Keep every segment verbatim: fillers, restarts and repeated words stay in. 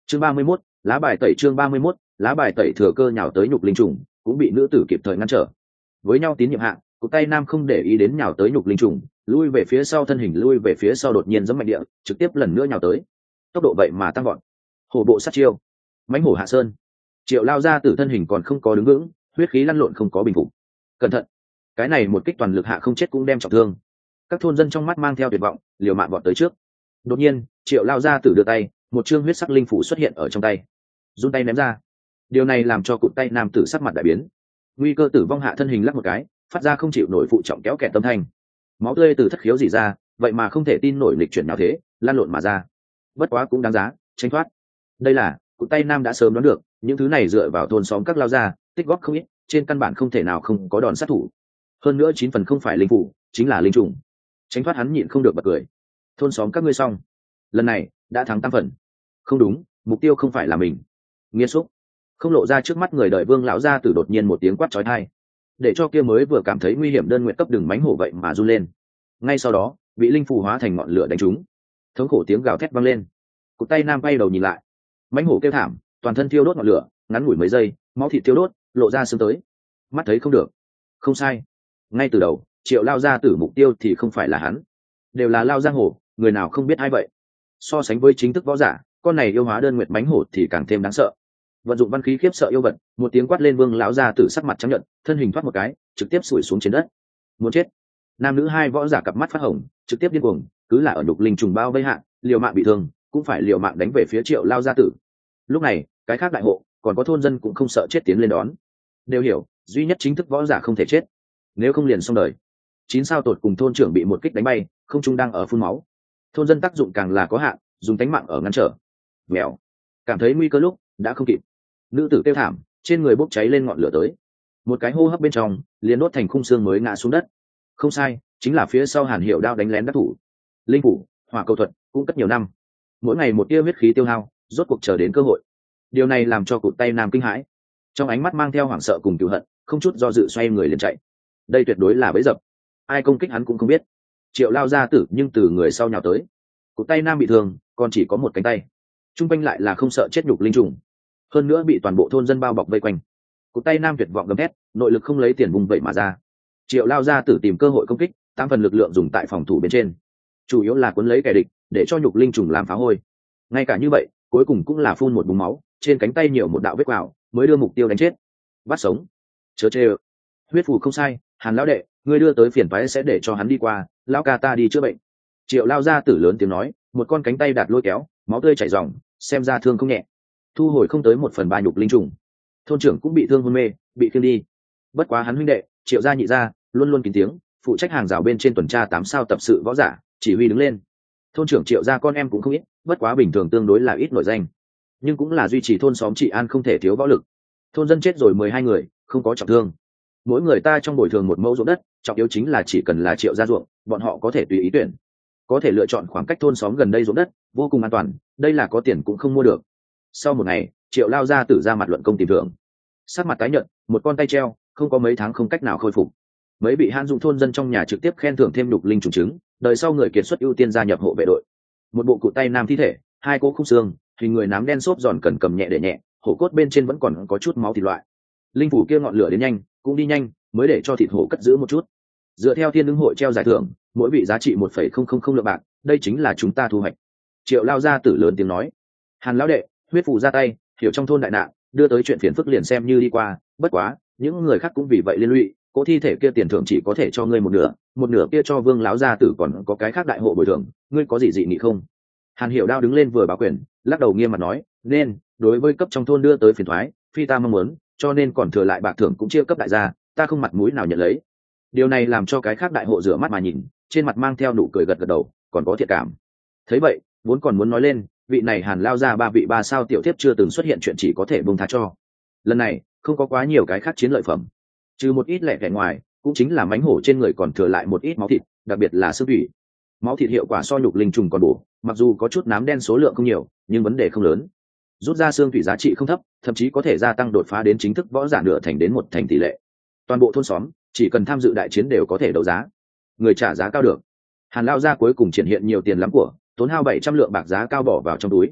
chương ba mươi mốt, lá bài tẩy chương ba mươi mốt, lá bài tẩy thừa cơ nhào tới nhục linh trùng cũng bị nữ tử kịp thời ngăn trở. Với nhau tín nhiệm hạ, cụt tay nam không để ý đến nhào tới nhục linh trùng, lui về phía sau, thân hình lui về phía sau đột nhiên giẫm mạnh địa, trực tiếp lần nữa nhào tới. Tốc độ vậy mà tăng vọt. Hổ bộ sát chiêu, mãnh hổ hạ sơn. Triệu lao ra từ thân hình còn không có đứng vững, huyết khí lăn lộn không có bình phục. Cẩn thận, cái này một kích toàn lực hạ không chết cũng đem trọng thương. Các thôn dân trong mắt mang theo tuyệt vọng, liều mạng vọt tới trước. Đột nhiên, Triệu lao ra từ đưa tay, một chương huyết sắc linh phủ xuất hiện ở trong tay, run tay ném ra. Điều này làm cho cụt tay nam tử sắc mặt đại biến, nguy cơ tử vong hạ thân hình lắc một cái, phát ra không chịu nổi phụ trọng kéo kẹt tâm thanh, máu tươi từ thất khiếu dỉ ra, vậy mà không thể tin nổi lịch chuyển nào thế, lan lộn mà ra. Bất quá cũng đáng giá, tránh thoát. Đây là cụt tay nam đã sớm đoán được, những thứ này dựa vào thôn xóm các lao ra tích góp không ít, trên căn bản không thể nào không có đòn sát thủ. Hơn nữa chín phần không phải linh phủ, chính là linh trùng. Tránh thoát hắn nhịn không được bật cười. Thôn xóm các ngươi xong, lần này đã thắng tam phần. Không đúng, mục tiêu không phải là mình. Nghĩa xúc không lộ ra trước mắt người đợi vương lão gia tử đột nhiên một tiếng quát chói tai, để cho kia mới vừa cảm thấy nguy hiểm đơn nguyện cấp đường mánh hổ vậy mà run lên. Ngay sau đó bị linh phù hóa thành ngọn lửa đánh trúng, thống khổ tiếng gào thét vang lên. Cụt tay nam bay đầu nhìn lại, mánh hổ kêu thảm, toàn thân thiêu đốt ngọn lửa, ngắn ngủi mấy giây máu thịt thiêu đốt, lộ ra xương tới. Mắt thấy không được, không sai, ngay từ đầu Triệu lao gia tử mục tiêu thì không phải là hắn, đều là lao giang hồ, người nào không biết ai vậy. So sánh với chính thức võ giả, con này yêu hóa đơn nguyệt mánh hổ thì càng thêm đáng sợ. Vận dụng văn khí khiếp sợ yêu vật, một tiếng quát lên, vương lão gia tử sắc mặt trắng nhợt, thân hình thoát một cái, trực tiếp sủi xuống trên đất. Muốn chết. Nam nữ hai võ giả cặp mắt phát hồng, trực tiếp điên cuồng, cứ là ở đục linh trùng bao vây hạ, liều mạng bị thương, cũng phải liều mạng đánh về phía Triệu lao gia tử. Lúc này, cái khác đại hộ, còn có thôn dân cũng không sợ chết tiến lên đón. Đều hiểu, duy nhất chính thức võ giả không thể chết, nếu không liền xong đời. Chín sao tột cùng thôn trưởng bị một kích đánh bay, không trung đang ở phun máu. Thôn dân tác dụng càng là có hạn, dùng tánh mạng ở ngăn trở. Mèo, cảm thấy nguy cơ lúc đã không kịp. Nữ tử kêu thảm, trên người bốc cháy lên ngọn lửa tới, một cái hô hấp bên trong liền đốt thành khung xương mới ngã xuống đất. Không sai, chính là phía sau Hàn Hiểu đao đánh lén đắc thủ. Linh phủ, hỏa cầu thuật cũng cất nhiều năm, mỗi ngày một tia huyết khí tiêu hao, rốt cuộc chờ đến cơ hội. Điều này làm cho cụt tay nam kinh hãi, trong ánh mắt mang theo hoảng sợ cùng cừu hận, không chút do dự xoay người liền chạy. Đây tuyệt đối là bẫy dập, ai công kích hắn cũng không biết. Triệu lao ra tử nhưng từ người sau nhào tới, cụt tay nam bị thương, còn chỉ có một cánh tay, trung quanh lại là không sợ chết nhục linh trùng, hơn nữa bị toàn bộ thôn dân bao bọc vây quanh. Cụt tay nam tuyệt vọng gầm thét, nội lực không lấy tiền vùng vậy mà ra. Triệu lao ra tử tìm cơ hội công kích, tám phần lực lượng dùng tại phòng thủ bên trên, chủ yếu là cuốn lấy kẻ địch, để cho nhục linh trùng làm phá hôi. Ngay cả như vậy, cuối cùng cũng là phun một búng máu, trên cánh tay nhiều một đạo vết quào, mới đưa mục tiêu đánh chết. Bắt sống, chớ chê. Huyết phù không sai, Hàn lão đệ, ngươi đưa tới phiền toái sẽ để cho hắn đi qua, lão ca ta đi chữa bệnh. Triệu lao ra tử lớn tiếng nói, một con cánh tay đạt lôi kéo, máu tươi chảy ròng, xem ra thương không nhẹ. Thu hồi không tới một phần ba nhục linh trùng, thôn trưởng cũng bị thương hôn mê, bị khiêng đi. Bất quá hắn huynh đệ Triệu gia nhị gia luôn luôn kín tiếng, phụ trách hàng rào bên trên tuần tra tám sao tập sự võ giả, chỉ huy đứng lên. Thôn trưởng Triệu gia con em cũng không ít, bất quá bình thường tương đối là ít nổi danh, nhưng cũng là duy trì thôn xóm trị an không thể thiếu võ lực. Thôn dân chết rồi mười hai người, không có trọng thương. Mỗi người ta trong bồi thường một mẫu ruộng đất, trọng yếu chính là chỉ cần là Triệu gia ruộng, bọn họ có thể tùy ý tuyển, có thể lựa chọn khoảng cách thôn xóm gần đây ruộng đất, vô cùng an toàn, đây là có tiền cũng không mua được. Sau một ngày, Triệu lao ra tử ra mặt luận công tìm thưởng, sắc mặt tái nhợt, một con tay treo, không có mấy tháng không cách nào khôi phục. Mấy bị han dụng thôn dân trong nhà trực tiếp khen thưởng thêm nhục linh trùng trứng, đời sau người kiệt xuất ưu tiên gia nhập hộ vệ đội. Một bộ cụ tay nam thi thể, hai cỗ khung xương, hình người nám đen xốp giòn cần cầm nhẹ để nhẹ, hổ cốt bên trên vẫn còn có chút máu thịt loại. Linh phủ kia ngọn lửa đến nhanh, cũng đi nhanh, mới để cho thịt hổ cất giữ một chút. Dựa theo thiên ứng hội treo giải thưởng, mỗi vị giá trị một phẩy không không không lượng bạc, đây chính là chúng ta thu hoạch. Triệu lao ra tử lớn tiếng nói. Hàn lão đệ, huyết phù ra tay, hiểu trong thôn đại nạn, đưa tới chuyện phiền phức liền xem như đi qua, bất quá những người khác cũng vì vậy liên lụy, cỗ thi thể kia tiền thưởng chỉ có thể cho ngươi một nửa, một nửa kia cho vương lão gia tử, còn có cái khác đại hộ bồi thường, ngươi có gì dị nghị không? Hàn Hiểu đao đứng lên vừa báo quyền, lắc đầu nghiêm mặt nói, nên đối với cấp trong thôn đưa tới phiền thoái, phi ta mong muốn, cho nên còn thừa lại bạc thưởng cũng chia cấp đại gia, ta không mặt mũi nào nhận lấy. Điều này làm cho cái khác đại hộ rửa mắt mà nhìn, trên mặt mang theo nụ cười gật gật đầu, còn có thiện cảm. Thấy vậy, vốn còn muốn nói lên, vị này Hàn lao ra ba vị ba sao tiểu thiếp chưa từng xuất hiện chuyện chỉ có thể buông tha cho. Lần này không có quá nhiều cái khác chiến lợi phẩm, trừ một ít lẻ vẻ ngoài, cũng chính là mánh hổ trên người còn thừa lại một ít máu thịt, đặc biệt là xương thủy. Máu thịt hiệu quả so nhục linh trùng còn bổ, mặc dù có chút nám đen số lượng không nhiều, nhưng vấn đề không lớn. Rút ra xương thủy giá trị không thấp, thậm chí có thể gia tăng đột phá đến chính thức võ giả nửa thành đến một thành tỷ lệ. Toàn bộ thôn xóm chỉ cần tham dự đại chiến đều có thể đấu giá, người trả giá cao được. Hàn lao ra cuối cùng triển hiện nhiều tiền lắm của, tốn hao bảy trăm lượng bạc giá cao bỏ vào trong túi.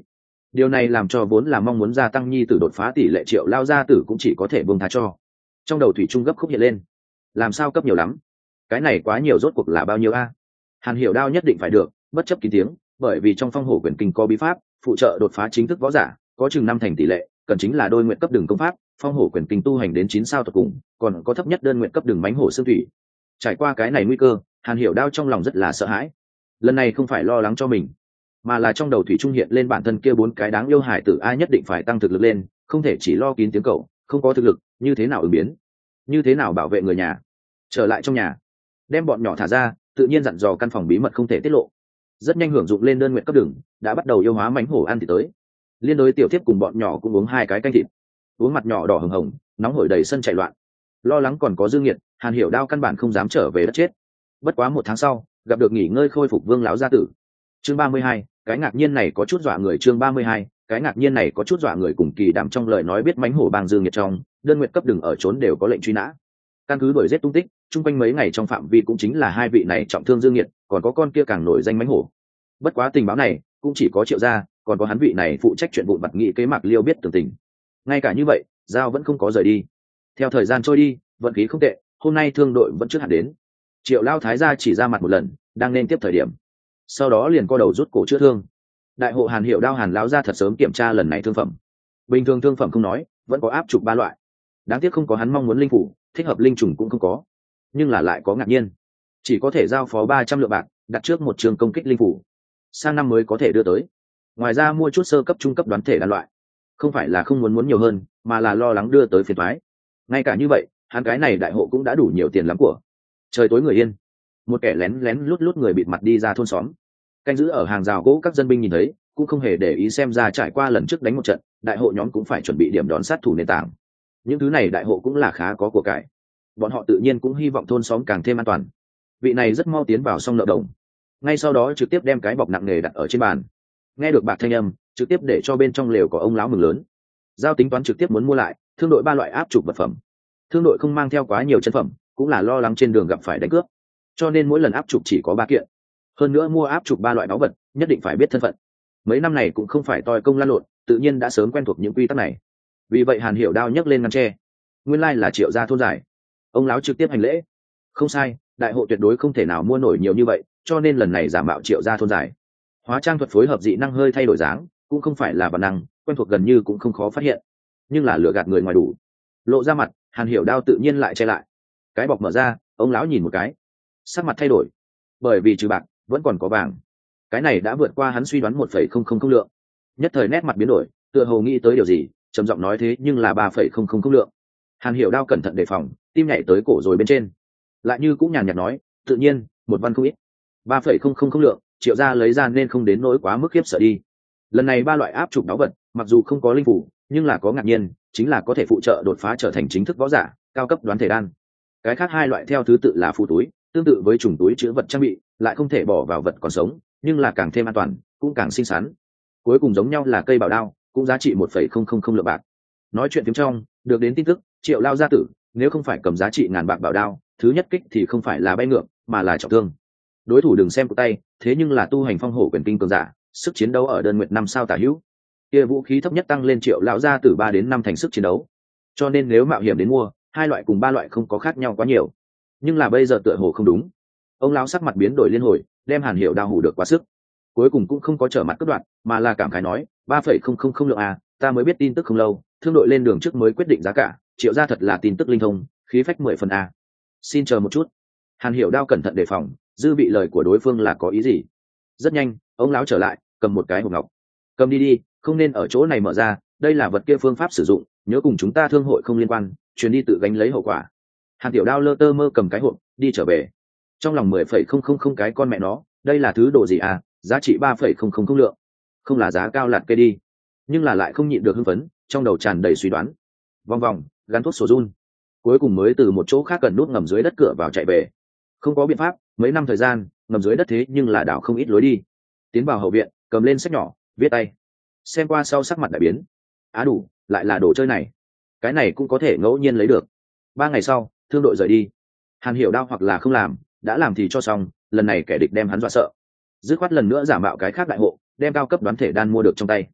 Điều này làm cho vốn là mong muốn gia tăng nhi tử đột phá tỷ lệ Triệu lao gia tử cũng chỉ có thể buông tha cho. Trong đầu thủy trung gấp khúc hiện lên, làm sao cấp nhiều lắm, cái này quá nhiều, rốt cuộc là bao nhiêu a? Hàn Hiểu Đao nhất định phải được, bất chấp kín tiếng, bởi vì trong phong hổ quyền kinh có bí pháp phụ trợ đột phá chính thức võ giả, có chừng năm thành tỷ lệ, cần chính là đôi nguyện cấp đường công pháp, phong hổ quyền kinh tu hành đến chín sao tột cùng, còn có thấp nhất đơn nguyện cấp đường mãnh hổ xương thủy. Trải qua cái này nguy cơ, Hàn Hiểu Đao trong lòng rất là sợ hãi. Lần này không phải lo lắng cho mình, mà là trong đầu thủy trung hiện lên bản thân kia bốn cái đáng yêu hải tử ai nhất định phải tăng thực lực lên, không thể chỉ lo kín tiếng cậu, không có thực lực như thế nào ứng biến, như thế nào bảo vệ người nhà. Trở lại trong nhà, đem bọn nhỏ thả ra, tự nhiên dặn dò căn phòng bí mật không thể tiết lộ. Rất nhanh hưởng dụng lên đơn nguyện cấp đường, đã bắt đầu yêu hóa mãnh hổ ăn thì tới. Liên đối tiểu tiếp cùng bọn nhỏ cũng uống hai cái canh thịt, uống mặt nhỏ đỏ hừng hồng, nóng hổi đầy sân chạy loạn. Lo lắng còn có Dương Nghiệt, Hàn Hiểu Đao căn bản không dám trở về đất chết. Bất quá một tháng sau, gặp được nghỉ ngơi khôi phục Vương lão gia tử. Chương ba mươi hai, cái ngạc nhiên này có chút dọa người. Chương ba mươi hai, cái ngạc nhiên này có chút dọa người. Cùng kỳ đảm trong lời nói biết mãnh hổ bang Dương Nghiệt trong đơn nguyện cấp đường ở trốn đều có lệnh truy nã. Căn cứ đuổi giết tung tích, chung quanh mấy ngày trong phạm vi cũng chính là hai vị này trọng thương Dương Nghiệt, còn có con kia càng nổi danh mãnh hổ. Bất quá tình báo này cũng chỉ có Triệu gia, còn có hắn vị này phụ trách chuyện vụn vặt nghị kế Mạc Liêu biết tường tình. Ngay cả như vậy, Giao vẫn không có rời đi. Theo thời gian trôi đi, vận khí không tệ, hôm nay thương đội vẫn trước hạn đến. Triệu lao thái gia chỉ ra mặt một lần, đang nên tiếp thời điểm, sau đó liền co đầu rút cổ chữa thương. Đại hộ Hàn Hiểu Đao Hàn lão gia thật sớm kiểm tra lần này thương phẩm. Bình thường thương phẩm không nói, vẫn có áp trục ba loại. Đáng tiếc không có hắn mong muốn linh phủ, thích hợp linh trùng cũng không có. Nhưng là lại có ngạc nhiên, chỉ có thể giao phó ba trăm lượng bạc, đặt trước một trường công kích linh phủ, sang năm mới có thể đưa tới. Ngoài ra mua chút sơ cấp trung cấp đoán thể đan loại, không phải là không muốn muốn nhiều hơn, mà là lo lắng đưa tới phiền toái. Ngay cả như vậy, hắn cái này đại hộ cũng đã đủ nhiều tiền lắm của. Trời tối người yên, một kẻ lén lén lút lút người bịt mặt đi ra thôn xóm, canh giữ ở hàng rào gỗ, các dân binh nhìn thấy cũng không hề để ý, xem ra trải qua lần trước đánh một trận, đại hộ nhóm cũng phải chuẩn bị điểm đón sát thủ nền tảng. Những thứ này đại hộ cũng là khá có của cải, bọn họ tự nhiên cũng hy vọng thôn xóm càng thêm an toàn. Vị này rất mau tiến vào xong nợ đồng, ngay sau đó trực tiếp đem cái bọc nặng nề đặt ở trên bàn. Nghe được bạc thanh âm, trực tiếp để cho bên trong lều có ông lão mừng lớn. Giao tính toán trực tiếp muốn mua lại thương đội ba loại áp trục vật phẩm. Thương đội không mang theo quá nhiều chân phẩm, cũng là lo lắng trên đường gặp phải đánh cướp, cho nên mỗi lần áp trục chỉ có ba kiện. Hơn nữa mua áp trục ba loại báu vật, nhất định phải biết thân phận. Mấy năm này cũng không phải toi công lăn lộn, tự nhiên đã sớm quen thuộc những quy tắc này. Vì vậy Hàn Hiểu Đao nhấc lên ngăn tre, nguyên lai là Triệu gia thôn giải. Ông lão trực tiếp hành lễ. Không sai, đại hộ tuyệt đối không thể nào mua nổi nhiều như vậy, cho nên lần này giả mạo Triệu gia thôn giải. Hóa trang thuật phối hợp dị năng hơi thay đổi dáng, cũng không phải là bản năng, quen thuộc gần như cũng không khó phát hiện. Nhưng là lừa gạt người ngoài đủ. Lộ ra mặt, Hàn Hiểu Đao tự nhiên lại che lại. Cái bọc mở ra, ông lão nhìn một cái, sắc mặt thay đổi, bởi vì trừ bạc vẫn còn có vàng. Cái này đã vượt qua hắn suy đoán một phẩy không không không lượng. Nhất thời nét mặt biến đổi, tựa hồ nghĩ tới điều gì, trầm giọng nói thế nhưng là ba phẩy không không không lượng. Hàn Hiểu Đao cẩn thận đề phòng, tim nhảy tới cổ rồi bên trên. Lại như cũng nhàn nhạt nói, tự nhiên, một văn không ít. ba phẩy không không không lượng, Triệu gia lấy ra nên không đến nỗi quá mức khiếp sợ đi. Lần này ba loại áp trục báu vật, mặc dù không có linh phủ, nhưng là có ngạc nhiên, chính là có thể phụ trợ đột phá trở thành chính thức võ giả, cao cấp đoán thể đan. Cái khác hai loại theo thứ tự là phù túi, tương tự với trùng túi chứa vật trang bị, lại không thể bỏ vào vật còn sống, nhưng là càng thêm an toàn, cũng càng xinh xắn. Cuối cùng giống nhau là cây bảo đao, cũng giá trị một phẩy không không không lượng bạc. Nói chuyện tiếng trong, được đến tin tức, Triệu lao gia tử, nếu không phải cầm giá trị ngàn bạc bảo đao, thứ nhất kích thì không phải là bay ngược, mà là trọng thương. Đối thủ đừng xem của tay, thế nhưng là tu hành phong hổ quyền kinh cường giả, sức chiến đấu ở đơn nguyện năm sao tả hữu. Kia vũ khí thấp nhất tăng lên Triệu lão gia tử ba đến năm thành sức chiến đấu. Cho nên nếu mạo hiểm đến mua, hai loại cùng ba loại không có khác nhau quá nhiều. Nhưng là bây giờ tựa hồ không đúng. Ông lão sắc mặt biến đổi liên hồi, đem Hàn Hiểu Đao hủ được quá sức. Cuối cùng cũng không có trở mặt cất đoạn, mà là cảm khái nói, ba phẩy không không không lượng à, ta mới biết tin tức không lâu, thương đội lên đường trước mới quyết định giá cả, Triệu gia thật là tin tức linh thông, khí phách mười phần a. Xin chờ một chút. Hàn Hiểu Đao cẩn thận đề phòng, dư vị lời của đối phương là có ý gì. Rất nhanh, ông lão trở lại, cầm một cái hộp ngọc. Cầm đi đi, không nên ở chỗ này mở ra, đây là vật kia phương pháp sử dụng, nhớ cùng chúng ta thương hội không liên quan, chuyến đi tự gánh lấy hậu quả. Hàn Tiểu Đao lơ tơ mơ cầm cái hộp, đi trở về. Trong lòng mười phẩy không không không cái con mẹ nó, đây là thứ đồ gì à, giá trị ba phẩy không không không lượng. Không là giá cao lạt kê đi. Nhưng là lại không nhịn được hưng phấn, trong đầu tràn đầy suy đoán. Vòng vòng, gắn thuốc sổ run. Cuối cùng mới từ một chỗ khác cần nút ngầm dưới đất cửa vào chạy về. Không có biện pháp, mấy năm thời gian, ngầm dưới đất thế nhưng là đảo không ít lối đi. Tiến vào hậu viện, cầm lên sách nhỏ, viết tay. Xem qua sau sắc mặt đại biến. Á đủ, lại là đồ chơi này. Cái này cũng có thể ngẫu nhiên lấy được. Ba ngày sau, thương đội rời đi. Hàn Hiểu Đao hoặc là không làm, đã làm thì cho xong, lần này kẻ địch đem hắn dọa sợ. Dứt khoát lần nữa giả mạo cái khác đại hộ, đem cao cấp đoán thể đan mua được trong tay.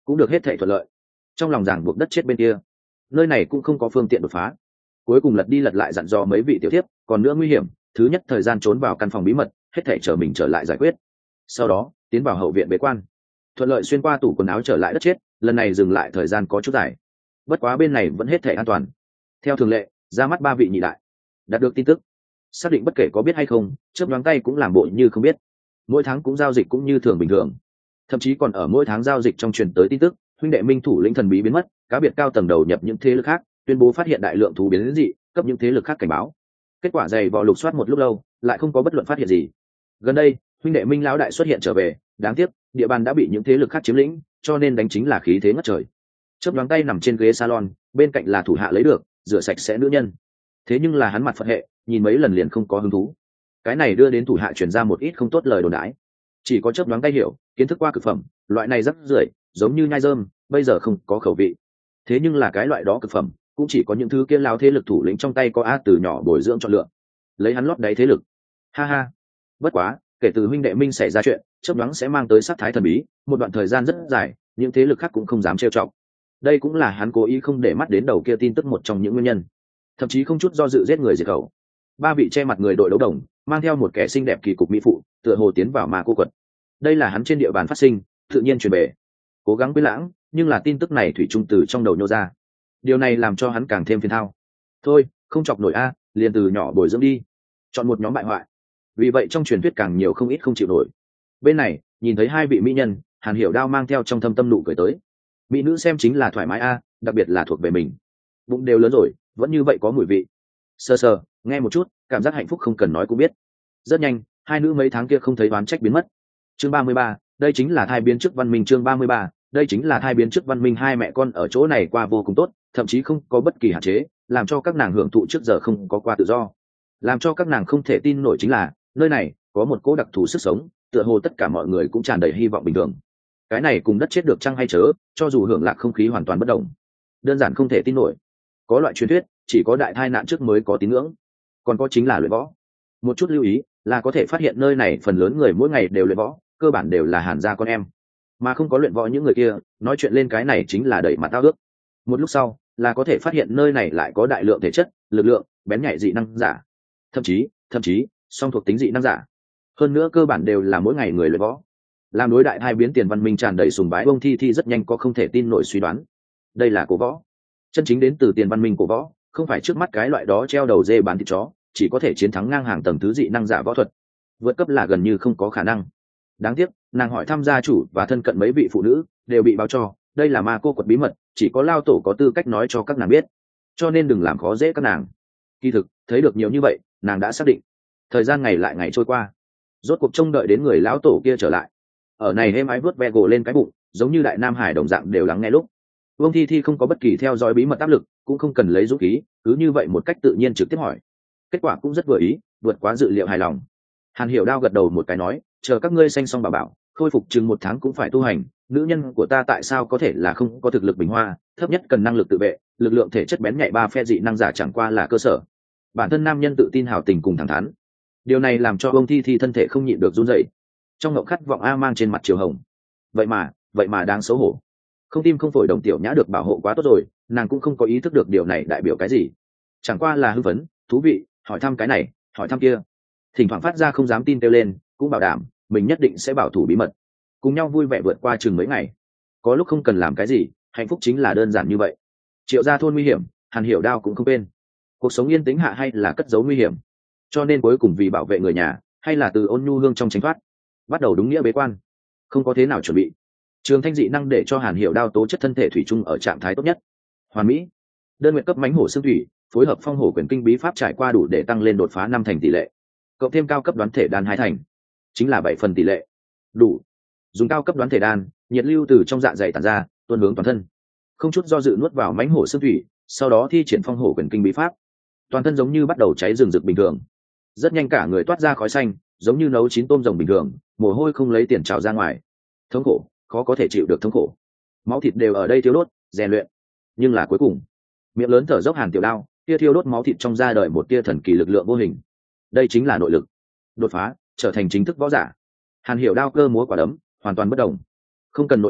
cũng được hết thảy thuận lợi. Trong lòng ràng buộc đất chết bên kia, nơi này cũng không có phương tiện đột phá. Cuối cùng lật đi lật lại dặn dò mấy vị tiểu thiếp, còn nữa nguy hiểm, thứ nhất thời gian trốn vào căn phòng bí mật, hết thảy chờ mình trở lại giải quyết. Sau đó tiến vào hậu viện bế quan, thuận lợi xuyên qua tủ quần áo trở lại đất chết. Lần này dừng lại thời gian có chút dài, bất quá bên này vẫn hết thảy an toàn. Theo thường lệ, ra mắt ba vị nhị đại, đạt được tin tức, xác định bất kể có biết hay không, chớp nhoáng tay cũng làm bộ như không biết. Mỗi tháng cũng giao dịch cũng như thường bình thường, thậm chí còn ở mỗi tháng giao dịch trong truyền tới tin tức huynh đệ minh thủ lĩnh thần bí biến mất, cá biệt cao tầng đầu nhập những thế lực khác, tuyên bố phát hiện đại lượng thú biến dị, cấp những thế lực khác cảnh báo. Kết quả dày vò lục soát một lúc lâu, lại không có bất luận phát hiện gì. Gần đây huynh đệ minh lão đại xuất hiện trở về, đáng tiếc địa bàn đã bị những thế lực khác chiếm lĩnh, cho nên đánh chính là khí thế ngất trời. Chớp nhoáng tay nằm trên ghế salon, bên cạnh là thủ hạ lấy được rửa sạch sẽ nữ nhân. Thế nhưng là hắn mặt phật hệ, nhìn mấy lần liền không có hứng thú. Cái này đưa đến thủ hạ truyền ra một ít không tốt lời đồn đãi. Chỉ có chớp nhoáng tay hiểu, kiến thức qua cực phẩm, loại này rất rưởi, giống như nhai rơm, bây giờ không có khẩu vị. Thế nhưng là cái loại đó cực phẩm, cũng chỉ có những thứ kia lao thế lực thủ lĩnh trong tay có a từ nhỏ bồi dưỡng chọn lựa, lấy hắn lót đáy thế lực. Ha ha. Bất quá, kể từ huynh đệ minh xảy ra chuyện, chớp nhoáng sẽ mang tới sát thái thần bí, một đoạn thời gian rất dài, những thế lực khác cũng không dám trêu chọc. Đây cũng là hắn cố ý không để mắt đến đầu kia tin tức một trong những nguyên nhân, thậm chí không chút do dự giết người diệt khẩu. Ba vị che mặt người đội đấu đồng mang theo một kẻ xinh đẹp kỳ cục mỹ phụ, tựa hồ tiến vào ma cô quật. Đây là hắn trên địa bàn phát sinh, tự nhiên truyền về. Cố gắng quên lãng, nhưng là tin tức này thủy chung từ trong đầu nhô ra. Điều này làm cho hắn càng thêm phiền thao. Thôi, không chọc nổi a, liền từ nhỏ bồi dưỡng đi, chọn một nhóm bại hoại. Vì vậy trong truyền thuyết càng nhiều không ít không chịu nổi. Bên này nhìn thấy hai vị mỹ nhân, Hàn Hiểu Đao mang theo trong thâm tâm nụ cười tới. Mỹ nữ xem chính là thoải mái a, đặc biệt là thuộc về mình. Bụng đều lớn rồi, vẫn như vậy có mùi vị. Sơ sơ, nghe một chút, cảm giác hạnh phúc không cần nói cũng biết. Rất nhanh, hai nữ mấy tháng kia không thấy oán trách biến mất. Chương ba mươi ba, đây chính là thai biến trước văn minh. Chương ba mươi ba, đây chính là thai biến trước văn minh. Hai mẹ con ở chỗ này qua vô cùng tốt, thậm chí không có bất kỳ hạn chế, làm cho các nàng hưởng thụ trước giờ không có qua tự do. Làm cho các nàng không thể tin nổi chính là, nơi này có một cỗ đặc thù sức sống, tựa hồ tất cả mọi người cũng tràn đầy hy vọng bình thường. Cái này cùng đất chết được chăng hay chớ, cho dù hưởng lạc không khí hoàn toàn bất động, đơn giản không thể tin nổi. Có loại truyền thuyết, chỉ có đại tai nạn trước mới có tín ngưỡng, còn có chính là luyện võ. Một chút lưu ý là có thể phát hiện nơi này phần lớn người mỗi ngày đều luyện võ, cơ bản đều là Hàn gia con em, mà không có luyện võ những người kia nói chuyện lên cái này chính là đẩy mặt tao ước. Một lúc sau là có thể phát hiện nơi này lại có đại lượng thể chất, lực lượng, bén nhạy dị năng giả, thậm chí thậm chí song thuộc tính dị năng giả. Hơn nữa cơ bản đều là mỗi ngày người luyện võ. Làm đối đại hai biến tiền văn minh tràn đầy sùng bái, Bông Thi Thi rất nhanh có không thể tin nổi suy đoán. Đây là cổ võ, chân chính đến từ tiền văn minh cổ võ, không phải trước mắt cái loại đó treo đầu dê bán thịt chó, chỉ có thể chiến thắng ngang hàng tầng thứ dị năng giả võ thuật. Vượt cấp là gần như không có khả năng. Đáng tiếc, nàng hỏi thăm gia chủ và thân cận mấy vị phụ nữ, đều bị báo cho, đây là ma cô quật bí mật, chỉ có lao tổ có tư cách nói cho các nàng biết, cho nên đừng làm khó dễ các nàng. Kỳ thực, thấy được nhiều như vậy, nàng đã xác định. Thời gian ngày lại ngày trôi qua, rốt cuộc trông đợi đến người lão tổ kia trở lại. Ở này êm ái vớt ve gỗ lên cái bụng, giống như đại nam hải đồng dạng đều lắng nghe lúc. Vương Thi Thi không có bất kỳ theo dõi bí mật áp lực, cũng không cần lấy dũng khí, cứ như vậy một cách tự nhiên trực tiếp hỏi. Kết quả cũng rất vừa ý, vượt quá dự liệu hài lòng. Hàn Hiểu Đao gật đầu một cái nói, chờ các ngươi sanh xong bảo bảo, khôi phục chừng một tháng cũng phải tu hành. Nữ nhân của ta tại sao có thể là không có thực lực bình hoa, thấp nhất cần năng lực tự vệ, lực lượng thể chất bén nhạy ba phe dị năng giả chẳng qua là cơ sở. Bản thân nam nhân tự tin hào tình cùng thẳng thắn. Điều này làm cho Vương Thi Thi thân thể không nhịn được run rẩy. Trong ngộng khát vọng a mang trên mặt chiều hồng. Vậy mà, vậy mà đáng xấu hổ. Không tim không phổi đồng tiểu nhã được bảo hộ quá tốt rồi, nàng cũng không có ý thức được điều này đại biểu cái gì. Chẳng qua là hưng phấn, thú vị, hỏi thăm cái này, hỏi thăm kia. Thỉnh thoảng phát ra không dám tin kêu lên, cũng bảo đảm mình nhất định sẽ bảo thủ bí mật. Cùng nhau vui vẻ vượt qua chừng mấy ngày. Có lúc không cần làm cái gì, hạnh phúc chính là đơn giản như vậy. Triệu gia thôn nguy hiểm, Hàn Hiểu Đao cũng không quên. Cuộc sống yên tĩnh hạ hay là cất giấu nguy hiểm. Cho nên cuối cùng vì bảo vệ người nhà, hay là từ ôn nhu hương trong tránh thoát, bắt đầu đúng nghĩa bế quan. Không có thế nào chuẩn bị. Trường thanh dị năng để cho Hàn Hiểu Đao tố chất thân thể thủy chung ở trạng thái tốt nhất. Hoàn mỹ. Đơn nguyện cấp mãnh hổ xương thủy, phối hợp phong hổ quyền kinh bí pháp trải qua đủ để tăng lên đột phá năm thành tỷ lệ. Cộng thêm cao cấp đoán thể đan hai thành, chính là bảy phần tỷ lệ. Đủ. Dùng cao cấp đoán thể đan, nhiệt lưu từ trong dạ dày tản ra, tuôn hướng toàn thân. Không chút do dự nuốt vào mãnh hổ xương thủy, sau đó thi triển phong hổ quyền kinh bí pháp. Toàn thân giống như bắt đầu cháy rừng rực bình thường. Rất nhanh cả người toát ra khói xanh, giống như nấu chín tôm rồng bình thường, mồ hôi không lấy tiền trào ra ngoài. Thống khổ, khó có thể chịu được thống khổ. Máu thịt đều ở đây thiêu đốt, rèn luyện. Nhưng là cuối cùng, miệng lớn thở dốc Hàn Tiểu Đao, tia thiêu đốt máu thịt trong da đời một tia thần kỳ lực lượng vô hình. Đây chính là nội lực. Đột phá, trở thành chính thức võ giả. Hàn Hiểu Đao cơ múa quả đấm, hoàn toàn bất động. Không cần nội lực,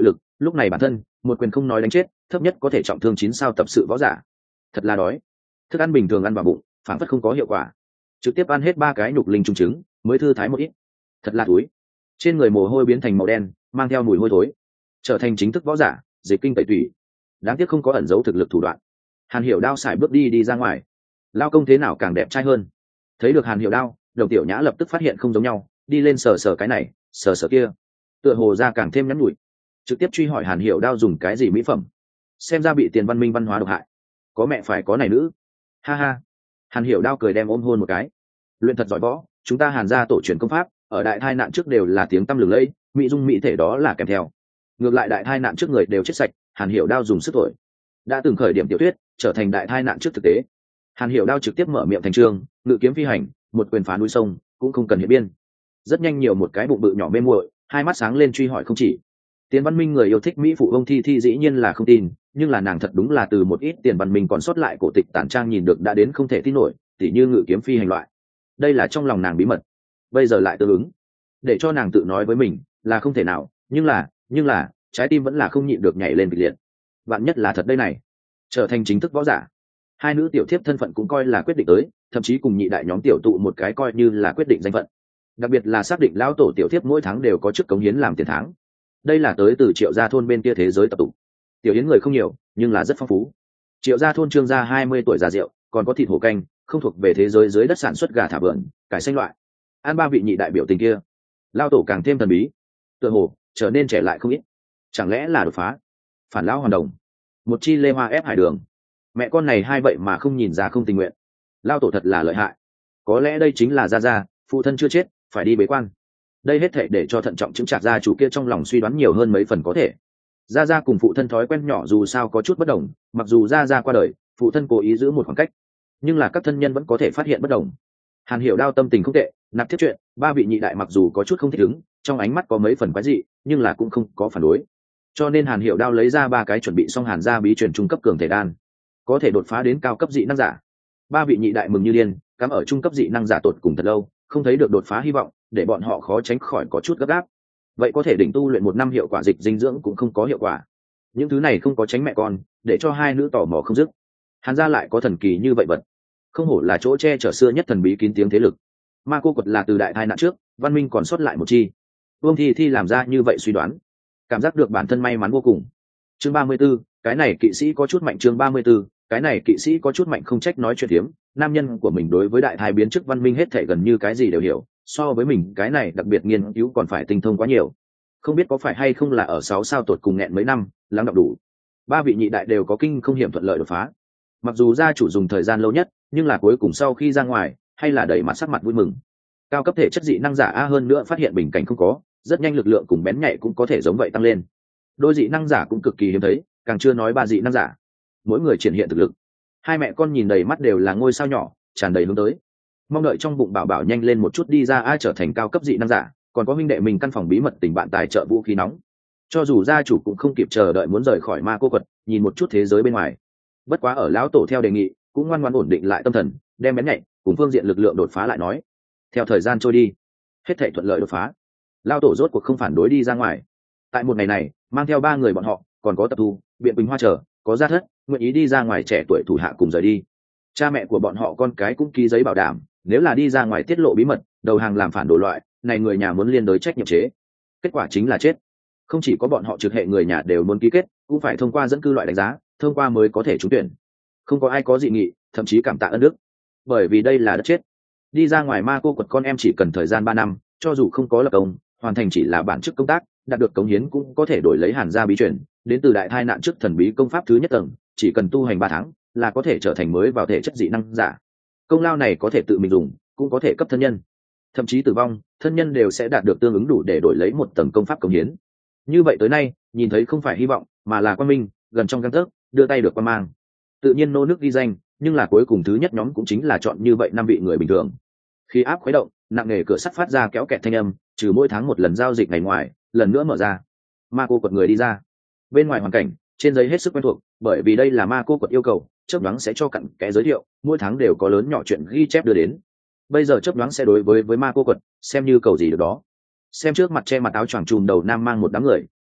lúc này bản thân một quyền không nói đánh chết, thấp nhất có thể trọng thương chín sao tập sự võ giả. Thật là đói. Thức ăn bình thường ăn vào bụng phản phất không có hiệu quả, trực tiếp ăn hết ba cái nhục linh trung trứng mới thư thái một ít. Thật là túi. Trên người mồ hôi biến thành màu đen, mang theo mùi hôi thối, trở thành chính thức võ giả dịch kinh tẩy tủy. Đáng tiếc không có ẩn giấu thực lực thủ đoạn. Hàn Hiểu Đao xài bước đi đi ra ngoài. Lao công thế nào càng đẹp trai hơn. Thấy được Hàn Hiểu Đao, Đồng Tiểu Nhã lập tức phát hiện không giống nhau, đi lên sờ sờ cái này sờ sờ kia, tựa hồ ra càng thêm nhắn nhủi, trực tiếp truy hỏi Hàn Hiểu Đao dùng cái gì mỹ phẩm, xem ra bị Tiền Văn Minh văn hóa độc hại. Có mẹ phải có này nữ. Ha ha. Hàn Hiểu Đao cười đem ôm hôn một cái. Luyện thật giỏi võ, chúng ta Hàn gia tổ truyền công pháp ở đại tai nạn trước đều là tiếng tăm lừng lẫy, mỹ dung mỹ thể đó là kèm theo. Ngược lại đại tai nạn trước người đều chết sạch, Hàn Hiểu Đao dùng sức thổi, đã từng khởi điểm tiểu thuyết trở thành đại tai nạn trước thực tế. Hàn Hiểu Đao trực tiếp mở miệng thành trường, ngự kiếm phi hành, một quyền phá núi sông cũng không cần hiện biên. Rất nhanh nhiều một cái bụng bự nhỏ mê muội, hai mắt sáng lên truy hỏi không chỉ. Tiền Văn Minh người yêu thích mỹ phụ ông Thi Thi dĩ nhiên là không tin, nhưng là nàng thật đúng là từ một ít Tiền Văn Minh còn sót lại cổ tịch tản trang nhìn được đã đến không thể tin nổi, tỉ như ngự kiếm phi hành loại. Đây là trong lòng nàng bí mật, bây giờ lại tương ứng, để cho nàng tự nói với mình là không thể nào, nhưng là, nhưng là trái tim vẫn là không nhịn được nhảy lên kịch liệt. Vạn nhất là thật đây này, trở thành chính thức võ giả. Hai nữ tiểu thiếp thân phận cũng coi là quyết định tới, thậm chí cùng nhị đại nhóm tiểu tụ một cái coi như là quyết định danh phận. Đặc biệt là xác định lão tổ tiểu thiếp mỗi tháng đều có chức cống hiến làm tiền tháng. Đây là tới từ Triệu gia thôn bên kia thế giới tập tụ. Tiểu yến người không nhiều, nhưng là rất phong phú. Triệu gia thôn trương gia hai mươi tuổi già rượu, còn có thịt hổ canh, không thuộc về thế giới dưới đất sản xuất gà thả vườn, cải xanh loại. An ba vị nhị đại biểu tình kia, lão tổ càng thêm thần bí, tựa hồ trở nên trẻ lại không ít. Chẳng lẽ là đột phá? Phản lão hoàn đồng, một chi lê hoa ép hải đường. Mẹ con này hai vậy mà không nhìn ra không tình nguyện. Lão tổ thật là lợi hại. Có lẽ đây chính là gia gia, phụ thân chưa chết, phải đi bế quan. Đây hết thảy để cho thận trọng chứng chặt gia chủ kia trong lòng suy đoán nhiều hơn mấy phần có thể. Gia gia cùng phụ thân thói quen nhỏ dù sao có chút bất đồng, mặc dù gia gia qua đời, phụ thân cố ý giữ một khoảng cách, nhưng là các thân nhân vẫn có thể phát hiện bất đồng. Hàn Hiểu Đao tâm tình không tệ, nạp thiết chuyện, ba vị nhị đại mặc dù có chút không thích ứng, trong ánh mắt có mấy phần quái dị, nhưng là cũng không có phản đối. Cho nên Hàn Hiểu Đao lấy ra ba cái chuẩn bị xong Hàn gia bí truyền trung cấp cường thể đan, có thể đột phá đến cao cấp dị năng giả. Ba vị nhị đại mừng như điên, cắm ở trung cấp dị năng giả tột cùng thật lâu, không thấy được đột phá hy vọng, để bọn họ khó tránh khỏi có chút gấp gáp. Vậy có thể đỉnh tu luyện một năm hiệu quả dịch dinh dưỡng cũng không có hiệu quả. Những thứ này không có tránh mẹ con, để cho hai nữ tò mò không dứt. Hàn gia lại có thần kỳ như vậy vật, không hổ là chỗ che chở xưa nhất thần bí kín tiếng thế lực. Ma cô quật là từ đại tai nạn trước, văn minh còn sót lại một chi. Vương Thi Thi làm ra như vậy suy đoán, cảm giác được bản thân may mắn vô cùng. Chương ba mươi 34, cái này kỵ sĩ có chút mạnh. Chương ba mươi 34, cái này kỵ sĩ có chút mạnh không trách nói chuyện hiếm. Nam nhân của mình đối với đại thai biến chức văn minh hết thể gần như cái gì đều hiểu, so với mình cái này đặc biệt nghiên cứu còn phải tinh thông quá nhiều. Không biết có phải hay không là ở sáu sao tột cùng nghẹn mấy năm, lắng đọng đủ. Ba vị nhị đại đều có kinh không hiểm thuận lợi đột phá. Mặc dù gia chủ dùng thời gian lâu nhất, nhưng là cuối cùng sau khi ra ngoài, hay là đẩy mặt sắc mặt vui mừng. Cao cấp thể chất dị năng giả a hơn nữa phát hiện bình cảnh không có, rất nhanh lực lượng cùng bén nhạy cũng có thể giống vậy tăng lên. Đôi dị năng giả cũng cực kỳ hiếm thấy, càng chưa nói ba dị năng giả. Mỗi người triển hiện thực lực. Hai mẹ con nhìn đầy mắt đều là ngôi sao nhỏ, tràn đầy hướng tới. Mong đợi trong bụng bảo bảo nhanh lên một chút đi ra ai trở thành cao cấp dị năng giả, còn có huynh đệ mình căn phòng bí mật tình bạn tài trợ vũ khí nóng. Cho dù gia chủ cũng không kịp chờ đợi muốn rời khỏi ma cô quật, nhìn một chút thế giới bên ngoài. Bất quá ở lão tổ theo đề nghị, cũng ngoan ngoãn ổn định lại tâm thần, đem bén nhạy cùng phương diện lực lượng đột phá lại nói. Theo thời gian trôi đi, hết thảy thuận lợi đột phá. Lão tổ rốt cuộc không phản đối đi ra ngoài. Tại một ngày này, mang theo ba người bọn họ, còn có Tập Thu, Biện Bình Hoa trở, có Gia Thất, nguyện ý đi ra ngoài trẻ tuổi thủ hạ cùng rời đi. Cha mẹ của bọn họ con cái cũng ký giấy bảo đảm, nếu là đi ra ngoài tiết lộ bí mật, đầu hàng làm phản đồ loại, này người nhà muốn liên đối trách nhiệm chế. Kết quả chính là chết. Không chỉ có bọn họ trực hệ người nhà đều muốn ký kết, cũng phải thông qua dẫn cư loại đánh giá, thông qua mới có thể trúng tuyển. Không có ai có dị nghị, thậm chí cảm tạ ơn đức. Bởi vì đây là đất chết. Đi ra ngoài ma cô quật con em chỉ cần thời gian ba năm, cho dù không có lập công, hoàn thành chỉ là bản chức công tác, đạt được cống hiến cũng có thể đổi lấy Hàn gia bí truyền, đến từ đại tai nạn trước thần bí công pháp thứ nhất tầng, chỉ cần tu hành ba tháng là có thể trở thành mới vào thể chất dị năng giả. Công lao này có thể tự mình dùng, cũng có thể cấp thân nhân, thậm chí tử vong, thân nhân đều sẽ đạt được tương ứng đủ để đổi lấy một tầng công pháp cống hiến. Như vậy tới nay, nhìn thấy không phải hy vọng, mà là quan minh, gần trong gang tấc, đưa tay được quan mang. Tự nhiên nô nước ghi danh, nhưng là cuối cùng thứ nhất nhóm cũng chính là chọn như vậy năm vị người bình thường. Khi áp khuấy động, nặng nề cửa sắt phát ra kéo kẹt thanh âm, trừ mỗi tháng một lần giao dịch ngày ngoài, lần nữa mở ra. Ma cô quật người đi ra. Bên ngoài hoàn cảnh, trên giấy hết sức quen thuộc, bởi vì đây là ma cô quật yêu cầu, chớp nhoáng sẽ cho cặn kẽ giới thiệu, mỗi tháng đều có lớn nhỏ chuyện ghi chép đưa đến. Bây giờ chớp nhoáng sẽ đối với với ma cô quật, xem như cầu gì được đó. Xem trước mặt che mặt áo choàng trùm đầu nam mang một đám người,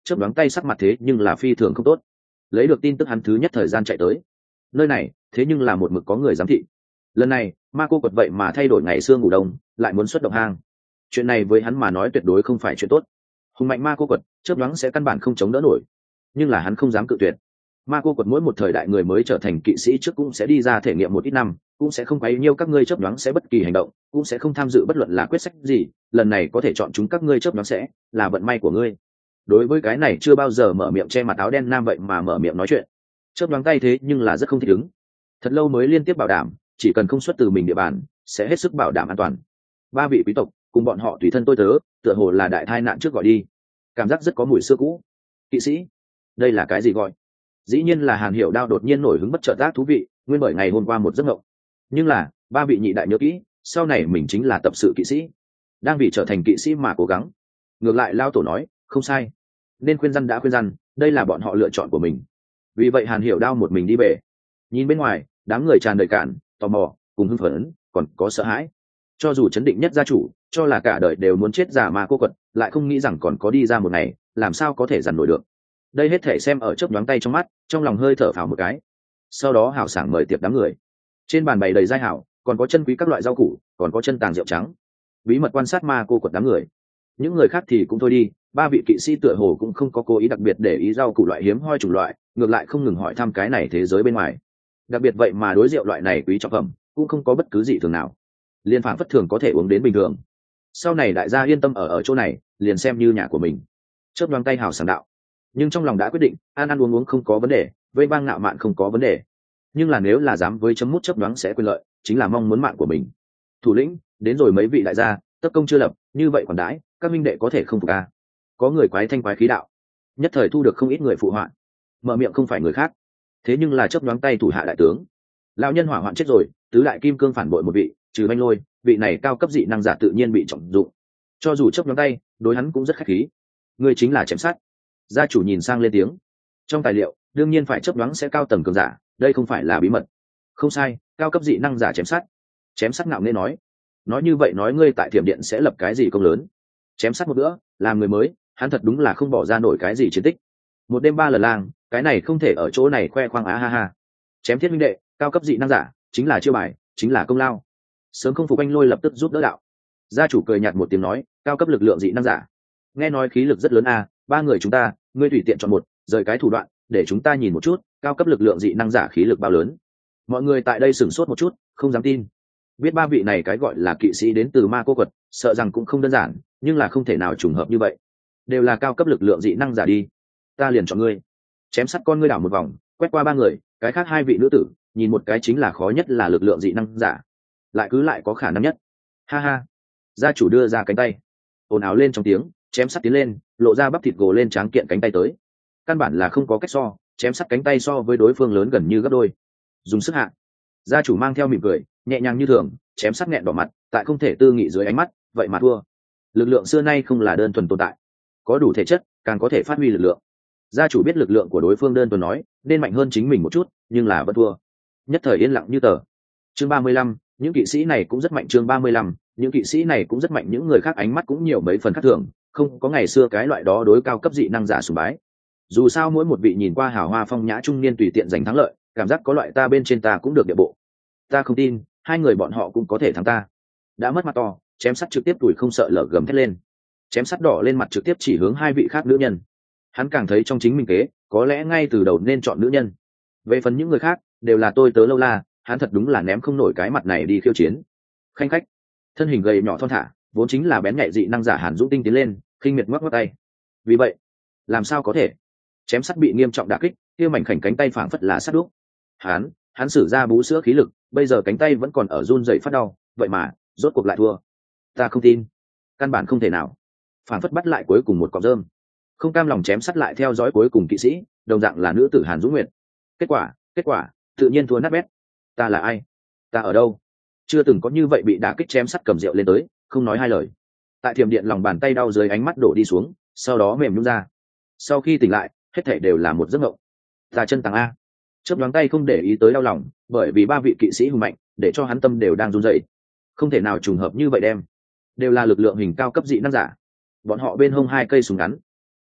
chớp đoán tay sắc mặt thế nhưng là phi thường không tốt. Lấy được tin tức hắn thứ nhất thời gian chạy tới nơi này, thế nhưng là một mực có người giám thị. Lần này ma cô quật vậy mà thay đổi ngày xưa ngủ đông, lại muốn xuất động hang. Chuyện này với hắn mà nói tuyệt đối không phải chuyện tốt. Hùng mạnh ma cô quật chớp đoán sẽ căn bản không chống đỡ nổi, nhưng là hắn không dám cự tuyệt. Ma cô quật mỗi một thời đại người mới trở thành kỵ sĩ trước cũng sẽ đi ra thể nghiệm một ít năm, cũng sẽ không quấy nhiêu các ngươi chớp đoán sẽ bất kỳ hành động, cũng sẽ không tham dự bất luận là quyết sách gì. Lần này có thể chọn chúng các ngươi chớp đoán sẽ là vận may của ngươi. Đối với cái này chưa bao giờ mở miệng che mặt áo đen nam vậy mà mở miệng nói chuyện, chớp đoán tay thế nhưng là rất không thích ứng. Thật lâu mới liên tiếp bảo đảm chỉ cần không xuất từ mình địa bàn sẽ hết sức bảo đảm an toàn. Ba vị quý tộc cùng bọn họ tùy thân tôi tớ tựa hồ là đại tai nạn trước gọi đi, cảm giác rất có mùi xưa cũ. Kỵ sĩ, đây là cái gì gọi? Dĩ nhiên là Hàn Hiểu Đao đột nhiên nổi hứng bất chợt ác thú vị, nguyên bởi ngày hôm qua một giấc mộng. Nhưng là ba vị nhị đại nhớ kỹ, sau này mình chính là tập sự kỵ sĩ, đang vì trở thành kỵ sĩ mà cố gắng. Ngược lại lao tổ nói không sai, nên khuyên răn đã khuyên răn, đây là bọn họ lựa chọn của mình. Vì vậy Hàn Hiểu Đao một mình đi về. Nhìn bên ngoài đám người tràn đầy cản, tò mò, cùng hưng phấn, còn có sợ hãi. Cho dù chấn định nhất gia chủ cho là cả đời đều muốn chết giả mà cô quật, lại không nghĩ rằng còn có đi ra một ngày, làm sao có thể dằn nổi được. Đây hết thể xem ở chớp nhoáng tay trong mắt, trong lòng hơi thở phào một cái. Sau đó hào sảng mời tiệc đám người. Trên bàn bày đầy giai hảo, còn có chân quý các loại rau củ, còn có chân tàng rượu trắng. Bí mật quan sát ma cô quật đám người. Những người khác thì cũng thôi đi, ba vị kỵ sĩ tựa hồ cũng không có cố ý đặc biệt để ý rau củ loại hiếm hoi chủng loại, ngược lại không ngừng hỏi thăm cái này thế giới bên ngoài. Đặc biệt vậy mà đối rượu loại này quý trọng phẩm cũng không có bất cứ gì thường nào, liên phản phất thường có thể uống đến bình thường. Sau này đại gia yên tâm ở ở chỗ này, liền xem như nhà của mình. Chớp nhoáng tay hào sảng đạo, nhưng trong lòng đã quyết định, ăn ăn uống uống không có vấn đề, vây bang ngạo mạn không có vấn đề, nhưng là nếu là dám với chấm mút chớp nhoáng sẽ quyền lợi, chính là mong muốn mạng của mình. Thủ lĩnh đến rồi, mấy vị đại gia tất công chưa lập, như vậy còn đãi các minh đệ có thể không phục à? Có người quái thanh quái khí đạo, nhất thời thu được không ít người phụ họa. Mở miệng không phải người khác, thế nhưng là chớp nhoáng tay thủ hạ đại tướng. Lão nhân hỏa hoạn chết rồi, tứ đại kim cương phản bội một vị, trừ Banh Lôi, vị này cao cấp dị năng giả tự nhiên bị trọng dụng. Cho dù chớp nhoáng tay đối hắn cũng rất khách khí. Người chính là chém sát. Gia chủ nhìn sang lên tiếng. Trong tài liệu đương nhiên phải chớp nhoáng sẽ cao tầng cường giả, đây không phải là bí mật. Không sai, cao cấp dị năng giả chém sát. Chém sát ngạo nghễ nói, nói như vậy nói ngươi tại Thiểm Điện sẽ lập cái gì công lớn? Chém sát một bữa làm người mới, hắn thật đúng là không bỏ ra nổi cái gì chiến tích. Một đêm ba lần lang, cái này không thể ở chỗ này khoe khoang á ha ha. Chém thiết minh đệ, cao cấp dị năng giả chính là chiêu bài, chính là công lao. Sớm không phục anh Lôi lập tức giúp đỡ đạo. Gia chủ cười nhạt một tiếng nói, cao cấp lực lượng dị năng giả, nghe nói khí lực rất lớn a, ba người chúng ta ngươi tùy tiện chọn một, rời cái thủ đoạn để chúng ta nhìn một chút cao cấp lực lượng dị năng giả khí lực bao lớn. Mọi người tại đây sửng sốt một chút, không dám tin. Biết ba vị này cái gọi là kỵ sĩ đến từ ma cô quật, sợ rằng cũng không đơn giản, nhưng là không thể nào trùng hợp như vậy. Đều là cao cấp lực lượng dị năng giả đi, ta liền chọn ngươi. Chém sắt con ngươi đảo một vòng, quét qua ba người, cái khác hai vị nữ tử nhìn một cái chính là khó nhất là lực lượng dị năng giả, lại cứ lại có khả năng nhất. Ha ha. Gia chủ đưa ra cánh tay, ồn ào lên trong tiếng. Chém sắt tiến lên, lộ ra bắp thịt gồ lên tráng kiện cánh tay tới. Căn bản là không có cách so, chém sắt cánh tay so với đối phương lớn gần như gấp đôi. Dùng sức hạ. Gia chủ mang theo mỉm cười, nhẹ nhàng như thường. Chém sắt nghẹn đỏ mặt, tại không thể tư nghị dưới ánh mắt, vậy mà thua. Lực lượng xưa nay không là đơn thuần tồn tại, có đủ thể chất càng có thể phát huy lực lượng. Gia chủ biết lực lượng của đối phương đơn thuần nói nên mạnh hơn chính mình một chút, nhưng là vẫn thua. Nhất thời yên lặng như tờ. Chương ba mươi lăm, những kỵ sĩ này cũng rất mạnh. Chương ba mươi lăm, những kỵ sĩ này cũng rất mạnh. Những người khác ánh mắt cũng nhiều mấy phần khác thường, không có ngày xưa cái loại đó đối cao cấp dị năng giả sùng bái. Dù sao mỗi một vị nhìn qua hào hoa phong nhã trung niên tùy tiện giành thắng lợi, cảm giác có loại ta bên trên ta cũng được địa bộ. Ta không tin hai người bọn họ cũng có thể thắng ta. Đã mất mặt to, chém sắt trực tiếp đuổi không sợ lở gầm thét lên. Chém sắt đỏ lên mặt trực tiếp chỉ hướng hai vị khác nữ nhân. Hắn càng thấy trong chính mình kế, có lẽ ngay từ đầu nên chọn nữ nhân. Về phần những người khác, đều là tôi tớ lâu la, hắn thật đúng là ném không nổi cái mặt này đi khiêu chiến. Khanh khách, thân hình gầy nhỏ thon thả, vốn chính là bén nhạy dị năng giả Hàn Dũng Tinh tiến lên, khinh miệt ngoắc ngoắc tay. Vì vậy, làm sao có thể? Chém sắt bị nghiêm trọng đả kích, kia mảnh khảnh cánh tay phảng phất là sắt đúc. Hắn, hắn sử ra bú sữa khí lực, bây giờ cánh tay vẫn còn ở run rẩy phát đau, vậy mà, rốt cuộc lại thua. Ta không tin, căn bản không thể nào. Phảng phất bắt lại cuối cùng một cọng rơm. Không cam lòng chém sắt lại theo dõi cuối cùng kỵ sĩ, đồng dạng là nữ tử Hàn Dũng Nguyệt. Kết quả, kết quả, tự nhiên thua nát bét. Ta là ai? Ta ở đâu? Chưa từng có như vậy bị đả kích chém sắt cầm rượu lên tới, không nói hai lời. Tại Thiểm Điện lòng bàn tay đau dưới ánh mắt đổ đi xuống, sau đó mềm nhũn ra. Sau khi tỉnh lại, hết thảy đều là một giấc mộng. Ta chân tàng a. Chớp nhoáng tay không để ý tới đau lòng, bởi vì ba vị kỵ sĩ hùng mạnh, để cho hắn tâm đều đang run rẩy. Không thể nào trùng hợp như vậy đem. Đều là lực lượng hình cao cấp dị năng giả. Bọn họ bên hông hai cây súng ngắn,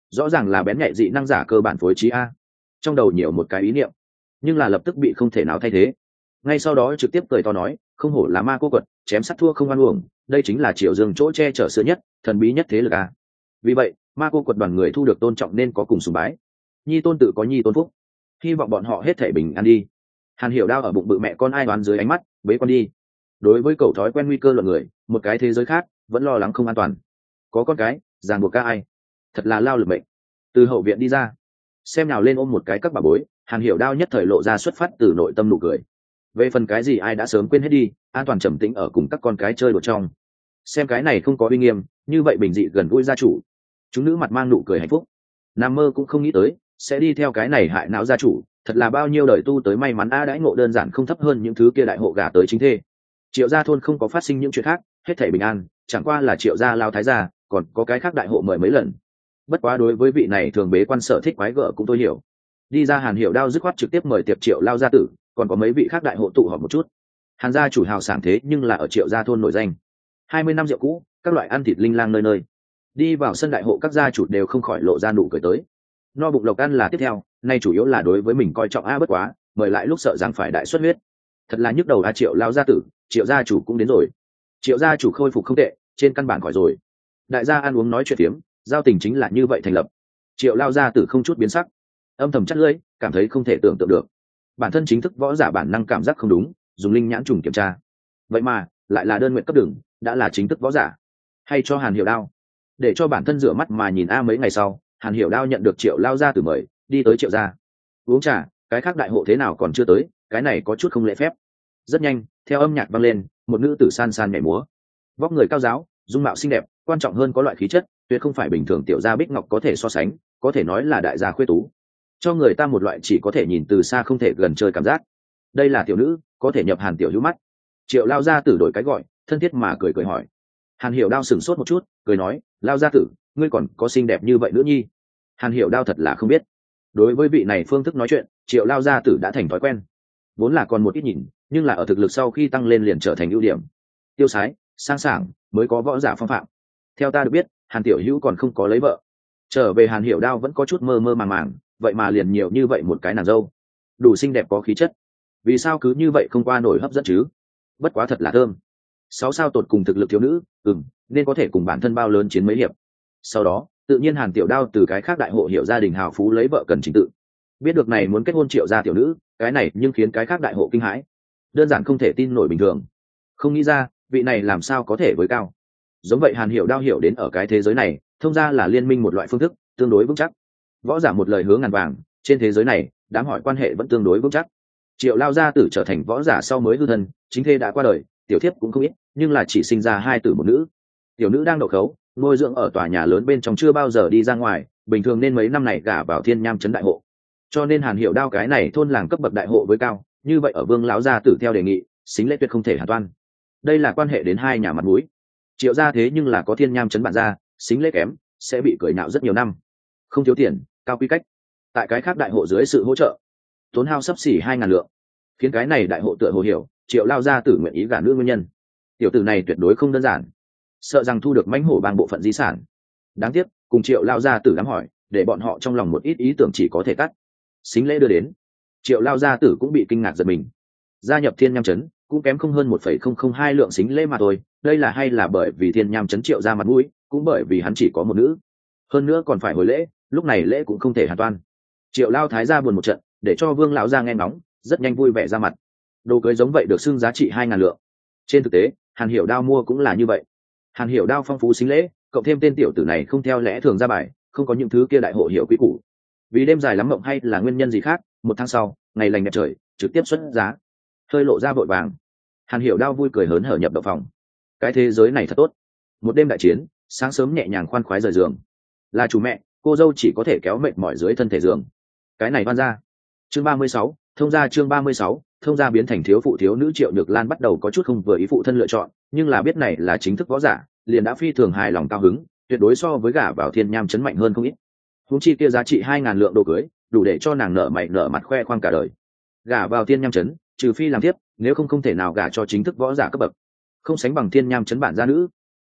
rõ ràng là bén nhạy dị năng giả cơ bản phối trí a. Trong đầu nhiều một cái ý niệm, nhưng là lập tức bị không thể nào thay thế. Ngay sau đó trực tiếp cười to nói, không hổ là ma cô quật, chém sắt thua không oan uổng, đây chính là Triệu Dương chỗ che chở xưa nhất, thần bí nhất thế lực a. Vì vậy ma cô quật đoàn người thu được tôn trọng nên có cùng sùng bái. Nhi tôn tự có nhi tôn phúc, hy vọng bọn họ hết thể bình an đi. Hàn Hiểu Đao ở bụng bự mẹ con ai đoán dưới ánh mắt bế con đi. Đối với cậu thói quen nguy cơ luận người, một cái thế giới khác vẫn lo lắng không an toàn. Có con cái ràng buộc ca ai, thật là lao lực mệnh. Từ hậu viện đi ra, xem nào lên ôm một cái các bà bối, Hàn Hiểu Đao nhất thời lộ ra xuất phát từ nội tâm nụ cười. Về phần cái gì ai đã sớm quên hết đi, an toàn trầm tĩnh ở cùng các con cái chơi đùa trong. Xem cái này không có uy nghiêm, như vậy bình dị gần gũi gia chủ. Chúng nữ mặt mang nụ cười hạnh phúc, nằm mơ cũng không nghĩ tới sẽ đi theo cái này hại não gia chủ, thật là bao nhiêu đời tu tới may mắn a. Đãi ngộ đơn giản không thấp hơn những thứ kia đại hộ gả tới chính thê. Triệu gia thôn không có phát sinh những chuyện khác, hết thảy bình an, chẳng qua là Triệu gia lao thái gia, còn có cái khác đại hộ mời mấy lần. Bất quá đối với vị này thường bế quan sở thích quái gở cũng tôi hiểu. Đi ra Hàn Hiểu Đao dứt khoát trực tiếp mời tiệp Triệu lao gia tử, còn có mấy vị khác đại hộ tụ họp một chút. Hàn gia chủ hào sảng thế nhưng là ở Triệu gia thôn nổi danh. Hai mươi năm rượu cũ, các loại ăn thịt linh lang nơi nơi. Đi vào sân đại hộ các gia chủ đều không khỏi lộ ra nụ cười tới. No bụng lộc ăn là tiếp theo, nay chủ yếu là đối với mình coi trọng a bất quá, mời lại lúc sợ rằng phải đại xuất huyết. Thật là nhức đầu a. Triệu lao gia tử, Triệu gia chủ cũng đến rồi. Triệu gia chủ khôi phục không tệ, trên căn bản khỏi rồi. Đại gia ăn uống nói chuyện tiếm, giao tình chính là như vậy thành lập. Triệu lao gia tử không chút biến sắc, âm thầm chắt lưỡi, cảm thấy không thể tưởng tượng được. Bản thân chính thức võ giả bản năng cảm giác không đúng, dùng linh nhãn trùng kiểm tra. Vậy mà, lại là đơn nguyện cấp đường, đã là chính thức võ giả. Hay cho Hàn Hiểu Đao, để cho bản thân rửa mắt mà nhìn a. Mấy ngày sau, Hàn Hiểu Đao nhận được Triệu lao gia tử mời, đi tới Triệu gia uống trà. Cái khác đại hộ thế nào còn chưa tới, cái này có chút không lễ phép. Rất nhanh, theo âm nhạc vang lên, một nữ tử san san nhảy múa, vóc người cao giáo, dung mạo xinh đẹp, quan trọng hơn có loại khí chất tuyệt không phải bình thường tiểu gia bích ngọc có thể so sánh, có thể nói là đại gia khuê tú, cho người ta một loại chỉ có thể nhìn từ xa không thể gần chơi cảm giác. Đây là tiểu nữ, có thể nhập Hàn tiểu hữu mắt. Triệu lao gia tử đổi cái gọi, thân thiết mà cười cười hỏi. Hàn Hiểu Đao sửng sốt một chút, cười nói, lao gia tử, ngươi còn có xinh đẹp như vậy nữa nhi? Hàn Hiểu Đao thật là không biết. Đối với vị này phương thức nói chuyện, Triệu lao gia tử đã thành thói quen, vốn là còn một ít nhìn, nhưng là ở thực lực sau khi tăng lên liền trở thành ưu điểm. Tiêu sái, sang sảng, mới có võ giả phong phạm. Theo ta được biết, Hàn tiểu hữu còn không có lấy vợ. Trở về Hàn Hiểu Đao vẫn có chút mơ mơ màng màng, vậy mà liền nhiều như vậy một cái nàng dâu, đủ xinh đẹp có khí chất, vì sao cứ như vậy không qua nổi hấp dẫn chứ? Bất quá thật là thơm. Sáu sao tột cùng thực lực thiếu nữ, ừm, nên có thể cùng bản thân bao lớn chiến mấy hiệp. Sau đó, tự nhiên Hàn Tiểu Đao từ cái khác đại hộ hiểu gia đình hào phú lấy vợ cần trình tự. Biết được này muốn kết hôn Triệu gia tiểu nữ, cái này nhưng khiến cái khác đại hộ kinh hãi, đơn giản không thể tin nổi bình thường. Không nghĩ ra, vị này làm sao có thể với cao. Giống vậy Hàn Hiểu Đao hiểu đến ở cái thế giới này, thông ra là liên minh một loại phương thức tương đối vững chắc. Võ giả một lời hứa ngàn vàng, trên thế giới này, đám hỏi quan hệ vẫn tương đối vững chắc. Triệu lao gia tử trở thành võ giả sau mới hư thân, chính thê đã qua đời, tiểu thiếp cũng không ít, nhưng là chỉ sinh ra hai tử một nữ. Tiểu nữ đang đậu khấu, nuôi dưỡng ở tòa nhà lớn bên trong chưa bao giờ đi ra ngoài, bình thường nên mấy năm này gả vào Thiên Nham trấn đại hộ. Cho nên Hàn Hiểu Đao cái này thôn làng cấp bậc đại hộ với cao, như vậy ở Vương lão gia tử theo đề nghị, xính lễ tuyệt không thể hàn toan. Đây là quan hệ đến hai nhà mặt mũi. Triệu gia thế nhưng là có Thiên Nham trấn bản gia, xính lễ kém sẽ bị cười nhạo rất nhiều năm. Không thiếu tiền, cao quy cách. Tại cái khác đại hộ dưới sự hỗ trợ, tốn hao sấp xỉ hai ngàn lượng, khiến cái này đại hộ tựa hồ hiểu Triệu lao gia tử nguyện ý gả nữ nguyên nhân. Tiểu tử này tuyệt đối không đơn giản, sợ rằng thu được mãnh hổ bang bộ phận di sản. Đáng tiếc, cùng Triệu lao gia tử đám hỏi, để bọn họ trong lòng một ít ý tưởng chỉ có thể cắt. Xính lễ đưa đến, Triệu lao gia tử cũng bị kinh ngạc giật mình. Gia nhập Thiên Nham trấn cũng kém không hơn một phẩy không không hai lượng xính lễ mà thôi. Đây là hay là bởi vì Thiên Nham trấn Triệu ra mặt mũi, cũng bởi vì hắn chỉ có một nữ, hơn nữa còn phải hồi lễ, lúc này lễ cũng không thể hàn toan. Triệu lao thái gia buồn một trận, để cho Vương lão gia nghe ngóng, rất nhanh vui vẻ ra mặt. Đồ cưới giống vậy được xưng giá trị hai ngàn lượng. Trên thực tế, Hàn Hiểu Đao mua cũng là như vậy. Hàn Hiểu Đao phong phú xính lễ, cộng thêm tên tiểu tử này không theo lẽ thường ra bài, không có những thứ kia đại hộ hiểu quý củ. Vì đêm dài lắm mộng hay là nguyên nhân gì khác, một tháng sau, ngày lành đẹp trời, trực tiếp xuất giá, hơi lộ ra vội vàng. Hàn Hiểu Đao vui cười hớn hở nhập động phòng. Cái thế giới này thật tốt. Một đêm đại chiến, sáng sớm nhẹ nhàng khoan khoái rời giường. Là chủ mẹ, cô dâu chỉ có thể kéo mệt mỏi dưới thân thể giường. Cái này van ra. Chương ba mươi sáu, thông gia chương ba mươi sáu, thông gia biến thành thiếu phụ thiếu nữ Triệu Nhược Lan bắt đầu có chút không vừa ý phụ thân lựa chọn, nhưng là biết này là chính thức võ giả, liền đã phi thường hài lòng cao hứng, tuyệt đối so với gả vào Thiên Nham trấn mạnh hơn không ít. Huống chi kia giá trị hai ngàn lượng đồ cưới, đủ để cho nàng nở mày nở mặt khoe khoang cả đời. Gả vào Thiên Nham trấn, trừ phi làm tiếp, nếu không không thể nào gả cho chính thức võ giả cấp bậc, không sánh bằng Thiên Nham trấn bản gia nữ.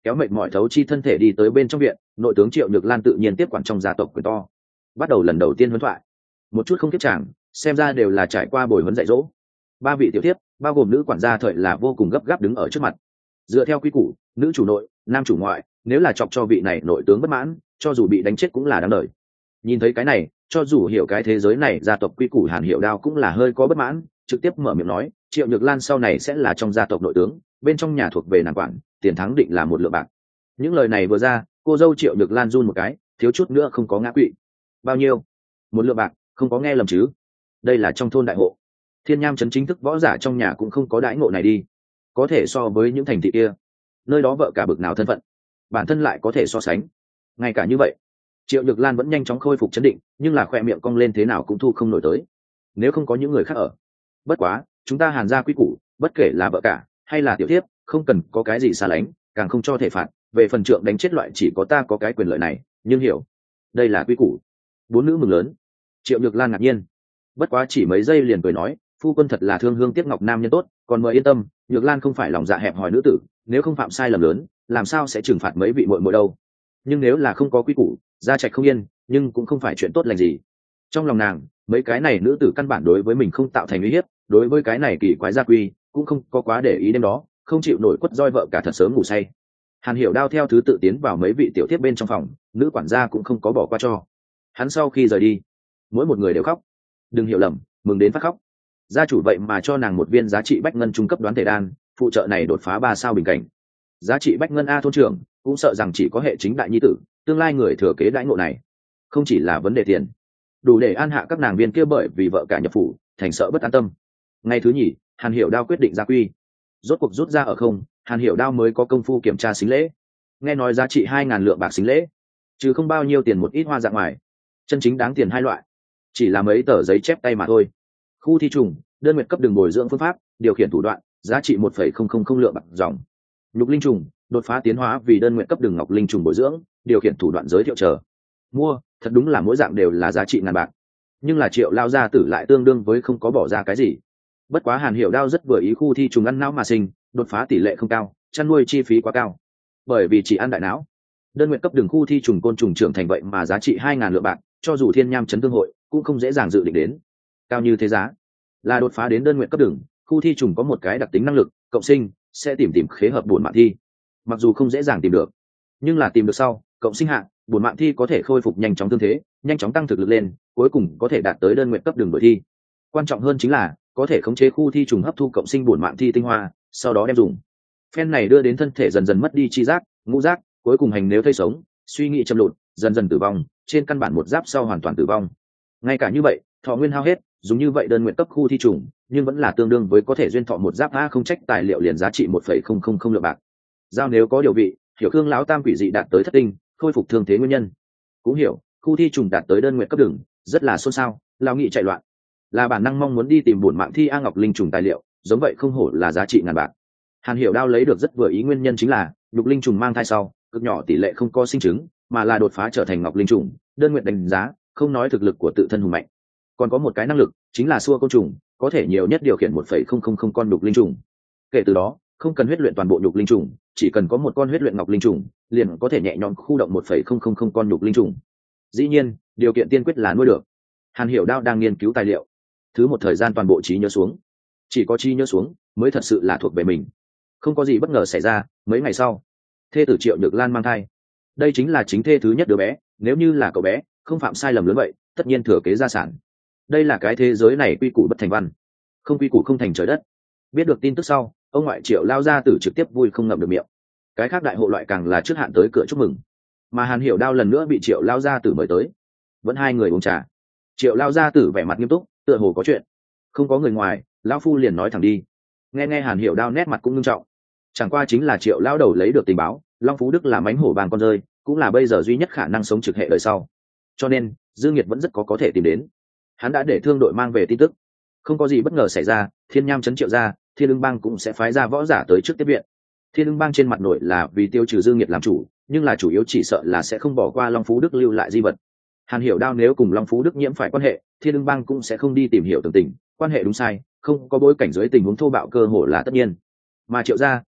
kéo mệt mỏi thấu chi thân thể đi tới bên trong viện. Nội tướng Triệu Nhược Lan tự nhiên tiếp quản trong gia tộc quyền to, bắt đầu lần đầu tiên huấn thoại. Một chút không kiếp chàng, xem ra đều là trải qua bồi huấn dạy dỗ. Ba vị tiểu thiếp bao gồm nữ quản gia thời là vô cùng gấp gáp đứng ở trước mặt. Dựa theo quy củ, nữ chủ nội, nam chủ ngoại, nếu là chọc cho vị này nội tướng bất mãn, cho dù bị đánh chết cũng là đáng đời. Nhìn thấy cái này, cho dù hiểu cái thế giới này gia tộc quy củ, Hàn Hiểu Đao cũng là hơi có bất mãn, trực tiếp mở miệng nói, Triệu Nhược Lan sau này sẽ là trong gia tộc nội tướng, bên trong nhà thuộc về nàng quản, tiền thắng định là một lượng bạc. Những lời này vừa ra, cô dâu Triệu Nhược Lan run một cái, thiếu chút nữa không có ngã quỵ. Bao nhiêu? Một lượng bạc, không có nghe lầm chứ? Đây là trong thôn đại hộ, Thiên Nham trấn chính thức võ giả trong nhà cũng không có đãi ngộ này đi. Có thể so với những thành thị kia, nơi đó vợ cả bực nào thân phận, bản thân lại có thể so sánh. Ngay cả như vậy, Triệu Nhược Lan vẫn nhanh chóng khôi phục chấn định, nhưng là khoe miệng cong lên thế nào cũng thu không nổi tới. Nếu không có những người khác ở, bất quá chúng ta Hàn gia quy củ, bất kể là vợ cả hay là tiểu thiếp, không cần có cái gì xa lánh, càng không cho thể phạt. Về phần trượng đánh chết loại, chỉ có ta có cái quyền lợi này, nhưng hiểu đây là quy củ. Bốn nữ mừng lớn. Triệu Nhược Lan ngạc nhiên, bất quá chỉ mấy giây liền cười nói, phu quân thật là thương hương tiếc ngọc nam nhân tốt, còn mời yên tâm, Nhược Lan không phải lòng dạ hẹp hòi nữ tử, nếu không phạm sai lầm lớn, làm sao sẽ trừng phạt mấy vị muội muội đâu. Nhưng nếu là không có quy củ, gia trạch không yên, nhưng cũng không phải chuyện tốt lành gì. Trong lòng nàng, mấy cái này nữ tử căn bản đối với mình không tạo thành uy hiếp, đối với cái này kỳ quái gia quy cũng không có quá để ý. Đêm đó không chịu nổi quất roi vợ cả thật sớm ngủ say. Hàn Hiểu Đao theo thứ tự tiến vào mấy vị tiểu thiếp bên trong phòng, nữ quản gia cũng không có bỏ qua cho hắn. Sau khi rời đi, mỗi một người đều khóc. Đừng hiểu lầm, mừng đến phát khóc. Gia chủ vậy mà cho nàng một viên giá trị bách ngân trung cấp đoán thể đan, phụ trợ này đột phá ba sao bình cảnh. Giá trị bách ngân a thôn trưởng cũng sợ rằng chỉ có hệ chính đại nhi tử, tương lai người thừa kế đãi ngộ này không chỉ là vấn đề tiền, đủ để an hạ các nàng viên kia bởi vì vợ cả nhập phủ thành sợ bất an tâm. Ngày thứ nhì, Hàn Hiểu Đao quyết định gia quy, rốt cuộc rút ra ở không, Hàn Hiểu Đao mới có công phu kiểm tra xính lễ. Nghe nói giá trị hai ngàn lượng bạc xính lễ, chứ không bao nhiêu tiền một ít hoa dạng ngoài, chân chính đáng tiền hai loại, chỉ là mấy tờ giấy chép tay mà thôi. Khu thi trùng, đơn nguyện cấp đường bồi dưỡng phương pháp, điều khiển thủ đoạn, giá trị một phẩy không không không lượng bạc dòng. Nhục linh trùng, đột phá tiến hóa vì đơn nguyện cấp đường ngọc linh trùng bồi dưỡng, điều khiển thủ đoạn giới thiệu chờ. Mua, thật đúng là mỗi dạng đều là giá trị ngàn bạc, nhưng là Triệu lao gia tử lại tương đương với không có bỏ ra cái gì. Bất quá Hàn Hiểu Đao rất vừa ý khu thi trùng ăn não mà sinh, đột phá tỷ lệ không cao, chăn nuôi chi phí quá cao, bởi vì chỉ ăn đại não. Đơn nguyện cấp đường khu thi trùng côn trùng trưởng thành vậy mà giá trị hai ngàn lượng bạc, cho dù Thiên Nham trấn thương hội cũng không dễ dàng dự định đến cao như thế giá. Là đột phá đến đơn nguyện cấp đường, khu thi trùng có một cái đặc tính năng lực cộng sinh, sẽ tìm tìm khế hợp bổn mạng thi. Mặc dù không dễ dàng tìm được, nhưng là tìm được sau, cộng sinh hạ, bổn mạng thi có thể khôi phục nhanh chóng thương thế, nhanh chóng tăng thực lực lên, cuối cùng có thể đạt tới đơn nguyện cấp đường đội thi. Quan trọng hơn chính là có thể khống chế khu thi trùng hấp thu cộng sinh bổn mạng thi tinh hoa, sau đó đem dùng. Phen này đưa đến thân thể dần dần mất đi chi giác, ngũ giác, cuối cùng hành nếu thây sống, suy nghĩ chậm lụt, dần dần tử vong, trên căn bản một giáp sau hoàn toàn tử vong. Ngay cả như vậy, thọ nguyên hao hết, dùng như vậy đơn nguyện cấp khu thi trùng, nhưng vẫn là tương đương với có thể duyên thọ một giáp a, không trách tài liệu liền giá trị một phẩy không không không lượng bạc. Giao nếu có điều vị, hiểu Khương lão tam quỷ dị đạt tới thất tinh, khôi phục thương thế nguyên nhân. Cũng hiểu, khu thi trùng đạt tới đơn nguyện cấp đường, rất là xôn xao, lao nghị chạy loạn. Là bản năng mong muốn đi tìm bổn mạng thi a ngọc linh trùng tài liệu, giống vậy không hổ là giá trị ngàn bạc. Hàn Hiểu Đao lấy được rất vừa ý nguyên nhân chính là nhục linh trùng mang thai sau, cực nhỏ tỷ lệ không có sinh trứng, mà là đột phá trở thành ngọc linh trùng, đơn nguyện đánh giá, không nói thực lực của tự thân hùng mạnh, còn có một cái năng lực, chính là xua côn trùng, có thể nhiều nhất điều khiển một phẩy không không không con nhục linh trùng. Kể từ đó, không cần huyết luyện toàn bộ nhục linh trùng, chỉ cần có một con huyết luyện ngọc linh trùng, liền có thể nhẹ nhõm khu động một phẩy không không không con nhục linh trùng. Dĩ nhiên, điều kiện tiên quyết là nuôi được. Hàn Hiểu Đao đang nghiên cứu tài liệu, thứ một thời gian toàn bộ trí nhớ xuống, chỉ có trí nhớ xuống mới thật sự là thuộc về mình. Không có gì bất ngờ xảy ra, mấy ngày sau, thê tử Triệu Nhược Lan mang thai. Đây chính là chính thê thứ nhất đứa bé, nếu như là cậu bé không phạm sai lầm lớn vậy, tất nhiên thừa kế gia sản. Đây là cái thế giới này quy củ bất thành văn, không quy củ không thành trời đất. Biết được tin tức sau, ông ngoại Triệu lao gia tử trực tiếp vui không ngậm được miệng. Cái khác đại hộ loại càng là trước hạn tới cửa chúc mừng. Mà Hàn Hiểu Đao lần nữa bị Triệu lao gia tử mời tới, vẫn hai người uống trà. Triệu lao gia tử vẻ mặt nghiêm túc, tựa hồ có chuyện. Không có người ngoài, lão phu liền nói thẳng đi. Nghe nghe Hàn Hiểu Đao nét mặt cũng nghiêm trọng. Chẳng qua chính là Triệu lao đầu lấy được tình báo, Long Phú Đức là mánh hổ bàng con rơi, cũng là bây giờ duy nhất khả năng sống trực hệ đời sau. Cho nên Dương Nhiệt vẫn rất có có thể tìm đến. Hắn đã để thương đội mang về tin tức, không có gì bất ngờ xảy ra, Thiên Nham trấn Triệu ra, Thiên Ưng Bang cũng sẽ phái ra võ giả tới trước tiếp viện. Thiên Ưng Bang trên mặt nội là vì tiêu trừ Dương Nhiệt làm chủ, nhưng là chủ yếu chỉ sợ là sẽ không bỏ qua Long Phú Đức lưu lại di vật. Hàn Hiểu Đao nếu cùng Long Phú Đức nhiễm phải quan hệ, Thiên Ưng Bang cũng sẽ không đi tìm hiểu tường tình, quan hệ đúng sai, không có bối cảnh dưới tình huống thô bạo cơ hồ là tất nhiên. Mà Triệu gia,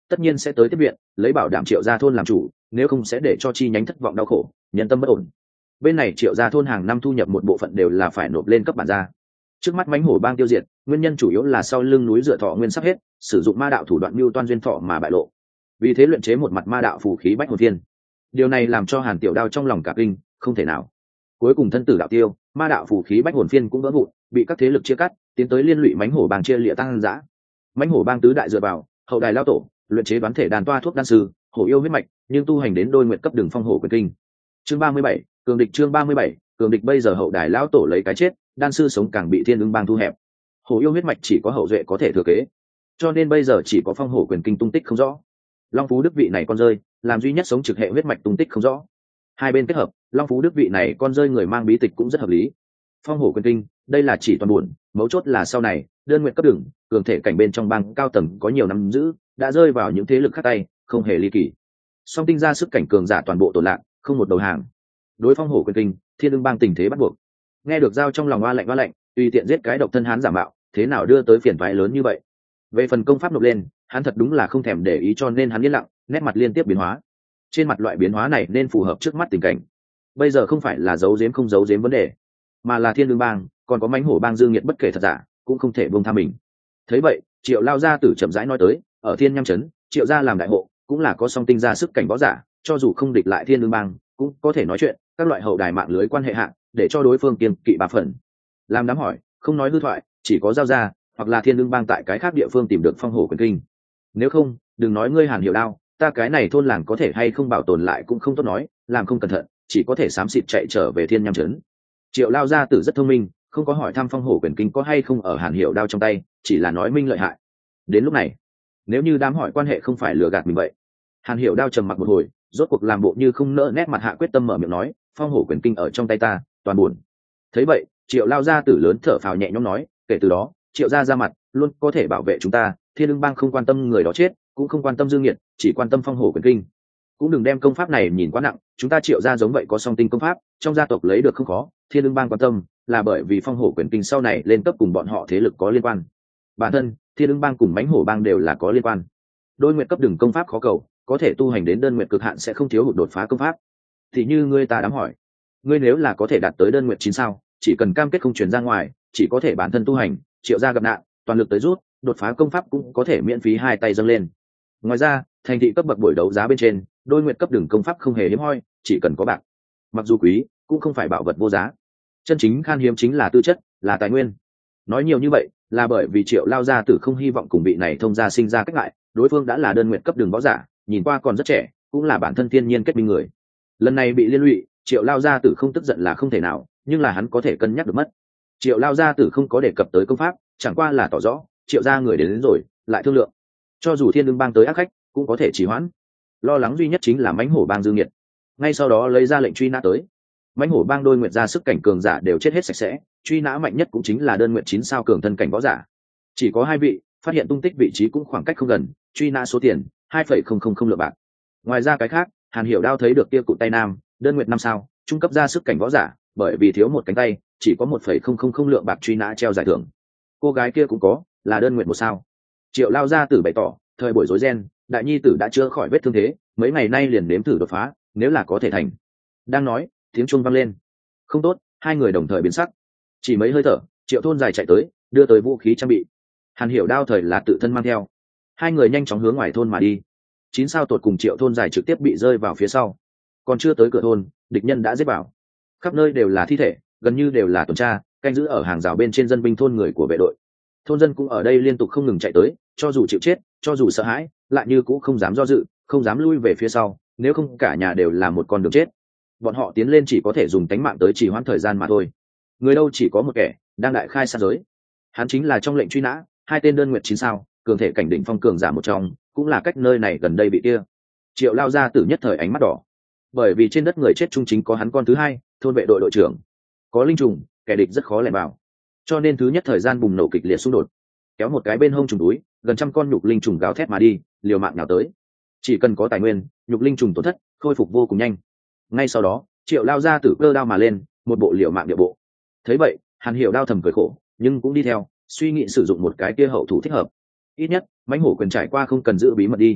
tất nhiên sẽ tới tiếp viện, lấy bảo đảm Triệu gia thôn làm chủ, nếu không sẽ để cho chi nhánh thất vọng đau khổ, nhân tâm bất ổn. Bên này Triệu gia thôn hàng năm thu nhập một bộ phận đều là phải nộp lên cấp bản gia. Trước mắt mãnh hổ bang tiêu diệt, nguyên nhân chủ yếu là sau lưng núi dựa thọ nguyên sắp hết, sử dụng ma đạo thủ đoạn mưu toan duyên thọ mà bại lộ. Vì thế luyện chế một mặt ma đạo phù khí bách hồn thiên. Điều này làm cho Hàn Tiểu Đao trong lòng cả kinh, không thể nào. Cuối cùng thân tử đạo tiêu, ma đạo phù khí bách hồn phiên cũng vỡ vụn, bị các thế lực chia cắt, tiến tới liên lụy mãnh hổ bang chia lịa tăng dã. Mãnh hổ bang tứ đại dựa vào, hậu đài lao tổ, luyện chế đoán thể đàn toa thuốc đan sư, hổ yêu huyết mạch, nhưng tu hành đến đôi nguyện cấp đường phong hổ quyền kinh. Chương ba mươi bảy, cường địch chương ba mươi bảy, cường địch bây giờ hậu đài lao tổ lấy cái chết, đan sư sống càng bị thiên ưng bang thu hẹp. Hổ yêu huyết mạch chỉ có hậu duệ có thể thừa kế, cho nên bây giờ chỉ có phong hổ quyền kinh tung tích không rõ. Long Phú Đức vị này con rơi, làm duy nhất sống trực hệ huyết mạch tung tích không rõ. Hai bên kết hợp, Long Phú Đức vị này con rơi người mang bí tịch cũng rất hợp lý. Phong hổ quyền kinh, đây là chỉ toàn buồn, mấu chốt là sau này, đơn nguyện cấp đường, cường thể cảnh bên trong bang cao tầng có nhiều năm giữ, đã rơi vào những thế lực khác tay, không hề ly kỳ. Song tinh ra sức cảnh cường giả toàn bộ tổn lạc, không một đầu hàng. Đối phong hổ quyền kinh, thiên ưng bang tình thế bắt buộc. Nghe được giao trong lòng oa lạnh oa lạnh, tùy tiện giết cái độc thân hán giả mạo, thế nào đưa tới phiền toái lớn như vậy. Về phần công pháp nộp lên, hắn thật đúng là không thèm để ý, cho nên hắn yên lặng, nét mặt liên tiếp biến hóa. Trên mặt loại biến hóa này nên phù hợp trước mắt tình cảnh. Bây giờ không phải là giấu giếm không giấu giếm vấn đề, mà là thiên ưng bang, còn có mãnh hổ bang dương nghiệt bất kể thật giả, cũng không thể buông tha mình. Thấy vậy, Triệu lao gia tử chậm rãi nói tới, ở thiên nham trấn, Triệu gia làm đại hộ, cũng là có song tinh ra sức cảnh võ giả, cho dù không địch lại thiên ưng bang, cũng có thể nói chuyện, các loại hậu đài mạng lưới quan hệ hạng, để cho đối phương kiên kỵ ba phần. Làm đám hỏi, không nói hư thoại, chỉ có giao ra, hoặc là thiên ưng bang tại cái khác địa phương tìm được phong hổ quyền kinh. Nếu không, đừng nói ngươi Hàn Hiểu Đao, ta cái này thôn làng có thể hay không bảo tồn lại cũng không tốt nói, làm không cẩn thận, chỉ có thể xám xịt chạy trở về thiên nham trấn. Triệu lao gia tử rất thông minh, không có hỏi thăm phong hổ quyền kinh có hay không ở Hàn Hiểu Đao trong tay, chỉ là nói minh lợi hại. Đến lúc này, nếu như đám hỏi quan hệ không phải lừa gạt mình vậy. Hàn Hiểu Đao trầm mặc một hồi, rốt cuộc làm bộ như không nỡ nét mặt hạ quyết tâm mở miệng nói, phong hổ quyền kinh ở trong tay ta, toàn buồn. Thấy vậy, Triệu lao gia tử lớn thở phào nhẹ nhõm nói, kể từ đó, Triệu gia ra mặt, luôn có thể bảo vệ chúng ta, thiên ưng bang không quan tâm người đó chết, cũng không quan tâm dương nghiệt, chỉ quan tâm phong hổ quyền kinh. Cũng đừng đem công pháp này nhìn quá nặng, chúng ta Triệu gia giống vậy có song tinh công pháp, trong gia tộc lấy được không khó, thiên ưng bang quan tâm là bởi vì phong hổ quyền kinh sau này lên cấp cùng bọn họ thế lực có liên quan. Bản thân thiên ưng bang cùng mãnh hổ bang đều là có liên quan. Đôi nguyện cấp đường công pháp khó cầu, có thể tu hành đến đơn nguyện cực hạn sẽ không thiếu hụt đột phá công pháp. Thì như ngươi ta đám hỏi, ngươi nếu là có thể đạt tới đơn nguyện chín sao, chỉ cần cam kết không truyền ra ngoài, chỉ có thể bản thân tu hành, Triệu gia gặp nạn, toàn lực tới rút, đột phá công pháp cũng có thể miễn phí hai tay dâng lên. Ngoài ra, thành thị cấp bậc buổi đấu giá bên trên, đôi nguyện cấp đường công pháp không hề hiếm hoi, chỉ cần có bạc. Mặc dù quý, cũng không phải bảo vật vô giá. Chân chính khan hiếm chính là tư chất, là tài nguyên. Nói nhiều như vậy, là bởi vì Triệu lao gia tử không hy vọng cùng vị này thông gia sinh ra cách ngại, đối phương đã là đơn nguyện cấp đường võ giả, nhìn qua còn rất trẻ, cũng là bản thân thiên nhiên kết minh người. Lần này bị liên lụy, Triệu lao gia tử không tức giận là không thể nào, nhưng là hắn có thể cân nhắc được mất. Triệu lao gia tử không có đề cập tới công pháp, chẳng qua là tỏ rõ, Triệu gia người đến, đến rồi, lại thương lượng. Cho dù thiên ưng bang tới ác khách, cũng có thể trì hoãn. Lo lắng duy nhất chính là mãnh hổ bang dương nghiệt. Ngay sau đó lấy ra lệnh truy nã tới. Mãnh hổ bang đôi nguyệt ra sức cảnh cường giả đều chết hết sạch sẽ, truy nã mạnh nhất cũng chính là đơn nguyệt chín sao cường thân cảnh võ giả. Chỉ có hai vị, phát hiện tung tích vị trí cũng khoảng cách không gần, truy nã số tiền hai phẩy không không không lượng bạc. Ngoài ra cái khác, Hàn Hiểu Đao thấy được kia cụ tay nam, đơn nguyệt năm sao, trung cấp ra sức cảnh võ giả, bởi vì thiếu một cánh tay, chỉ có một phẩy không không không lượng bạc truy nã treo giải thưởng. Cô gái kia cũng có, là đơn nguyệt một sao. Triệu lao gia tử bày tỏ, thời buổi rối ren, đại nhi tử đã chữa khỏi vết thương thế, mấy ngày nay liền nếm thử đột phá, nếu là có thể thành. Đang nói, tiếng chuông vang lên. Không tốt, hai người đồng thời biến sắc. Chỉ mấy hơi thở, Triệu thôn dài chạy tới, đưa tới vũ khí trang bị. Hàn Hiểu Đao thời là tự thân mang theo. Hai người nhanh chóng hướng ngoài thôn mà đi. Chín sao tột cùng Triệu thôn dài trực tiếp bị rơi vào phía sau. Còn chưa tới cửa thôn, địch nhân đã giết vào. Khắp nơi đều là thi thể, gần như đều là tuần tra, canh giữ ở hàng rào bên trên dân binh thôn người của vệ đội. Thôn dân cũng ở đây liên tục không ngừng chạy tới, cho dù chịu chết, cho dù sợ hãi, lại như cũng không dám do dự, không dám lui về phía sau, nếu không cả nhà đều là một con đường chết. Bọn họ tiến lên chỉ có thể dùng tánh mạng tới trì hoãn thời gian mà thôi. Người đâu chỉ có một kẻ đang đại khai sát giới. Hắn chính là trong lệnh truy nã hai tên đơn nguyệt chín sao, cường thể cảnh đỉnh phong cường giả một trong, cũng là cách nơi này gần đây bị kia. Triệu lao ra tử nhất thời ánh mắt đỏ, bởi vì trên đất người chết trung chính có hắn con thứ hai, thôn vệ đội đội trưởng. Có linh trùng, kẻ địch rất khó lẻn vào, cho nên thứ nhất thời gian bùng nổ kịch liệt xung đột. Kéo một cái bên hông trùng túi, gần trăm con nhục linh trùng gào thét mà đi, liều mạng nào tới. Chỉ cần có tài nguyên, nhục linh trùng tổn thất khôi phục vô cùng nhanh. Ngay sau đó, Triệu lao ra tử cơ đao mà lên, một bộ liều mạng địa bộ. Thấy vậy, Hàn Hiểu Đao thầm cười khổ, nhưng cũng đi theo, suy nghĩ sử dụng một cái kia hậu thủ thích hợp. Ít nhất, mãnh hổ quyền trải qua không cần giữ bí mật đi.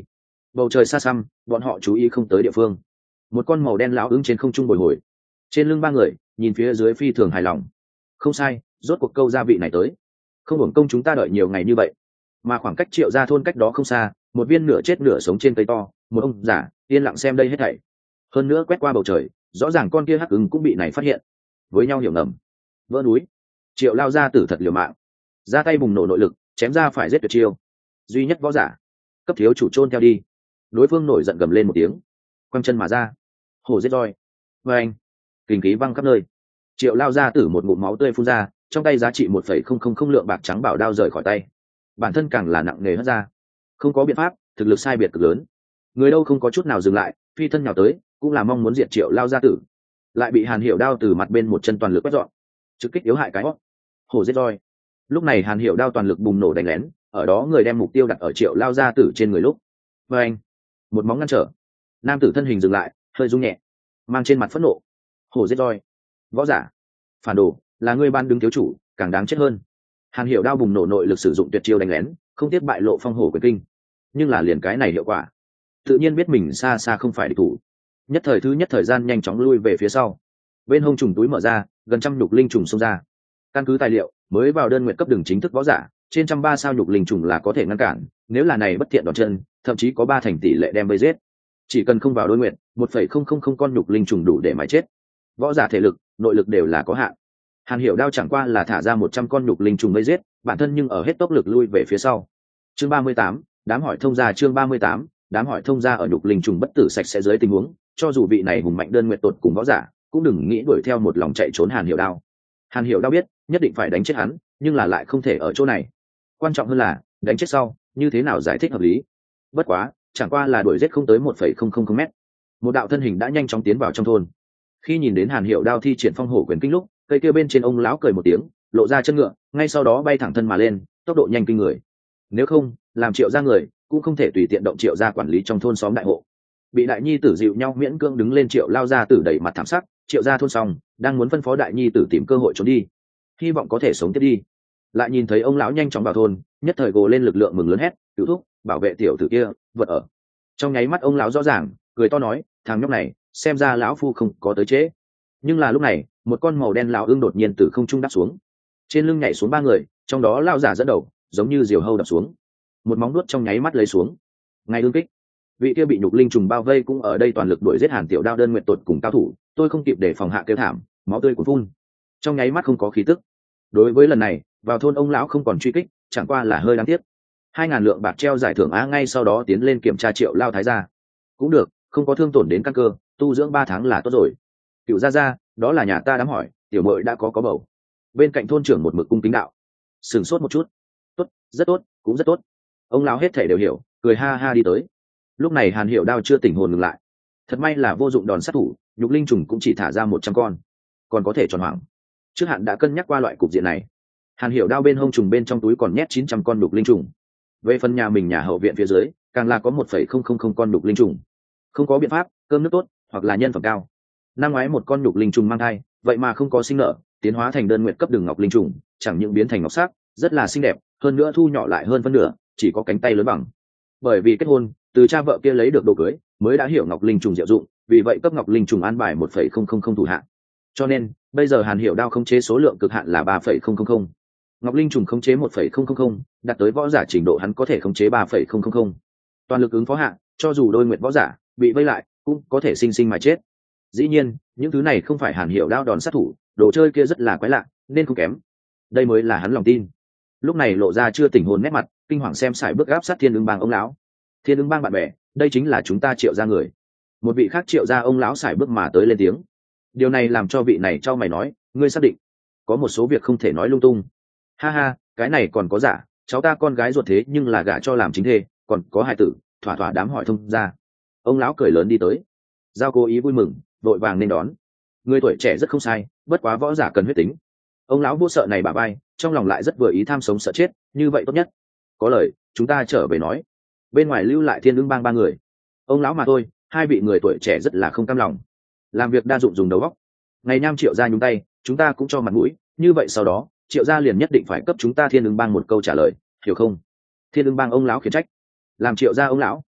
bầu trời xa xăm, bọn họ chú ý không tới địa phương. Một con màu đen lão ưng trên không trung bồi hồi trên lưng ba người, nhìn phía dưới phi thường hài lòng. Không sai, rốt cuộc câu gia vị này tới, không hưởng công chúng ta đợi nhiều ngày như vậy. Mà khoảng cách Triệu gia thôn cách đó không xa, một viên nửa chết nửa sống trên cây to, một ông giả yên lặng xem đây hết thảy. Hơn nữa quét qua bầu trời, rõ ràng con kia hắc ưng cũng bị này phát hiện. Với nhau hiểu ngầm, vỡ núi. Triệu lao ra tử thật liều mạng, ra tay bùng nổ nội lực, chém ra phải giết tuyệt chiêu. Duy nhất võ giả, cấp thiếu chủ chôn theo đi. Đối phương nổi giận gầm lên một tiếng, quăng chân mà ra, hổ giết roi. Và anh, kinh khí văng khắp nơi. Triệu lao ra tử một ngụm máu tươi phun ra, trong tay giá trị một phẩy không không không lượng bạc trắng bảo đao rời khỏi tay. Bản thân càng là nặng nề hất ra. Không có biện pháp, thực lực sai biệt cực lớn. Người đâu không có chút nào dừng lại, phi thân nhào tới, cũng là mong muốn diệt Triệu lao gia tử. Lại bị Hàn Hiểu đao từ mặt bên một chân toàn lực quét dọn, trực kích yếu hại cái hót. Hổ giết roi. Lúc này Hàn Hiểu đao toàn lực bùng nổ đánh lén, ở đó người đem mục tiêu đặt ở Triệu lao gia tử trên người lúc. Và anh, một móng ngăn trở. Nam tử thân hình dừng lại, hơi rung nhẹ, mang trên mặt phẫn nộ. Hổ giết roi. Võ giả, phản đồ, là người ban đứng thiếu chủ, càng đáng chết hơn. Hàn Hiểu đao bùng nổ nội lực sử dụng tuyệt chiêu đánh lén, không tiếp bại lộ phong hổ quyền kinh, nhưng là liền cái này hiệu quả, tự nhiên biết mình xa xa không phải địch thủ. Nhất thời thứ nhất thời gian nhanh chóng lui về phía sau. Bên hông trùng túi mở ra, gần trăm nhục linh trùng xông ra. Căn cứ tài liệu, mới vào đơn nguyện cấp đường chính thức võ giả, trên trăm ba sao nhục linh trùng là có thể ngăn cản, nếu là này bất thiện đòn chân, thậm chí có ba thành tỷ lệ đem vây giết. Chỉ cần không vào đối nguyện, một phẩy không không không con nhục linh trùng đủ để mà chết. Võ giả thể lực, nội lực đều là có hạn. Hàn Hiểu đao chẳng qua là thả ra một trăm con nhục linh trùng vây giết, bản thân nhưng ở hết tốc lực lui về phía sau. Chương ba mươi tám, đám hỏi thông gia chương ba mươi tám, đám hỏi thông gia ở nhục linh trùng bất tử sạch sẽ dưới tình huống, cho dù vị này hùng mạnh đơn nguyện tột cùng võ giả, cũng đừng nghĩ đuổi theo một lòng chạy trốn Hàn Hiểu đao. Hàn Hiểu đao biết, nhất định phải đánh chết hắn, nhưng là lại không thể ở chỗ này. Quan trọng hơn là, đánh chết sau, như thế nào giải thích hợp lý. Bất quá, chẳng qua là đuổi giết không tới một phẩy không không không mét. Một đạo thân hình đã nhanh chóng tiến vào trong thôn. Khi nhìn đến Hàn Hiểu đao thi triển phong hổ quyền kinh lúc, cây kia bên trên ông lão cười một tiếng, lộ ra chân ngựa, ngay sau đó bay thẳng thân mà lên, tốc độ nhanh kinh người. Nếu không, làm Triệu gia người, cũng không thể tùy tiện động Triệu gia quản lý trong thôn xóm đại hộ. Bị đại nhi tử dịu nhau miễn cưỡng đứng lên, Triệu lao gia tử đẩy mặt thảm sắc, Triệu gia thôn xong, đang muốn phân phó đại nhi tử tìm cơ hội trốn đi, hy vọng có thể sống tiếp đi. Lại nhìn thấy ông lão nhanh chóng vào thôn, nhất thời gồ lên lực lượng mừng lớn hét, "Cứu thúc, bảo vệ tiểu tử kia, vật ở." Trong nháy mắt ông lão rõ ràng, cười to nói, "Thằng nhóc này, xem ra lão phu không có tới trễ." Nhưng là lúc này, một con màu đen lão ương đột nhiên từ không trung đáp xuống, trên lưng nhảy xuống ba người, trong đó lão giả dẫn đầu, giống như diều hâu đập xuống, một móng nuốt trong nháy mắt lấy xuống. Ngay ương kích, vị kia bị nhục linh trùng bao vây cũng ở đây toàn lực đuổi giết Hàn Tiểu đao đơn nguyện tột cùng cao thủ, tôi không kịp để phòng hạ kêu thảm, máu tươi cuồn phun, trong nháy mắt không có khí tức. Đối với lần này, vào thôn ông lão không còn truy kích, chẳng qua là hơi đáng tiếc. Hai ngàn lượng bạc treo giải thưởng á, ngay sau đó tiến lên kiểm tra Triệu lao thái gia. Cũng được, không có thương tổn đến căn cơ, tu dưỡng ba tháng là tốt rồi. Cựu gia gia, đó là nhà ta đám hỏi, tiểu muội đã có có bầu. Bên cạnh thôn trưởng một mực cung kính đạo. Sửng sốt một chút. Tốt, rất tốt, cũng rất tốt. Ông lão hết thể đều hiểu, cười ha ha đi tới. Lúc này Hàn Hiểu đao chưa tỉnh hồn ngừng lại. Thật may là vô dụng đòn sát thủ, nhục linh trùng cũng chỉ thả ra một trăm con, còn có thể tròn hoảng. Trước hạn đã cân nhắc qua loại cục diện này. Hàn Hiểu đao bên hông trùng bên trong túi còn nhét chín trăm con nhục linh trùng. Về phần nhà mình nhà hậu viện phía dưới, càng là có một phẩy không không không con nhục linh trùng. Không có biện pháp, cơm nước tốt, hoặc là nhân phẩm cao. Năm ngoái một con nhục linh trùng mang thai, vậy mà không có sinh nở, tiến hóa thành đơn nguyện cấp đường ngọc linh trùng, chẳng những biến thành ngọc sắc, rất là xinh đẹp, hơn nữa thu nhỏ lại hơn phân nửa, chỉ có cánh tay lớn bằng. Bởi vì kết hôn, từ cha vợ kia lấy được đồ cưới, mới đã hiểu ngọc linh trùng diệu dụng, vì vậy cấp ngọc linh trùng an bài một phẩy không không không thủ hạ. Cho nên, bây giờ Hàn Hiểu đao khống chế số lượng cực hạn là ba phẩy không không không. Ngọc linh trùng khống chế một phẩy không không không, đạt tới võ giả trình độ hắn có thể khống chế ba phẩy không không không. Toàn lực ứng phó hạ, cho dù đôi nguyện võ giả bị vây lại, cũng có thể sinh sinh mà chết. Dĩ nhiên, những thứ này không phải Hàn Hiểu đao đòn sát thủ, đồ chơi kia rất là quái lạ, nên không kém. Đây mới là hắn lòng tin. Lúc này lộ ra chưa tỉnh hồn nét mặt, kinh hoàng xem sải bước áp sát Thiên Ưng Bang ông lão. Thiên Ưng Bang bạn bè, đây chính là chúng ta Triệu gia người. Một vị khác Triệu gia ông lão sải bước mà tới lên tiếng. Điều này làm cho vị này cho mày nói, ngươi xác định có một số việc không thể nói lung tung. Ha ha, cái này còn có giả, cháu ta con gái ruột thế nhưng là gả cho làm chính thê, còn có hài tử, thỏa thỏa đám hỏi thông gia. Ông lão cười lớn đi tới. Giao cố ý vui mừng, vội vàng nên đón. Người tuổi trẻ rất không sai, bất quá võ giả cần huyết tính. Ông lão vô sợ này bả vai, trong lòng lại rất vừa ý, tham sống sợ chết, như vậy tốt nhất. Có lời, chúng ta trở về nói. Bên ngoài lưu lại Thiên Ưng Bang ba người. Ông lão mà thôi, hai vị người tuổi trẻ rất là không cam lòng. Làm việc đa dụng dùng đầu óc. Ngày nham Triệu gia nhúng tay, chúng ta cũng cho mặt mũi, như vậy sau đó, Triệu gia liền nhất định phải cấp chúng ta Thiên Ưng Bang một câu trả lời, hiểu không? Thiên Ưng Bang ông lão khiển trách. Làm Triệu gia ông lão,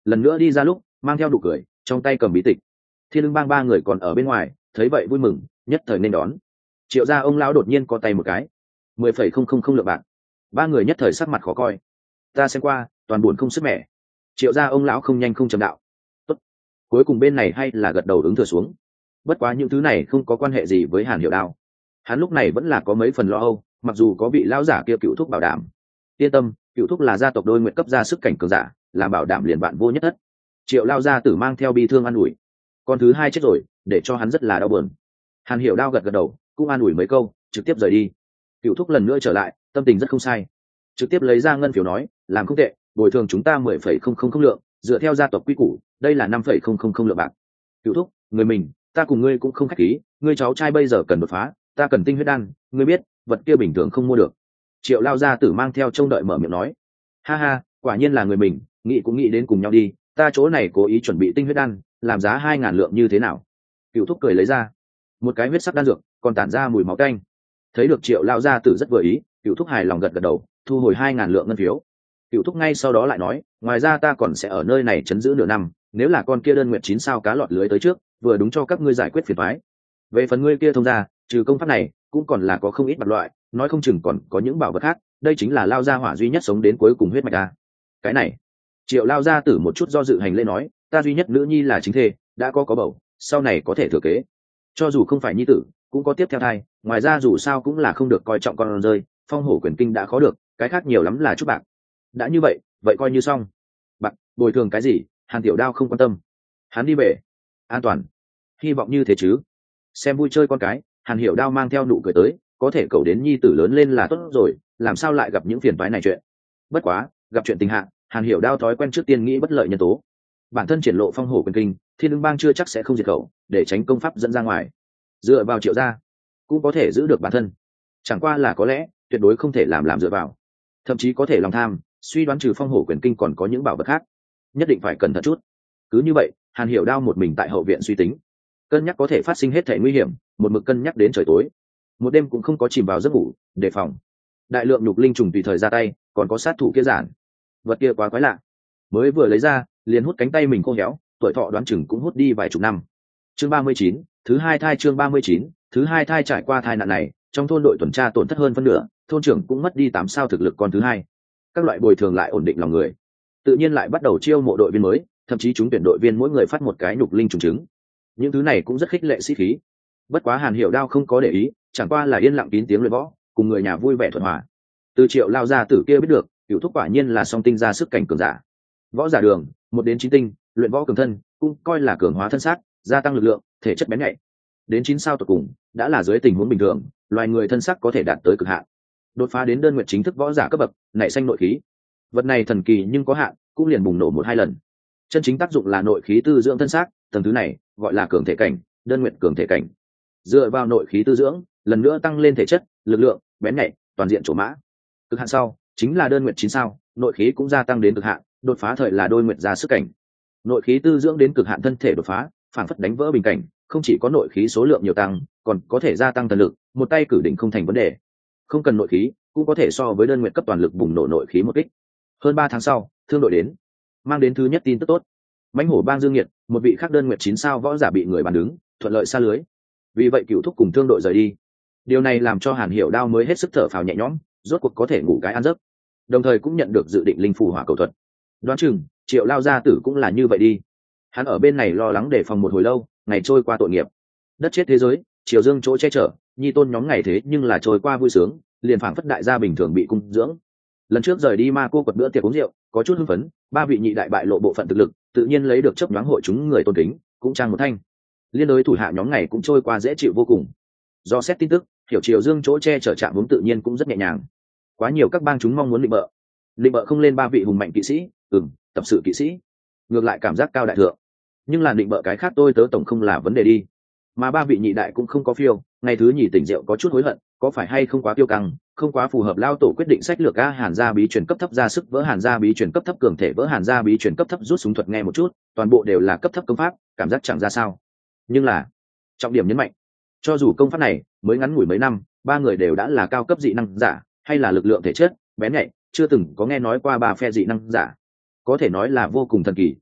lần nữa đi ra lúc mang theo nụ cười, trong tay cầm bí tịch. Thiên Lương Bang ba người còn ở bên ngoài, thấy vậy vui mừng, nhất thời nên đón. Triệu gia ông lão đột nhiên co tay một cái, mười phẩy không không không lượng bạc. Ba người nhất thời sắc mặt khó coi. Ta xem qua, toàn buồn không sức mẻ. Triệu gia ông lão không nhanh không chậm đạo. Tốt. Cuối cùng bên này hay là gật đầu ứng thừa xuống. Bất quá những thứ này không có quan hệ gì với Hàn Hiểu Đao. Hắn lúc này vẫn là có mấy phần lo âu, mặc dù có vị lão giả kia cựu thúc bảo đảm. Yên tâm, cựu thúc là gia tộc đôi nguyện cấp ra sức cảnh cường giả, làm bảo đảm liền bạn vô nhất thất. Triệu lao gia tử mang theo bi thương an ủi. Con thứ hai chết rồi, để cho hắn rất là đau buồn. Hàn Hiểu Đao gật gật đầu, cũng an ủi mấy câu, trực tiếp rời đi. Cựu thúc lần nữa trở lại, tâm tình rất không sai, trực tiếp lấy ra ngân phiếu nói, làm không tệ, bồi thường chúng ta mười phẩy không không không lượng, dựa theo gia tộc quy củ, đây là năm phẩy không không không lượng bạc. Cựu thúc, người mình, ta cùng ngươi cũng không khách khí, ngươi cháu trai bây giờ cần đột phá, ta cần tinh huyết đan, ngươi biết, vật kia bình thường không mua được. Triệu lao gia tử mang theo trông đợi mở miệng nói, ha ha, quả nhiên là người mình, nghĩ cũng nghĩ đến cùng nhau đi, ta chỗ này cố ý chuẩn bị tinh huyết đan, làm giá hai ngàn lượng như thế nào? Cựu thúc cười lấy ra một cái huyết sắc đan dược, còn tản ra mùi máu tanh. Thấy được Triệu lao gia tử rất vừa ý, Cựu thúc hài lòng gật gật đầu, thu hồi hai ngàn lượng ngân phiếu. Cựu thúc ngay sau đó lại nói, ngoài ra ta còn sẽ ở nơi này chấn giữ nửa năm, nếu là con kia đơn nguyện chín sao cá lọt lưới tới trước, vừa đúng cho các ngươi giải quyết phiền toái. Về phần ngươi kia thông ra, trừ công pháp này, cũng còn là có không ít bạc loại, nói không chừng còn có những bảo vật khác, đây chính là lao gia hỏa duy nhất sống đến cuối cùng huyết mạch a. Cái này, Triệu lao gia tử một chút do dự hành lễ nói, ta duy nhất nữ nhi là chính thê, đã có có bầu, sau này có thể thừa kế. Cho dù không phải nhi tử, cũng có tiếp theo thai, ngoài ra dù sao cũng là không được coi trọng con rơi, phong hổ quyền kinh đã khó được, cái khác nhiều lắm là chút bạc. Đã như vậy, vậy coi như xong. Bạc, bồi thường cái gì, Hàn Tiểu Đao không quan tâm. Hắn đi về, an toàn. Hy vọng như thế chứ. Xem vui chơi con cái, Hàn Hiểu Đao mang theo nụ cười tới, có thể cầu đến nhi tử lớn lên là tốt rồi, làm sao lại gặp những phiền toái này chuyện. Bất quá, gặp chuyện tình hạ, Hàn Hiểu Đao thói quen trước tiên nghĩ bất lợi nhân tố. Bản thân triển lộ phong hổ quyền kinh, Thiên Lương Bang chưa chắc sẽ không diệt khẩu, để tránh công pháp dẫn ra ngoài. Dựa vào Triệu gia, cũng có thể giữ được bản thân. Chẳng qua là có lẽ, tuyệt đối không thể làm làm dựa vào. Thậm chí có thể lòng tham, suy đoán trừ phong hổ quyền kinh còn có những bảo vật khác, nhất định phải cẩn thận chút. Cứ như vậy, Hàn Hiểu Đao một mình tại hậu viện suy tính, cân nhắc có thể phát sinh hết thể nguy hiểm, một mực cân nhắc đến trời tối. Một đêm cũng không có chìm vào giấc ngủ, đề phòng đại lượng nhục linh trùng tùy thời ra tay, còn có sát thủ kia giản. Vật kia quá quái lạ, mới vừa lấy ra, liền hút cánh tay mình khô héo, tuổi thọ đoán chừng cũng hút đi vài chục năm. Chương ba mươi chín, thứ hai thai chương ba mươi chín, thứ hai thai trải qua thai nạn này, trong thôn đội tuần tra tổn thất hơn phân nửa, thôn trưởng cũng mất đi tám sao thực lực con thứ hai. Các loại bồi thường lại ổn định lòng người, tự nhiên lại bắt đầu chiêu mộ đội viên mới, thậm chí chúng tuyển đội viên mỗi người phát một cái nhục linh trùng trứng. Những thứ này cũng rất khích lệ sĩ khí. Bất quá Hàn Hiểu Đao không có để ý, chẳng qua là yên lặng kín tiếng luyện võ, cùng người nhà vui vẻ thuận hòa. Từ Triệu lao ra tử kia biết được, Cửu thúc quả nhiên là song tinh ra sức cảnh cường giả. Võ giả đường, một đến chín tinh, luyện võ cường thân, cũng coi là cường hóa thân xác, gia tăng lực lượng, thể chất bén nhạy. Đến chín sao tột cùng, đã là dưới tình huống bình thường, loài người thân xác có thể đạt tới cực hạn. Đột phá đến đơn nguyện chính thức võ giả cấp bậc, nảy sinh nội khí. Vật này thần kỳ nhưng có hạn, cũng liền bùng nổ một hai lần. Chân chính tác dụng là nội khí tư dưỡng thân xác, tầng thứ này gọi là cường thể cảnh, đơn nguyện cường thể cảnh. Dựa vào nội khí tư dưỡng, lần nữa tăng lên thể chất, lực lượng, bén nhạy, toàn diện trổ mã. Cực hạn sau, chính là đơn nguyện chín sao, nội khí cũng gia tăng đến cực hạn, đột phá thời là đôi nguyện ra sức cảnh. Nội khí tư dưỡng đến cực hạn thân thể đột phá, phản phất đánh vỡ bình cảnh, không chỉ có nội khí số lượng nhiều tăng, còn có thể gia tăng thần lực, một tay cử đỉnh không thành vấn đề. Không cần nội khí, cũng có thể so với đơn nguyện cấp toàn lực bùng nổ nội khí một kích. Hơn ba tháng sau, thương đội đến, mang đến thứ nhất tin tức tốt. Mãnh hổ bang Dương Nhiệt, một vị khác đơn nguyện chín sao võ giả bị người bàn đứng, thuận lợi xa lưới. Vì vậy Cửu thúc cùng thương đội rời đi. Điều này làm cho Hàn Hiểu Đao mới hết sức thở phào nhẹ nhõm, rốt cuộc có thể ngủ cái ăn giấc. Đồng thời cũng nhận được dự định linh phù hỏa cầu thuật. Đoán chừng Triệu lao gia tử cũng là như vậy đi. Hắn ở bên này lo lắng đề phòng một hồi lâu, ngày trôi qua tội nghiệp. Đất chết thế giới, Triều Dương chỗ che chở, nhi tôn nhóm ngày thế nhưng là trôi qua vui sướng, liền phảng phất đại gia bình thường bị cung dưỡng. Lần trước rời đi ma cô quật bữa tiệc uống rượu, có chút hưng phấn, ba vị nhị đại bại lộ bộ phận thực lực, tự nhiên lấy được chấp nhoáng hội chúng người tôn kính, cũng trang một thanh. Liên đối thủ hạ nhóm ngày cũng trôi qua dễ chịu vô cùng. Do xét tin tức, hiểu Triều Dương chỗ che chở chạm hướng tự nhiên cũng rất nhẹ nhàng. Quá nhiều các bang chúng mong muốn định bợ, định bợ không lên ba vị hùng mạnh kỵ sĩ, ừm, tập sự kỵ sĩ, ngược lại cảm giác cao đại thượng. Nhưng là định bợ cái khác tôi tớ tổng không là vấn đề đi. Mà ba vị nhị đại cũng không có phiêu, ngày thứ nhì tỉnh rượu có chút hối hận, có phải hay không quá tiêu căng, không quá phù hợp lao tổ quyết định sách lược a Hàn gia bí truyền cấp thấp ra sức vỡ Hàn gia bí truyền cấp thấp cường thể vỡ Hàn gia bí truyền cấp thấp rút súng thuật nghe một chút, toàn bộ đều là cấp thấp công pháp, cảm giác chẳng ra sao. Nhưng là trọng điểm nhấn mạnh, cho dù công pháp này mới ngắn ngủi mấy năm, ba người đều đã là cao cấp dị năng giả, hay là lực lượng thể chất bén nhạy, chưa từng có nghe nói qua ba phe dị năng giả, có thể nói là vô cùng thần kỳ,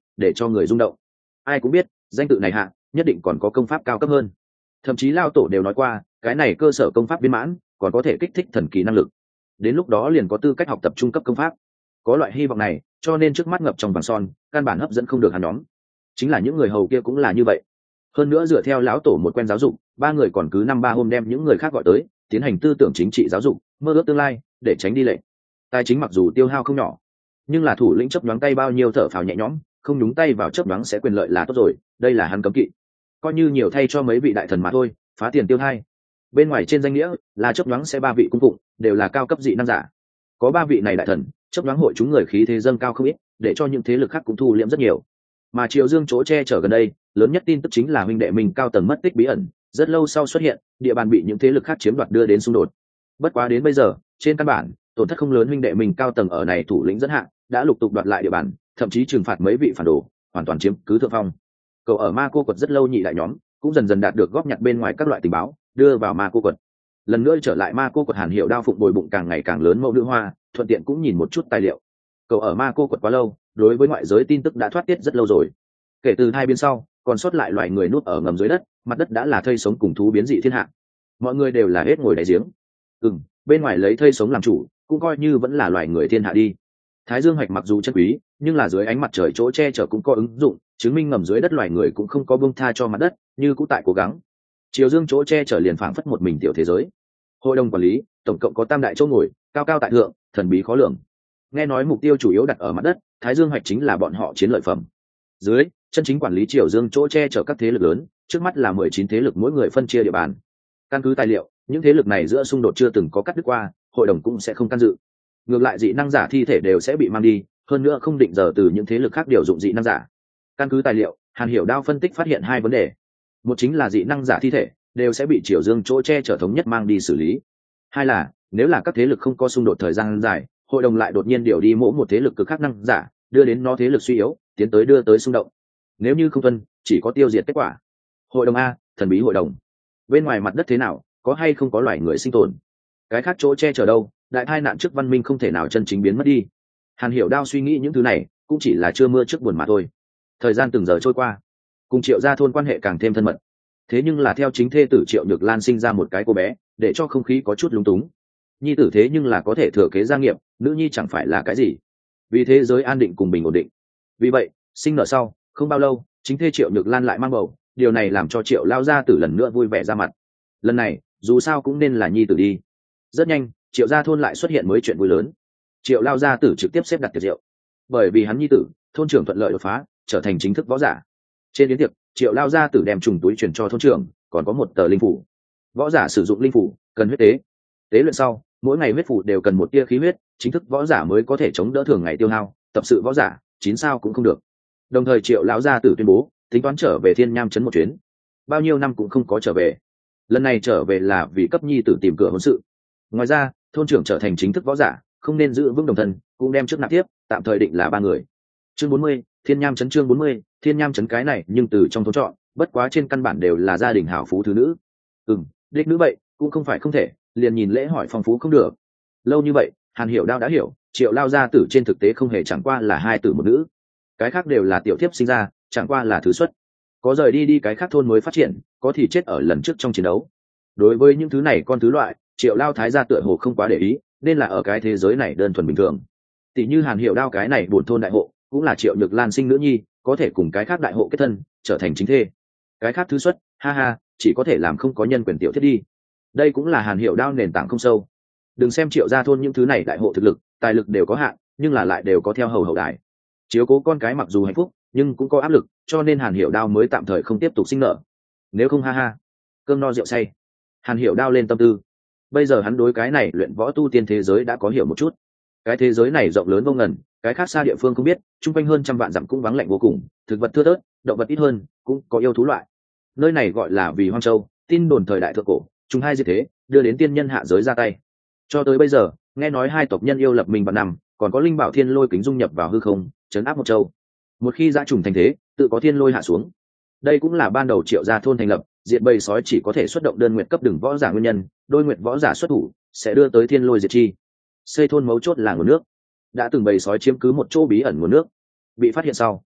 để cho người rung động. Ai cũng biết danh tự này hạ nhất định còn có công pháp cao cấp hơn, thậm chí lao tổ đều nói qua cái này cơ sở công pháp viên mãn còn có thể kích thích thần kỳ năng lực, đến lúc đó liền có tư cách học tập trung cấp công pháp. Có loại hy vọng này cho nên trước mắt ngập trong vàng son, căn bản hấp dẫn không được hắn nhóm. Chính là những người hầu kia cũng là như vậy. Hơn nữa dựa theo lão tổ một quen giáo dục, ba người còn cứ năm ba hôm đem những người khác gọi tới tiến hành tư tưởng chính trị giáo dục, mơ ước tương lai để tránh đi lệ. Tài chính mặc dù tiêu hao không nhỏ, nhưng là thủ lĩnh chấp nhoáng tay bao nhiêu thở phào nhẹ nhõm, không nhúng tay vào chấp nhoáng sẽ quyền lợi là tốt rồi, đây là hắn cấm kỵ. Coi như nhiều thay cho mấy vị đại thần mà thôi, phá tiền tiêu thai. Bên ngoài trên danh nghĩa là chấp nhoáng sẽ ba vị cung phụng, đều là cao cấp dị năng giả. Có ba vị này đại thần, chấp nhoáng hội chúng người khí thế dâng cao không ít, để cho những thế lực khác cũng thu liễm rất nhiều. Mà Triều Dương chỗ che chở gần đây, lớn nhất tin tức chính là huynh đệ mình cao tầng mất tích bí ẩn, rất lâu sau xuất hiện, địa bàn bị những thế lực khác chiếm đoạt đưa đến xung đột. Bất quá đến bây giờ, trên căn bản, tổn thất không lớn, huynh đệ mình cao tầng ở này thủ lĩnh dẫn hạng, đã lục tục đoạt lại địa bàn, thậm chí trừng phạt mấy vị phản đồ, hoàn toàn chiếm cứ thượng phong. Cậu ở Ma Cô quật rất lâu nhị đại nhóm, cũng dần dần đạt được góp nhặt bên ngoài các loại tình báo, đưa vào Ma Cô quật. Lần nữa trở lại Ma Cô quật, Hàn Hiểu Đao phụng bồi bụng càng ngày càng lớn mẫu nữ hoa, thuận tiện cũng nhìn một chút tài liệu. Cậu ở Ma Cô quật quá lâu, đối với ngoại giới tin tức đã thoát tiết rất lâu rồi. Kể từ hai bên sau, còn sót lại loài người nuốt ở ngầm dưới đất, mặt đất đã là thây sống cùng thú biến dị thiên hạ. Mọi người đều là hết ngồi đáy giếng. Ừm, bên ngoài lấy thây sống làm chủ, cũng coi như vẫn là loài người thiên hạ đi. Thái Dương hạch mặc dù chân quý, nhưng là dưới ánh mặt trời chỗ che chở cũng có ứng dụng, chứng minh ngầm dưới đất loài người cũng không có buông tha cho mặt đất, như cũ tại cố gắng. Triều Dương chỗ che chở liền phảng phất một mình tiểu thế giới. Hội đồng quản lý tổng cộng có tam đại chỗ ngồi, cao cao tại thượng, thần bí khó lường. Nghe nói mục tiêu chủ yếu đặt ở mặt đất, Thái Dương hạch chính là bọn họ chiến lợi phẩm. Dưới chân chính quản lý Triều Dương chỗ che chở các thế lực lớn, trước mắt là mười chín thế lực, mỗi người phân chia địa bàn. Căn cứ tài liệu, những thế lực này giữa xung đột chưa từng có cắt đứt qua, hội đồng cũng sẽ không can dự. Ngược lại dị năng giả thi thể đều sẽ bị mang đi, hơn nữa không định giờ từ những thế lực khác điều dụng dị năng giả. Căn cứ tài liệu, Hàn Hiểu Đao phân tích phát hiện hai vấn đề. Một chính là dị năng giả thi thể đều sẽ bị Triều Dương chỗ che chở thống nhất mang đi xử lý. Hai là nếu là các thế lực không có xung đột thời gian dài, hội đồng lại đột nhiên điều đi mỗi một thế lực cực khác năng giả, đưa đến nó thế lực suy yếu, tiến tới đưa tới xung động. Nếu như không tuân, chỉ có tiêu diệt kết quả. Hội đồng a, thần bí hội đồng. Bên ngoài mặt đất thế nào, có hay không có loài người sinh tồn? Cái khác chỗ che chở đâu, đại tai nạn trước văn minh không thể nào chân chính biến mất đi. Hàn Hiểu Đao suy nghĩ những thứ này, cũng chỉ là chưa mưa trước buồn mà thôi. Thời gian từng giờ trôi qua, cùng Triệu gia thôn quan hệ càng thêm thân mật. Thế nhưng là theo chính thê tử Triệu Nhược Lan sinh ra một cái cô bé, để cho không khí có chút lúng túng. Nhi tử thế nhưng là có thể thừa kế gia nghiệp, nữ nhi chẳng phải là cái gì. Vì thế giới an định cùng bình ổn định. Vì vậy, sinh nở sau, không bao lâu, chính thê Triệu Nhược Lan lại mang bầu, điều này làm cho Triệu lao gia tử lần nữa vui vẻ ra mặt. Lần này, dù sao cũng nên là nhi tử đi. Rất nhanh, Triệu gia thôn lại xuất hiện mới chuyện vui lớn. Triệu lao gia tử trực tiếp xếp đặt tiệc rượu, bởi vì hắn nhi tử thôn trưởng thuận lợi đột phá, trở thành chính thức võ giả. Trên yến tiệc, Triệu lao gia tử đem trùng túi chuyển cho thôn trưởng, còn có một tờ linh phủ. Võ giả sử dụng linh phủ cần huyết tế, tế luyện sau mỗi ngày huyết phủ đều cần một tia khí huyết, chính thức võ giả mới có thể chống đỡ thường ngày tiêu hao, tập sự võ giả chín sao cũng không được. Đồng thời Triệu lão gia tử tuyên bố tính toán trở về Thiên Nham trấn một chuyến, bao nhiêu năm cũng không có trở về, lần này trở về là vì cấp nhi tử tìm cửa hôn sự. Ngoài ra, thôn trưởng trở thành chính thức võ giả, không nên giữ vững đồng thân, cũng đem trước nạp tiếp, tạm thời định là ba người. Chương bốn mươi, Thiên Nham trấn. Chương bốn mươi, Thiên Nham trấn. Cái này nhưng từ trong thôn chọn, bất quá trên căn bản đều là gia đình hảo phú thứ nữ. Ừm, đích nữ vậy cũng không phải không thể, liền nhìn lễ hỏi phong phú không được. Lâu như vậy, Hàn Hiểu Đao đã hiểu, Triệu lao gia tử trên thực tế không hề chẳng qua là hai tử một nữ, cái khác đều là tiểu thiếp sinh ra, chẳng qua là thứ xuất. Có rời đi đi cái khác thôn mới phát triển, có thì chết ở lần trước trong chiến đấu. Đối với những thứ này con thứ loại, Triệu lao thái gia tựa hồ không quá để ý, nên là ở cái thế giới này đơn thuần bình thường. Tỷ như Hàn Hiểu Đao cái này buồn thôn đại hộ, cũng là Triệu Nhược Lan sinh nữ nhi, có thể cùng cái khác đại hộ kết thân, trở thành chính thê. Cái khác thứ xuất, ha ha, chỉ có thể làm không có nhân quyền tiểu thiết đi. Đây cũng là Hàn Hiểu Đao nền tảng không sâu. Đừng xem Triệu gia thôn những thứ này đại hộ thực lực, tài lực đều có hạn, nhưng là lại đều có theo hầu hậu đại. Chiếu cố con cái mặc dù hạnh phúc, nhưng cũng có áp lực, cho nên Hàn Hiểu Đao mới tạm thời không tiếp tục sinh nở. Nếu không ha ha, cơm no rượu say. Hàn Hiểu Đao lên tâm tư. Bây giờ hắn đối cái này luyện võ tu tiên thế giới đã có hiểu một chút. Cái thế giới này rộng lớn vô ngần, cái khác xa địa phương không biết, chung quanh hơn trăm vạn dặm cũng vắng lạnh vô cùng, thực vật thưa thớt, động vật ít hơn, cũng có yêu thú loại. Nơi này gọi là vì Hoang Châu, tin đồn thời đại thượng cổ, chúng hai diệt thế, đưa đến tiên nhân hạ giới ra tay. Cho tới bây giờ, nghe nói hai tộc nhân yêu lập mình vạn năm, còn có linh bảo thiên lôi kính dung nhập vào hư không, chấn áp một châu. Một khi dã trùng thành thế, tự có thiên lôi hạ xuống. Đây cũng là ban đầu Triệu gia thôn thành lập, diệt bầy sói chỉ có thể xuất động đơn nguyện cấp đường võ giả nguyên nhân, đôi nguyện võ giả xuất thủ sẽ đưa tới thiên lôi diệt chi. Xây thôn mấu chốt là nguồn nước, đã từng bầy sói chiếm cứ một chỗ bí ẩn nguồn nước, bị phát hiện sau,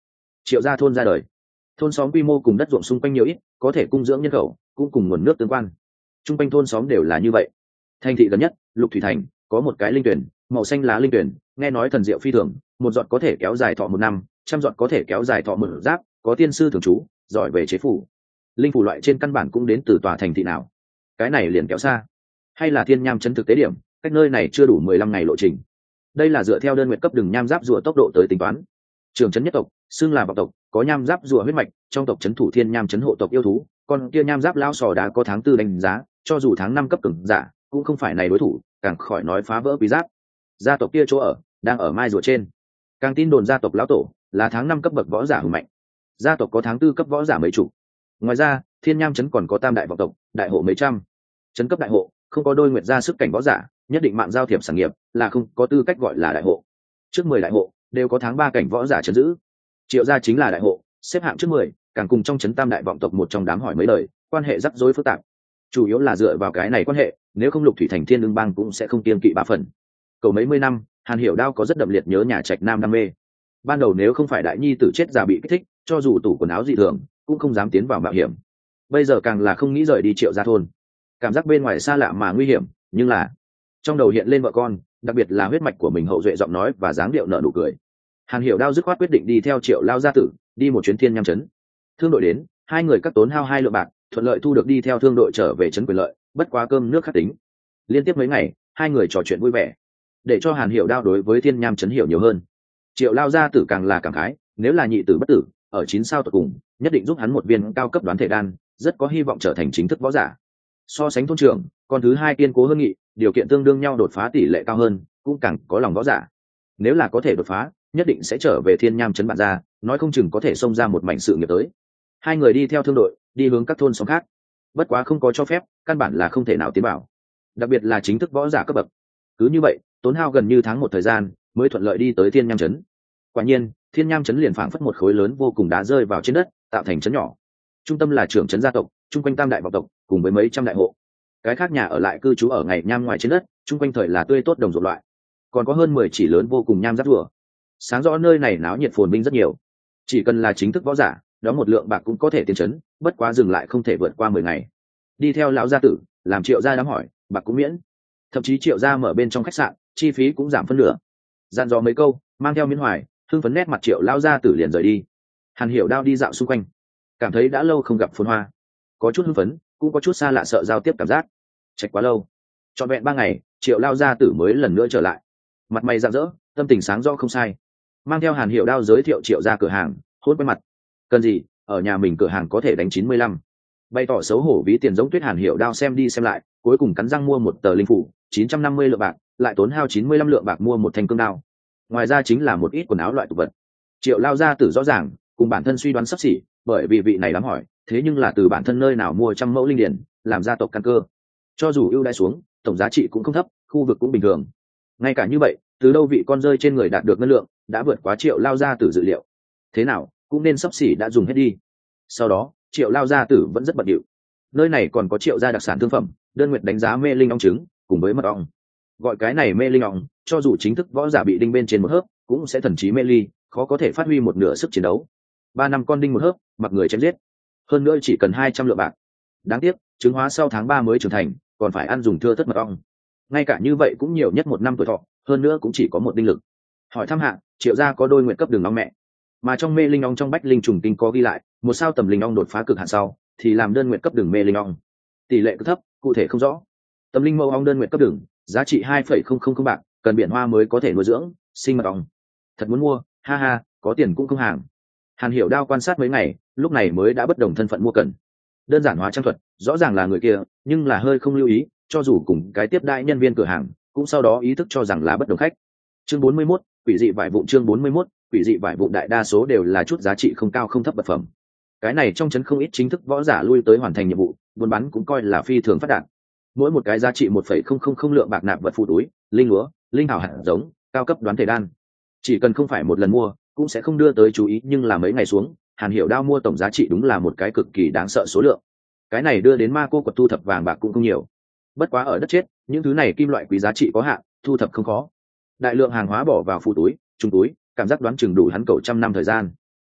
Triệu gia thôn ra đời. Thôn xóm quy mô cùng đất ruộng xung quanh nhiều ít, có thể cung dưỡng nhân khẩu, cũng cùng nguồn nước tương quan. Trung quanh thôn xóm đều là như vậy. Thành thị gần nhất, Lục Thủy Thành, có một cái linh tuyển, màu xanh lá linh tuyển, nghe nói thần diệu phi thường, một giọt có thể kéo dài thọ một năm, trăm giọt có thể kéo dài thọ một giáp, có tiên sư thường trú, giỏi về chế phủ. Linh phủ loại trên căn bản cũng đến từ tòa thành thị nào. Cái này liền kéo xa. Hay là Thiên Nham trấn thực tế điểm, cách nơi này chưa đủ mười lăm ngày lộ trình. Đây là dựa theo đơn nguyện cấp đường nham giáp rùa tốc độ tới tính toán. Trường trấn nhất tộc, xưng là vọng tộc, có nham giáp rùa huyết mạch, trong tộc trấn thủ Thiên Nham trấn hộ tộc yêu thú, còn kia nham giáp lão sò đá có tháng tư đánh giá, cho dù tháng năm cấp cường giả, cũng không phải này đối thủ, càng khỏi nói phá vỡ quý giáp. Gia tộc kia chỗ ở, đang ở mai rùa trên. Càng tin đồn gia tộc lão tổ là tháng năm cấp bậc võ giả hùng mạnh. Gia tộc có tháng tư cấp võ giả mấy chục. Ngoài ra, Thiên Nham trấn còn có tam đại vọng tộc, đại hộ mấy trăm. Trấn cấp đại hộ, không có đôi nguyệt gia sức cảnh võ giả, nhất định mạng giao thiệp sản nghiệp, là không có tư cách gọi là đại hộ. Trước mười đại hộ đều có tháng ba cảnh võ giả trấn giữ. Triệu gia chính là đại hộ, xếp hạng trước mười, càng cùng trong trấn tam đại vọng tộc một trong đám hỏi mấy lời, quan hệ rắc rối phức tạp. Chủ yếu là dựa vào cái này quan hệ, nếu không Lục Thủy Thành Thiên Lương Bang cũng sẽ không kiêng kỵ ba phần. Cầu mấy mươi năm, Hàn Hiểu Đao có rất đậm liệt nhớ nhà Trạch Nam đam mê. Ban đầu nếu không phải đại nhi tử chết già bị kích thích, cho dù tủ quần áo dị thường, cũng không dám tiến vào mạo hiểm. Bây giờ càng là không nghĩ rời đi Triệu gia thôn. Cảm giác bên ngoài xa lạ mà nguy hiểm, nhưng là trong đầu hiện lên vợ con, đặc biệt là huyết mạch của mình hậu duệ giọng nói và dáng điệu nở nụ cười. Hàn Hiểu Đao dứt khoát quyết định đi theo Triệu lao gia tử, đi một chuyến Thiên Nham trấn. Thương đội đến, hai người cắt tốn hao hai lượng bạc, thuận lợi thu được đi theo thương đội trở về trấn quyền lợi, bất quá cơm nước khắc tính. Liên tiếp mấy ngày, hai người trò chuyện vui vẻ, để cho Hàn Hiểu Đao đối với Thiên Nham trấn hiểu nhiều hơn. Triệu lao gia tử càng là cảm khái, nếu là nhị tử bất tử, ở chín sao tột cùng, nhất định giúp hắn một viên cao cấp đoán thể đan, rất có hy vọng trở thành chính thức võ giả. So sánh thôn trưởng, con thứ hai kiên cố hơn nghị, điều kiện tương đương nhau đột phá tỷ lệ cao hơn, cũng càng có lòng võ giả. Nếu là có thể đột phá, nhất định sẽ trở về Thiên Nham trấn bạn ra, nói không chừng có thể xông ra một mảnh sự nghiệp tới. Hai người đi theo thương đội, đi hướng các thôn xóm khác. Bất quá không có cho phép, căn bản là không thể nào tiến vào. Đặc biệt là chính thức võ giả cấp bậc. Cứ như vậy, tốn hao gần như tháng một thời gian, mới thuận lợi đi tới Thiên Nham trấn. Quả nhiên, Thiên Nham trấn liền phảng phất một khối lớn vô cùng đá rơi vào trên đất, tạo thành trấn nhỏ. Trung tâm là trưởng trấn gia tộc, chung quanh tam đại vọng tộc, cùng với mấy trăm đại hộ. Cái khác nhà ở lại cư trú ở ngày nham ngoài trên đất, chung quanh thời là tươi tốt đồng ruộng loại. Còn có hơn mười chỉ lớn vô cùng nham giáp rùa. Sáng rõ nơi này náo nhiệt phồn vinh rất nhiều. Chỉ cần là chính thức võ giả, đó một lượng bạc cũng có thể tiến trấn, bất quá dừng lại không thể vượt qua mười ngày. Đi theo lão gia tử, làm Triệu gia đám hỏi, bạc cũng miễn. Thậm chí Triệu gia mở bên trong khách sạn, chi phí cũng giảm phân nửa. Dặn dò mấy câu, mang theo miến hoài, hưng phấn nét mặt Triệu lão gia tử liền rời đi. Hàn Hiểu Đao đi dạo xung quanh, cảm thấy đã lâu không gặp phồn hoa, có chút hưng phấn, cũng có chút xa lạ sợ giao tiếp cảm giác. Trạch quá lâu, trọn vẹn ba ngày, Triệu lão gia tử mới lần nữa trở lại, mặt mày rạng rỡ, tâm tình sáng rõ không sai, mang theo Hàn Hiểu Đao giới thiệu Triệu gia cửa hàng, hôn với mặt. Cần gì, ở nhà mình cửa hàng có thể đánh chín mươi lăm. Bày tỏ xấu hổ ví tiền giống tuyết Hàn Hiểu Đao xem đi xem lại, cuối cùng cắn răng mua một tờ linh phủ, chín trăm năm mươi lượng bạc, lại tốn hao chín mươi lăm lượng bạc mua một thanh cương đao. Ngoài ra chính là một ít quần áo loại tục vật. Triệu lao gia tử rõ ràng, cùng bản thân suy đoán sắp xỉ, bởi vì vị này dám hỏi, thế nhưng là từ bản thân nơi nào mua trăm mẫu linh điển, làm gia tộc căn cơ. Cho dù ưu đãi xuống, tổng giá trị cũng không thấp, khu vực cũng bình thường. Ngay cả như vậy, từ đâu vị con rơi trên người đạt được ngân lượng, đã vượt quá Triệu lao gia tử dự liệu. Thế nào, cũng nên sắp xỉ đã dùng hết đi. Sau đó, Triệu lao gia tử vẫn rất bận điệu. Nơi này còn có Triệu gia đặc sản thương phẩm, đơn nguyệt đánh giá mê linh ong trứng, cùng với mật ong. Gọi cái này mê linh ong, cho dù chính thức võ giả bị đinh bên trên một hớp, cũng sẽ thần trí mê ly, khó có thể phát huy một nửa sức chiến đấu. Ba năm con đinh một hớp, mặc người chém giết. Hơn nữa chỉ cần hai trăm lượng bạc. Đáng tiếc, trứng hóa sau tháng ba mới trưởng thành, còn phải ăn dùng thưa thất mật ong. Ngay cả như vậy cũng nhiều nhất một năm tuổi thọ, hơn nữa cũng chỉ có một đinh lực. Hỏi thăm hạ, Triệu gia có đôi nguyện cấp đường ong mẹ. Mà trong mê linh ong trong bách linh trùng kinh có ghi lại, một sao tầm linh ong đột phá cực hạn sau, thì làm đơn nguyện cấp đường mê linh ong. Tỷ lệ cực thấp, cụ thể không rõ. Tầm linh mẫu ong đơn nguyện cấp đường, giá trị hai phẩy không không không bạc, cần biển hoa mới có thể nuôi dưỡng, sinh mật ong. Thật muốn mua, ha ha, có tiền cũng không hàng. Hàn Hiểu Đao quan sát mấy ngày, lúc này mới đã bất đồng thân phận mua cần. Đơn giản hóa trang thuật, rõ ràng là người kia, nhưng là hơi không lưu ý, cho dù cùng cái tiếp đãi nhân viên cửa hàng, cũng sau đó ý thức cho rằng là bất đồng khách. Chương bốn mươi mốt, quỷ dị vải vụn chương bốn mươi mốt, quỷ dị vải vụn đại đa số đều là chút giá trị không cao không thấp vật phẩm. Cái này trong trấn không ít chính thức võ giả lui tới hoàn thành nhiệm vụ, buôn bán cũng coi là phi thường phát đạt. Mỗi một cái giá trị một phẩy không không không lượng bạc nạp vật phụ túi, linh lúa, linh thảo hạt giống, cao cấp đoán thể đan. Chỉ cần không phải một lần mua, cũng sẽ không đưa tới chú ý, nhưng là mấy ngày xuống, Hàn Hiểu Đao mua tổng giá trị đúng là một cái cực kỳ đáng sợ số lượng. Cái này đưa đến ma cô quật thu thập vàng bạc cũng không nhiều. Bất quá ở đất chết, những thứ này kim loại quý giá trị có hạn, thu thập không khó. Đại lượng hàng hóa bỏ vào phụ túi, trung túi, cảm giác đoán chừng đủ hắn cầu trăm năm thời gian.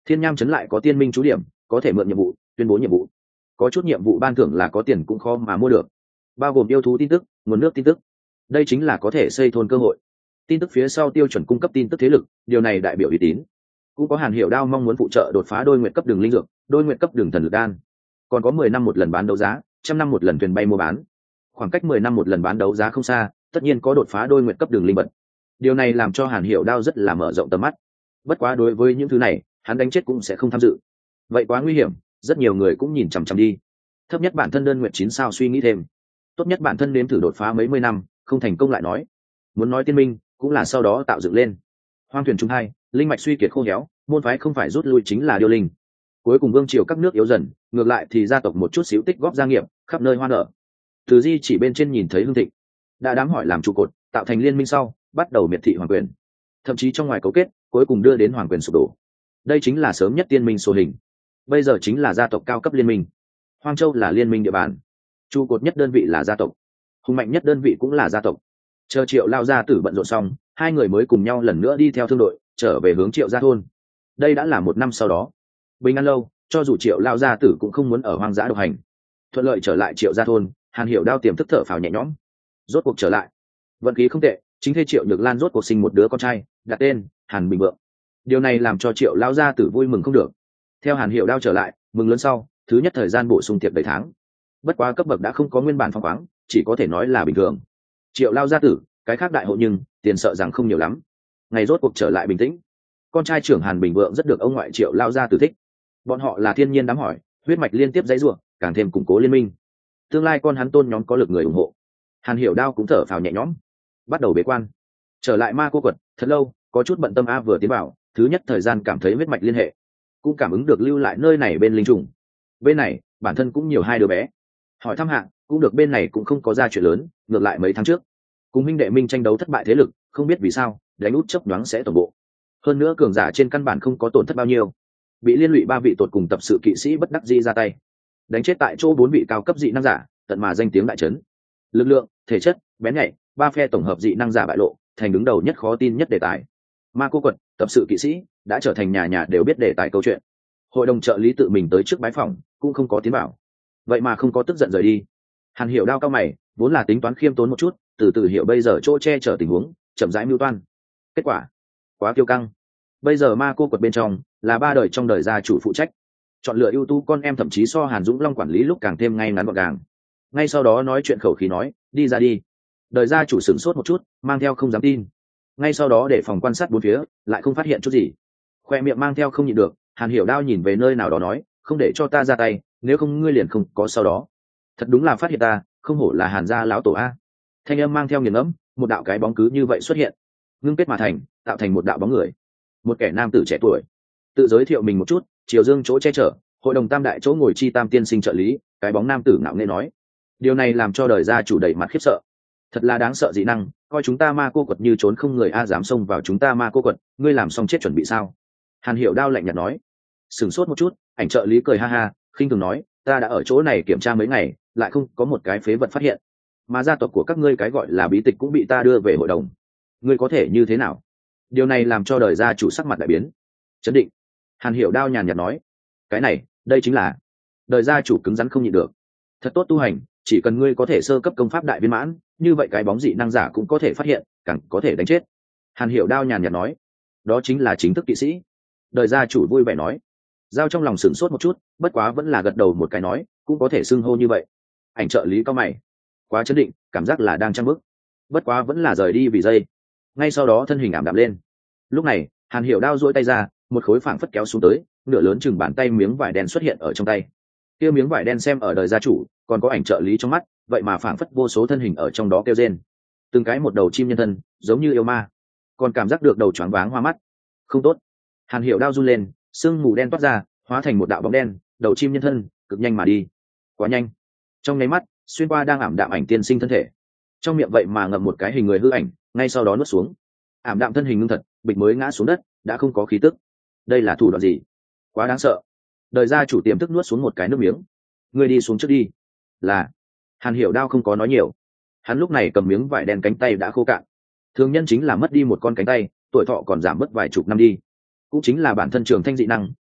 Thiên Nham trấn lại có tiên minh chú điểm, có thể mượn nhiệm vụ, tuyên bố nhiệm vụ. Có chút nhiệm vụ ban thưởng là có tiền cũng khó mà mua được, bao gồm yêu thú tin tức, nguồn nước tin tức. Đây chính là có thể xây thôn cơ hội. Tin tức phía sau tiêu chuẩn cung cấp tin tức thế lực, điều này đại biểu uy tín. Cũng có Hàn Hiểu Đao mong muốn phụ trợ đột phá đôi nguyện cấp đường linh dược, đôi nguyện cấp đường thần lực đan. Còn có mười năm một lần bán đấu giá, trăm năm một lần thuyền bay mua bán. Khoảng cách mười năm một lần bán đấu giá không xa, tất nhiên có đột phá đôi nguyện cấp đường linh vật. Điều này làm cho Hàn Hiểu Đao rất là mở rộng tầm mắt. Bất quá đối với những thứ này, hắn đánh chết cũng sẽ không tham dự. Vậy quá nguy hiểm, rất nhiều người cũng nhìn chằm chằm đi. Thấp nhất bản thân đơn nguyện chín sao suy nghĩ thêm. Tốt nhất bản thân nếm thử đột phá mấy mươi năm, không thành công lại nói. Muốn nói tiên minh, cũng là sau đó tạo dựng lên. Hoang thuyền trung hai, linh mạch suy kiệt khô héo, môn phái không phải rút lui chính là điêu linh. Cuối cùng vương triều các nước yếu dần, ngược lại thì gia tộc một chút xíu tích góp gia nghiệp, khắp nơi hoa nở. Từ Di chỉ bên trên nhìn thấy hương thịnh, đã đám hỏi làm trụ cột, tạo thành liên minh sau, bắt đầu miệt thị hoàng quyền. Thậm chí trong ngoài cấu kết, cuối cùng đưa đến hoàng quyền sụp đổ. Đây chính là sớm nhất tiên minh số hình. Bây giờ chính là gia tộc cao cấp liên minh. Hoang Châu là liên minh địa bàn, trụ cột nhất đơn vị là gia tộc, hùng mạnh nhất đơn vị cũng là gia tộc. Chờ Triệu lao gia tử bận rộn xong, hai người mới cùng nhau lần nữa đi theo thương đội trở về hướng Triệu gia thôn. Đây đã là một năm sau đó. Bình an lâu, cho dù Triệu lao gia tử cũng không muốn ở hoang dã độc hành, thuận lợi trở lại Triệu gia thôn. Hàn Hiểu Đao tiềm thức thở phào nhẹ nhõm, rốt cuộc trở lại. Vận khí không tệ, chính thê Triệu Nhược Lan rốt cuộc sinh một đứa con trai, đặt tên Hàn Bình Vượng. Điều này làm cho Triệu lao gia tử vui mừng không được. Theo Hàn Hiểu Đao trở lại, mừng lớn sau, thứ nhất thời gian bổ sung tiệc đầy tháng. Bất quá cấp bậc đã không có nguyên bản phong khoáng, chỉ có thể nói là bình thường. Triệu lao gia tử, cái khác đại hộ nhưng tiền sợ rằng không nhiều lắm. Ngày rốt cuộc trở lại bình tĩnh. Con trai trưởng Hàn Bình Vượng rất được ông ngoại Triệu lao gia tử thích. Bọn họ là thiên nhiên đám hỏi, huyết mạch liên tiếp dãy ruộng, càng thêm củng cố liên minh. Tương lai con hắn tôn nhóm có lực người ủng hộ. Hàn Hiểu Đao cũng thở phào nhẹ nhõm, bắt đầu bế quan. Trở lại ma cô quật, thật lâu, có chút bận tâm a vừa tiến vào, thứ nhất thời gian cảm thấy huyết mạch liên hệ, cũng cảm ứng được lưu lại nơi này bên linh trùng. Bên này, bản thân cũng nhiều hai đứa bé. Hỏi thăm hạng, cũng được bên này cũng không có ra chuyện lớn, ngược lại mấy tháng trước, cùng minh đệ minh tranh đấu thất bại thế lực, không biết vì sao, đánh út chấp đoán sẽ toàn bộ. Hơn nữa cường giả trên căn bản không có tổn thất bao nhiêu, bị liên lụy ba vị tột cùng tập sự kỵ sĩ bất đắc dĩ ra tay, đánh chết tại chỗ bốn vị cao cấp dị năng giả, tận mà danh tiếng đại trấn. Lực lượng, thể chất, bén nhạy, ba phe tổng hợp dị năng giả bại lộ, thành đứng đầu nhất khó tin nhất đề tài. Ma cô quật, tập sự kỵ sĩ đã trở thành nhà nhà đều biết đề tài câu chuyện. Hội đồng trợ lý tự mình tới trước bái phòng, cũng không có tiến bảo, vậy mà không có tức giận rời đi. Hàn Hiểu Đao cao mày, vốn là tính toán khiêm tốn một chút, từ từ hiểu bây giờ chỗ che chở tình huống, chậm rãi mưu toan. Kết quả quá kiêu căng. Bây giờ ma cô quật bên trong là ba đời trong đời gia chủ phụ trách, chọn lựa ưu tú con em, thậm chí so Hàn Dũng Long quản lý lúc càng thêm ngay ngắn gọn gàng. Ngay sau đó nói chuyện khẩu khí nói, đi ra đi. Đời gia chủ sửng sốt một chút, mang theo không dám tin. Ngay sau đó để phòng quan sát bốn phía, lại không phát hiện chút gì. Khoe miệng mang theo không nhịn được, Hàn Hiểu Đao nhìn về nơi nào đó nói, không để cho ta ra tay, nếu không ngươi liền không có sau đó. Thật đúng là phát hiện ta, không hổ là Hàn gia lão tổ a. Thanh âm mang theo nghiền ngẫm, một đạo cái bóng cứ như vậy xuất hiện, ngưng kết mà thành, tạo thành một đạo bóng người. Một kẻ nam tử trẻ tuổi, tự giới thiệu mình một chút, Triều Dương chỗ che chở, hội đồng tam đại chỗ ngồi chi tam tiên sinh trợ lý. Cái bóng nam tử ngạo nghễ nói, điều này làm cho đời gia chủ đầy mặt khiếp sợ. Thật là đáng sợ dị năng, coi chúng ta ma cô quật như trốn không người a, dám xông vào chúng ta ma cô quật, ngươi làm xong chết chuẩn bị sao? Hàn Hiểu Đao lạnh nhạt nói. Sửng sốt một chút, ảnh trợ lý cười ha ha, khinh thường nói, ta đã ở chỗ này kiểm tra mấy ngày, lại không có một cái phế vật phát hiện, mà gia tộc của các ngươi cái gọi là bí tịch cũng bị ta đưa về hội đồng, ngươi có thể như thế nào? Điều này làm cho đời gia chủ sắc mặt đại biến. Chấn định. Hàn Hiểu Đao nhàn nhạt nói, cái này, đây chính là đời gia chủ cứng rắn không nhịn được. Thật tốt tu hành, chỉ cần ngươi có thể sơ cấp công pháp đại viên mãn, như vậy cái bóng dị năng giả cũng có thể phát hiện, càng có thể đánh chết. Hàn Hiểu Đao nhàn nhạt nói, đó chính là chính thức kỵ sĩ. Đời gia chủ vui vẻ nói. Giao trong lòng sửng sốt một chút, bất quá vẫn là gật đầu một cái nói, cũng có thể xưng hô như vậy. Ảnh trợ lý cao mày, quá chấn định, cảm giác là đang trang bức, bất quá vẫn là rời đi vì giây. Ngay sau đó thân hình ảm đạm lên. Lúc này Hàn Hiểu Đao duỗi tay ra, một khối phảng phất kéo xuống tới, nửa lớn chừng bàn tay miếng vải đen xuất hiện ở trong tay. Kia miếng vải đen xem ở đời gia chủ, còn có ảnh trợ lý trong mắt, vậy mà phảng phất vô số thân hình ở trong đó kêu rên, từng cái một đầu chim nhân thân, giống như yêu ma, còn cảm giác được đầu choáng váng hoa mắt. Không tốt. Hàn Hiểu Đao run lên, sương mù đen toát ra, hóa thành một đạo bóng đen, đầu chim nhân thân, cực nhanh mà đi. Quá nhanh. Trong nháy mắt, xuyên qua đang ảm đạm ảnh tiên sinh thân thể, trong miệng vậy mà ngậm một cái hình người hư ảnh, ngay sau đó nuốt xuống. Ảm đạm thân hình ngưng thật, bịch mới ngã xuống đất, đã không có khí tức. Đây là thủ đoạn gì? Quá đáng sợ. Đời gia chủ tiềm thức nuốt xuống một cái nước miếng. Ngươi đi xuống trước đi. Là. Hàn Hiểu Đao không có nói nhiều. Hắn lúc này cầm miếng vải đen, cánh tay đã khô cạn. Thường nhân chính là mất đi một con cánh tay, tuổi thọ còn giảm mất vài chục năm đi. Cũng chính là bản thân trường thanh dị năng,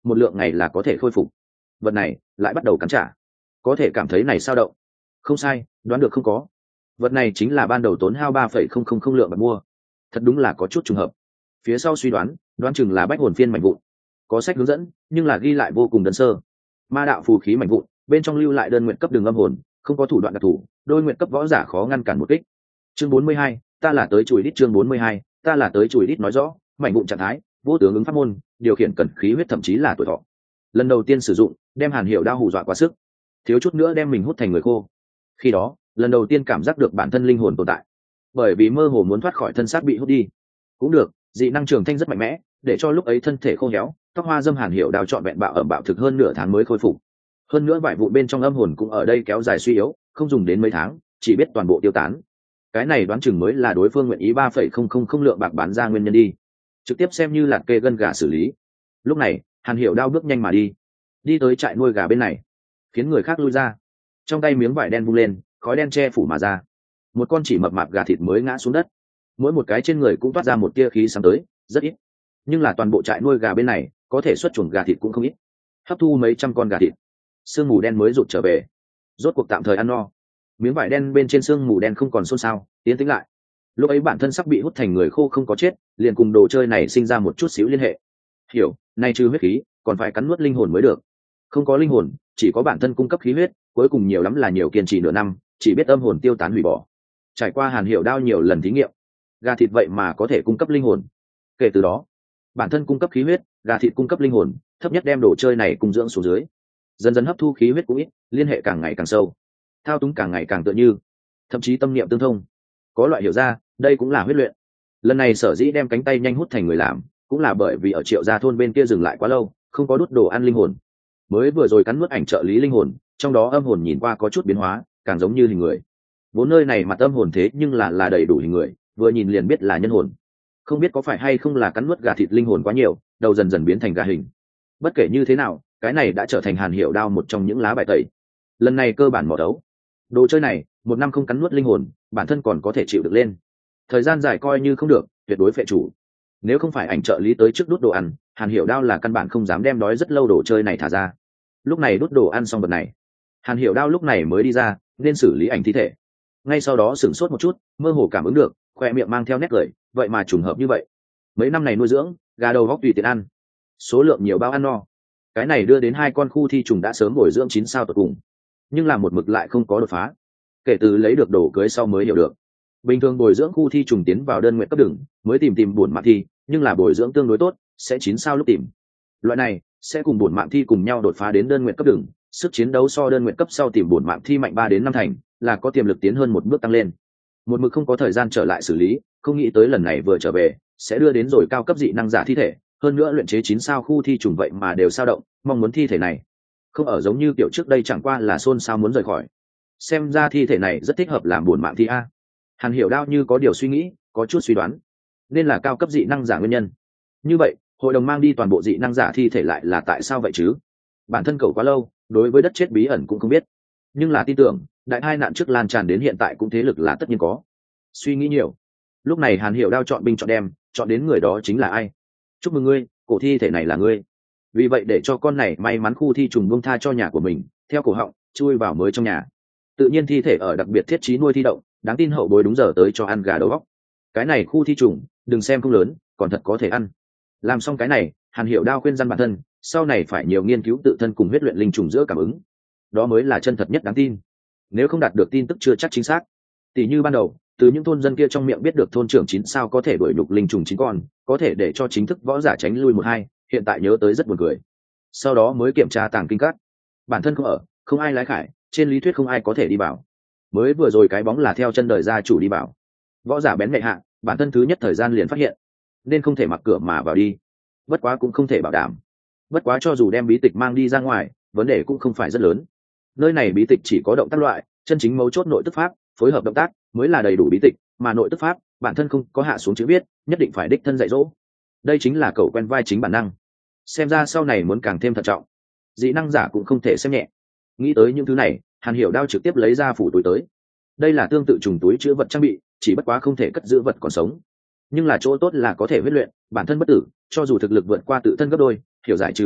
một lượng ngày là có thể khôi phục. Vật này lại bắt đầu cắn trả, có thể cảm thấy này sao động. Không sai, đoán được không có. Vật này chính là ban đầu tốn hao ba phẩy không không không lượng bạc mua. Thật đúng là có chút trùng hợp. Phía sau suy đoán, đoán chừng là bách hồn phiên mảnh vụn. Có sách hướng dẫn, nhưng là ghi lại vô cùng đơn sơ. Ma đạo phù khí mảnh vụn, bên trong lưu lại đơn nguyện cấp đường âm hồn, không có thủ đoạn đặc thù, đôi nguyện cấp võ giả khó ngăn cản một kích. Chương bốn mươi hai, ta là tới chùi đít. Chương bốn mươi hai, ta là tới chùi đít. Nói rõ, mảnh vụn trạng thái, vô tướng ứng pháp môn, điều khiển cần khí huyết thậm chí là tuổi thọ. Lần đầu tiên sử dụng, đem Hàn Hiểu Đao hù dọa quá sức, thiếu chút nữa đem mình hút thành người khô. Khi đó, lần đầu tiên cảm giác được bản thân linh hồn tồn tại, bởi vì mơ hồ muốn thoát khỏi thân xác bị hút đi. Cũng được, dị năng trường thanh rất mạnh mẽ, để cho lúc ấy thân thể khô héo, tóc hoa dâm Hàn Hiểu Đao trọn vẹn bạo ẩm bạo thực hơn nửa tháng mới khôi phục. Hơn nữa vải vụ bên trong âm hồn cũng ở đây kéo dài suy yếu, không dùng đến mấy tháng, chỉ biết toàn bộ tiêu tán. Cái này đoán chừng mới là đối phương nguyện ý ba phẩy không không không lượng bạc bán ra nguyên nhân đi, trực tiếp xem như là kê gân gà xử lý. Lúc này, Hàn Hiểu Đao bước nhanh mà đi, đi tới trại nuôi gà bên này, khiến người khác lui ra. Trong tay miếng vải đen vung lên, khói đen che phủ mà ra. Một con chỉ mập mạp gà thịt mới ngã xuống đất, mỗi một cái trên người cũng toát ra một tia khí sáng tới, rất ít. Nhưng là toàn bộ trại nuôi gà bên này, có thể xuất chuồng gà thịt cũng không ít, hấp thu mấy trăm con gà thịt. Sương mù đen mới rụt trở về, rốt cuộc tạm thời ăn no. Miếng vải đen bên trên sương mù đen không còn xôn xao, tiến tĩnh lại. Lúc ấy bản thân sắp bị hút thành người khô không có chết, liền cùng đồ chơi này sinh ra một chút xíu liên hệ. Hiểu, nay trừ huyết khí, còn phải cắn nuốt linh hồn mới được. Không có linh hồn, chỉ có bản thân cung cấp khí huyết, cuối cùng nhiều lắm là nhiều kiên trì nửa năm, chỉ biết âm hồn tiêu tán hủy bỏ. Trải qua Hàn Hiểu Đao nhiều lần thí nghiệm, gà thịt vậy mà có thể cung cấp linh hồn. Kể từ đó, bản thân cung cấp khí huyết, gà thịt cung cấp linh hồn, thấp nhất đem đồ chơi này cung dưỡng xuống dưới. Dần dần hấp thu khí huyết cũng ít, liên hệ càng ngày càng sâu, thao túng càng ngày càng tựa như, thậm chí tâm niệm tương thông. Có loại hiểu ra, đây cũng là huyết luyện. Lần này sở dĩ đem cánh tay nhanh hút thành người làm, cũng là bởi vì ở Triệu Gia thôn bên kia dừng lại quá lâu, không có đút đồ ăn linh hồn. Mới vừa rồi cắn nuốt ảnh trợ lý linh hồn, trong đó âm hồn nhìn qua có chút biến hóa, càng giống như hình người. Vốn nơi này mặt âm hồn thế nhưng là là đầy đủ hình người, vừa nhìn liền biết là nhân hồn. Không biết có phải hay không là cắn nuốt gà thịt linh hồn quá nhiều, đầu dần dần biến thành gà hình. Bất kể như thế nào, cái này đã trở thành Hàn Hiểu Đao một trong những lá bài tẩy. Lần này cơ bản mỏ đấu. Đồ chơi này, một năm không cắn nuốt linh hồn, bản thân còn có thể chịu được lên. Thời gian dài coi như không được, tuyệt đối phệ chủ. Nếu không phải ảnh trợ lý tới trước đút đồ ăn, Hàn Hiểu Đao là căn bản không dám đem đói rất lâu đồ chơi này thả ra. Lúc này đút đồ ăn xong vật này, Hàn Hiểu Đao lúc này mới đi ra, nên xử lý ảnh thi thể. Ngay sau đó sửng sốt một chút, mơ hồ cảm ứng được, khoe miệng mang theo nét cười, vậy mà trùng hợp như vậy. Mấy năm này nuôi dưỡng, gà đầu góc tùy tiện ăn, số lượng nhiều bao ăn no. Cái này đưa đến hai con khu thi trùng đã sớm bồi dưỡng chín sao tột cùng, nhưng là một mực lại không có đột phá. Kể từ lấy được đồ cưới sau mới hiểu được, bình thường bồi dưỡng khu thi trùng tiến vào đơn nguyện cấp đường mới tìm tìm buồn mạng thi, nhưng là bồi dưỡng tương đối tốt sẽ chín sao lúc tìm. Loại này sẽ cùng buồn mạng thi cùng nhau đột phá đến đơn nguyện cấp đường, sức chiến đấu so đơn nguyện cấp sau tìm buồn mạng thi mạnh ba đến năm thành, là có tiềm lực tiến hơn một bước tăng lên. Một mực không có thời gian trở lại xử lý, không nghĩ tới lần này vừa trở về sẽ đưa đến rồi cao cấp dị năng giả thi thể, hơn nữa luyện chế chín sao khu thi trùng vậy mà đều sao động, mong muốn thi thể này không ở giống như kiểu trước đây chẳng qua là xôn xao muốn rời khỏi. Xem ra thi thể này rất thích hợp làm buồn mạng thi a. Hàn Hiểu Đao như có điều suy nghĩ, có chút suy đoán, nên là cao cấp dị năng giả nguyên nhân. Như vậy, hội đồng mang đi toàn bộ dị năng giả thi thể lại là tại sao vậy chứ? Bản thân cậu quá lâu, đối với đất chết bí ẩn cũng không biết, nhưng là tin tưởng, đại hai nạn trước lan tràn đến hiện tại cũng thế lực là tất nhiên có. Suy nghĩ nhiều, lúc này Hàn Hiểu Đao chọn binh chọn đem, chọn đến người đó chính là ai? Chúc mừng ngươi, cổ thi thể này là ngươi. Vì vậy để cho con này may mắn khu thi trùng buông tha cho nhà của mình, theo cổ họng chui vào mới trong nhà. Tự nhiên thi thể ở đặc biệt thiết trí nuôi thi động, đáng tin hậu bối đúng giờ tới cho ăn gà đầu góc. Cái này khu thi trùng, đừng xem không lớn, còn thật có thể ăn. Làm xong cái này, Hàn Hiểu Đao khuyên răn bản thân, sau này phải nhiều nghiên cứu tự thân cùng huyết luyện linh trùng giữa cảm ứng. Đó mới là chân thật nhất đáng tin. Nếu không đạt được tin tức chưa chắc chính xác. Tỷ như ban đầu, từ những thôn dân kia trong miệng biết được thôn trưởng chín sao có thể đuổi đục linh trùng chín con, có thể để cho chính thức võ giả tránh lui một hai, hiện tại nhớ tới rất buồn cười. Sau đó mới kiểm tra tàng kinh các. Bản thân không ở, không ai lái khải, trên lý thuyết không ai có thể đi vào. Mới vừa rồi cái bóng là theo chân đời gia chủ đi vào. Võ giả bén nhạy hạ, bản thân thứ nhất thời gian liền phát hiện, nên không thể mặc cửa mà vào đi. Bất quá cũng không thể bảo đảm. Bất quá cho dù đem bí tịch mang đi ra ngoài, vấn đề cũng không phải rất lớn. Nơi này bí tịch chỉ có động tác loại, chân chính mấu chốt nội tức pháp, phối hợp động tác mới là đầy đủ bí tịch, mà nội tức pháp, bản thân không có hạ xuống chữ viết, nhất định phải đích thân dạy dỗ. Đây chính là cậu quen vai chính bản năng. Xem ra sau này muốn càng thêm thận trọng. Dị năng giả cũng không thể xem nhẹ. Nghĩ tới những thứ này, Hàn Hiểu Đao trực tiếp lấy ra phủ túi tới. Đây là tương tự trùng túi chứa vật trang bị, chỉ bất quá không thể cất giữ vật còn sống. Nhưng là chỗ tốt là có thể huyết luyện, bản thân bất tử, cho dù thực lực vượt qua tự thân gấp đôi, hiểu giải trừ phương pháp,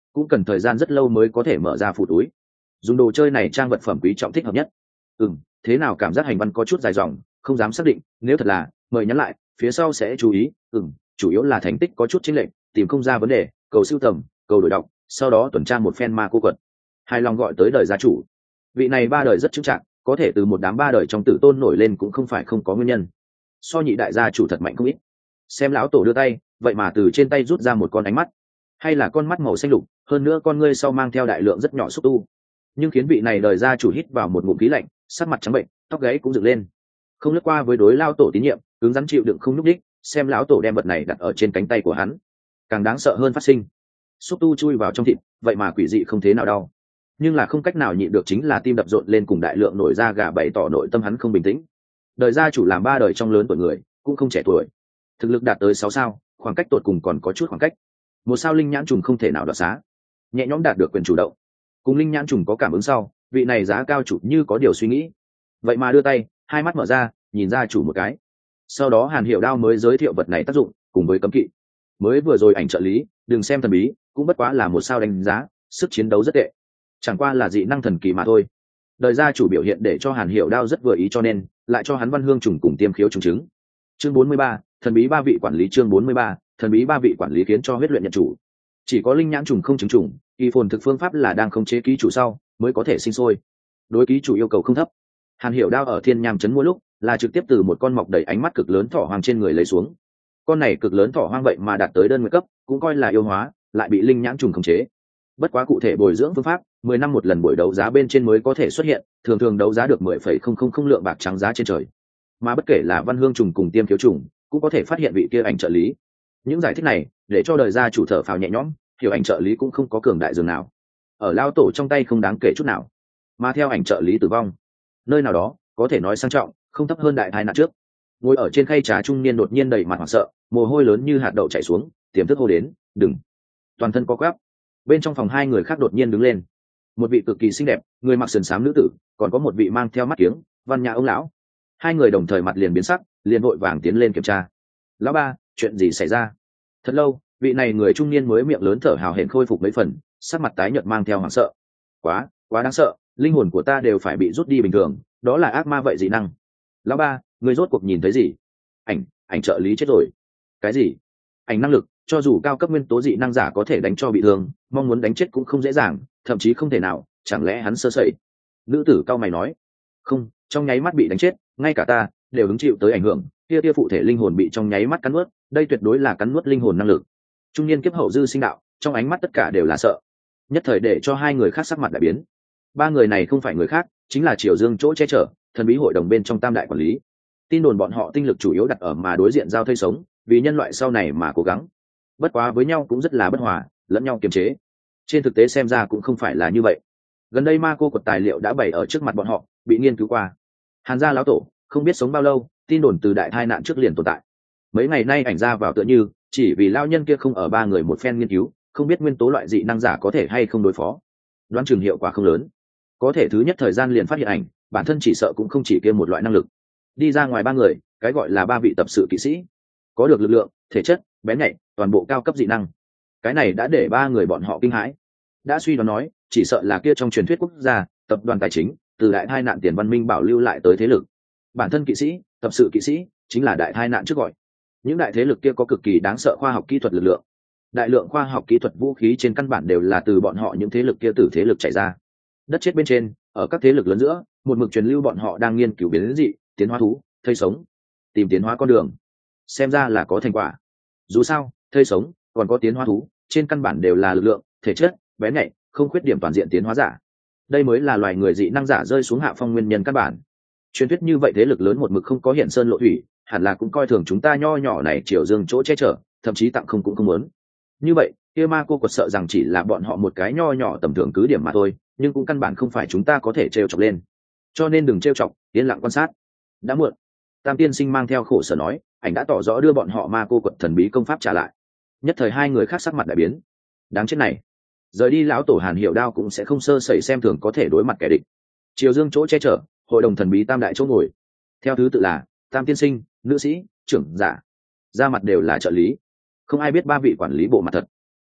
cũng cần thời gian rất lâu mới có thể mở ra phủ túi. Dùng đồ chơi này trang vật phẩm quý trọng thích hợp nhất. Ừ, thế nào cảm giác hành văn có chút dài dòng, không dám xác định, nếu thật là mời nhắn lại, phía sau sẽ chú ý. Ừ, chủ yếu là thành tích có chút chênh lệch, tìm không ra vấn đề, cầu sưu tầm, cầu đổi đọc, sau đó tuần tra một phen ma cô quật. Hài lòng gọi tới đời gia chủ. Vị này ba đời rất chững chạc, có thể từ một đám ba đời trong tử tôn nổi lên cũng không phải không có nguyên nhân. So nhị đại gia chủ thật mạnh không ít. Xem lão tổ đưa tay, vậy mà từ trên tay rút ra một con ánh mắt, hay là con mắt màu xanh lục, hơn nữa con ngươi sau mang theo đại lượng rất nhỏ xúc tu, nhưng khiến vị này đời gia chủ hít vào một ngụm khí lạnh, sắc mặt trắng bệnh, tóc gáy cũng dựng lên. Không lướt qua với đối lao tổ tín nhiệm, cứng rắn chịu đựng không nhúc đích, xem lão tổ đem vật này đặt ở trên cánh tay của hắn, càng đáng sợ hơn phát sinh. Xúc tu chui vào trong thịt, vậy mà quỷ dị không thế nào đau, nhưng là không cách nào nhịn được chính là tim đập rộn lên cùng đại lượng nổi da gà bày tỏ nội tâm hắn không bình tĩnh. Đời gia chủ làm ba đời trong lớn tuổi người, cũng không trẻ tuổi, thực lực đạt tới sáu sao, khoảng cách tột cùng còn có chút khoảng cách. Một sao linh nhãn trùng không thể nào đoạt xá, nhẹ nhõm đạt được quyền chủ động. Cùng linh nhãn trùng có cảm ứng sau, vị này giá cao chủ như có điều suy nghĩ, vậy mà đưa tay, hai mắt mở ra, nhìn gia chủ một cái. Sau đó Hàn Hiểu Đao mới giới thiệu vật này tác dụng, cùng với cấm kỵ. Mới vừa rồi ảnh trợ lý, đừng xem thần bí, cũng bất quá là một sao đánh giá, sức chiến đấu rất tệ, chẳng qua là dị năng thần kỳ mà thôi. Đời gia chủ biểu hiện để cho Hàn Hiểu Đao rất vừa ý, cho nên lại cho hắn văn hương trùng cùng tiêm khiếu trùng chứng. Chương bốn mươi ba, thần bí ba vị quản lý. Chương bốn mươi ba, thần bí ba vị quản lý khiến cho huyết luyện nhận chủ. Chỉ có linh nhãn trùng không chứng trùng, kỳ phồn thực phương pháp là đang khống chế ký chủ sau mới có thể sinh sôi. Đối ký chủ yêu cầu không thấp. Hàn Hiểu Đao ở Thiên Nham trấn mua lúc là trực tiếp từ một con mọc đầy ánh mắt cực lớn thỏ hoang trên người lấy xuống. Con này cực lớn thỏ hoang vậy mà đạt tới đơn nguyệt cấp, cũng coi là yêu hóa, lại bị linh nhãn trùng khống chế. Bất quá cụ thể bồi dưỡng phương pháp, mười năm một lần buổi đấu giá bên trên mới có thể xuất hiện, thường thường đấu giá được mười phẩy không không không lượng bạc trắng giá trên trời. Mà bất kể là văn hương trùng cùng tiêm khiếu trùng, cũng có thể phát hiện vị kia ảnh trợ lý. Những giải thích này để cho đời gia chủ thở phào nhẹ nhõm, hiểu ảnh trợ lý cũng không có cường đại dường nào, ở lao tổ trong tay không đáng kể chút nào. Mà theo ảnh trợ lý tử vong, nơi nào đó có thể nói sang trọng, không thấp hơn đại tai nạn trước. Ngồi ở trên khay trà trung niên đột nhiên đầy mặt hoảng sợ, mồ hôi lớn như hạt đậu chảy xuống, tiềm thức hô đến, đừng. Toàn thân co quắp. Bên trong phòng hai người khác đột nhiên đứng lên. Một vị cực kỳ xinh đẹp, người mặc sườn xám nữ tử, còn có một vị mang theo mắt kiếng, văn nhã ông lão. Hai người đồng thời mặt liền biến sắc, liền vội vàng tiến lên kiểm tra. Lão ba, chuyện gì xảy ra? Thật lâu, vị này người trung niên mới miệng lớn thở hào hển khôi phục mấy phần, sắc mặt tái nhợt mang theo hoảng sợ. Quá, quá đáng sợ, linh hồn của ta đều phải bị rút đi bình thường, đó là ác ma vậy dị năng. Lão ba, người rốt cuộc nhìn thấy gì? Ảnh, ảnh trợ lý chết rồi. Cái gì? Ảnh năng lực, cho dù cao cấp nguyên tố dị năng giả có thể đánh cho bị thương, mong muốn đánh chết cũng không dễ dàng, thậm chí không thể nào, chẳng lẽ hắn sơ sẩy? Nữ tử cao mày nói. Không, trong nháy mắt bị đánh chết, ngay cả ta đều hứng chịu tới ảnh hưởng, kia kia phụ thể linh hồn bị trong nháy mắt cắn nuốt, đây tuyệt đối là cắn nuốt linh hồn năng lực. Trung niên kiếp hậu dư sinh đạo, trong ánh mắt tất cả đều là sợ, nhất thời để cho hai người khác sắc mặt đại biến. Ba người này không phải người khác, chính là Triều Dương chỗ che chở, thần bí hội đồng bên trong tam đại quản lý. Tin đồn bọn họ tinh lực chủ yếu đặt ở mà đối diện giao thây sống, vì nhân loại sau này mà cố gắng. Bất quá với nhau cũng rất là bất hòa, lẫn nhau kiềm chế. Trên thực tế xem ra cũng không phải là như vậy. Gần đây ma cô quật tài liệu đã bày ở trước mặt bọn họ, bị nghiên cứu qua. Hàn gia lão tổ không biết sống bao lâu, tin đồn từ đại tai nạn trước liền tồn tại. Mấy ngày nay ảnh ra vào tựa như chỉ vì lao nhân kia không ở ba người một phen nghiên cứu, không biết nguyên tố loại dị năng giả có thể hay không đối phó. Đoán chừng hiệu quả không lớn, có thể thứ nhất thời gian liền phát hiện ảnh, bản thân chỉ sợ cũng không chỉ kia một loại năng lực. Đi ra ngoài ba người, cái gọi là ba vị tập sự kỵ sĩ, có được lực lượng, thể chất, bén nhạy, toàn bộ cao cấp dị năng. Cái này đã để ba người bọn họ kinh hãi. Đã suy đoán nói, chỉ sợ là kia trong truyền thuyết quốc gia, tập đoàn tài chính, từ đại tai nạn tiền văn minh bảo lưu lại tới thế lực. Bản thân kỵ sĩ, tập sự kỵ sĩ, chính là đại tai nạn trước gọi. Những đại thế lực kia có cực kỳ đáng sợ khoa học kỹ thuật lực lượng. Đại lượng khoa học kỹ thuật vũ khí trên căn bản đều là từ bọn họ những thế lực kia từ thế lực chạy ra. Đất chết bên trên, ở các thế lực lớn giữa, một mực truyền lưu bọn họ đang nghiên cứu biến dị, tiến hóa thú, thây sống, tìm tiến hóa con đường. Xem ra là có thành quả. Dù sao, thây sống, còn có tiến hóa thú, trên căn bản đều là lực lượng, thể chất, bén nhạy, không khuyết điểm toàn diện tiến hóa giả. Đây mới là loài người dị năng giả rơi xuống hạ phong nguyên nhân căn bản. Truyền thuyết như vậy thế lực lớn một mực không có hiện sơn lộ thủy, hẳn là cũng coi thường chúng ta nho nhỏ này Triều Dương chỗ che chở, thậm chí tặng không cũng không muốn. Như vậy, kia ma cô quật sợ rằng chỉ là bọn họ một cái nho nhỏ tầm thường cứ điểm mà thôi, nhưng cũng căn bản không phải chúng ta có thể trêu chọc lên. Cho nên đừng trêu chọc, yên lặng quan sát. Đã muộn. Tam tiên sinh mang theo khổ sở nói, ảnh đã tỏ rõ đưa bọn họ ma cô quật thần bí công pháp trả lại. Nhất thời hai người khác sắc mặt đại biến. Đáng chết này, rời đi lão tổ Hàn Hiểu Đao cũng sẽ không sơ sẩy xem thường có thể đối mặt kẻ địch. Triều Dương chỗ che chở, hội đồng thần bí tam đại chỗ ngồi, theo thứ tự là tam tiên sinh, nữ sĩ, trưởng giả, ra mặt đều là trợ lý, không ai biết ba vị quản lý bộ mặt thật.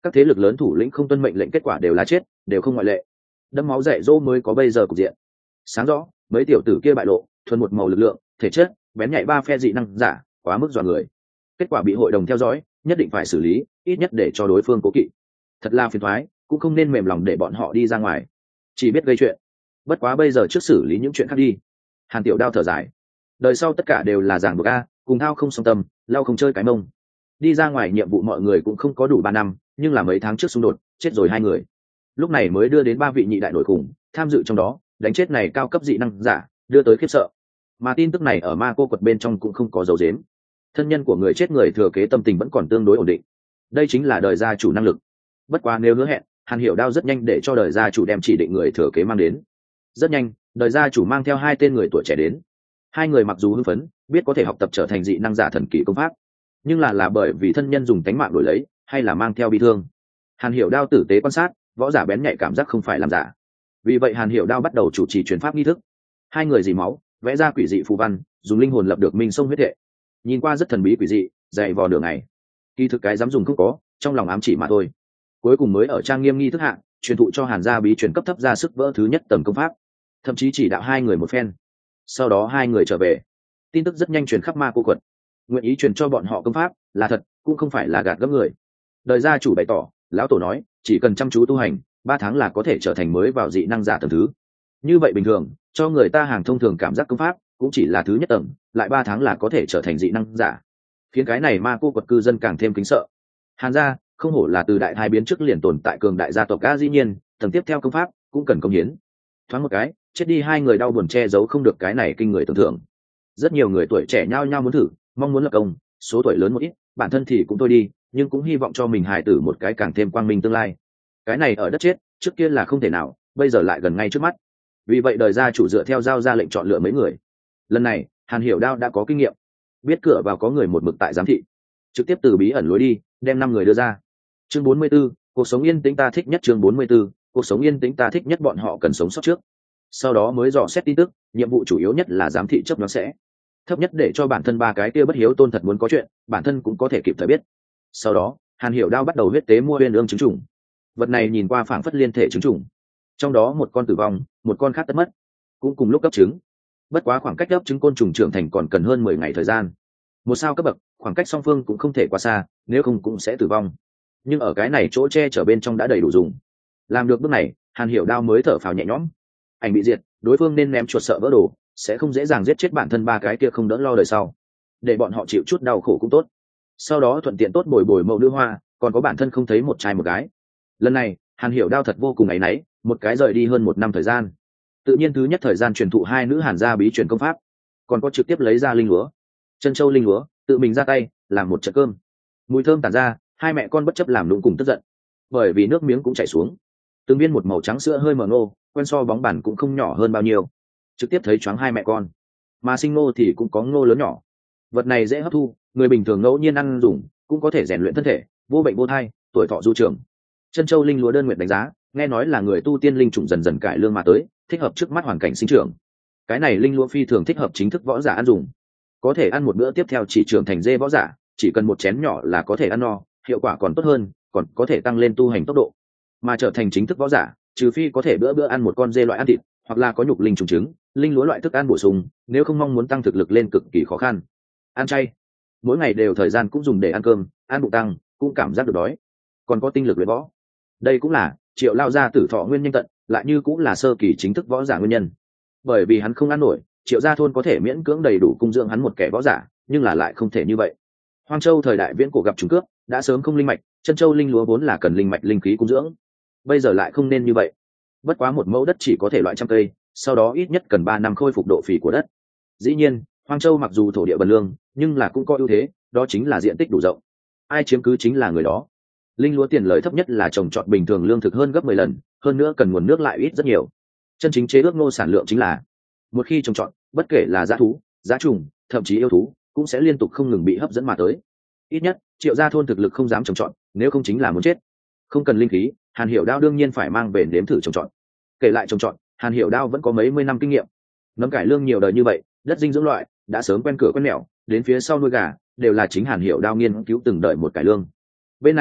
các thế lực lớn thủ lĩnh không tuân mệnh lệnh kết quả đều là chết, đều không ngoại lệ. Đẫm máu dạy dỗ mới có bây giờ cục diện. Sáng rõ, mấy tiểu tử kia bại lộ, thuần một màu lực lượng, thể chất, bén nhạy ba phe dị năng giả, quá mức dọa người. Kết quả bị hội đồng theo dõi, nhất định phải xử lý, ít nhất để cho đối phương cố kỵ. Thật là phiền toái, cũng không nên mềm lòng để bọn họ đi ra ngoài, chỉ biết gây chuyện. Bất quá bây giờ trước xử lý những chuyện khác đi. Hàn Tiểu Đao thở dài, đời sau tất cả đều là giảng buộc a, cùng thao không song tâm, lao không chơi cái mông. Đi ra ngoài nhiệm vụ mọi người cũng không có đủ ba năm, nhưng là mấy tháng trước xung đột, chết rồi hai người. Lúc này mới đưa đến ba vị nhị đại nổi khủng, tham dự trong đó, đánh chết này cao cấp dị năng giả, đưa tới khiếp sợ. Mà tin tức này ở ma cô quật bên trong cũng không có dấu dếm. Thân nhân của người chết người thừa kế tâm tình vẫn còn tương đối ổn định. Đây chính là đời gia chủ năng lực. Bất quá nếu hứa hẹn, Hàn Hiểu Đao rất nhanh để cho đời gia chủ đem chỉ định người thừa kế mang đến. Rất nhanh, đời gia chủ mang theo hai tên người tuổi trẻ đến. Hai người mặc dù hưng phấn, biết có thể học tập trở thành dị năng giả thần kỳ công pháp, nhưng là là bởi vì thân nhân dùng tánh mạng đổi lấy, hay là mang theo bi thương. Hàn Hiểu Đao tử tế quan sát, võ giả bén nhạy cảm giác không phải làm giả. Vì vậy Hàn Hiểu Đao bắt đầu chủ trì truyền pháp nghi thức. Hai người dì máu, vẽ ra quỷ dị phù văn, dùng linh hồn lập được minh sông huyết hệ. Nhìn qua rất thần bí quỷ dị, dày vò đường này. Kỳ thực cái dám dùng không có, trong lòng ám chỉ mà thôi. Cuối cùng mới ở trang nghiêm nghi thức hạ, truyền thụ cho Hàn gia bí truyền cấp thấp ra sức vỡ thứ nhất tầng công pháp, thậm chí chỉ đạo hai người một phen. Sau đó hai người trở về, tin tức rất nhanh truyền khắp ma cô quật. Nguyện ý truyền cho bọn họ công pháp là thật, cũng không phải là gạt gẫm người. Đời gia chủ bày tỏ, lão tổ nói, chỉ cần chăm chú tu hành, ba tháng là có thể trở thành mới vào dị năng giả tầng thứ. Như vậy bình thường, cho người ta hàng thông thường cảm giác công pháp cũng chỉ là thứ nhất tầng, lại ba tháng là có thể trở thành dị năng giả. Khiến cái này ma cô quật cư dân càng thêm kính sợ. Hàn gia không hổ là từ đại thai biến trước liền tồn tại cường đại gia tộc a, dĩ nhiên tầng tiếp theo công pháp cũng cần công hiến. Thoáng một cái chết đi hai người đau buồn che giấu không được cái này kinh người tưởng thưởng. Rất nhiều người tuổi trẻ nhao nhao muốn thử, mong muốn lập công, số tuổi lớn một ít, bản thân thì cũng thôi đi, nhưng cũng hy vọng cho mình hài tử một cái càng thêm quang minh tương lai. Cái này ở đất chết trước kia là không thể nào, bây giờ lại gần ngay trước mắt. Vì vậy đời gia chủ dựa theo giao ra lệnh chọn lựa mấy người. Lần này Hàn Hiểu Đao đã có kinh nghiệm, biết cửa vào có người một mực tại giám thị, trực tiếp từ bí ẩn lối đi đem năm người đưa ra. Chương bốn mươi 44, cuộc sống yên tĩnh ta thích nhất. Chương bốn mươi 44, cuộc sống yên tĩnh ta thích nhất. Bọn họ cần sống sót trước, sau đó mới dò xét tin tức. Nhiệm vụ chủ yếu nhất là giám thị chấp nó sẽ thấp nhất, để cho bản thân ba cái kia bất hiếu tôn thật muốn có chuyện, bản thân cũng có thể kịp thời biết. Sau đó Hàn Hiểu Đao bắt đầu huyết tế mua uyên ương trứng trùng. Vật này nhìn qua phảng phất liên thể trứng trùng, trong đó một con tử vong, một con khác tất mất, cũng cùng lúc cấp trứng. Bất quá khoảng cách cấp trứng côn trùng trưởng thành còn cần hơn mười ngày thời gian. Một sao cấp bậc, khoảng cách song phương cũng không thể quá xa, nếu không cũng sẽ tử vong. Nhưng ở cái này chỗ che chở bên trong đã đầy đủ dùng. Làm được bước này, Hàn Hiểu Đao mới thở phào nhẹ nhõm. Ảnh bị diệt, đối phương nên ném chuột sợ vỡ đồ, sẽ không dễ dàng giết chết bản thân ba cái kia không đỡ lo đời sau. Để bọn họ chịu chút đau khổ cũng tốt. Sau đó thuận tiện tốt bồi bồi mẫu nữ hoa, còn có bản thân không thấy một trai một gái. Lần này Hàn Hiểu Đao thật vô cùng áy náy, một cái rời đi hơn một năm thời gian. Tự nhiên thứ nhất thời gian truyền thụ hai nữ Hàn gia bí truyền công pháp, còn có trực tiếp lấy ra linh lúa, chân châu linh lúa, tự mình ra tay làm một trận cơm. Mùi thơm tản ra, hai mẹ con bất chấp làm lụng cùng tức giận, bởi vì nước miếng cũng chảy xuống. Từng viên một màu trắng sữa hơi mờ ngô, quen so bóng bàn cũng không nhỏ hơn bao nhiêu, trực tiếp thấy choáng hai mẹ con. Mà sinh ngô thì cũng có ngô lớn nhỏ, vật này dễ hấp thu, người bình thường ngẫu nhiên ăn dùng cũng có thể rèn luyện thân thể, vô bệnh vô thai, tuổi thọ du trường. Chân châu linh lúa đơn nguyện đánh giá, nghe nói là người tu tiên linh trùng dần dần cải lương mà tới, thích hợp trước mắt hoàn cảnh sinh trưởng. Cái này linh lúa phi thường thích hợp chính thức võ giả ăn dùng, có thể ăn một bữa tiếp theo chỉ trưởng thành dê võ giả, chỉ cần một chén nhỏ là có thể ăn no, hiệu quả còn tốt hơn, còn có thể tăng lên tu hành tốc độ. Mà trở thành chính thức võ giả, trừ phi có thể bữa bữa ăn một con dê loại ăn thịt, hoặc là có nhục linh trùng trứng, linh lúa loại thức ăn bổ sung, nếu không mong muốn tăng thực lực lên cực kỳ khó khăn. Ăn chay, mỗi ngày đều thời gian cũng dùng để ăn cơm, ăn bụng tăng, cũng cảm giác được đói, còn có tinh lực luyện võ. Đây cũng là Triệu lao gia tử thọ nguyên nhanh tận, lại như cũng là sơ kỳ chính thức võ giả nguyên nhân. Bởi vì hắn không ăn nổi, Triệu gia thôn có thể miễn cưỡng đầy đủ cung dưỡng hắn một kẻ võ giả, nhưng là lại không thể như vậy. Hoang Châu thời đại viễn cổ gặp trùng cướp, đã sớm không linh mạch, chân châu linh lúa vốn là cần linh mạch linh khí cung dưỡng, bây giờ lại không nên như vậy. Bất quá một mẫu đất chỉ có thể loại trăm cây, sau đó ít nhất cần ba năm khôi phục độ phì của đất. Dĩ nhiên, Hoang Châu mặc dù thổ địa bần lương, nhưng là cũng có ưu thế, đó chính là diện tích đủ rộng. Ai chiếm cứ chính là người đó. Linh lúa tiền lợi thấp nhất là trồng trọt bình thường lương thực hơn gấp mười lần, hơn nữa cần nguồn nước lại ít rất nhiều. Chân chính chế ước ngô sản lượng chính là, một khi trồng trọt, bất kể là dã thú, dã trùng, thậm chí yêu thú, cũng sẽ liên tục không ngừng bị hấp dẫn mà tới. Ít nhất, Triệu gia thôn thực lực không dám trồng trọt, nếu không chính là muốn chết. Không cần linh khí, Hàn Hiểu Đao đương nhiên phải mang về nếm thử trồng trọt. Kể lại trồng trọt, Hàn Hiểu Đao vẫn có mấy mươi năm kinh nghiệm. Nấm cải lương nhiều đời như vậy, đất dinh dưỡng loại đã sớm quen cửa quen mẹo, đến phía sau nuôi gà đều là chính Hàn Hiểu Đao nghiên cứu từng đợi một cải lương. Bên này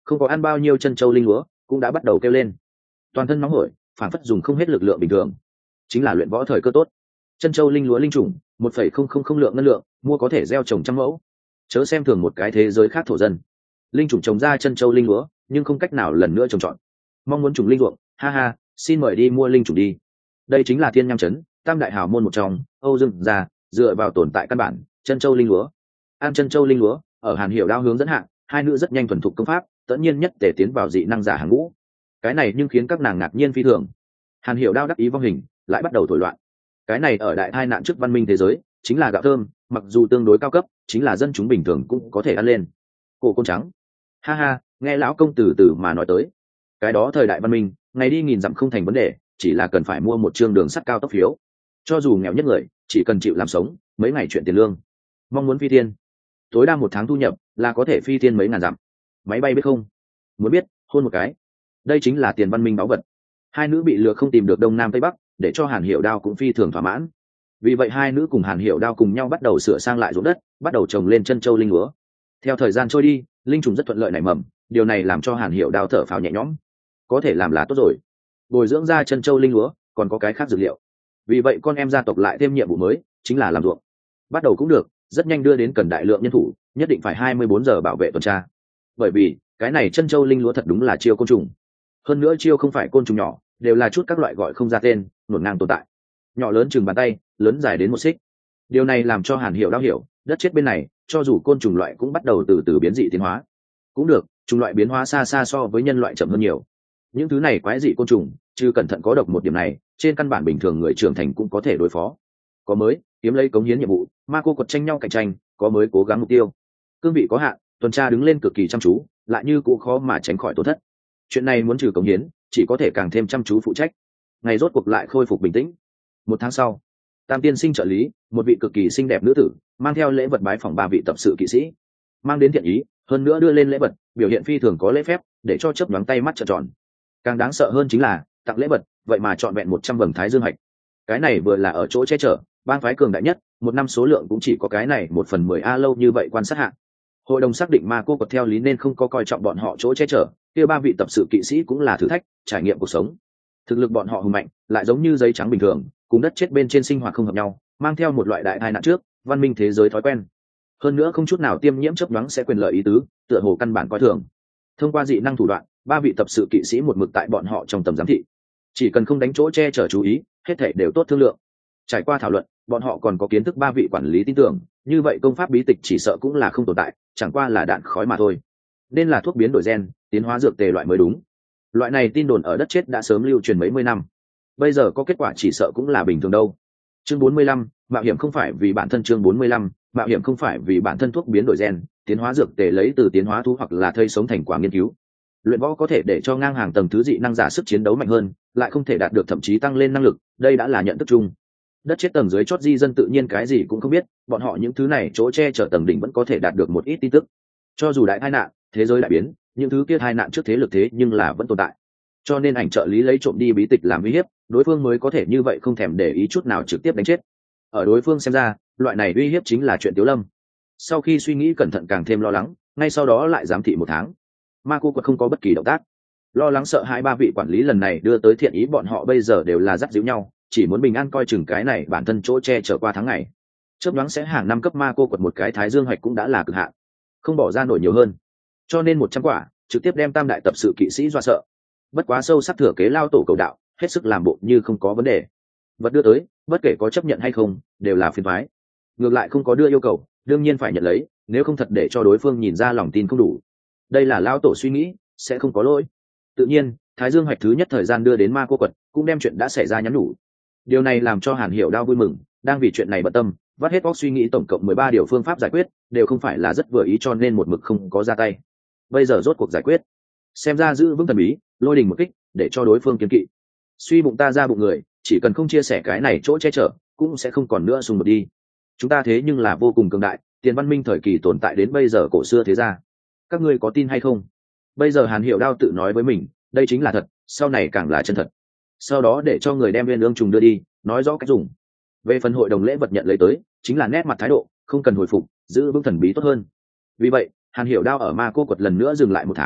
không có ăn bao nhiêu chân châu linh lúa cũng đã bắt đầu kêu lên, toàn thân nóng hổi, phản phất dùng không hết lực lượng bình thường. Chính là luyện võ thời cơ tốt. Chân châu linh lúa linh trùng, một phẩy không không không lượng ngân lượng, mua có thể gieo trồng trăm mẫu. Chớ xem thường một cái thế giới khác thổ dân. Linh trùng trồng ra chân châu linh lúa, nhưng không cách nào lần nữa trồng trọt. Mong muốn trùng linh ruộng, ha ha, xin mời đi mua linh trùng đi. Đây chính là thiên nham trấn, tam đại hào môn một trong, Âu Dương gia, dựa vào tồn tại căn bản, chân châu linh lúa. An chân châu linh lúa, ở Hàn Hiểu Đao hướng dẫn hạ, hai nữ rất nhanh thuần thục công pháp, tất nhiên nhất để tiến vào dị năng giả hàng ngũ. Cái này nhưng khiến các nàng ngạc nhiên phi thường. Hàn Hiểu Đao đắc ý vong hình, lại bắt đầu thổi loạn. Cái này ở đại tai nạn trước văn minh thế giới, chính là gạo thơm, mặc dù tương đối cao cấp, chính là dân chúng bình thường cũng có thể ăn lên. Cổ côn trắng, ha ha, nghe lão công từ từ mà nói tới. Cái đó thời đại văn minh, ngày đi nghìn dặm không thành vấn đề, chỉ là cần phải mua một chương đường sắt cao tốc phiếu. Cho dù nghèo nhất người, chỉ cần chịu làm sống, mấy ngày chuyện tiền lương. Mong muốn phi thiên, tối đa một tháng thu nhập là có thể phi thiên mấy ngàn dặm. Máy bay biết không? Muốn biết, hôn một cái. Đây chính là tiền văn minh báu vật. Hai nữ bị lừa không tìm được đông nam tây bắc, để cho Hàn Hiểu Đao cũng phi thường thỏa mãn. Vì vậy hai nữ cùng Hàn Hiểu Đao cùng nhau bắt đầu sửa sang lại ruộng đất, bắt đầu trồng lên chân châu linh lúa. Theo thời gian trôi đi, linh trùng rất thuận lợi nảy mầm, điều này làm cho Hàn Hiểu Đao thở phào nhẹ nhõm. Có thể làm là tốt rồi. Bồi dưỡng ra chân châu linh lúa, còn có cái khác dược liệu. Vì vậy con em gia tộc lại thêm nhiệm vụ mới, chính là làm ruộng. Bắt đầu cũng được, rất nhanh đưa đến cần đại lượng nhân thủ, nhất định phải hai mươi bốn giờ bảo vệ tuần tra. Bởi vì cái này chân châu linh lúa thật đúng là chiêu côn trùng. Hơn nữa chiêu không phải côn trùng nhỏ, đều là chút các loại gọi không ra tên, nuốt ngang tồn tại. Nhỏ lớn chừng bàn tay, lớn dài đến một xích. Điều này làm cho Hàn Hiểu Đao hiểu, đất chết bên này, cho dù côn trùng loại cũng bắt đầu từ từ biến dị tiến hóa. Cũng được, chủng loại biến hóa xa xa so với nhân loại chậm hơn nhiều. Những thứ này quái dị côn trùng, chứ cẩn thận có độc một điểm này, trên căn bản bình thường người trưởng thành cũng có thể đối phó. Có mới, kiếm lấy cống hiến nhiệm vụ, ma cô quật tranh nhau cạnh tranh, có mới cố gắng mục tiêu. Cương vị có hạn, tuần tra đứng lên cực kỳ chăm chú, lại như cũng khó mà tránh khỏi tổn thất. Chuyện này muốn trừ cống hiến, chỉ có thể càng thêm chăm chú phụ trách. Ngày rốt cuộc lại khôi phục bình tĩnh. Một tháng sau, Tam tiên sinh trợ lý, một vị cực kỳ xinh đẹp nữ tử, mang theo lễ vật bái phỏng ba vị tập sự kỵ sĩ, mang đến thiện ý, hơn nữa đưa lên lễ vật, biểu hiện phi thường có lễ phép, để cho chớp nhoáng tay mắt trợn tròn. Càng đáng sợ hơn chính là tặng lễ vật, vậy mà chọn vẹn một trăm vầng thái dương hạch. Cái này vừa là ở chỗ che chở, bang phái cường đại nhất, một năm số lượng cũng chỉ có cái này một phần mười a lâu như vậy quan sát hạ. Hội đồng xác định ma cô quật theo lý nên không có coi trọng bọn họ chỗ che chở, kia ba vị tập sự kỵ sĩ cũng là thử thách, trải nghiệm cuộc sống. Thực lực bọn họ hùng mạnh, lại giống như giấy trắng bình thường, cùng đất chết bên trên sinh hoạt không hợp nhau, mang theo một loại đại tai nạn trước, văn minh thế giới thói quen. Hơn nữa không chút nào tiêm nhiễm chớp nhoáng sẽ quyền lợi ý tứ, tựa hồ căn bản coi thường. Thông qua dị năng thủ đoạn, ba vị tập sự kỵ sĩ một mực tại bọn họ trong tầm giám thị. Chỉ cần không đánh chỗ che chở chú ý, hết thảy đều tốt thương lượng. Trải qua thảo luận, bọn họ còn có kiến thức ba vị quản lý tin tưởng, như vậy công pháp bí tịch chỉ sợ cũng là không tồn tại, chẳng qua là đạn khói mà thôi. Nên là thuốc biến đổi gen, tiến hóa dược tề loại mới đúng. Loại này tin đồn ở đất chết đã sớm lưu truyền mấy mươi năm. Bây giờ có kết quả chỉ sợ cũng là bình thường đâu. Chương bốn mươi lăm, mạo hiểm không phải vì bản thân. Chương bốn mươi lăm, mạo hiểm không phải vì bản thân. Thuốc biến đổi gen, tiến hóa dược tề lấy từ tiến hóa thú hoặc là thây sống thành quả nghiên cứu. Luyện võ có thể để cho ngang hàng tầng thứ dị năng giả sức chiến đấu mạnh hơn, lại không thể đạt được thậm chí tăng lên năng lực, đây đã là nhận thức chung. Đất chết tầng dưới chót di dân tự nhiên cái gì cũng không biết, bọn họ những thứ này chỗ che chở tầng đỉnh vẫn có thể đạt được một ít tin tức. Cho dù đại tai nạn, thế giới đại biến, những thứ kia tai nạn trước thế lực thế nhưng là vẫn tồn tại. Cho nên ảnh trợ lý lấy trộm đi bí tịch làm uy hiếp, đối phương mới có thể như vậy không thèm để ý chút nào trực tiếp đánh chết. Ở đối phương xem ra, loại này uy hiếp chính là chuyện Tiếu Lâm. Sau khi suy nghĩ cẩn thận càng thêm lo lắng, ngay sau đó lại giám thị một tháng. Ma cô quật không có bất kỳ động tác. Lo lắng sợ hai ba vị quản lý lần này đưa tới thiện ý bọn họ bây giờ đều là dắt díu nhau, chỉ muốn bình an coi chừng cái này bản thân chỗ che chở qua tháng ngày. Chớp nhoáng sẽ hàng năm cấp ma cô quật một cái thái dương hoạch cũng đã là cực hạn, không bỏ ra nổi nhiều hơn. Cho nên một trăm quả, trực tiếp đem tam đại tập sự kỵ sĩ dọa sợ. Bất quá sâu sắc thừa kế lao tổ cầu đạo, hết sức làm bộ như không có vấn đề. Vật đưa tới, bất kể có chấp nhận hay không, đều là phiền toái. Ngược lại không có đưa yêu cầu, đương nhiên phải nhận lấy, nếu không thật để cho đối phương nhìn ra lòng tin không đủ. Đây là lao tổ suy nghĩ, sẽ không có lỗi. Tự nhiên, thái dương hoạch thứ nhất thời gian đưa đến ma cô quật, cũng đem chuyện đã xảy ra nhắn nhủ. Điều này làm cho Hàn Hiểu Đao vui mừng, đang vì chuyện này bận tâm, vắt hết óc suy nghĩ tổng cộng mười ba điều phương pháp giải quyết, đều không phải là rất vừa ý cho nên một mực không có ra tay. Bây giờ rốt cuộc giải quyết, xem ra giữ vững thần bí, lôi đình một kích, để cho đối phương kiên kỵ. Suy bụng ta ra bụng người, chỉ cần không chia sẻ cái này chỗ che chở, cũng sẽ không còn nữa xung đột đi. Chúng ta thế nhưng là vô cùng cường đại, tiền văn minh thời kỳ tồn tại đến bây giờ cổ xưa thế gia. Các ngươi có tin hay không? Bây giờ Hàn Hiểu Đao tự nói với mình, đây chính là thật, sau này càng là chân thật. Sau đó để cho người đem viên ương trùng đưa đi, nói rõ cách dùng. Về phần hội đồng lễ vật nhận lấy tới, chính là nét mặt thái độ, không cần hồi phục, giữ vững thần bí tốt hơn. Vì vậy, Hàn Hiểu Đao ở ma cô quật lần nữa dừng lại một tháng,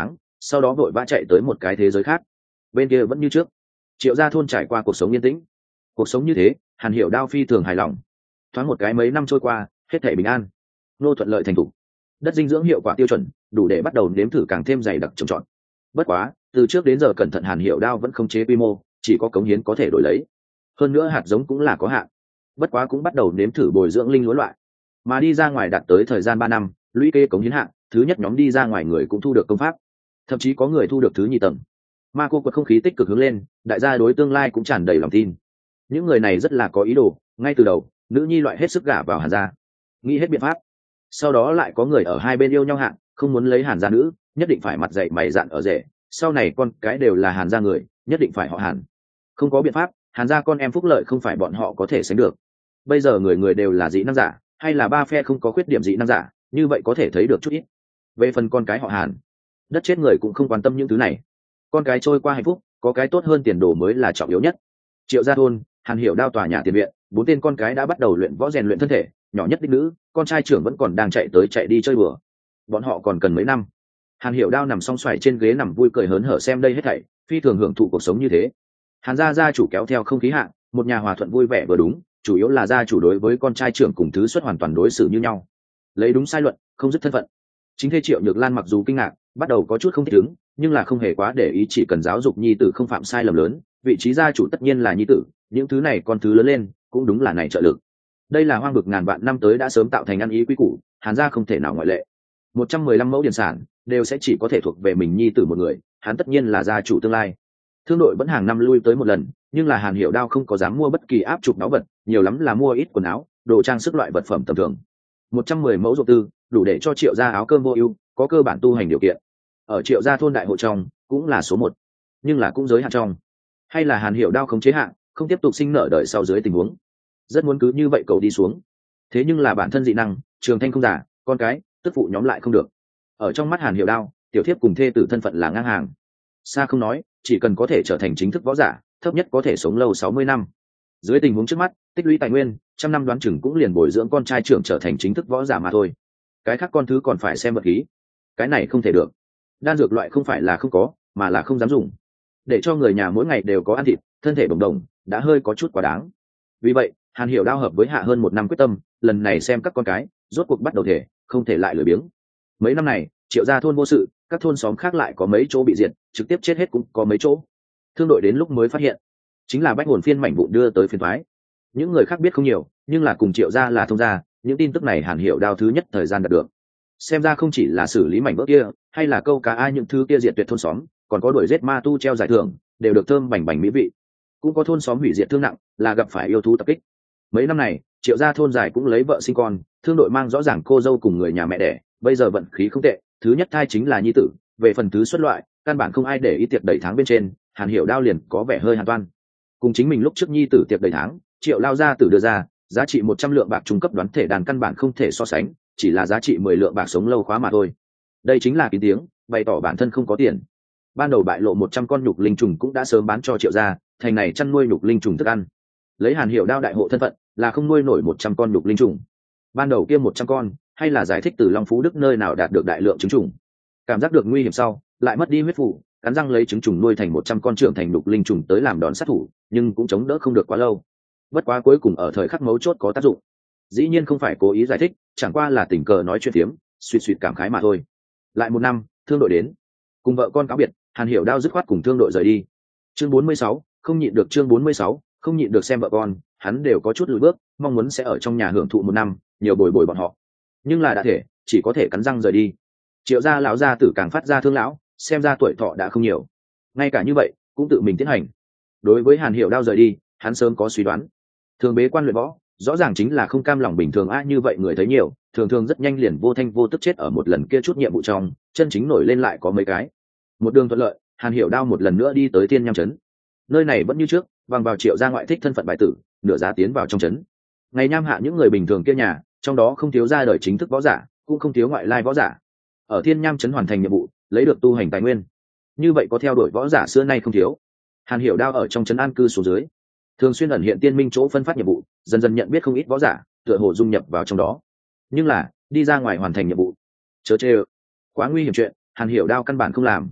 sau đó vội vã chạy tới một cái thế giới khác. Bên kia vẫn như trước, Triệu Gia thôn trải qua cuộc sống yên tĩnh. Cuộc sống như thế, Hàn Hiểu Đao phi thường hài lòng. Thoáng một cái mấy năm trôi qua, hết thảy bình an, nô thuận lợi thành thủ, đất dinh dưỡng hiệu quả tiêu chuẩn, đủ để bắt đầu nếm thử càng thêm dày đặc trồng trọt. Bất quá, từ trước đến giờ cẩn thận Hàn Hiểu Đao vẫn không chế quy mô, chỉ có cống hiến có thể đổi lấy. Hơn nữa hạt giống cũng là có hạn. Bất quá cũng bắt đầu nếm thử bồi dưỡng linh lúa loại, mà đi ra ngoài đạt tới thời gian ba năm, lũy kê cống hiến hạn, thứ nhất nhóm đi ra ngoài người cũng thu được công pháp, thậm chí có người thu được thứ nhì tầng. Ma cô quật không khí tích cực hướng lên, đại gia đối tương lai cũng tràn đầy lòng tin. Những người này rất là có ý đồ, ngay từ đầu, nữ nhi loại hết sức gả vào Hàn gia, nghĩ hết biện pháp. Sau đó lại có người ở hai bên yêu nhau hạn, không muốn lấy Hàn gia nữ, nhất định phải mặt dạy mày dạn ở rể, sau này con cái đều là Hàn gia người, nhất định phải họ Hàn. Không có biện pháp, Hàn gia con em phúc lợi không phải bọn họ có thể sánh được. Bây giờ người người đều là dị năng giả, hay là ba phe không có khuyết điểm dị năng giả, như vậy có thể thấy được chút ít. Về phần con cái họ Hàn, đất chết người cũng không quan tâm những thứ này. Con cái trôi qua hạnh phúc, có cái tốt hơn tiền đồ mới là trọng yếu nhất. Triệu Gia thôn, Hàn Hiểu Đao tòa nhà tiền viện, bốn tên con cái đã bắt đầu luyện võ rèn luyện thân thể, nhỏ nhất đích nữ, con trai trưởng vẫn còn đang chạy tới chạy đi chơi bừa. Bọn họ còn cần mấy năm. Hàn Hiểu Đao nằm song xoài trên ghế nằm vui cười hớn hở xem đây hết thảy, phi thường hưởng thụ cuộc sống như thế. Hàn gia gia chủ kéo theo không khí hạ, một nhà hòa thuận vui vẻ vừa đúng, chủ yếu là gia chủ đối với con trai trưởng cùng thứ xuất hoàn toàn đối xử như nhau, lấy đúng sai luận, không dứt thân phận. Chính thê Triệu Nhược Lan mặc dù kinh ngạc, bắt đầu có chút không thích ứng, nhưng là không hề quá để ý, chỉ cần giáo dục nhi tử không phạm sai lầm lớn, vị trí gia chủ tất nhiên là nhi tử, những thứ này con thứ lớn lên, cũng đúng là này trợ lực. Đây là hoang vực ngàn vạn năm tới đã sớm tạo thành ăn ý quý củ, Hàn gia không thể nào ngoại lệ. một trăm mười lăm mẫu điển sản đều sẽ chỉ có thể thuộc về mình nhi tử một người, hắn tất nhiên là gia chủ tương lai. Thương đội vẫn hàng năm lui tới một lần, nhưng là Hàn Hiểu Đao không có dám mua bất kỳ áp trục náo vật, nhiều lắm là mua ít quần áo, đồ trang sức loại vật phẩm tầm thường. một trăm mười mẫu ruộng tư, đủ để cho Triệu gia áo cơm vô ưu, có cơ bản tu hành điều kiện. Ở Triệu gia thôn đại hộ trong, cũng là số một, nhưng là cũng giới hạn trong. Hay là Hàn Hiểu Đao không chế hạn, không tiếp tục sinh nở đời sau dưới tình huống. Rất muốn cứ như vậy cầu đi xuống. Thế nhưng là bản thân dị năng, Trường Thanh không giả, con cái, tức phụ nhóm lại không được. Ở trong mắt Hàn Hiểu Đao, tiểu thiếp cùng thê tử thân phận là ngang hàng. Xa không nói, chỉ cần có thể trở thành chính thức võ giả, thấp nhất có thể sống lâu sáu mươi năm. Dưới tình huống trước mắt, tích lũy tài nguyên, trăm năm đoán chừng cũng liền bồi dưỡng con trai trưởng trở thành chính thức võ giả mà thôi. Cái khác con thứ còn phải xem vật khí. Cái này không thể được. Đan dược loại không phải là không có, mà là không dám dùng. Để cho người nhà mỗi ngày đều có ăn thịt, thân thể đồng đồng, đã hơi có chút quá đáng. Vì vậy, Hàn Hiểu Đao hợp với hạ hơn một năm quyết tâm, lần này xem các con cái, rốt cuộc bắt đầu thể, không thể lại lười biếng. Mấy năm này, Triệu gia thôn vô sự, các thôn xóm khác lại có mấy chỗ bị diệt, trực tiếp chết hết cũng có mấy chỗ. Thương đội đến lúc mới phát hiện, chính là bách hồn phiên mảnh vụn đưa tới phiên thoái. Những người khác biết không nhiều, nhưng là cùng Triệu gia là thông gia, những tin tức này Hàn Hiểu Đao thứ nhất thời gian đạt được. Xem ra không chỉ là xử lý mảnh vỡ kia, hay là câu cá ai những thứ kia diệt tuyệt thôn xóm, còn có đuổi giết ma tu treo giải thưởng, đều được thơm bành bành mỹ vị. Cũng có thôn xóm hủy diệt thương nặng, là gặp phải yêu thú tập kích. Mấy năm này, Triệu gia thôn dài cũng lấy vợ sinh con, thương đội mang rõ ràng cô dâu cùng người nhà mẹ đẻ, bây giờ vận khí không tệ, thứ nhất thai chính là nhi tử, về phần thứ xuất loại, căn bản không ai để ý tiệc đầy tháng bên trên, Hàn Hiểu Đao liền có vẻ hơi hàn toan. Cùng chính mình lúc trước nhi tử tiệc đầy tháng, Triệu lao gia tử đưa ra, giá trị một trăm lượng bạc trung cấp đoán thể đàn căn bản không thể so sánh, chỉ là giá trị mười lượng bạc sống lâu khóa mà thôi. Đây chính là kín tiếng, bày tỏ bản thân không có tiền. Ban đầu bại lộ một trăm con nhục linh trùng cũng đã sớm bán cho Triệu gia, thành này chăn nuôi nhục linh trùng thức ăn. Lấy Hàn Hiểu Đao đại hộ thân phận, là không nuôi nổi một trăm con nhục linh trùng. Ban đầu kia một trăm con, hay là giải thích từ Long Phú Đức nơi nào đạt được đại lượng trứng trùng. Cảm giác được nguy hiểm sau, lại mất đi huyết phủ, cắn răng lấy trứng trùng nuôi thành một trăm con trưởng thành nhục linh trùng tới làm đòn sát thủ, nhưng cũng chống đỡ không được quá lâu. Bất quá cuối cùng ở thời khắc mấu chốt có tác dụng. Dĩ nhiên không phải cố ý giải thích, chẳng qua là tình cờ nói chuyện phiếm, suýt suýt cảm khái mà thôi. Lại một năm, thương đội đến, cùng vợ con cáo biệt, Hàn Hiểu Đao dứt khoát cùng thương đội rời đi. Chương bốn mươi sáu, không nhịn được chương bốn mươi sáu, không nhịn được xem vợ con, hắn đều có chút lùi bước, mong muốn sẽ ở trong nhà hưởng thụ một năm, nhiều bồi bồi bọn họ. Nhưng là đã thể, chỉ có thể cắn răng rời đi. Triệu gia lão gia tử càng phát ra thương lão, xem ra tuổi thọ đã không nhiều. Ngay cả như vậy, cũng tự mình tiến hành. Đối với Hàn Hiểu Đao rời đi, hắn sớm có suy đoán. Thường bế quan luyện võ, rõ ràng chính là không cam lòng bình thường a, như vậy người thấy nhiều, thường thường rất nhanh liền vô thanh vô tức chết ở một lần kia chút nhiệm vụ trong, chân chính nổi lên lại có mấy cái. Một đường thuận lợi, Hàn Hiểu Đao một lần nữa đi tới Thiên Nham trấn. Nơi này vẫn như trước, bằng vào Triệu gia ngoại thích thân phận bại tử, nửa giá tiến vào trong trấn. Ngày nham hạ những người bình thường kia nhà, trong đó không thiếu ra đời chính thức võ giả, cũng không thiếu ngoại lai võ giả. Ở Thiên Nham trấn hoàn thành nhiệm vụ, lấy được tu hành tài nguyên. Như vậy có theo đuổi võ giả xưa nay không thiếu. Hàn Hiểu Đao ở trong trấn an cư xuống dưới, thường xuyên ẩn hiện tiên minh chỗ phân phát nhiệm vụ, dần dần nhận biết không ít võ giả, tựa hồ dung nhập vào trong đó. Nhưng là đi ra ngoài hoàn thành nhiệm vụ, chớ chê, quá nguy hiểm chuyện, Hàn Hiểu Đao căn bản không làm.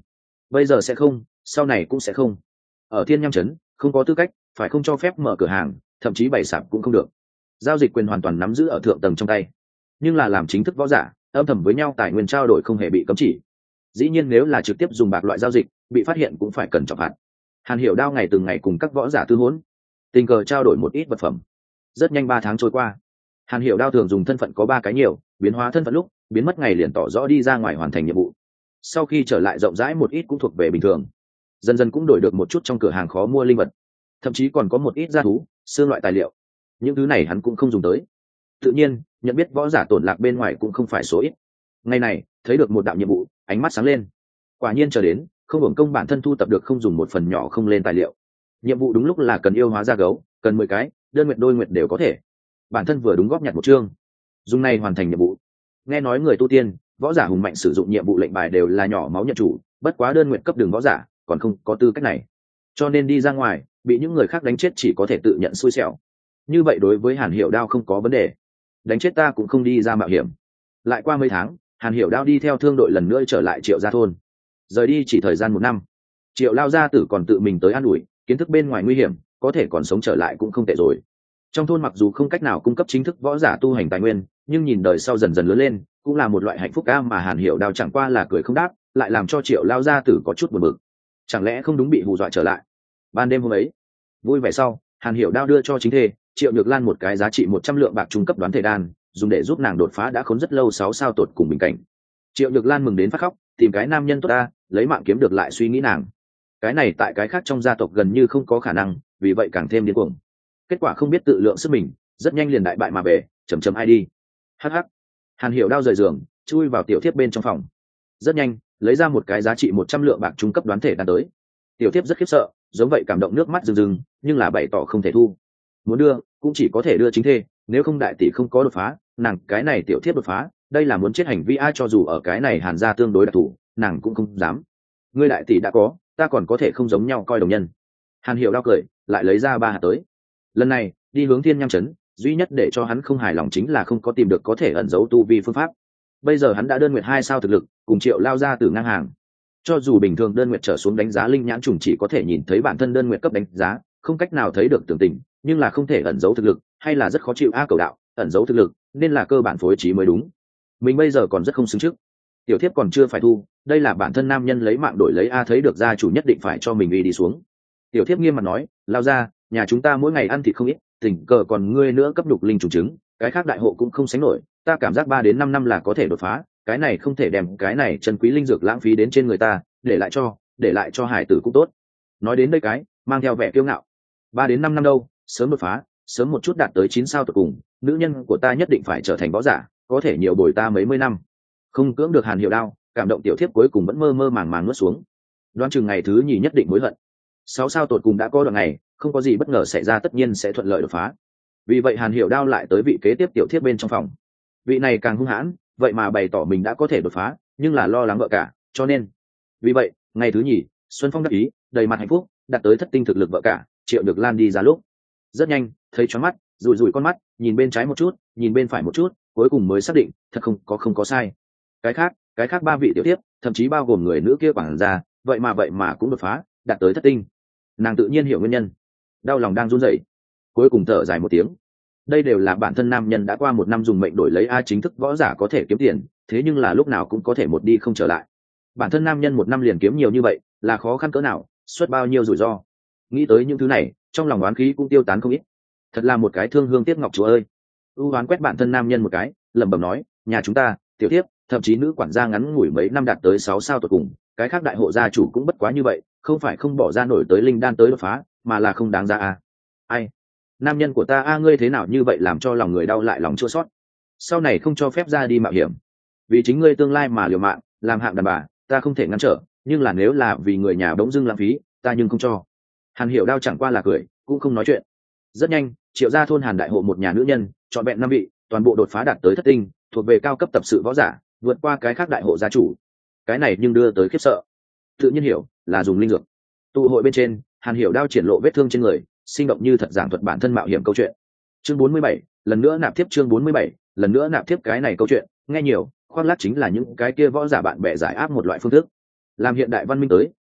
bây giờ sẽ không, sau này cũng sẽ không. Ở Thiên Nham trấn không có tư cách, phải không cho phép mở cửa hàng, thậm chí bày sạp cũng không được. Giao dịch quyền hoàn toàn nắm giữ ở thượng tầng trong tay, nhưng là làm chính thức võ giả âm thầm với nhau tài nguyên trao đổi không hề bị cấm chỉ. Dĩ nhiên nếu là trực tiếp dùng bạc loại giao dịch, bị phát hiện cũng phải cần trọng phạt. Hàn Hiểu Đao ngày từng ngày cùng các võ giả tư hỗn, tình cờ trao đổi một ít vật phẩm. Rất nhanh ba tháng trôi qua, Hàn Hiểu Đao thường dùng thân phận có ba cái nhiều, biến hóa thân phận lúc biến mất ngày liền tỏ rõ đi ra ngoài hoàn thành nhiệm vụ. Sau khi trở lại rộng rãi một ít cũng thuộc về bình thường, dần dần cũng đổi được một chút trong cửa hàng khó mua linh vật, thậm chí còn có một ít gia thú, xương loại tài liệu. Những thứ này hắn cũng không dùng tới. Tự nhiên nhận biết võ giả tổn lạc bên ngoài cũng không phải số ít. Ngày này thấy được một đạo nhiệm vụ, ánh mắt sáng lên. Quả nhiên chờ đến, không hưởng công bản thân thu tập được không dùng một phần nhỏ không lên tài liệu. Nhiệm vụ đúng lúc là cần yêu hóa ra gấu, cần mười cái, đơn nguyện đôi nguyện đều có thể. Bản thân vừa đúng góp nhặt một chương, dùng này hoàn thành nhiệm vụ. Nghe nói người tu tiên, võ giả hùng mạnh sử dụng nhiệm vụ lệnh bài đều là nhỏ máu nhận chủ, bất quá đơn nguyện cấp đường võ giả còn không có tư cách này, cho nên đi ra ngoài bị những người khác đánh chết chỉ có thể tự nhận xui xẻo. Như vậy đối với Hàn Hiểu Đao không có vấn đề, đánh chết ta cũng không đi ra mạo hiểm. Lại qua mấy tháng, Hàn Hiểu Đao đi theo thương đội lần nữa trở lại Triệu gia thôn. Rời đi chỉ thời gian một năm, Triệu lao gia tử còn tự mình tới an ủi, kiến thức bên ngoài nguy hiểm, có thể còn sống trở lại cũng không tệ rồi. Trong thôn mặc dù không cách nào cung cấp chính thức võ giả tu hành tài nguyên, nhưng nhìn đời sau dần dần lớn lên cũng là một loại hạnh phúc cao mà Hàn Hiểu Đao chẳng qua là cười không đáp, lại làm cho Triệu lao gia tử có chút buồn bực. Chẳng lẽ không đúng bị hù dọa trở lại? Ban đêm hôm ấy, vui vẻ sau, Hàn Hiểu Đao đưa cho chính thê Triệu Nhược Lan một cái giá trị một trăm lượng bạc trung cấp đoán thể đan, dùng để giúp nàng đột phá đã khốn rất lâu sáu sao tột cùng bình cảnh. Triệu Nhược Lan mừng đến phát khóc, tìm cái nam nhân tốt ta, lấy mạng kiếm được lại suy nghĩ nàng. Cái này tại cái khác trong gia tộc gần như không có khả năng, vì vậy càng thêm điên cuồng. Kết quả không biết tự lượng sức mình, rất nhanh liền đại bại mà về, chấm chấm ai đi. Hắc hắc. Hàn Hiểu Đao rời giường, chui vào tiểu thiếp bên trong phòng. Rất nhanh, lấy ra một cái giá trị một trăm lượng bạc trung cấp đoán thể đan tới. Tiểu thiếp rất khiếp sợ, giống vậy cảm động nước mắt rưng rưng, nhưng là bày tỏ không thể thu. Muốn đưa, cũng chỉ có thể đưa chính thê, nếu không đại tỷ không có đột phá, nàng cái này tiểu thiếp đột phá, đây là muốn chết hành vi ai, cho dù ở cái này Hàn gia tương đối đặc thù, nàng cũng không dám. Ngươi đại tỷ đã có, ta còn có thể không giống nhau coi đồng nhân. Hàn Hiểu Đao cười, lại lấy ra ba hạt tới. Lần này đi hướng Thiên Nham trấn, duy nhất để cho hắn không hài lòng chính là không có tìm được có thể ẩn giấu tu vi phương pháp. Bây giờ hắn đã đơn nguyện hai sao thực lực, cùng Triệu lao ra từ ngang hàng. Cho dù bình thường đơn nguyện trở xuống đánh giá linh nhãn trùng chỉ có thể nhìn thấy bản thân đơn nguyện cấp đánh giá, không cách nào thấy được tưởng tình, nhưng là không thể ẩn giấu thực lực, hay là rất khó chịu a cầu đạo, ẩn giấu thực lực nên là cơ bản phối trí mới đúng. Mình bây giờ còn rất không xứng trước. Tiểu thiếp còn chưa phải thu, đây là bản thân nam nhân lấy mạng đổi lấy a, thấy được gia chủ nhất định phải cho mình uy đi xuống. Tiểu thiếp nghiêm mặt nói, lao ra, nhà chúng ta mỗi ngày ăn thịt không ít, tình cờ còn ngươi nữa cấp nhục linh trùng trứng, cái khác đại hộ cũng không sánh nổi, ta cảm giác ba đến năm năm là có thể đột phá, cái này không thể đem cái này chân quý linh dược lãng phí đến trên người ta, để lại cho, để lại cho hải tử cũng tốt. Nói đến đây cái, mang theo vẻ kiêu ngạo. Ba đến năm năm đâu, sớm đột phá, sớm một chút đạt tới chín sao tột cùng, nữ nhân của ta nhất định phải trở thành võ giả, có thể nhiều bồi ta mấy mươi năm. Không cưỡng được Hàn Hiểu Đao, cảm động tiểu thiếp cuối cùng vẫn mơ mơ màng màng nuốt xuống. Đoán chừng ngày thứ nhì nhất định hối hận. Sáu sao tột cùng đã có đoạn ngày, không có gì bất ngờ xảy ra tất nhiên sẽ thuận lợi đột phá. Vì vậy Hàn Hiểu Đao lại tới vị kế tiếp tiểu thiếp bên trong phòng. Vị này càng hung hãn, vậy mà bày tỏ mình đã có thể đột phá, nhưng là lo lắng vợ cả, cho nên vì vậy ngày thứ nhì, Xuân Phong đắc ý, đầy mặt hạnh phúc, đạt tới thất tinh thực lực vợ cả, Triệu Được Lan đi ra lúc rất nhanh thấy choáng mắt, rủi rủi con mắt, nhìn bên trái một chút, nhìn bên phải một chút, cuối cùng mới xác định thật không có không có sai. Cái khác cái khác ba vị tiểu tiếp, thậm chí bao gồm người nữ kia quản gia, vậy mà vậy mà cũng đột phá, đạt tới thất tinh. Nàng tự nhiên hiểu nguyên nhân, đau lòng đang run rẩy, cuối cùng thở dài một tiếng. Đây đều là bản thân nam nhân đã qua một năm dùng mệnh đổi lấy a, chính thức võ giả có thể kiếm tiền, thế nhưng là lúc nào cũng có thể một đi không trở lại. Bản thân nam nhân một năm liền kiếm nhiều như vậy, là khó khăn cỡ nào, suốt bao nhiêu rủi ro. Nghĩ tới những thứ này, trong lòng oán khí cũng tiêu tán không ít. Thật là một cái thương hương tiếc ngọc chúa ơi. ưu oán quét bản thân nam nhân một cái, lẩm bẩm nói, nhà chúng ta tiểu tiếp, thậm chí nữ quản gia ngắn ngủi mấy năm đạt tới sáu sao tột cùng, cái khác đại hộ gia chủ cũng bất quá như vậy, không phải không bỏ ra nổi tới linh đan tới đột phá, mà là không đáng ra a. Ai, nam nhân của ta a, ngươi thế nào như vậy, làm cho lòng người đau lại lòng chua xót. Sau này không cho phép ra đi mạo hiểm, vì chính ngươi tương lai mà liều mạng, làm hạng đàn bà, ta không thể ngăn trở, nhưng là nếu là vì người nhà bỗng dưng lãng phí, ta nhưng không cho. Hàn Hiểu Đao chẳng qua là cười, cũng không nói chuyện. Rất nhanh, Triệu gia thôn Hàn đại hộ một nhà nữ nhân, chọn vẹn năm vị, toàn bộ đột phá đạt tới thất tinh, thuộc về cao cấp tập sự võ giả, vượt qua cái khác đại hộ gia chủ. Cái này nhưng đưa tới khiếp sợ. Tự nhiên hiểu, là dùng linh dược. Tụ hội bên trên, Hàn Hiểu Đao triển lộ vết thương trên người, sinh động như thật giảng thuật bản thân mạo hiểm câu chuyện. Chương bốn mươi bảy, lần nữa nạp tiếp chương bốn mươi bảy, lần nữa nạp tiếp cái này câu chuyện, nghe nhiều, khoác lác chính là những cái kia võ giả bạn bè giải áp một loại phương thức. Làm hiện đại văn minh tới,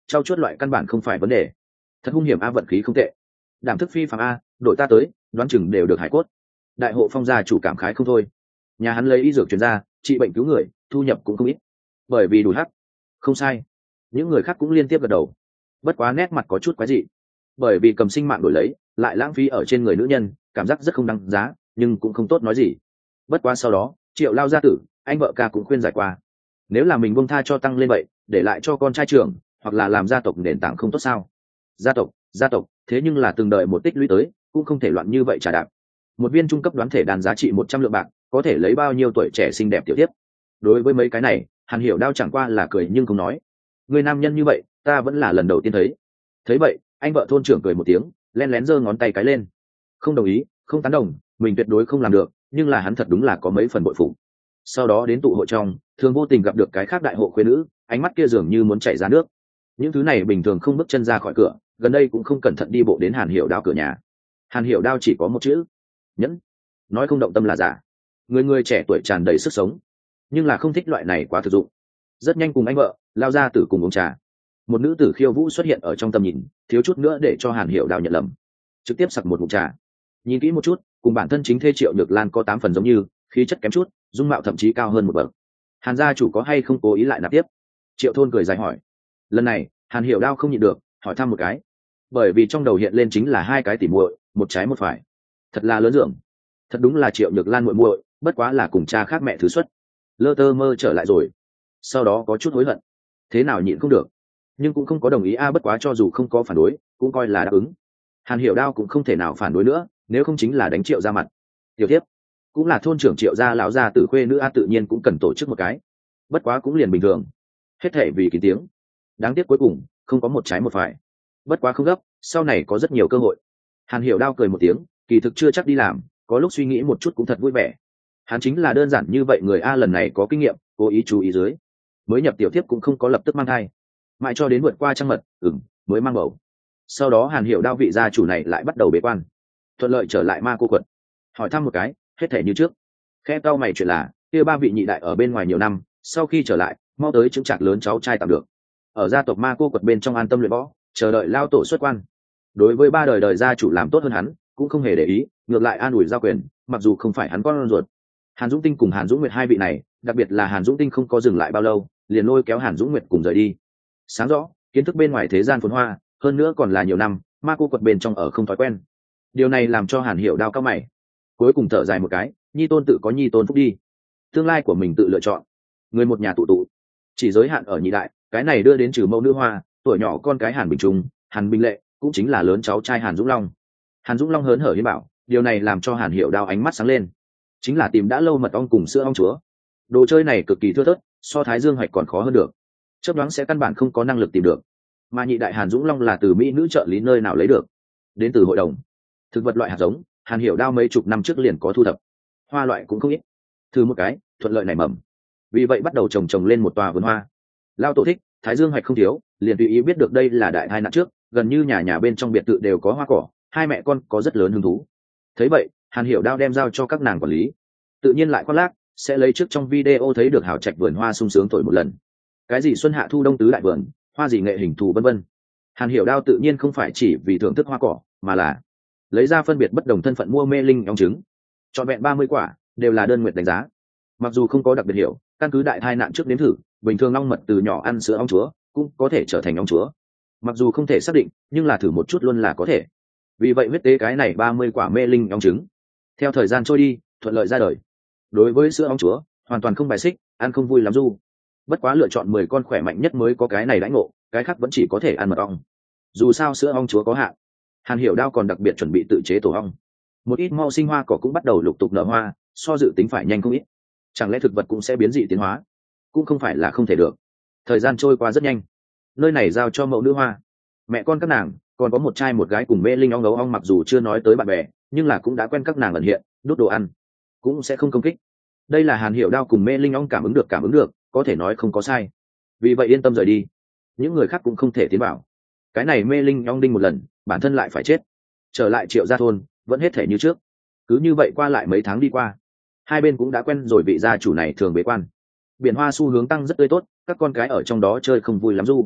trao chuốt loại căn bản không phải vấn đề. Thật hung hiểm a, vận khí không tệ, đảm thức phi phàm a, đội ta tới đoán chừng đều được hải cốt. Đại hộ Phong gia chủ cảm khái không thôi. Nhà hắn lấy y dược chuyên gia trị bệnh cứu người, thu nhập cũng không ít, bởi vì đủ hắc. Không sai, những người khác cũng liên tiếp gật đầu. Bất quá nét mặt có chút quái dị, bởi vì cầm sinh mạng đổi lấy lại lãng phí ở trên người nữ nhân, cảm giác rất không đáng giá, nhưng cũng không tốt nói gì. Bất quá sau đó Triệu lao gia tử, anh vợ ca cũng khuyên giải qua, nếu là mình buông tha cho tăng lên vậy, để lại cho con trai trưởng, hoặc là làm gia tộc nền tảng không tốt sao? Gia tộc, gia tộc, thế nhưng là từng đợi một tích lũy tới, cũng không thể loạn như vậy trả đạp. Một viên trung cấp đoán thể đàn giá trị một trăm lượng bạc, có thể lấy bao nhiêu tuổi trẻ xinh đẹp tiểu tiếp. Đối với mấy cái này, Hàn Hiểu Đao chẳng qua là cười nhưng không nói. Người nam nhân như vậy, ta vẫn là lần đầu tiên thấy. Thấy vậy, anh vợ thôn trưởng cười một tiếng, len lén giơ ngón tay cái lên. Không đồng ý, không tán đồng, mình tuyệt đối không làm được, nhưng là hắn thật đúng là có mấy phần bội phụ. Sau đó đến tụ hội trong, thường vô tình gặp được cái khác đại hộ khuê nữ, ánh mắt kia dường như muốn chảy ra nước. Những thứ này bình thường không bước chân ra khỏi cửa, gần đây cũng không cẩn thận đi bộ đến Hàn Hiểu Đao cửa nhà. Hàn Hiểu Đao chỉ có một chữ: nhẫn. Nói không động tâm là giả. Người người trẻ tuổi tràn đầy sức sống, nhưng là không thích loại này quá thực dụng. Rất nhanh cùng anh vợ lao ra tử cùng uống trà, một nữ tử khiêu vũ xuất hiện ở trong tầm nhìn, thiếu chút nữa để cho Hàn Hiểu Đao nhận lầm, trực tiếp sặc một ngụm trà. Nhìn kỹ một chút, cùng bản thân chính thê Triệu Nhược Lan có tám phần giống như, khí chất kém chút, dung mạo thậm chí cao hơn một bậc. Hàn gia chủ có hay không cố ý lại nạp tiếp? Triệu thôn cười dài hỏi. Lần này Hàn Hiểu Đao không nhịn được hỏi thăm một cái, bởi vì trong đầu hiện lên chính là hai cái tỉ muội, một trái một phải, thật là lớn dưỡng. Thật đúng là Triệu Nhược Lan muội muội, bất quá là cùng cha khác mẹ thứ xuất. Lơ tơ mơ trở lại rồi, sau đó có chút hối hận, thế nào nhịn không được, nhưng cũng không có đồng ý a, bất quá cho dù không có phản đối cũng coi là đáp ứng. Hàn Hiểu Đao cũng không thể nào phản đối nữa, nếu không chính là đánh Triệu ra mặt. Tiểu tiếp cũng là thôn trưởng Triệu gia lão gia tử khuê nữ a, tự nhiên cũng cần tổ chức một cái, bất quá cũng liền bình thường, hết thể vì kín tiếng. Đáng tiếc cuối cùng không có một trái một phải, bất quá không gấp, sau này có rất nhiều cơ hội. Hàn Hiểu Đao cười một tiếng, kỳ thực chưa chắc đi làm, có lúc suy nghĩ một chút cũng thật vui vẻ. Hắn chính là đơn giản như vậy người a, lần này có kinh nghiệm, cố ý chú ý dưới, mới nhập tiểu tiếp cũng không có lập tức mang thai, mãi cho đến vượt qua trăng mật, ừng mới mang bầu. Sau đó Hàn Hiểu Đao vị gia chủ này lại bắt đầu bế quan, thuận lợi trở lại ma cô quận, hỏi thăm một cái, hết thể như trước. Khe cau mày chuyện là kia ba vị nhị đại ở bên ngoài nhiều năm, sau khi trở lại mau tới chứng trạc lớn cháu trai tạm được, ở gia tộc ma cô quật bên trong an tâm luyện võ, chờ đợi lao tổ xuất quan. Đối với ba đời đời gia chủ làm tốt hơn hắn cũng không hề để ý, ngược lại an ủi giao quyền, mặc dù không phải hắn con ruột. Hàn Dũng Tinh cùng Hàn Dũng Nguyệt hai vị này, đặc biệt là Hàn Dũng Tinh không có dừng lại bao lâu, liền lôi kéo Hàn Dũng Nguyệt cùng rời đi. Sáng rõ kiến thức bên ngoài thế gian phồn hoa, hơn nữa còn là nhiều năm ma cô quật bên trong ở không thói quen, điều này làm cho Hàn Hiểu Đao cao mày. Cuối cùng thở dài một cái, nhi tôn tự có nhi tôn phúc đi, tương lai của mình tự lựa chọn, người một nhà tụ tụ, chỉ giới hạn ở nhị đại, cái này đưa đến trừ mẫu nữ hoa, tuổi nhỏ con cái Hàn Bình Trung, Hàn Bình Lệ cũng chính là lớn cháu trai Hàn Dũng Long. Hàn Dũng Long hớn hở hiên bảo, điều này làm cho Hàn Hiểu Đao ánh mắt sáng lên, chính là tìm đã lâu mật ong cùng sữa ong chúa. Đồ chơi này cực kỳ thưa thớt, so Thái Dương Hoạch còn khó hơn được, chấp đoán sẽ căn bản không có năng lực tìm được. Mà nhị đại Hàn Dũng Long là từ mỹ nữ trợ lý nơi nào lấy được, đến từ hội đồng thực vật loại hạt giống. Hàn Hiểu Đao mấy chục năm trước liền có thu thập, hoa loại cũng không ít, thử một cái thuận lợi nảy mầm, vì vậy bắt đầu trồng trồng lên một tòa vườn hoa. Lao tổ thích, Thái Dương Hoạch không thiếu, liền tùy ý biết được đây là đại tai nạn trước, gần như nhà nhà bên trong biệt thự đều có hoa cỏ, hai mẹ con có rất lớn hứng thú. Thấy vậy Hàn Hiểu Đao đem giao cho các nàng quản lý, tự nhiên lại khoác lác sẽ lấy trước trong video thấy được hào trạch vườn hoa sung sướng thổi một lần, cái gì xuân hạ thu đông tứ đại vườn hoa, gì nghệ hình thù vân vân. Hàn Hiểu Đao tự nhiên không phải chỉ vì thưởng thức hoa cỏ, mà là lấy ra phân biệt bất đồng thân phận mua mê linh ong trứng, trọn vẹn ba mươi quả, đều là đơn nguyệt đánh giá. Mặc dù không có đặc biệt hiểu, căn cứ đại tai nạn trước nếm thử, bình thường ong mật từ nhỏ ăn sữa ong chúa cũng có thể trở thành ong chúa, mặc dù không thể xác định, nhưng là thử một chút luôn là có thể. Vì vậy huyết tế cái này ba mươi quả mê linh ong trứng, theo thời gian trôi đi thuận lợi ra đời. Đối với sữa ong chúa hoàn toàn không bài xích, ăn không vui lắm du, bất quá lựa chọn mười con khỏe mạnh nhất mới có cái này đãi ngộ, cái khác vẫn chỉ có thể ăn mật ong, dù sao sữa ong chúa có hạn. Hàn Hiểu Đao còn đặc biệt chuẩn bị tự chế tổ ong, một ít mau sinh hoa cỏ cũng bắt đầu lục tục nở hoa, so dự tính phải nhanh không ít. Chẳng lẽ thực vật cũng sẽ biến dị tiến hóa? Cũng không phải là không thể được. Thời gian trôi qua rất nhanh, nơi này giao cho mẫu nữ hoa, mẹ con các nàng còn có một trai một gái cùng mê linh ong gấu ong, mặc dù chưa nói tới bạn bè, nhưng là cũng đã quen các nàng ẩn hiện, đốt đồ ăn cũng sẽ không công kích. Đây là Hàn Hiểu Đao cùng mê linh ong cảm ứng được cảm ứng được, có thể nói không có sai, vì vậy yên tâm rời đi. Những người khác cũng không thể tiến vào, cái này mê linh ong đinh một lần bản thân lại phải chết. Trở lại Triệu gia thôn vẫn hết thể như trước. Cứ như vậy qua lại mấy tháng đi qua, hai bên cũng đã quen rồi vị gia chủ này thường bế quan. Biển hoa xu hướng tăng rất tươi tốt, các con cái ở trong đó chơi không vui lắm du.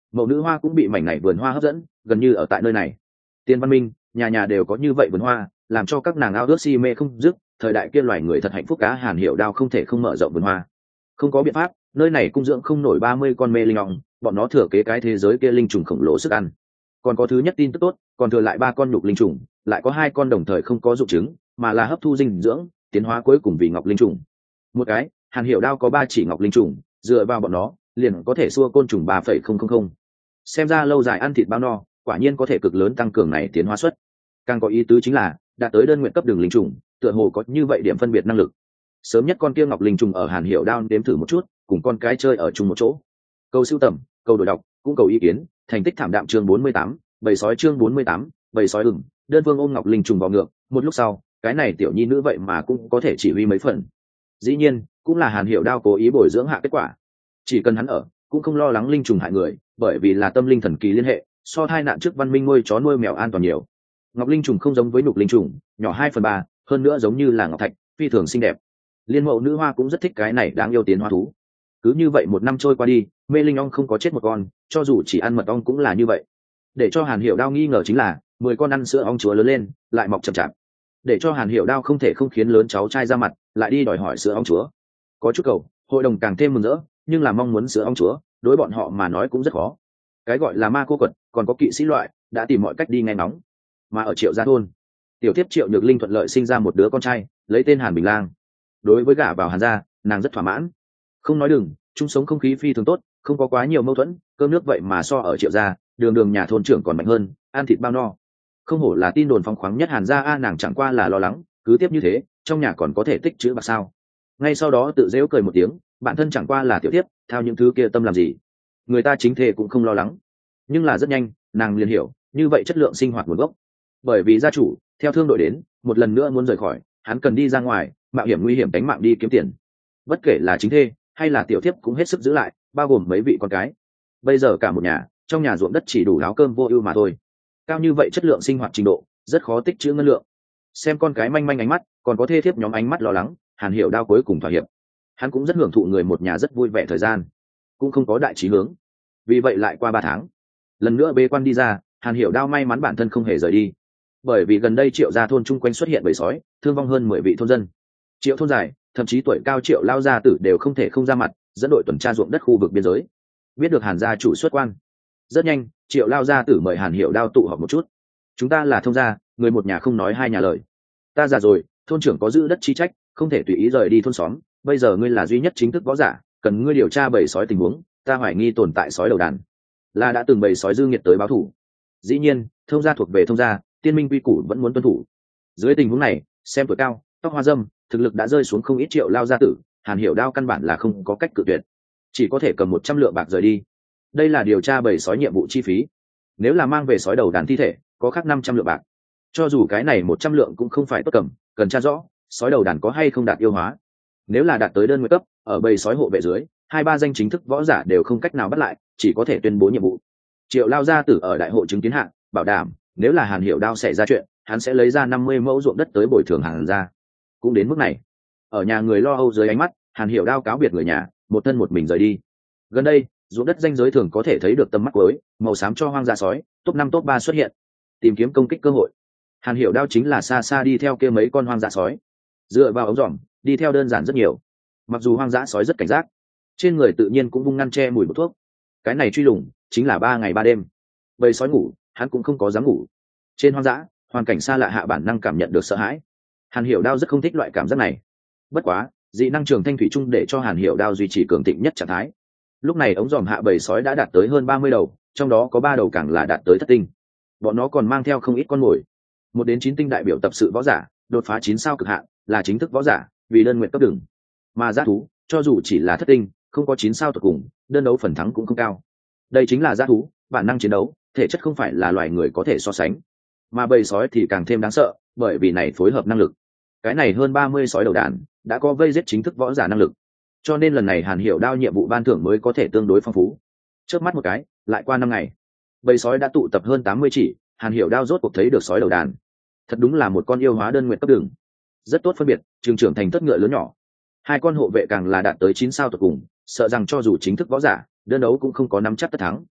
Mẫu nữ hoa cũng bị mảnh này vườn hoa hấp dẫn, gần như ở tại nơi này tiên văn minh nhà nhà đều có như vậy vườn hoa, làm cho các nàng ao ước si mê không dứt. Thời đại kia loài người thật hạnh phúc, cá Hàn Hiểu Đao không thể không mở rộng vườn hoa. Không có biện pháp, nơi này cung dưỡng không nổi ba mươi con mê linh ong, bọn nó thừa kế cái thế giới kia linh trùng khổng lồ sức ăn. Còn có thứ nhất tin tức tốt, còn thừa lại ba con nhục linh trùng, lại có hai con đồng thời không có dụng trứng, mà là hấp thu dinh dưỡng, tiến hóa cuối cùng vì ngọc linh trùng. Một cái, Hàn Hiểu Đao có ba chỉ ngọc linh trùng, dựa vào bọn nó, liền có thể xua côn trùng ba phẩy không không không. Xem ra lâu dài ăn thịt bao no, quả nhiên có thể cực lớn tăng cường này tiến hóa suất. Càng có ý tứ chính là, đạt tới đơn nguyện cấp đường linh trùng, tựa hồ có như vậy điểm phân biệt năng lực. Sớm nhất con kia ngọc linh trùng ở Hàn Hiểu Đao đếm thử một chút, cùng con cái chơi ở chung một chỗ. Câu sưu tầm, câu đổi đọc, cũng cầu ý kiến, thành tích thảm đạm chương bốn mươi tám, bầy sói chương bốn mươi tám, bầy sói ửng, đơn phương ôm ngọc linh trùng vào ngược, một lúc sau, cái này tiểu nhi nữ vậy mà cũng có thể chỉ huy mấy phần. Dĩ nhiên, cũng là Hàn Hiểu Đao cố ý bồi dưỡng hạ kết quả. Chỉ cần hắn ở, cũng không lo lắng linh trùng hại người, bởi vì là tâm linh thần kỳ liên hệ, so thai nạn trước văn minh nuôi chó nuôi mèo an toàn nhiều. Ngọc linh trùng không giống với nhục linh trùng, nhỏ hai phần ba, hơn nữa giống như là ngọc thạch, phi thường xinh đẹp. Liên mẫu nữ hoa cũng rất thích cái này đáng yêu tiến hóa thú. Cứ như vậy một năm trôi qua đi, mê linh ong không có chết một con, cho dù chỉ ăn mật ong cũng là như vậy. Để cho Hàn Hiểu Đao nghi ngờ chính là, mười con ăn sữa ong chúa lớn lên, lại mọc chậm chạp. Để cho Hàn Hiểu Đao không thể không khiến lớn cháu trai ra mặt, lại đi đòi hỏi sữa ong chúa. Có chút cầu, hội đồng càng thêm mừng rỡ, nhưng là mong muốn sữa ong chúa, đối bọn họ mà nói cũng rất khó. Cái gọi là ma cô quật, còn có kỵ sĩ loại, đã tìm mọi cách đi nghe ngóng. Mà ở Triệu Gia thôn, tiểu tiếp Triệu Nhược Linh thuận lợi sinh ra một đứa con trai, lấy tên Hàn Bình Lang. Đối với gả vào Hàn gia, nàng rất thỏa mãn. Không nói đừng, chung sống không khí phi thường tốt, không có quá nhiều mâu thuẫn, cơm nước vậy mà so ở Triệu Gia, đường đường nhà thôn trưởng còn mạnh hơn, ăn thịt bao no. Không hổ là tin đồn phóng khoáng nhất Hàn gia a, nàng chẳng qua là lo lắng, cứ tiếp như thế, trong nhà còn có thể tích trữ bạc sao? Ngay sau đó tự giễu cười một tiếng, bản thân chẳng qua là tiểu tiếp, theo những thứ kia tâm làm gì? Người ta chính thể cũng không lo lắng. Nhưng là rất nhanh, nàng liền hiểu, như vậy chất lượng sinh hoạt nguồn gốc. Bởi vì gia chủ theo thương đội đến, một lần nữa muốn rời khỏi, hắn cần đi ra ngoài, mạo hiểm nguy hiểm đánh mạng đi kiếm tiền. Bất kể là chính thê hay là tiểu thiếp cũng hết sức giữ lại, bao gồm mấy vị con cái. Bây giờ cả một nhà, trong nhà ruộng đất chỉ đủ áo cơm vô ưu mà thôi. Cao như vậy chất lượng sinh hoạt trình độ, rất khó tích trữ ngân lượng. Xem con cái manh manh ánh mắt, còn có thê thiếp nhóm ánh mắt lo lắng, Hàn Hiểu Đao cuối cùng thỏa hiệp. Hắn cũng rất hưởng thụ người một nhà rất vui vẻ thời gian, cũng không có đại chí hướng. Vì vậy lại qua ba tháng, lần nữa bế quan đi ra, Hàn Hiểu Đao may mắn bản thân không hề rời đi. Bởi vì gần đây Triệu gia thôn chung quanh xuất hiện bầy sói, thương vong hơn mười vị thôn dân. Triệu thôn dài, thậm chí tuổi cao Triệu lao gia tử đều không thể không ra mặt, dẫn đội tuần tra ruộng đất khu vực biên giới. Biết được Hàn gia chủ xuất quan, rất nhanh, Triệu lao gia tử mời Hàn Hiểu Đao tụ họp một chút. Chúng ta là thông gia, người một nhà không nói hai nhà lời. Ta già rồi, thôn trưởng có giữ đất chi trách, không thể tùy ý rời đi thôn xóm. Bây giờ ngươi là duy nhất chính thức võ giả, cần ngươi điều tra bầy sói tình huống. Ta hoài nghi tồn tại sói đầu đàn, là đã từng bầy sói dư nghiệt tới báo thủ. Dĩ nhiên, thông gia thuộc về thông gia, tiên minh quy củ vẫn muốn tuân thủ. Dưới tình huống này, xem tuổi cao, tóc hoa dâm, thực lực đã rơi xuống không ít Triệu lao gia tử, Hàn Hiểu Đao căn bản là không có cách cự tuyệt, chỉ có thể cầm một trăm lượng bạc rời đi. Đây là điều tra bầy sói nhiệm vụ chi phí. Nếu là mang về sói đầu đàn thi thể, có khác năm trăm lượng bạc. Cho dù cái này một trăm lượng cũng không phải tốt cầm, cần tra rõ sói đầu đàn có hay không đạt yêu hóa. Nếu là đạt tới đơn nguyện cấp, ở bầy sói hộ vệ dưới, hai ba danh chính thức võ giả đều không cách nào bắt lại, chỉ có thể tuyên bố nhiệm vụ. Triệu lao gia tử ở đại hội chứng kiến hạng, bảo đảm nếu là Hàn Hiểu Đao xảy ra chuyện, hắn sẽ lấy ra năm mươi mẫu ruộng đất tới bồi thường Hàn gia. Cũng đến mức này, ở nhà người lo âu dưới ánh mắt, Hàn Hiểu Đao cáo biệt người nhà, một thân một mình rời đi. Gần đây, ruộng đất danh giới thường có thể thấy được tầm mắt cuối, màu xám cho hoang dã sói, top năm top ba xuất hiện, tìm kiếm công kích cơ hội. Hàn Hiểu Đao chính là xa xa đi theo kia mấy con hoang dã sói, dựa vào ống dòm, đi theo đơn giản rất nhiều. Mặc dù hoang dã sói rất cảnh giác, trên người tự nhiên cũng vung ngăn che mùi bột thuốc. Cái này truy lùng chính là ba ngày ba đêm. Bầy sói ngủ, hắn cũng không có dám ngủ. Trên hoang dã, hoàn cảnh xa lạ hạ bản năng cảm nhận được sợ hãi. Hàn Hiểu Đao rất không thích loại cảm giác này. Bất quá, dị năng trường thanh thủy chung để cho Hàn Hiểu Đao duy trì cường thịnh nhất trạng thái. Lúc này ống dòm hạ bầy sói đã đạt tới hơn ba mươi đầu, trong đó có ba đầu càng là đạt tới thất tinh. Bọn nó còn mang theo không ít con mồi. Một đến chín tinh đại biểu tập sự võ giả, đột phá chín sao cực hạn, là chính thức võ giả, vì đơn nguyện cấp đường. Mà dã thú, cho dù chỉ là thất tinh, không có chín sao tuyệt cùng, đơn đấu phần thắng cũng không cao. Đây chính là dã thú, bản năng chiến đấu, thể chất không phải là loài người có thể so sánh. Mà bầy sói thì càng thêm đáng sợ, bởi vì này phối hợp năng lực. Cái này hơn ba mươi sói đầu đàn, đã có vây giết chính thức võ giả năng lực. Cho nên lần này Hàn Hiểu Đao nhiệm vụ ban thưởng mới có thể tương đối phong phú. Chớp mắt một cái, lại qua năm ngày. Bầy sói đã tụ tập hơn tám mươi chỉ, Hàn Hiểu Đao rốt cuộc thấy được sói đầu đàn. Thật đúng là một con yêu hóa đơn nguyện cấp đường. Rất tốt phân biệt, trường trưởng thành tất ngựa lớn nhỏ. Hai con hộ vệ càng là đạt tới chín sao tuyệt cùng, sợ rằng cho dù chính thức võ giả, đơn đấu cũng không có nắm chắc tất thắng.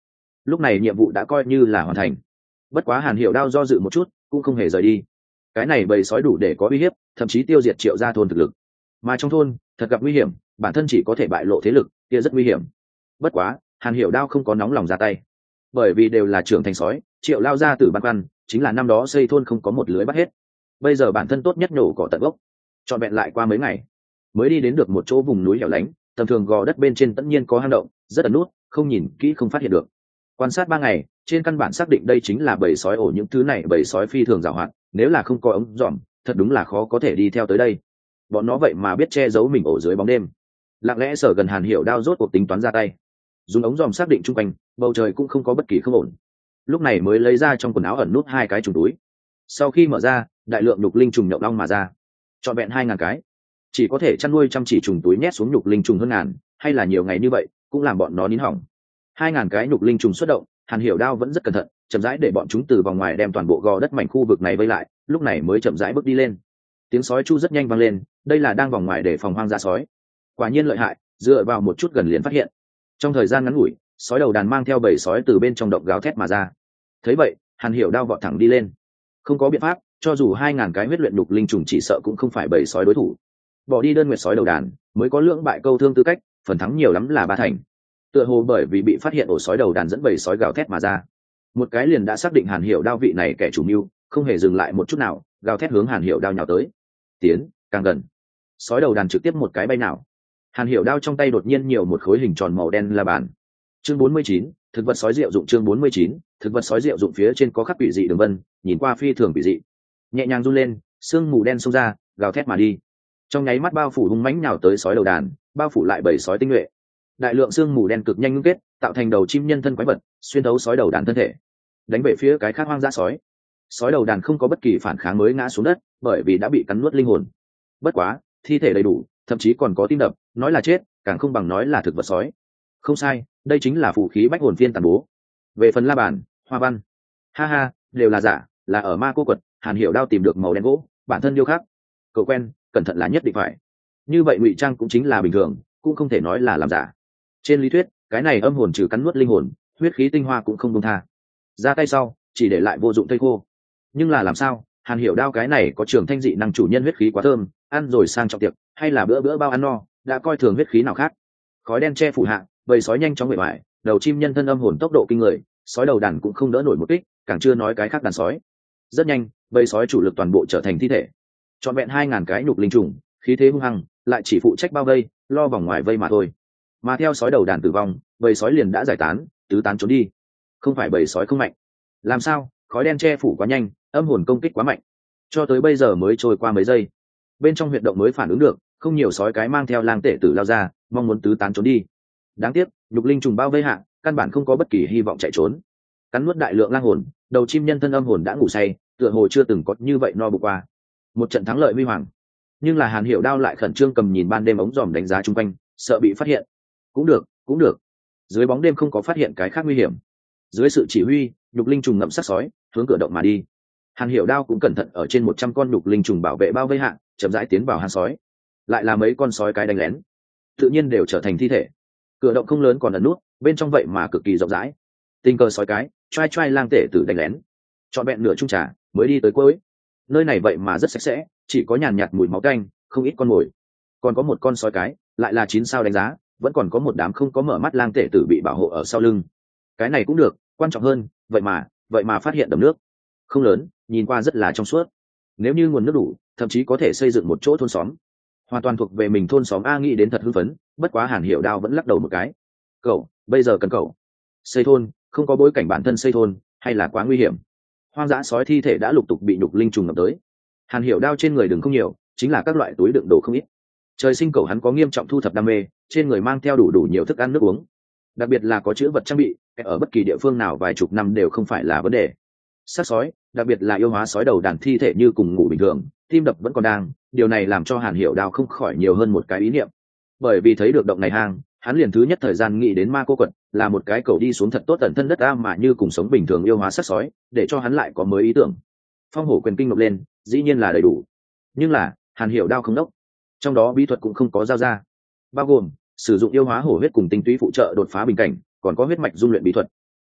lúc này nhiệm vụ đã coi như là hoàn thành. Bất quá Hàn Hiểu Đao do dự một chút, cũng không hề rời đi. Cái này bầy sói đủ để có uy hiếp, thậm chí tiêu diệt Triệu gia thôn thực lực. Mà trong thôn, thật gặp nguy hiểm, bản thân chỉ có thể bại lộ thế lực, kia rất nguy hiểm. Bất quá, Hàn Hiểu Đao không có nóng lòng ra tay, bởi vì đều là trưởng thành sói, Triệu lao ra từ băn khoăn, chính là năm đó xây thôn không có một lưới bắt hết. Bây giờ bản thân tốt nhất nổ cỏ tận gốc. Chọn vẹn lại qua mấy ngày, mới đi đến được một chỗ vùng núi hẻo lánh, tầm thường gò đất bên trên tất nhiên có hang động, rất ẩn nút, không nhìn kỹ không phát hiện được. Quan sát ba ngày, trên căn bản xác định đây chính là bầy sói ổ, những thứ này bầy sói phi thường giàu hoạt, nếu là không có ống dòm, thật đúng là khó có thể đi theo tới đây. Bọn nó vậy mà biết che giấu mình ổ dưới bóng đêm. Lặng lẽ sở gần Hàn Hiểu Đao rốt cuộc tính toán ra tay, dùng ống dòm xác định trung quanh, bầu trời cũng không có bất kỳ không ổn. Lúc này mới lấy ra trong quần áo ẩn nút hai cái trùng túi. Sau khi mở ra, đại lượng nhục linh trùng nhậu long mà ra, trọn vẹn hai ngàn cái. Chỉ có thể chăn nuôi chăm chỉ trùng túi nhét xuống nhục linh trùng hơn ngàn, hay là nhiều ngày như vậy, cũng làm bọn nó nín hỏng. Hai ngàn cái nhục linh trùng xuất động, Hàn Hiểu Đao vẫn rất cẩn thận, chậm rãi để bọn chúng từ vòng ngoài đem toàn bộ gò đất mảnh khu vực này vây lại, lúc này mới chậm rãi bước đi lên. Tiếng sói chu rất nhanh vang lên, đây là đang vòng ngoài để phòng hoang dã sói. Quả nhiên lợi hại, dựa vào một chút gần liền phát hiện. Trong thời gian ngắn ngủi, sói đầu đàn mang theo bầy sói từ bên trong động gào thét mà ra. Thấy vậy, Hàn Hiểu Đao vọt thẳng đi lên. Không có biện pháp, cho dù hai ngàn cái huyết luyện nhục linh trùng chỉ sợ cũng không phải bầy sói đối thủ. Bỏ đi đơn nguyệt sói đầu đàn, mới có lưỡng bại câu thương tư cách, phần thắng nhiều lắm là ba thành. Tựa hồ bởi vì bị phát hiện ổ sói đầu đàn dẫn bầy sói gào thét mà ra, một cái liền đã xác định Hàn Hiểu Đao vị này kẻ chủ mưu, không hề dừng lại một chút nào, gào thét hướng Hàn Hiểu Đao nhào tới. Tiến, càng gần. Sói đầu đàn trực tiếp một cái bay nào. Hàn Hiểu Đao trong tay đột nhiên nhiều một khối hình tròn màu đen la bàn. Chương bốn mươi chín, thực vật sói rượu dụng. Chương bốn mươi chín, thực vật sói rượu dụng. Phía trên có khắc quỷ dị đường vân, nhìn qua phi thường quỷ dị. Nhẹ nhàng run lên, sương mù đen xông ra, gào thét mà đi. Trong nháy mắt bao phủ hung mãnh nhào tới sói đầu đàn, bao phủ lại bầy sói tinh nhuệ. Đại lượng sương mù đen cực nhanh ngưng kết, tạo thành đầu chim nhân thân quái vật, xuyên thấu sói đầu đàn thân thể, đánh về phía cái khác hoang dã sói. Sói đầu đàn không có bất kỳ phản kháng mới ngã xuống đất, bởi vì đã bị cắn nuốt linh hồn. Bất quá, thi thể đầy đủ, thậm chí còn có tim đập, nói là chết, càng không bằng nói là thực vật sói. Không sai, đây chính là phù khí bách hồn phiên tàn bố. Về phần la bàn, hoa văn, ha ha, đều là giả, là ở ma cô quật, Hàn Hiểu Đao tìm được màu đen gỗ, bản thân điêu khắc. Cậu quen, cẩn thận là nhất định phải. Như vậy ngụy trang cũng chính là bình thường, cũng không thể nói là làm giả. Trên lý thuyết, cái này âm hồn trừ cắn nuốt linh hồn, huyết khí tinh hoa cũng không buông tha. Ra tay sau, chỉ để lại vô dụng thây khô. Nhưng là làm sao, Hàn Hiểu Đao cái này có trường thanh dị năng chủ nhân huyết khí quá thơm, ăn rồi sang trọng tiệc, hay là bữa bữa bao ăn no, đã coi thường huyết khí nào khác. Khói đen che phủ hạ, bầy sói nhanh chóng bề ngoài, đầu chim nhân thân âm hồn tốc độ kinh người, sói đầu đàn cũng không đỡ nổi một kích, càng chưa nói cái khác đàn sói. Rất nhanh, bầy sói chủ lực toàn bộ trở thành thi thể. Trọn vẹn hai ngàn cái nhục linh trùng, khí thế hung hăng, lại chỉ phụ trách bao vây, lo vòng ngoài vây mà thôi. Mà theo sói đầu đàn tử vong, bầy sói liền đã giải tán, tứ tán trốn đi. Không phải bầy sói không mạnh, làm sao, khói đen che phủ quá nhanh, âm hồn công kích quá mạnh. Cho tới bây giờ mới trôi qua mấy giây, bên trong huyệt động mới phản ứng được, không nhiều sói cái mang theo lang tể tử lao ra, mong muốn tứ tán trốn đi. Đáng tiếc, nhục linh trùng bao vây hạ, căn bản không có bất kỳ hy vọng chạy trốn. Cắn nuốt đại lượng lang hồn, đầu chim nhân thân âm hồn đã ngủ say, tựa hồ chưa từng có như vậy no bụng qua. Một trận thắng lợi huy hoàng. Nhưng là Hàn Hiểu Đao lại khẩn trương cầm nhìn ban đêm ống dòm đánh giá chung quanh, sợ bị phát hiện. Cũng được, cũng được. Dưới bóng đêm không có phát hiện cái khác nguy hiểm. Dưới sự chỉ huy, nhục linh trùng ngậm sắc sói, hướng cửa động mà đi. Hàn Hiểu Đao cũng cẩn thận ở trên một trăm con nhục linh trùng bảo vệ bao vây hạ, chậm rãi tiến vào hang sói. Lại là mấy con sói cái đánh lén, tự nhiên đều trở thành thi thể. Cửa động không lớn còn ẩn nút, bên trong vậy mà cực kỳ rộng rãi. Tình cờ sói cái, trai trai lang tể tử đánh lén. Chọn bẹn nửa chung trà, mới đi tới cuối. Nơi này vậy mà rất sạch sẽ, chỉ có nhàn nhạt mùi máu canh, không ít con mồi. Còn có một con sói cái, lại là chín sao đánh giá, vẫn còn có một đám không có mở mắt lang tể tử bị bảo hộ ở sau lưng. Cái này cũng được, quan trọng hơn, vậy mà, vậy mà phát hiện đầm nước. Không lớn, nhìn qua rất là trong suốt. Nếu như nguồn nước đủ, thậm chí có thể xây dựng một chỗ thôn xóm. Hoàn toàn thuộc về mình thôn xóm a, nghĩ đến thật hưng phấn, bất quá Hàn Hiểu Đao vẫn lắc đầu một cái. Cậu, bây giờ cần cậu. Xây thôn, không có bối cảnh bản thân xây thôn, hay là quá nguy hiểm. Hoang dã sói thi thể đã lục tục bị nhục linh trùng ngập tới. Hàn Hiểu Đao trên người đừng không nhiều, chính là các loại túi đựng đồ không ít. Trời sinh cậu hắn có nghiêm trọng thu thập đam mê, trên người mang theo đủ đủ nhiều thức ăn nước uống. Đặc biệt là có chữ vật trang bị, ở bất kỳ địa phương nào vài chục năm đều không phải là vấn đề. Sát sói, đặc biệt là yêu hóa sói đầu đàn thi thể như cùng ngủ bình thường, tim đập vẫn còn đang, điều này làm cho Hàn Hiểu Đao không khỏi nhiều hơn một cái ý niệm. Bởi vì thấy được động này hang, hắn liền thứ nhất thời gian nghĩ đến ma cô quật, là một cái cầu đi xuống thật tốt tận thân đất a, mà như cùng sống bình thường yêu hóa sát sói, để cho hắn lại có mới ý tưởng. Phong hổ quyền kinh ngọc lên, dĩ nhiên là đầy đủ. Nhưng là, Hàn Hiểu Đao không đốc. Trong đó bí thuật cũng không có giao ra, bao gồm sử dụng yêu hóa hổ huyết cùng tinh túy phụ trợ đột phá bình cảnh, còn có huyết mạch dung luyện bí thuật.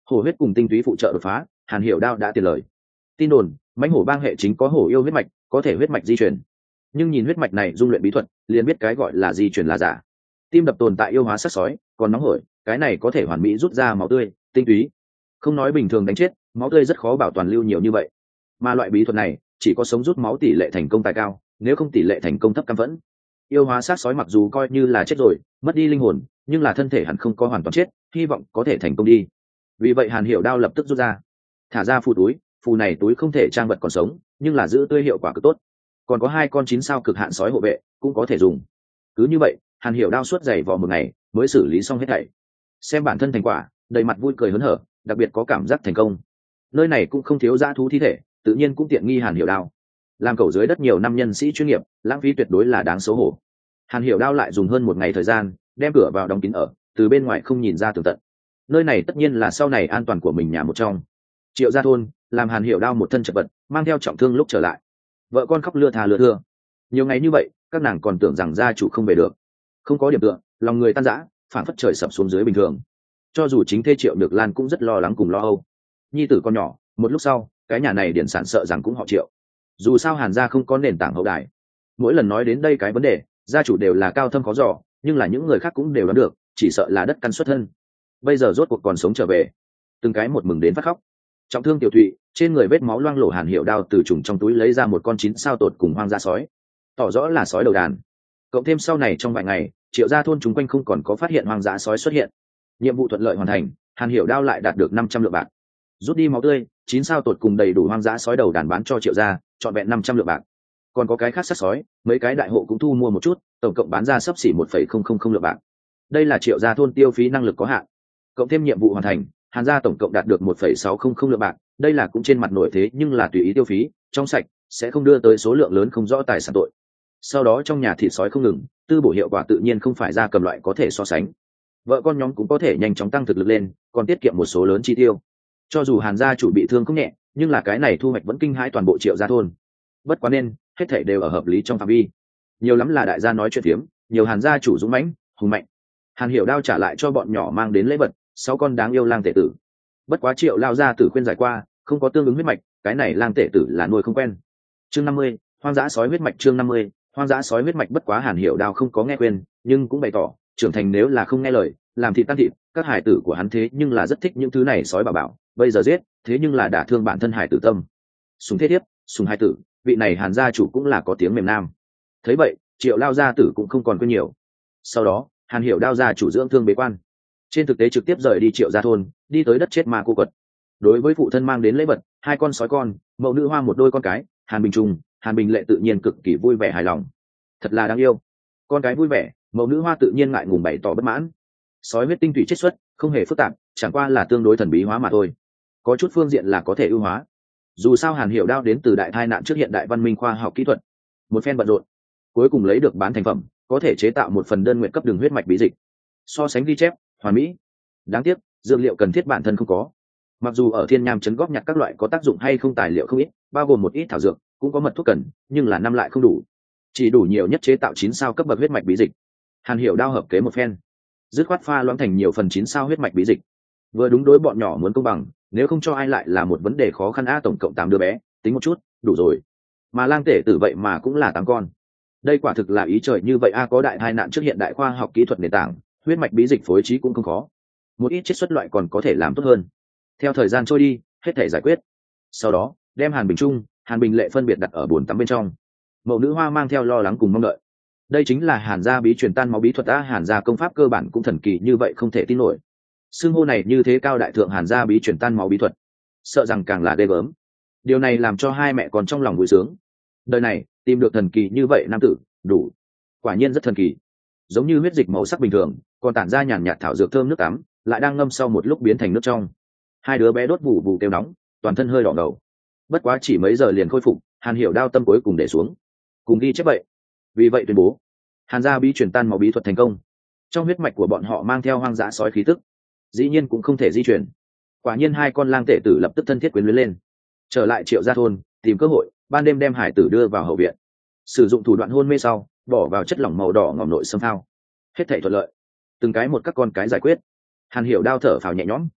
hổ huyết cùng tinh túy phụ trợ đột phá, Hàn Hiểu Đao đã tiền lời. Tin đồn mãnh hổ bang hệ chính có hổ yêu huyết mạch, có thể huyết mạch di chuyển, nhưng nhìn huyết mạch này dung luyện bí thuật liền biết cái gọi là di chuyển là giả. Tim đập tồn tại yêu hóa sắc sói, còn nóng hổi, cái này có thể hoàn mỹ rút ra máu tươi tinh túy. Không nói bình thường đánh chết, máu tươi rất khó bảo toàn lưu nhiều như vậy, mà loại bí thuật này chỉ có sống rút máu tỷ lệ thành công tài cao, nếu không tỷ lệ thành công thấp cam vẫn. Yêu hóa sát sói mặc dù coi như là chết rồi, mất đi linh hồn, nhưng là thân thể hẳn không có hoàn toàn chết, hy vọng có thể thành công đi. Vì vậy Hàn Hiểu Đao lập tức rút ra, thả ra phù túi, phù này túi không thể trang vật còn sống, nhưng là giữ tươi hiệu quả cực tốt. Còn có hai con chín sao cực hạn sói hộ vệ cũng có thể dùng. Cứ như vậy, Hàn Hiểu Đao suốt giày vò một ngày mới xử lý xong hết thảy. Xem bản thân thành quả, đầy mặt vui cười hớn hở, đặc biệt có cảm giác thành công. Nơi này cũng không thiếu dã thú thi thể, tự nhiên cũng tiện nghi Hàn Hiểu Đao. Làm cầu dưới đất nhiều năm nhân sĩ chuyên nghiệp, lãng phí tuyệt đối là đáng xấu hổ. Hàn Hiểu Đao lại dùng hơn một ngày thời gian đem cửa vào đóng kín ở, từ bên ngoài không nhìn ra tường tận. Nơi này tất nhiên là sau này an toàn của mình nhà một trong. Triệu gia thôn làm Hàn Hiểu Đao một thân chật vật, mang theo trọng thương lúc trở lại, vợ con khóc lưa thà lưa thưa. Nhiều ngày như vậy, các nàng còn tưởng rằng gia chủ không về được, không có điểm tựa, lòng người tan rã, phản phất trời sập xuống dưới bình thường. Cho dù chính thê Triệu Nhược Lan cũng rất lo lắng cùng lo âu. Nhi tử con nhỏ, một lúc sau, cái nhà này điển sản sợ rằng cũng họ Triệu. Dù sao Hàn gia không có nền tảng hậu đài, mỗi lần nói đến đây cái vấn đề, gia chủ đều là cao thâm khó dò, nhưng là những người khác cũng đều đoán được, chỉ sợ là đất căn xuất thân. Bây giờ rốt cuộc còn sống trở về, từng cái một mừng đến phát khóc. Trọng thương tiểu thụy, trên người vết máu loang lổ, Hàn Hiểu Đao từ trùng trong túi lấy ra một con chín sao tột cùng hoang dã sói, tỏ rõ là sói đầu đàn. Cộng thêm sau này trong vài ngày, Triệu gia thôn chúng quanh không còn có phát hiện hoang dã sói xuất hiện. Nhiệm vụ thuận lợi hoàn thành, Hàn Hiểu Đao lại đạt được năm trăm lượng bạc. Rút đi máu tươi, chín sao tột cùng đầy đủ hoang dã sói đầu đàn bán cho Triệu gia, trọn vẹn năm trăm lượng bạc. Còn có cái khác sát sói, mấy cái đại hộ cũng thu mua một chút, tổng cộng bán ra xấp xỉ một phẩy không không không lượng bạc. Đây là Triệu gia thôn tiêu phí năng lực có hạn. Cộng thêm nhiệm vụ hoàn thành, Hàn gia tổng cộng đạt được một phẩy sáu không không lượng bạc, đây là cũng trên mặt nổi thế nhưng là tùy ý tiêu phí, trong sạch, sẽ không đưa tới số lượng lớn không rõ tài sản tội. Sau đó trong nhà thịt sói không ngừng, tư bổ hiệu quả tự nhiên không phải ra cầm loại có thể so sánh. Vợ con nhóm cũng có thể nhanh chóng tăng thực lực lên, còn tiết kiệm một số lớn chi tiêu. Cho dù Hàn gia chủ bị thương không nhẹ, nhưng là cái này thu hoạch vẫn kinh hãi toàn bộ Triệu gia thôn. Bất quá nên, hết thảy đều ở hợp lý trong phạm vi. Nhiều lắm là đại gia nói chuyện phiếm, nhiều Hàn gia chủ dũng mãnh, hùng mạnh. Hàn Hiểu Đao trả lại cho bọn nhỏ mang đến lễ vật, sáu con đáng yêu lang tể tử. Bất quá Triệu lao gia tử khuyên giải qua, không có tương ứng huyết mạch, cái này lang tể tử là nuôi không quen. Chương năm mươi, hoang dã sói huyết mạch. Chương năm mươi, hoang dã sói huyết mạch. Bất quá Hàn Hiểu Đao không có nghe khuyên, nhưng cũng bày tỏ, trưởng thành nếu là không nghe lời, làm thịt tan thịt, các hải tử của hắn thế nhưng là rất thích những thứ này sói bảo bảo, bây giờ giết, thế nhưng là đả thương bản thân hải tử tâm. Sùng thế thiếp, sùng hải tử, vị này Hàn gia chủ cũng là có tiếng mềm nam. Thấy vậy, Triệu lao gia tử cũng không còn quên nhiều. Sau đó, Hàn Hiểu Đao gia chủ dưỡng thương bế quan, trên thực tế trực tiếp rời đi Triệu gia thôn, đi tới đất chết ma cô quật. Đối với phụ thân mang đến lễ vật, hai con sói con, mẫu nữ hoa một đôi con cái, Hàn Bình Trung, Hàn Bình Lệ tự nhiên cực kỳ vui vẻ hài lòng. Thật là đáng yêu. Con cái vui vẻ, mẫu nữ hoa tự nhiên ngại ngùng bày tỏ bất mãn. Sói huyết tinh thủy chiết xuất, không hề phức tạp, chẳng qua là tương đối thần bí hóa mà thôi. Có chút phương diện là có thể ưu hóa. Dù sao Hàn Hiểu Đao đến từ đại tai nạn trước hiện đại văn minh khoa học kỹ thuật, một phen bận rộn, cuối cùng lấy được bán thành phẩm, có thể chế tạo một phần đơn nguyện cấp đường huyết mạch bí dịch. So sánh ghi chép, hoàn mỹ. Đáng tiếc, dược liệu cần thiết bản thân không có. Mặc dù ở Thiên Nham trấn góp nhặt các loại có tác dụng hay không tài liệu không ít, bao gồm một ít thảo dược, cũng có mật thuốc cần, nhưng là năm lại không đủ, chỉ đủ nhiều nhất chế tạo chín sao cấp bậc huyết mạch bí dịch. Hàn Hiểu Đao hợp kế một phen, dứt khoát pha loãng thành nhiều phần chín sao huyết mạch bí dịch, vừa đúng đối bọn nhỏ muốn công bằng, nếu không cho ai lại là một vấn đề khó khăn. A tổng cộng tám đứa bé, tính một chút, đủ rồi. Mà lang tể tử vậy mà cũng là tám con, đây quả thực là ý trời như vậy. A có đại tai nạn trước hiện đại khoa học kỹ thuật nền tảng, huyết mạch bí dịch phối trí cũng không khó, một ít chiết xuất loại còn có thể làm tốt hơn. Theo thời gian trôi đi, hết thể giải quyết. Sau đó đem Hàn Bình Trung, Hàn Bình Lệ phân biệt đặt ở bồn tắm bên trong. Mẫu nữ hoa mang theo lo lắng cùng mong đợi. Đây chính là Hàn gia bí truyền tan máu bí thuật. A Hàn gia công pháp cơ bản cũng thần kỳ như vậy không thể tin nổi. Xưng hô này như thế cao đại thượng, Hàn gia bí truyền tan máu bí thuật, sợ rằng càng là ghê gớm. Điều này làm cho hai mẹ con trong lòng vui sướng. Đời này tìm được thần kỳ như vậy nam tử, đủ. Quả nhiên rất thần kỳ. Giống như huyết dịch màu sắc bình thường, còn tản ra nhàn nhạt thảo dược thơm nước tắm, lại đang ngâm sau một lúc biến thành nước trong. Hai đứa bé đốt bù bù kêu nóng, toàn thân hơi đỏ ngầu. Bất quá chỉ mấy giờ liền khôi phục, Hàn Hiểu Đao tâm cuối cùng để xuống, cùng ghi chép vậy. Vì vậy tuyên bố, Hàn gia bí truyền tan máu bí thuật thành công. Trong huyết mạch của bọn họ mang theo hoang dã sói khí tức, dĩ nhiên cũng không thể di chuyển. Quả nhiên hai con lang tể tử lập tức thân thiết quyến luyến lên. Trở lại Triệu gia thôn, tìm cơ hội, ban đêm đem hải tử đưa vào hậu viện, sử dụng thủ đoạn hôn mê sau, bỏ vào chất lỏng màu đỏ ngòm nội xâm phao. Hết thảy thuận lợi, từng cái một các con cái giải quyết. Hàn Hiểu Đao thở phào nhẹ nhõm.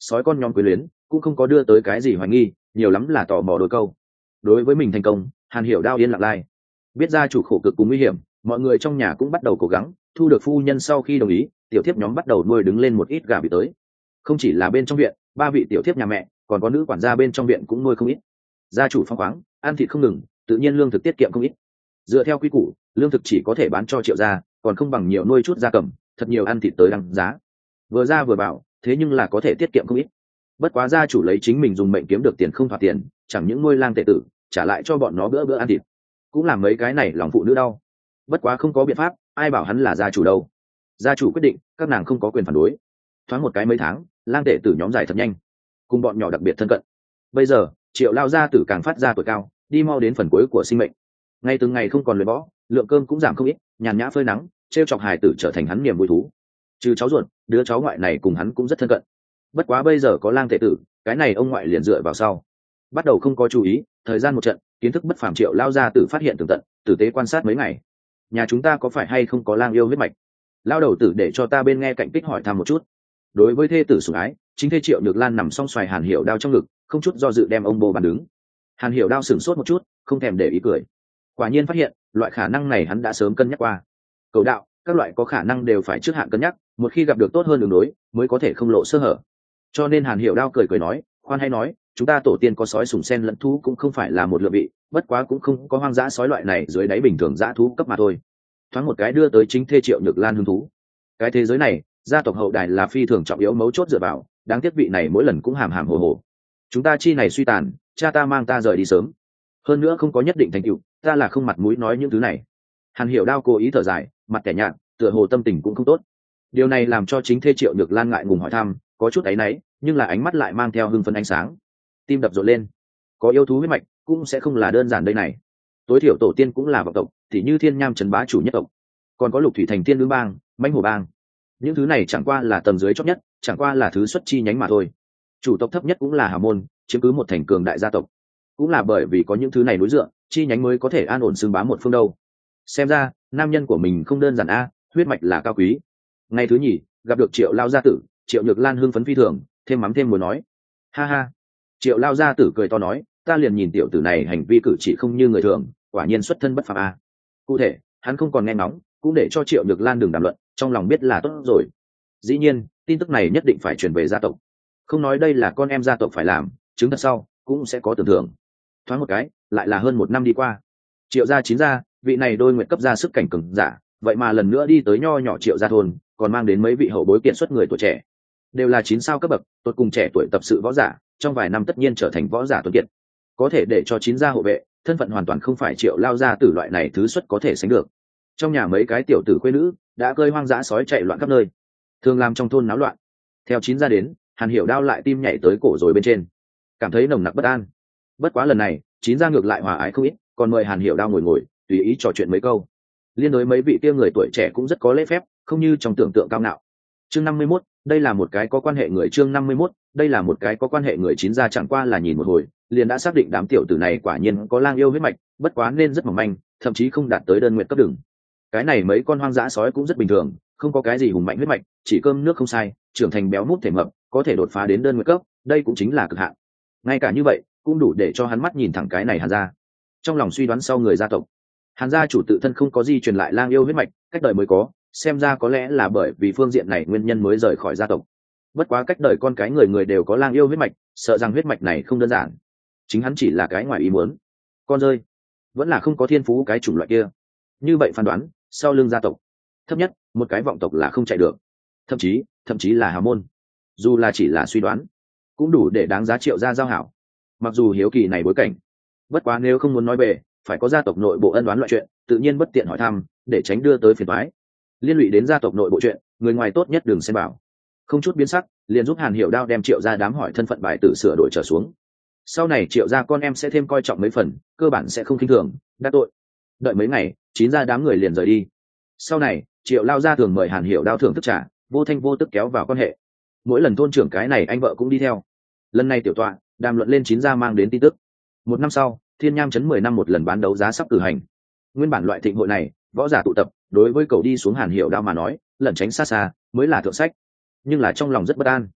sói con nhóm quyến luyến cũng không có đưa tới cái gì hoài nghi, nhiều lắm là tò mò đôi câu. Đối với mình thành công, Hàn Hiểu Đao yên lặng lai. Biết gia chủ khổ cực cùng nguy hiểm, mọi người trong nhà cũng bắt đầu cố gắng. Thu được phu nhân sau khi đồng ý, tiểu thiếp nhóm bắt đầu nuôi đứng lên một ít gà vịt tới. Không chỉ là bên trong viện, ba vị tiểu thiếp nhà mẹ, còn có nữ quản gia bên trong viện cũng nuôi không ít. Gia chủ phong khoáng, ăn thịt không ngừng, tự nhiên lương thực tiết kiệm không ít. Dựa theo quy củ, lương thực chỉ có thể bán cho Triệu gia, còn không bằng nhiều nuôi chút gia cầm, thật nhiều ăn thịt tới đăng giá. Vừa ra vừa bảo, thế nhưng là có thể tiết kiệm không ít. Bất quá gia chủ lấy chính mình dùng mệnh kiếm được tiền không thỏa tiền, chẳng những nuôi lang tệ tử, trả lại cho bọn nó bữa bữa ăn thịt, cũng làm mấy cái này lòng phụ nữ đau. Bất quá không có biện pháp, ai bảo hắn là gia chủ đâu. Gia chủ quyết định, các nàng không có quyền phản đối. Thoáng một cái mấy tháng, lang tệ tử nhóm dài thật nhanh, cùng bọn nhỏ đặc biệt thân cận. Bây giờ Triệu lao gia tử càng phát ra tuổi cao, đi mau đến phần cuối của sinh mệnh, ngày từng ngày không còn luyện võ, lượng cơm cũng giảm không ít, nhàn nhã phơi nắng, trêu chọc hài tử trở thành hắn niềm vui thú. Trừ cháu ruột, đứa cháu ngoại này cùng hắn cũng rất thân cận. Bất quá bây giờ có lang tệ tử, cái này ông ngoại liền dựa vào sau, bắt đầu không có chú ý. Thời gian một trận, kiến thức bất phàm Triệu lao gia tử phát hiện tường tận, tử tế quan sát mấy ngày. Nhà chúng ta có phải hay không có lang yêu huyết mạch? Lao đầu tử để cho ta bên nghe cạnh kích hỏi thăm một chút. Đối với thê tử sủng ái, chính thê Triệu Nhược Lan nằm song xoài Hàn Hiểu Đao trong ngực, không chút do dự đem ông bồ bàn đứng. Hàn Hiểu Đao sửng sốt một chút, không thèm để ý cười. Quả nhiên phát hiện loại khả năng này hắn đã sớm cân nhắc qua. Cầu đạo, các loại có khả năng đều phải trước hạn cân nhắc, một khi gặp được tốt hơn đường đối, mới có thể không lộ sơ hở. Cho nên Hàn Hiểu Đao cười cười nói, khoan hay nói, chúng ta tổ tiên có sói sủng sen lẫn thú cũng không phải là một lượng vị, bất quá cũng không có hoang dã sói loại này dưới đáy bình thường dã thú cấp mà thôi. Thoáng một cái đưa tới chính thê Triệu Nhược Lan hứng thú. Cái thế giới này, gia tộc hậu đài là phi thường trọng yếu mấu chốt dựa vào, đáng tiếc vị này mỗi lần cũng hàm hàm hồ hồ. Chúng ta chi này suy tàn, cha ta mang ta rời đi sớm, hơn nữa không có nhất định thành tựu, ta là không mặt mũi nói những thứ này. Hàn Hiểu Đao cố ý thở dài, mặt kẻ nhạt, tựa hồ tâm tình cũng không tốt. Điều này làm cho chính thê Triệu Nhược Lan ngại ngùng hỏi thăm, có chút áy náy, nhưng là ánh mắt lại mang theo hưng phấn ánh sáng. Tim đập rộn lên, có yêu thú huyết mạch cũng sẽ không là đơn giản đây này. Tối thiểu tổ tiên cũng là vọng tộc, thì như Thiên Nham Trấn bá chủ nhất tộc, còn có Lục Thủy Thành Tiên Lương bang, Mãnh Hổ bang. Những thứ này chẳng qua là tầng dưới chót nhất, chẳng qua là thứ xuất chi nhánh mà thôi. Chủ tộc thấp nhất cũng là hào môn, chiếm cứ một thành cường đại gia tộc. Cũng là bởi vì có những thứ này núi dựa, chi nhánh mới có thể an ổn xưng bá một phương đâu. Xem ra nam nhân của mình không đơn giản a, huyết mạch là cao quý. Ngày thứ nhì, gặp được Triệu lao gia tử, Triệu Nhược Lan hưng phấn phi thường, thêm mắm thêm muối nói, ha ha. Triệu lao gia tử cười to nói, ta liền nhìn tiểu tử này hành vi cử chỉ không như người thường, quả nhiên xuất thân bất phàm a. Cụ thể hắn không còn nghe ngóng, cũng để cho Triệu Nhược Lan đừng đàm luận, trong lòng biết là tốt rồi. Dĩ nhiên tin tức này nhất định phải truyền về gia tộc, không nói đây là con em gia tộc phải làm, chứng thật sau cũng sẽ có tưởng thưởng. Thoáng một cái lại là hơn một năm đi qua. Triệu gia chín gia, vị này đôi nguyện cấp ra sức cảnh cường giả, vậy mà lần nữa đi tới nho nhỏ Triệu gia thôn, còn mang đến mấy vị hậu bối kiện xuất người tuổi trẻ, đều là chín sao cấp bậc, tốt cùng trẻ tuổi tập sự võ giả, trong vài năm tất nhiên trở thành võ giả tuấn kiệt, có thể để cho chín gia hộ vệ, thân phận hoàn toàn không phải Triệu lao gia tử loại này thứ xuất có thể sánh được. Trong nhà mấy cái tiểu tử quê nữ đã cơi hoang dã sói chạy loạn khắp nơi, thường làm trong thôn náo loạn. Theo chín gia đến, Hàn Hiểu Đao lại tim nhảy tới cổ rồi bên trên, cảm thấy nồng nặc bất an. Bất quá lần này chín gia ngược lại hòa ái không ít, còn mời Hàn Hiểu Đao ngồi ngồi tùy ý trò chuyện mấy câu. Liên đối mấy vị kia người tuổi trẻ cũng rất có lễ phép, không như trong tưởng tượng cao ngạo. Chương năm mươi mốt, đây là một cái có quan hệ người. Chương năm mươi mốt, đây là một cái có quan hệ người. Chín gia chẳng qua là nhìn một hồi, liền đã xác định đám tiểu tử này quả nhiên có lang yêu huyết mạch, bất quá nên rất mỏng manh, thậm chí không đạt tới đơn nguyện cấp đường. Cái này mấy con hoang dã sói cũng rất bình thường, không có cái gì hùng mạnh huyết mạch, chỉ cơm nước không sai, trưởng thành béo mút thể mập, có thể đột phá đến đơn nguyện cấp, đây cũng chính là cực hạn. Ngay cả như vậy cũng đủ để cho hắn mắt nhìn thẳng cái này Hàn gia. Trong lòng suy đoán sau người gia tộc, Hàn gia chủ tự thân không có di truyền lại lang yêu huyết mạch, cách đời mới có, xem ra có lẽ là bởi vì phương diện này nguyên nhân mới rời khỏi gia tộc. Bất quá cách đời con cái người người đều có lang yêu huyết mạch, sợ rằng huyết mạch này không đơn giản, chính hắn chỉ là cái ngoài ý muốn, con rơi, vẫn là không có thiên phú cái chủng loại kia. Như vậy phán đoán, sau lưng gia tộc thấp nhất một cái vọng tộc là không chạy được, thậm chí thậm chí là hào môn. Dù là chỉ là suy đoán, cũng đủ để đáng giá Triệu gia giao hảo. Mặc dù hiếu kỳ này bối cảnh, bất quá nếu không muốn nói bề, phải có gia tộc nội bộ ân đoán loại chuyện, tự nhiên bất tiện hỏi thăm, để tránh đưa tới phiền toái. Liên lụy đến gia tộc nội bộ chuyện, người ngoài tốt nhất đừng xen vào. Không chút biến sắc, liền giúp Hàn Hiểu Đao đem Triệu gia đám hỏi thân phận bài tử sửa đổi trở xuống. Sau này Triệu gia con em sẽ thêm coi trọng mấy phần, cơ bản sẽ không khinh thường đắc tội. Đợi mấy ngày, chín gia đám người liền rời đi. Sau này Triệu lao gia thường mời Hàn Hiểu Đao thưởng thức trà, vô thanh vô tức kéo vào quan hệ. Mỗi lần thôn trưởng cái này anh vợ cũng đi theo. Lần này tiểu tọa đàm luận lên chín gia mang đến tin tức. Một năm sau, Thiên Nham Trấn mười năm một lần bán đấu giá sắp cử hành. Nguyên bản loại thịnh hội này, võ giả tụ tập, đối với cậu đi xuống Hàn Hiểu Đao mà nói, lẩn tránh xa xa mới là thượng sách. Nhưng là trong lòng rất bất an.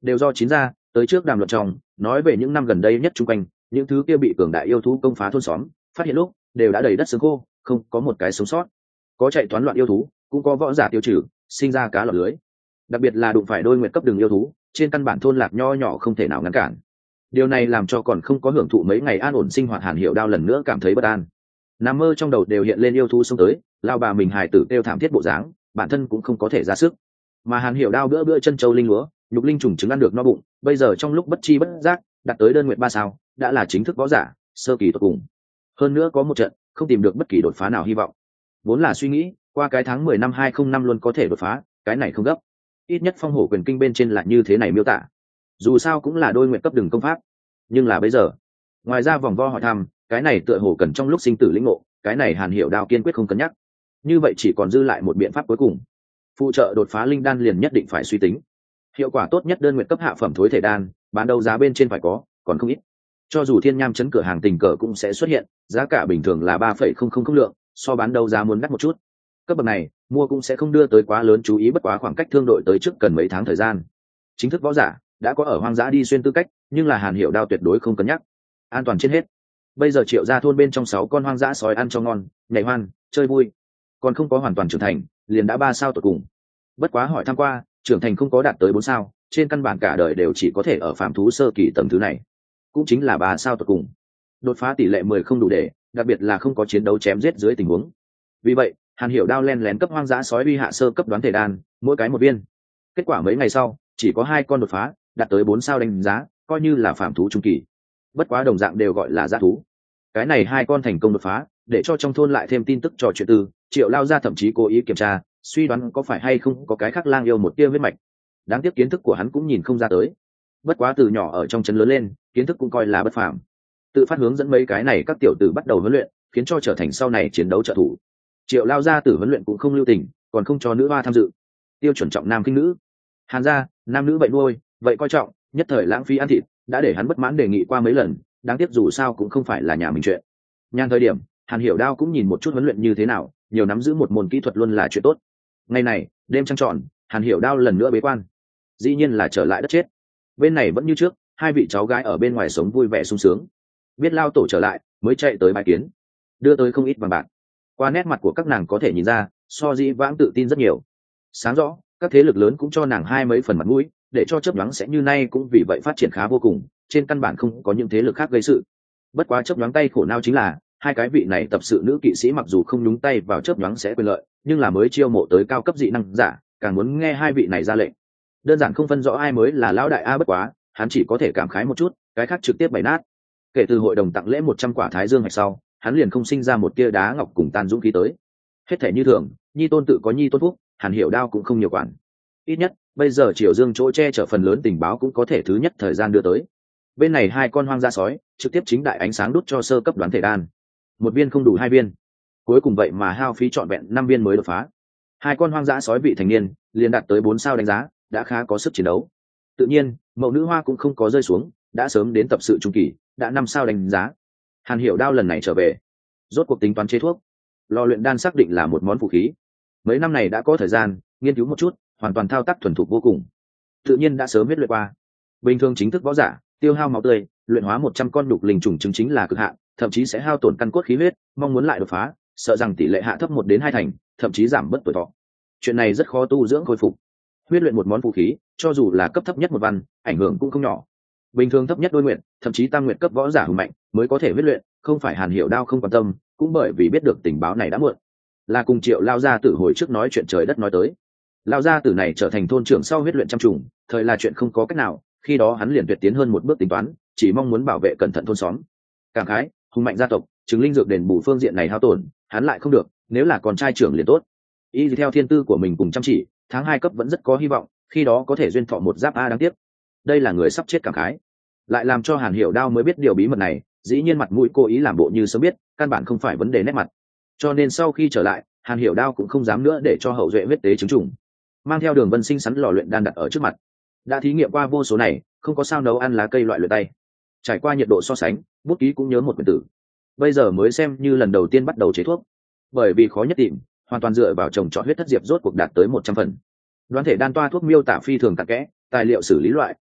đều do chín ra tới trước đàm luận trong nói về những năm gần đây nhất chung quanh những thứ kia bị cường đại yêu thú công phá thôn xóm, phát hiện lúc đều đã đầy đất xương khô, không có một cái sống sót. Có chạy toán loạn yêu thú, cũng có võ giả tiêu trừ, sinh ra cá lọt lưới. Đặc biệt là đụng phải đôi nguyệt cấp đường yêu thú, trên căn bản thôn lạc nho nhỏ không thể nào ngăn cản. Điều này làm cho còn không có hưởng thụ mấy ngày an ổn sinh hoạt Hàn Hiểu Đao lần nữa cảm thấy bất an. Nằm mơ trong đầu đều hiện lên yêu thú xông tới, lao bà mình hài tử kêu thảm thiết bộ dáng, bản thân cũng không có thể ra sức. Mà Hàn Hiểu Đao bữa bữa chân châu linh lúa, nhục linh trùng trứng ăn được no bụng, bây giờ trong lúc bất chi bất giác, đạt tới đơn nguyện ba sao, đã là chính thức võ giả, sơ kỳ tuyệt cùng. Hơn nữa có một trận, không tìm được bất kỳ đột phá nào hy vọng. Vốn là suy nghĩ, qua cái tháng mười năm hai không năm luôn có thể đột phá, cái này không gấp. Ít nhất phong hổ quyền kinh bên trên là như thế này miêu tả. Dù sao cũng là đôi nguyện cấp đường công pháp. Nhưng là bây giờ, ngoài ra vòng vo hỏi thăm, cái này tựa hồ cần trong lúc sinh tử lĩnh ngộ, cái này Hàn Hiểu Đao kiên quyết không cân nhắc. Như vậy chỉ còn dư lại một biện pháp cuối cùng. Phụ trợ đột phá linh đan liền nhất định phải suy tính. Hiệu quả tốt nhất đơn nguyện cấp hạ phẩm thối thể đan, bán đấu giá bên trên phải có, còn không ít. Cho dù thiên nham chấn cửa hàng tình cờ cũng sẽ xuất hiện, giá cả bình thường là ba phẩy không không không lượng, so bán đấu giá muốn đắt một chút. Cấp bậc này, mua cũng sẽ không đưa tới quá lớn chú ý, bất quá khoảng cách thương đội tới trước cần mấy tháng thời gian. Chính thức võ giả đã có ở hoang dã đi xuyên tư cách, nhưng là Hàn Hiểu Đao tuyệt đối không cân nhắc. An toàn trên hết. Bây giờ Triệu gia thôn bên trong sáu con hoang dã sói ăn cho ngon, nhảy hoan, chơi vui, còn không có hoàn toàn trưởng thành, liền đã ba sao tột cùng. Bất quá hỏi tham qua, trưởng thành không có đạt tới bốn sao, trên căn bản cả đời đều chỉ có thể ở phạm thú sơ kỳ tầng thứ này, cũng chính là ba sao tột cùng. Đột phá tỷ lệ mười không đủ để, đặc biệt là không có chiến đấu chém giết dưới tình huống. Vì vậy, Hàn Hiểu Đao len lén cấp hoang dã sói uy hạ sơ cấp đoán thể đan, mỗi cái một viên. Kết quả mấy ngày sau, chỉ có hai con đột phá, đạt tới bốn sao đánh giá, coi như là phạm thú trung kỳ. Bất quá đồng dạng đều gọi là dã thú. Cái này hai con thành công đột phá, để cho trong thôn lại thêm tin tức trò chuyện từ, Triệu lao ra thậm chí cố ý kiểm tra, suy đoán có phải hay không có cái khác lang yêu một tia huyết mạch. Đáng tiếc kiến thức của hắn cũng nhìn không ra tới. Bất quá từ nhỏ ở trong trấn lớn lên, kiến thức cũng coi là bất phàm. Tự phát hướng dẫn mấy cái này các tiểu tử bắt đầu huấn luyện, khiến cho trở thành sau này chiến đấu trợ thủ. Triệu lao ra tử huấn luyện cũng không lưu tình, còn không cho nữ hoa tham dự. Tiêu chuẩn trọng nam khinh nữ. Hàn gia, nam nữ vậy nuôi, vậy coi trọng, nhất thời lãng phí ăn thịt, đã để hắn bất mãn đề nghị qua mấy lần, đáng tiếc dù sao cũng không phải là nhà mình chuyện. Nhan thời điểm, Hàn Hiểu Đao cũng nhìn một chút huấn luyện như thế nào, nhiều nắm giữ một môn kỹ thuật luôn là chuyện tốt. Ngày này, đêm trăng tròn, Hàn Hiểu Đao lần nữa bế quan. Dĩ nhiên là trở lại đất chết. Bên này vẫn như trước, hai vị cháu gái ở bên ngoài sống vui vẻ sung sướng. Biết lao tổ trở lại, mới chạy tới bái kiến, đưa tới không ít vàng bạc. Qua nét mặt của các nàng có thể nhìn ra, so dĩ vãng tự tin rất nhiều. Sáng rõ, các thế lực lớn cũng cho nàng hai mấy phần mặt mũi, để cho chớp nhoáng sẽ như nay cũng vì vậy phát triển khá vô cùng, trên căn bản không có những thế lực khác gây sự. Bất quá chớp nhoáng tay khổ não chính là, hai cái vị này tập sự nữ kỵ sĩ mặc dù không nhúng tay vào chớp nhoáng sẽ quyền lợi, nhưng là mới chiêu mộ tới cao cấp dị năng giả, càng muốn nghe hai vị này ra lệnh. Đơn giản không phân rõ ai mới là lão đại a, bất quá, hắn chỉ có thể cảm khái một chút, cái khác trực tiếp bày nát. Kể từ hội đồng tặng lễ một trăm quả thái dương hạch sau, hắn liền không sinh ra một tia đá ngọc cùng tan dũng khí tới. Hết thể như thường, nhi tôn tự có nhi tôn phúc, Hàn Hiểu Đao cũng không nhiều quản. Ít nhất, bây giờ Triều Dương chỗ che chở phần lớn tình báo cũng có thể thứ nhất thời gian đưa tới. Bên này hai con hoang dã sói, trực tiếp chính đại ánh sáng đút cho sơ cấp đoán thể đan. Một viên không đủ hai viên. Cuối cùng vậy mà hao phí trọn vẹn năm viên mới đột phá. Hai con hoang dã sói vị thành niên, liền đạt tới bốn sao đánh giá, đã khá có sức chiến đấu. Tự nhiên, mậu nữ hoa cũng không có rơi xuống, đã sớm đến tập sự trung kỳ, đã năm sao đánh giá. Hàn Hiểu Đao lần này trở về, rốt cuộc tính toán chế thuốc. Lò luyện đan xác định là một món vũ khí. Mấy năm này đã có thời gian nghiên cứu một chút, hoàn toàn thao tác thuần thục vô cùng. Tự nhiên đã sớm biết luyện qua. Bình thường chính thức võ giả, tiêu hao máu tươi, luyện hóa một trăm con nhục linh trùng chứng chính là cực hạn, thậm chí sẽ hao tổn căn cốt khí huyết, mong muốn lại đột phá, sợ rằng tỷ lệ hạ thấp một đến hai thành, thậm chí giảm bất tuổi thọ. Chuyện này rất khó tu dưỡng khôi phục. Huyết luyện một món vũ khí, cho dù là cấp thấp nhất một văn, ảnh hưởng cũng không nhỏ. Bình thường thấp nhất đôi nguyện, thậm chí tam nguyện cấp võ giả hùng mạnh mới có thể huyết luyện, không phải Hàn Hiểu Đao không quan tâm, cũng bởi vì biết được tình báo này đã muộn. Là cùng Triệu lao gia tử hồi trước nói chuyện trời đất nói tới. Lao gia tử này trở thành thôn trưởng sau huyết luyện trăm trùng, thời là chuyện không có cách nào, khi đó hắn liền tuyệt tiến hơn một bước tính toán, chỉ mong muốn bảo vệ cẩn thận thôn xóm. Cảm khái, hùng mạnh gia tộc, chứng linh dược đền bù phương diện này hao tổn, hắn lại không được, nếu là con trai trưởng liền tốt. Y theo thiên tư của mình cùng chăm chỉ, tháng hai cấp vẫn rất có hy vọng, khi đó có thể duyên thọ một giáp a đáng tiếc. Đây là người sắp chết cảm khái, lại làm cho Hàn Hiểu Đao mới biết điều bí mật này, dĩ nhiên mặt mũi cố ý làm bộ như sớm biết, căn bản không phải vấn đề nét mặt. Cho nên sau khi trở lại, Hàn Hiểu Đao cũng không dám nữa để cho hậu duệ huyết tế chứng trùng, mang theo Đường Vân Sinh sắn lò luyện đan đặt ở trước mặt. Đã thí nghiệm qua vô số này, không có sao nấu ăn lá cây loại luyện tay. Trải qua nhiệt độ so sánh, bút ký cũng nhớ một quyển tử. Bây giờ mới xem như lần đầu tiên bắt đầu chế thuốc, bởi vì khó nhất tìm, hoàn toàn dựa vào trồng trọt huyết thất diệp rốt cuộc đạt tới một trăm phần. Đoán thể đan toa thuốc miêu tả phi thường cặn kẽ, tài liệu xử lý loại,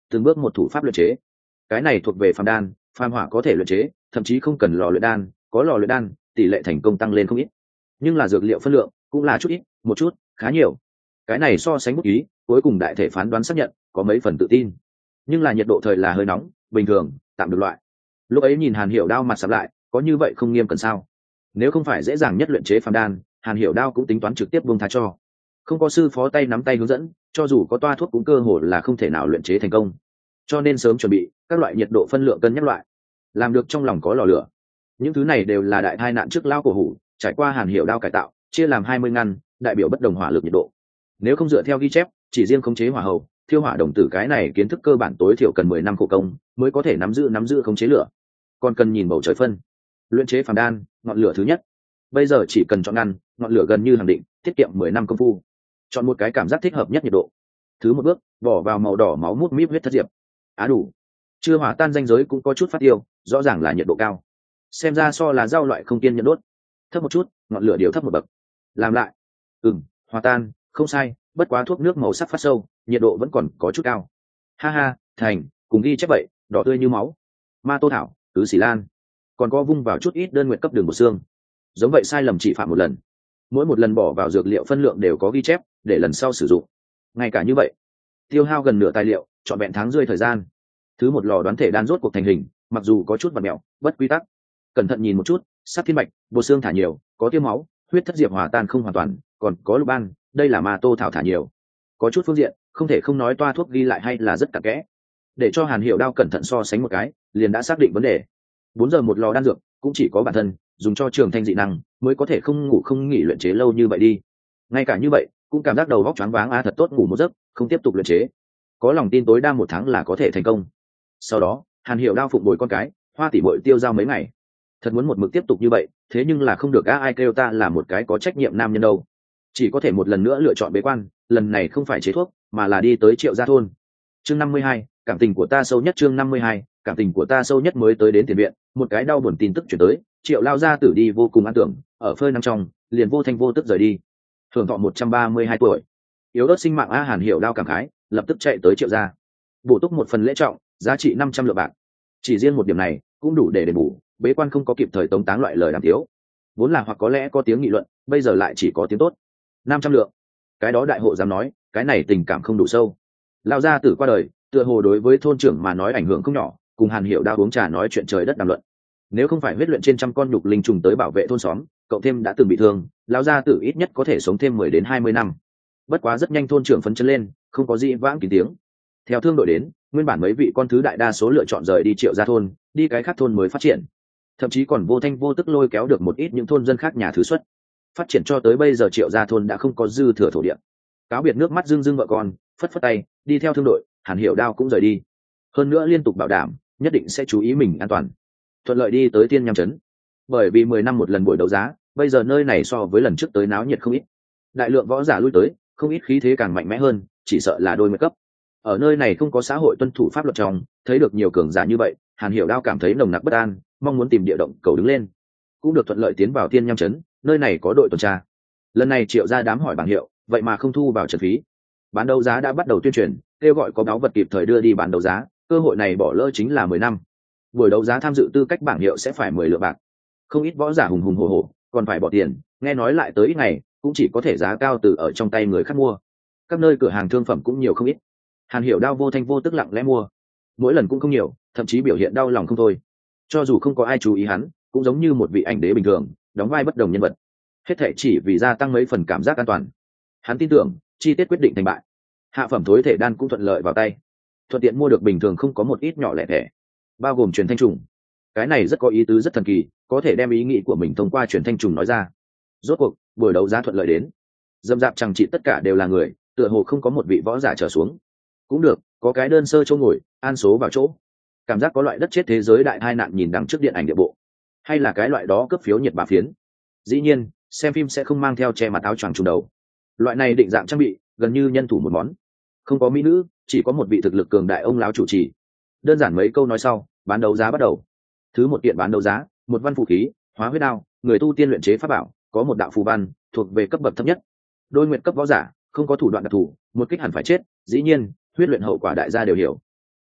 từng bước một thủ pháp luyện chế. Cái này thuộc về phàm đan, phàm hỏa có thể luyện chế, thậm chí không cần lò luyện đan, có lò luyện đan tỷ lệ thành công tăng lên không ít, nhưng là dược liệu phân lượng cũng là chút ít, một chút khá nhiều. Cái này so sánh bút ký, cuối cùng đại thể phán đoán xác nhận có mấy phần tự tin, nhưng là nhiệt độ thời là hơi nóng, bình thường tạm được loại. Lúc ấy nhìn Hàn Hiểu Đao mặt sầm lại, có như vậy không nghiêm cần sao? Nếu không phải dễ dàng nhất luyện chế phàm đan, Hàn Hiểu Đao cũng tính toán trực tiếp buông tha cho. Không có sư phó tay nắm tay hướng dẫn, cho dù có toa thuốc cũng cơ hồ là không thể nào luyện chế thành công. Cho nên sớm chuẩn bị các loại nhiệt độ phân lượng cân nhắc loại, làm được trong lòng có lò lửa. Những thứ này đều là đại tai nạn trước lao cổ hủ, trải qua Hàn Hiểu Đao cải tạo, chia làm hai mươi ngăn, đại biểu bất đồng hỏa lực nhiệt độ. Nếu không dựa theo ghi chép, chỉ riêng khống chế hỏa hầu, thiêu hỏa đồng tử cái này kiến thức cơ bản tối thiểu cần mười năm khổ công mới có thể nắm giữ nắm giữ khống chế lửa. Còn cần nhìn bầu trời phân. Luyện chế phàm đan, ngọn lửa thứ nhất. Bây giờ chỉ cần chọn ngăn, ngọn lửa gần như hàng định, tiết kiệm mười năm công phu. Chọn một cái cảm giác thích hợp nhất nhiệt độ. Thứ một bước, bỏ vào màu đỏ máu mút míp huyết thất diệp. Á đủ. Chưa hỏa tan danh giới cũng có chút phát tiêu, rõ ràng là nhiệt độ cao. Xem ra so là rau loại không kiên nhẫn đốt. Thấp một chút, ngọn lửa điều thấp một bậc. Làm lại. Ừm, hòa tan, không sai, bất quá thuốc nước màu sắc phát sâu, nhiệt độ vẫn còn có chút cao. Ha ha, thành, cùng ghi chép vậy, đỏ tươi như máu. Ma tô thảo, tứ xỉ lan, còn có vung vào chút ít đơn nguyện cấp đường bột xương. Giống vậy sai lầm chỉ phạm một lần. Mỗi một lần bỏ vào dược liệu phân lượng đều có ghi chép, để lần sau sử dụng. Ngay cả như vậy, tiêu hao gần nửa tài liệu, trọn vẹn tháng rưỡi thời gian. Thứ một lò đoán thể đan rốt cuộc thành hình, mặc dù có chút vặn mẹo, bất quy tắc. Cẩn thận nhìn một chút, sát thiên mạch, bột xương thả nhiều, có tiêu máu, huyết thất diệp hòa tan không hoàn toàn, còn có lục ban, đây là ma tô thảo thả nhiều. Có chút phương diện, không thể không nói toa thuốc ghi lại hay là rất cặn kẽ. Để cho Hàn Hiểu Đao cẩn thận so sánh một cái, liền đã xác định vấn đề. Bốn giờ một lò đan dược, cũng chỉ có bản thân dùng cho trường thanh dị năng mới có thể không ngủ không nghỉ luyện chế lâu như vậy đi. Ngay cả như vậy, cũng cảm giác đầu óc choáng váng, a thật tốt ngủ một giấc, không tiếp tục luyện chế. Có lòng tin tối đa một tháng là có thể thành công. Sau đó, Hàn Hiểu Đao phụng bồi con cái, hoa tỷ bội tiêu giao mấy ngày. Thật muốn một mực tiếp tục như vậy, thế nhưng là không được, a ai kêu ta là một cái có trách nhiệm nam nhân đâu. Chỉ có thể một lần nữa lựa chọn bế quan, lần này không phải chế thuốc, mà là đi tới Triệu Gia thôn. Chương năm mươi hai, cảm tình của ta sâu nhất. Chương năm mươi hai, cảm tình của ta sâu nhất. Mới tới đến tiền viện, một cái đau buồn tin tức chuyển tới, Triệu lao gia tử đi vô cùng an tưởng, ở phơi nắng trong, liền vô thanh vô tức rời đi. Hưởng thọ một trăm ba mươi hai tuổi. Yếu ớt sinh mạng a Hàn Hiểu Đao cảm khái, lập tức chạy tới Triệu gia. Bổ túc một phần lễ trọng, giá trị năm trăm lượng bạc. Chỉ riêng một điểm này, cũng đủ để đền bù, bế quan không có kịp thời tống táng loại lời đàm tiếu. Vốn là hoặc có lẽ có tiếng nghị luận, bây giờ lại chỉ có tiếng tốt. năm trăm lượng. Cái đó đại hộ dám nói, cái này tình cảm không đủ sâu. Lao gia tử qua đời, tựa hồ đối với thôn trưởng mà nói ảnh hưởng không nhỏ, cùng Hàn Hiểu Đao uống trà nói chuyện trời đất đàm luận. Nếu không phải huyết luyện trên trăm con nhục linh trùng tới bảo vệ thôn xóm, cậu thêm đã từng bị thương, lão gia tử ít nhất có thể sống thêm mười đến hai mươi năm. Bất quá rất nhanh thôn trưởng phấn chấn lên, không có gì vãng kín tiếng. Theo thương đội đến, nguyên bản mấy vị con thứ đại đa số lựa chọn rời đi Triệu gia thôn, đi cái khác thôn mới phát triển. Thậm chí còn vô thanh vô tức lôi kéo được một ít những thôn dân khác nhà thứ xuất. Phát triển cho tới bây giờ Triệu gia thôn đã không có dư thừa thổ địa. Cáo biệt nước mắt rưng rưng vợ con, phất phất tay, đi theo thương đội, Hàn Hiểu Đao cũng rời đi. Hơn nữa liên tục bảo đảm, nhất định sẽ chú ý mình an toàn. Thuận lợi đi tới Tiên Nham trấn. Bởi vì mười năm một lần buổi đấu giá, bây giờ nơi này so với lần trước tới náo nhiệt không ít. Đại lượng võ giả lui tới, không ít khí thế càng mạnh mẽ hơn, chỉ sợ là đôi mươi cấp. Ở nơi này không có xã hội tuân thủ pháp luật trong, thấy được nhiều cường giả như vậy, Hàn Hiểu Đao cảm thấy nồng nặc bất an, mong muốn tìm địa động cầu đứng lên. Cũng được thuận lợi tiến vào Tiên Nham trấn, nơi này có đội tuần tra. Lần này Triệu gia đám hỏi bảng hiệu, vậy mà không thu vào trần phí. Bán đấu giá đã bắt đầu tuyên truyền, kêu gọi có báu vật kịp thời đưa đi bán đấu giá, cơ hội này bỏ lỡ chính là mười năm. Buổi đấu giá tham dự tư cách bảng hiệu sẽ phải mười lượng bạc. Không ít võ giả hùng hùng hổ hổ, còn phải bỏ tiền, nghe nói lại tới ít ngày, cũng chỉ có thể giá cao từ ở trong tay người khác mua. Các nơi cửa hàng thương phẩm cũng nhiều không ít. Hàn Hiểu Đao vô thanh vô tức lặng lẽ mua, mỗi lần cũng không nhiều, thậm chí biểu hiện đau lòng không thôi. Cho dù không có ai chú ý hắn, cũng giống như một vị ảnh đế bình thường, đóng vai bất đồng nhân vật. Hết thảy chỉ vì gia tăng mấy phần cảm giác an toàn. Hắn tin tưởng, chi tiết quyết định thành bại. Hạ phẩm thối thể đan cũng thuận lợi vào tay, thuận tiện mua được bình thường không có một ít nhỏ lẻ thẻ, bao gồm truyền thanh trùng. Cái này rất có ý tứ, rất thần kỳ, có thể đem ý nghĩ của mình thông qua truyền thanh trùng nói ra. Rốt cuộc buổi đấu giá thuận lợi đến, dâm dạp chẳng trị tất cả đều là người, tựa hồ không có một vị võ giả trở xuống. Cũng được, có cái đơn sơ chỗ ngồi, an số vào chỗ. Cảm giác có loại đất chết thế giới đại tai nạn nhìn đằng trước điện ảnh địa bộ, hay là cái loại đó cấp phiếu nhiệt bà phiến. Dĩ nhiên, xem phim sẽ không mang theo che mặt áo choàng trùm đầu. Loại này định dạng trang bị, gần như nhân thủ một món. Không có mỹ nữ, chỉ có một vị thực lực cường đại ông lão chủ trì. Đơn giản mấy câu nói sau, bán đấu giá bắt đầu. Thứ một kiện bán đấu giá, một văn phù khí, hóa huyết đao, người tu tiên luyện chế pháp bảo, có một đạo phù văn, thuộc về cấp bậc thấp nhất. Đôi nguyện cấp võ giả, không có thủ đoạn đặc thù, một kích hẳn phải chết, dĩ nhiên, huyết luyện hậu quả đại gia đều hiểu.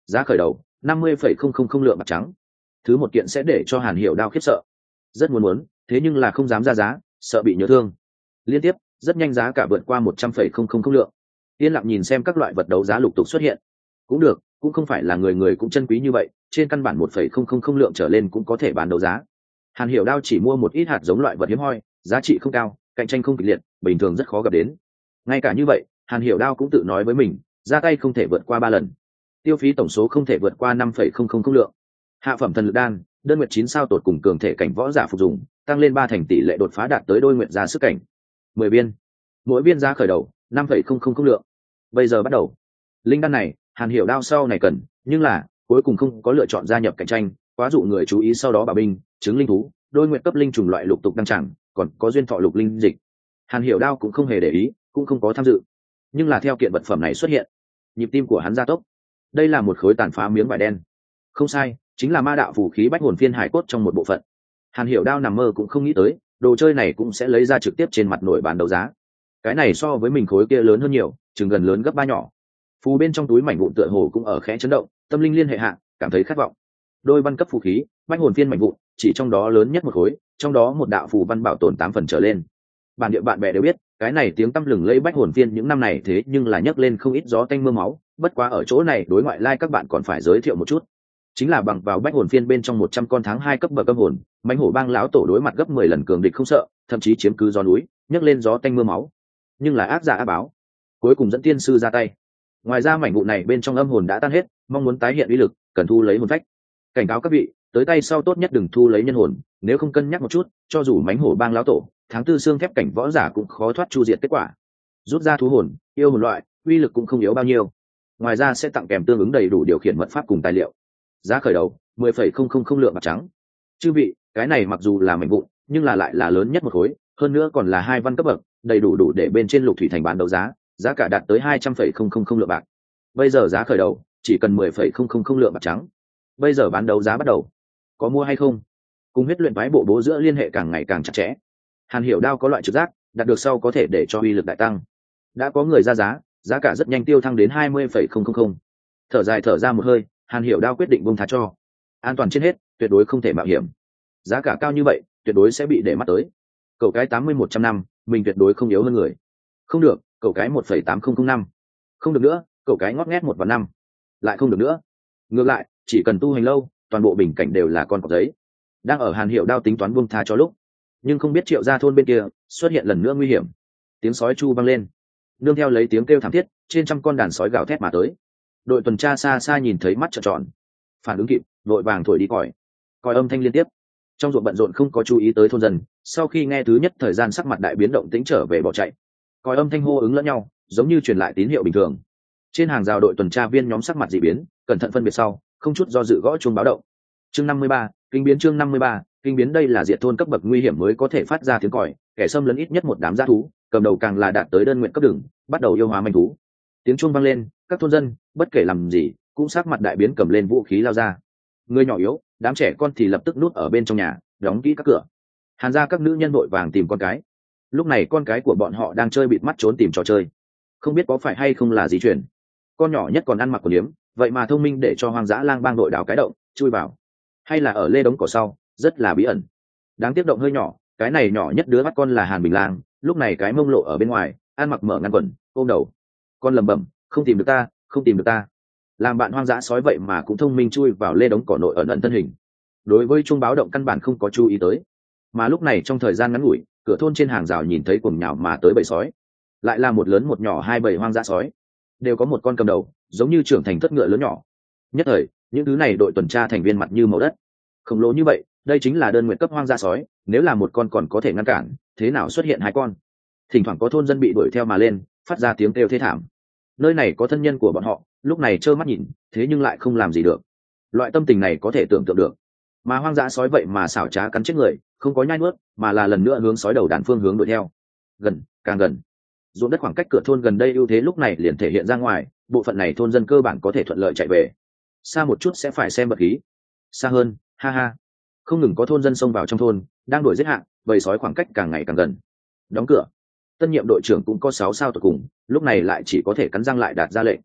giá khởi đầu năm mươi phẩy không không không lượng bạc trắng. Thứ một kiện sẽ để cho Hàn Hiểu Đao khiếp sợ, rất muốn muốn, thế nhưng là không dám ra giá, sợ bị nhớ thương. Liên tiếp, rất nhanh giá cả vượt qua một trăm phẩy không không không lượng. Yên lặng nhìn xem các loại vật đấu giá lục tục xuất hiện. Cũng được, cũng không phải là người người cũng chân quý như vậy, trên căn bản một phẩy không không không lượng trở lên cũng có thể bán đấu giá. Hàn Hiểu Đao chỉ mua một ít hạt giống loại vật hiếm hoi, giá trị không cao, cạnh tranh không kịch liệt, bình thường rất khó gặp đến. Ngay cả như vậy, Hàn Hiểu Đao cũng tự nói với mình, ra tay không thể vượt qua ba lần, tiêu phí tổng số không thể vượt qua năm phẩy không không không lượng. Hạ phẩm thần lực đan, đơn nguyệt chín sao tột cùng cường thể cảnh võ giả phục dụng, tăng lên ba thành tỷ lệ đột phá đạt tới đôi nguyện gia sức cảnh. Mười viên, mỗi viên giá khởi đầu năm phẩy không không không lượng. Bây giờ bắt đầu. Linh đan này, Hàn Hiểu Đao sau này cần, nhưng là cuối cùng không có lựa chọn gia nhập cạnh tranh, quá dụ người chú ý. Sau đó bảo binh, chứng linh thú, đôi nguyện cấp linh trùng loại lục tục đăng tràng, còn có duyên thọ lục linh dịch. Hàn Hiểu Đao cũng không hề để ý, cũng không có tham dự. Nhưng là theo kiện vật phẩm này xuất hiện, nhịp tim của hắn gia tốc. Đây là một khối tàn phá miếng vải đen. Không sai, chính là ma đạo vũ khí bách hồn phiên hải cốt trong một bộ phận. Hàn Hiểu Đao nằm mơ cũng không nghĩ tới, đồ chơi này cũng sẽ lấy ra trực tiếp trên mặt nổi bán đấu giá. Cái này so với mình khối kia lớn hơn nhiều, chừng gần lớn gấp ba nhỏ. Phù bên trong túi mảnh vụn tựa hồ cũng ở khẽ chấn động, tâm linh liên hệ hạ, cảm thấy khát vọng. Đôi văn cấp phù khí, bách hồn phiên mảnh vụn, chỉ trong đó lớn nhất một khối, trong đó một đạo phù văn bảo tồn tám phần trở lên. Bản địa bạn bè đều biết, cái này tiếng tăm lừng lẫy bách hồn phiên những năm này thế nhưng là nhấc lên không ít gió tanh mưa máu, bất quá ở chỗ này đối ngoại lai các bạn còn phải giới thiệu một chút. Chính là bằng vào bách hồn phiên bên trong một trăm con tháng hai cấp bậc âm hồn, mãnh hổ bang lão tổ đối mặt gấp mười lần cường địch không sợ, thậm chí chiếm cứ gió núi, nhấc lên gió tanh mưa máu. Nhưng là ác giả ác báo, cuối cùng dẫn tiên sư ra tay. Ngoài ra mảnh vụ này bên trong âm hồn đã tan hết, mong muốn tái hiện uy lực, cần thu lấy hồn phách. Cảnh cáo các vị, tới tay sau tốt nhất đừng thu lấy nhân hồn, nếu không cân nhắc một chút, cho dù mãnh hổ bang lão tổ, tháng tư xương thép cảnh võ giả cũng khó thoát chu diệt kết quả. Rút ra thú hồn, yêu hồn loại, uy lực cũng không yếu bao nhiêu. Ngoài ra sẽ tặng kèm tương ứng đầy đủ điều khiển mật pháp cùng tài liệu. Giá khởi đầu mười phẩy không không không lượng bạc trắng. Chư vị, cái này mặc dù là mảnh vụn, nhưng là lại là lớn nhất một khối, hơn nữa còn là hai văn cấp bậc, đầy đủ đủ để bên trên lục thủy thành bán đấu giá, giá cả đạt tới hai trăm phẩy không không không lượng bạc. Bây giờ giá khởi đầu chỉ cần mười phẩy không không không lượng bạc trắng. Bây giờ bán đấu giá bắt đầu, có mua hay không? Cùng huyết luyện phái bộ bố giữa liên hệ càng ngày càng chặt chẽ. Hàn Hiểu Đao có loại trực giác, đạt được sau có thể để cho uy lực đại tăng. Đã có người ra giá, giá cả rất nhanh tiêu thăng đến hai mươi phẩy không không không. Thở dài thở ra một hơi, Hàn Hiểu Đao quyết định buông tha cho. An toàn trên hết, tuyệt đối không thể mạo hiểm. Giá cả cao như vậy, tuyệt đối sẽ bị để mắt tới. Cậu cái tám mươi một trăm năm, mình tuyệt đối không yếu hơn người. Không được, cậu cái một phẩy tám không không năm. Không được nữa, cậu cái ngót nghét một và năm. Lại không được nữa. Ngược lại, chỉ cần tu hành lâu, toàn bộ bình cảnh đều là con cọp giấy. Đang ở Hàn Hiểu Đao tính toán buông tha cho lúc, nhưng không biết Triệu gia thôn bên kia xuất hiện lần nữa nguy hiểm. Tiếng sói chu vang lên, nương theo lấy tiếng kêu thảm thiết, trên trăm con đàn sói gào thét mà tới. Đội tuần tra xa xa nhìn thấy mắt trợn tròn, phản ứng kịp, vội vàng thổi đi còi. Còi âm thanh liên tiếp. Trong ruộng bận rộn không có chú ý tới thôn dân, sau khi nghe thứ nhất thời gian sắc mặt đại biến động tĩnh trở về bỏ chạy. Còi âm thanh hô ứng lẫn nhau, giống như truyền lại tín hiệu bình thường. Trên hàng rào đội tuần tra viên nhóm sắc mặt dị biến, cẩn thận phân biệt sau, không chút do dự gõ chuông báo động. Chương năm mươi ba, kinh biến chương năm mươi ba, kinh biến đây là diệt thôn cấp bậc nguy hiểm mới có thể phát ra tiếng còi, kẻ xâm lấn ít nhất một đám dã thú, cầm đầu càng là đạt tới đơn nguyện cấp đường, bắt đầu yêu hóa manh thú. Tiếng chuông vang lên, các thôn dân, bất kể làm gì, cũng sắc mặt đại biến cầm lên vũ khí lao ra. Người nhỏ yếu, đám trẻ con thì lập tức núp ở bên trong nhà, đóng kỹ các cửa. Hàn ra các nữ nhân vội vàng tìm con cái. Lúc này con cái của bọn họ đang chơi bịt mắt trốn tìm trò chơi, không biết có phải hay không là gì chuyển. Con nhỏ nhất còn ăn mặc của liếm, vậy mà thông minh để cho hoang dã lang bang đội đào cái động chui vào, hay là ở lê đống cỏ sau, rất là bí ẩn. Đáng tiếc động hơi nhỏ, cái này nhỏ nhất đứa bắt con là Hàn Bình Lang, lúc này cái mông lộ ở bên ngoài, ăn mặc mở ngăn quần, ôm đầu, con lầm bầm, không tìm được ta, không tìm được ta. Làm bạn hoang dã sói vậy mà cũng thông minh chui vào lê đống cỏ nội ẩn ẩn thân hình. Đối với chuông báo động căn bản không có chú ý tới, mà lúc này trong thời gian ngắn ngủi, cửa thôn trên hàng rào nhìn thấy cuồng nhào mà tới bầy sói, lại là một lớn một nhỏ hai bầy hoang dã sói, đều có một con cầm đầu, giống như trưởng thành thất ngựa lớn nhỏ. Nhất thời, những thứ này đội tuần tra thành viên mặt như màu đất, khổng lồ như vậy, đây chính là đơn nguyện cấp hoang dã sói, nếu là một con còn có thể ngăn cản, thế nào xuất hiện hai con? Thỉnh thoảng có thôn dân bị đuổi theo mà lên, phát ra tiếng kêu thê thảm. Nơi này có thân nhân của bọn họ, lúc này trơ mắt nhìn, thế nhưng lại không làm gì được. Loại tâm tình này có thể tưởng tượng được. Mà hoang dã sói vậy mà xảo trá cắn chết người, không có nhai nuốt, mà là lần nữa hướng sói đầu đàn phương hướng đuổi theo. Gần, càng gần. Ruộng đất khoảng cách cửa thôn gần đây ưu thế lúc này liền thể hiện ra ngoài, bộ phận này thôn dân cơ bản có thể thuận lợi chạy về. Xa một chút sẽ phải xem vật khí. Xa hơn, ha ha. Không ngừng có thôn dân xông vào trong thôn, đang đuổi giết hạng, bầy sói khoảng cách càng ngày càng gần. Đóng cửa. Tân nhiệm đội trưởng cũng có sáu sao tụt cùng, lúc này lại chỉ có thể cắn răng lại đạt ra lệnh.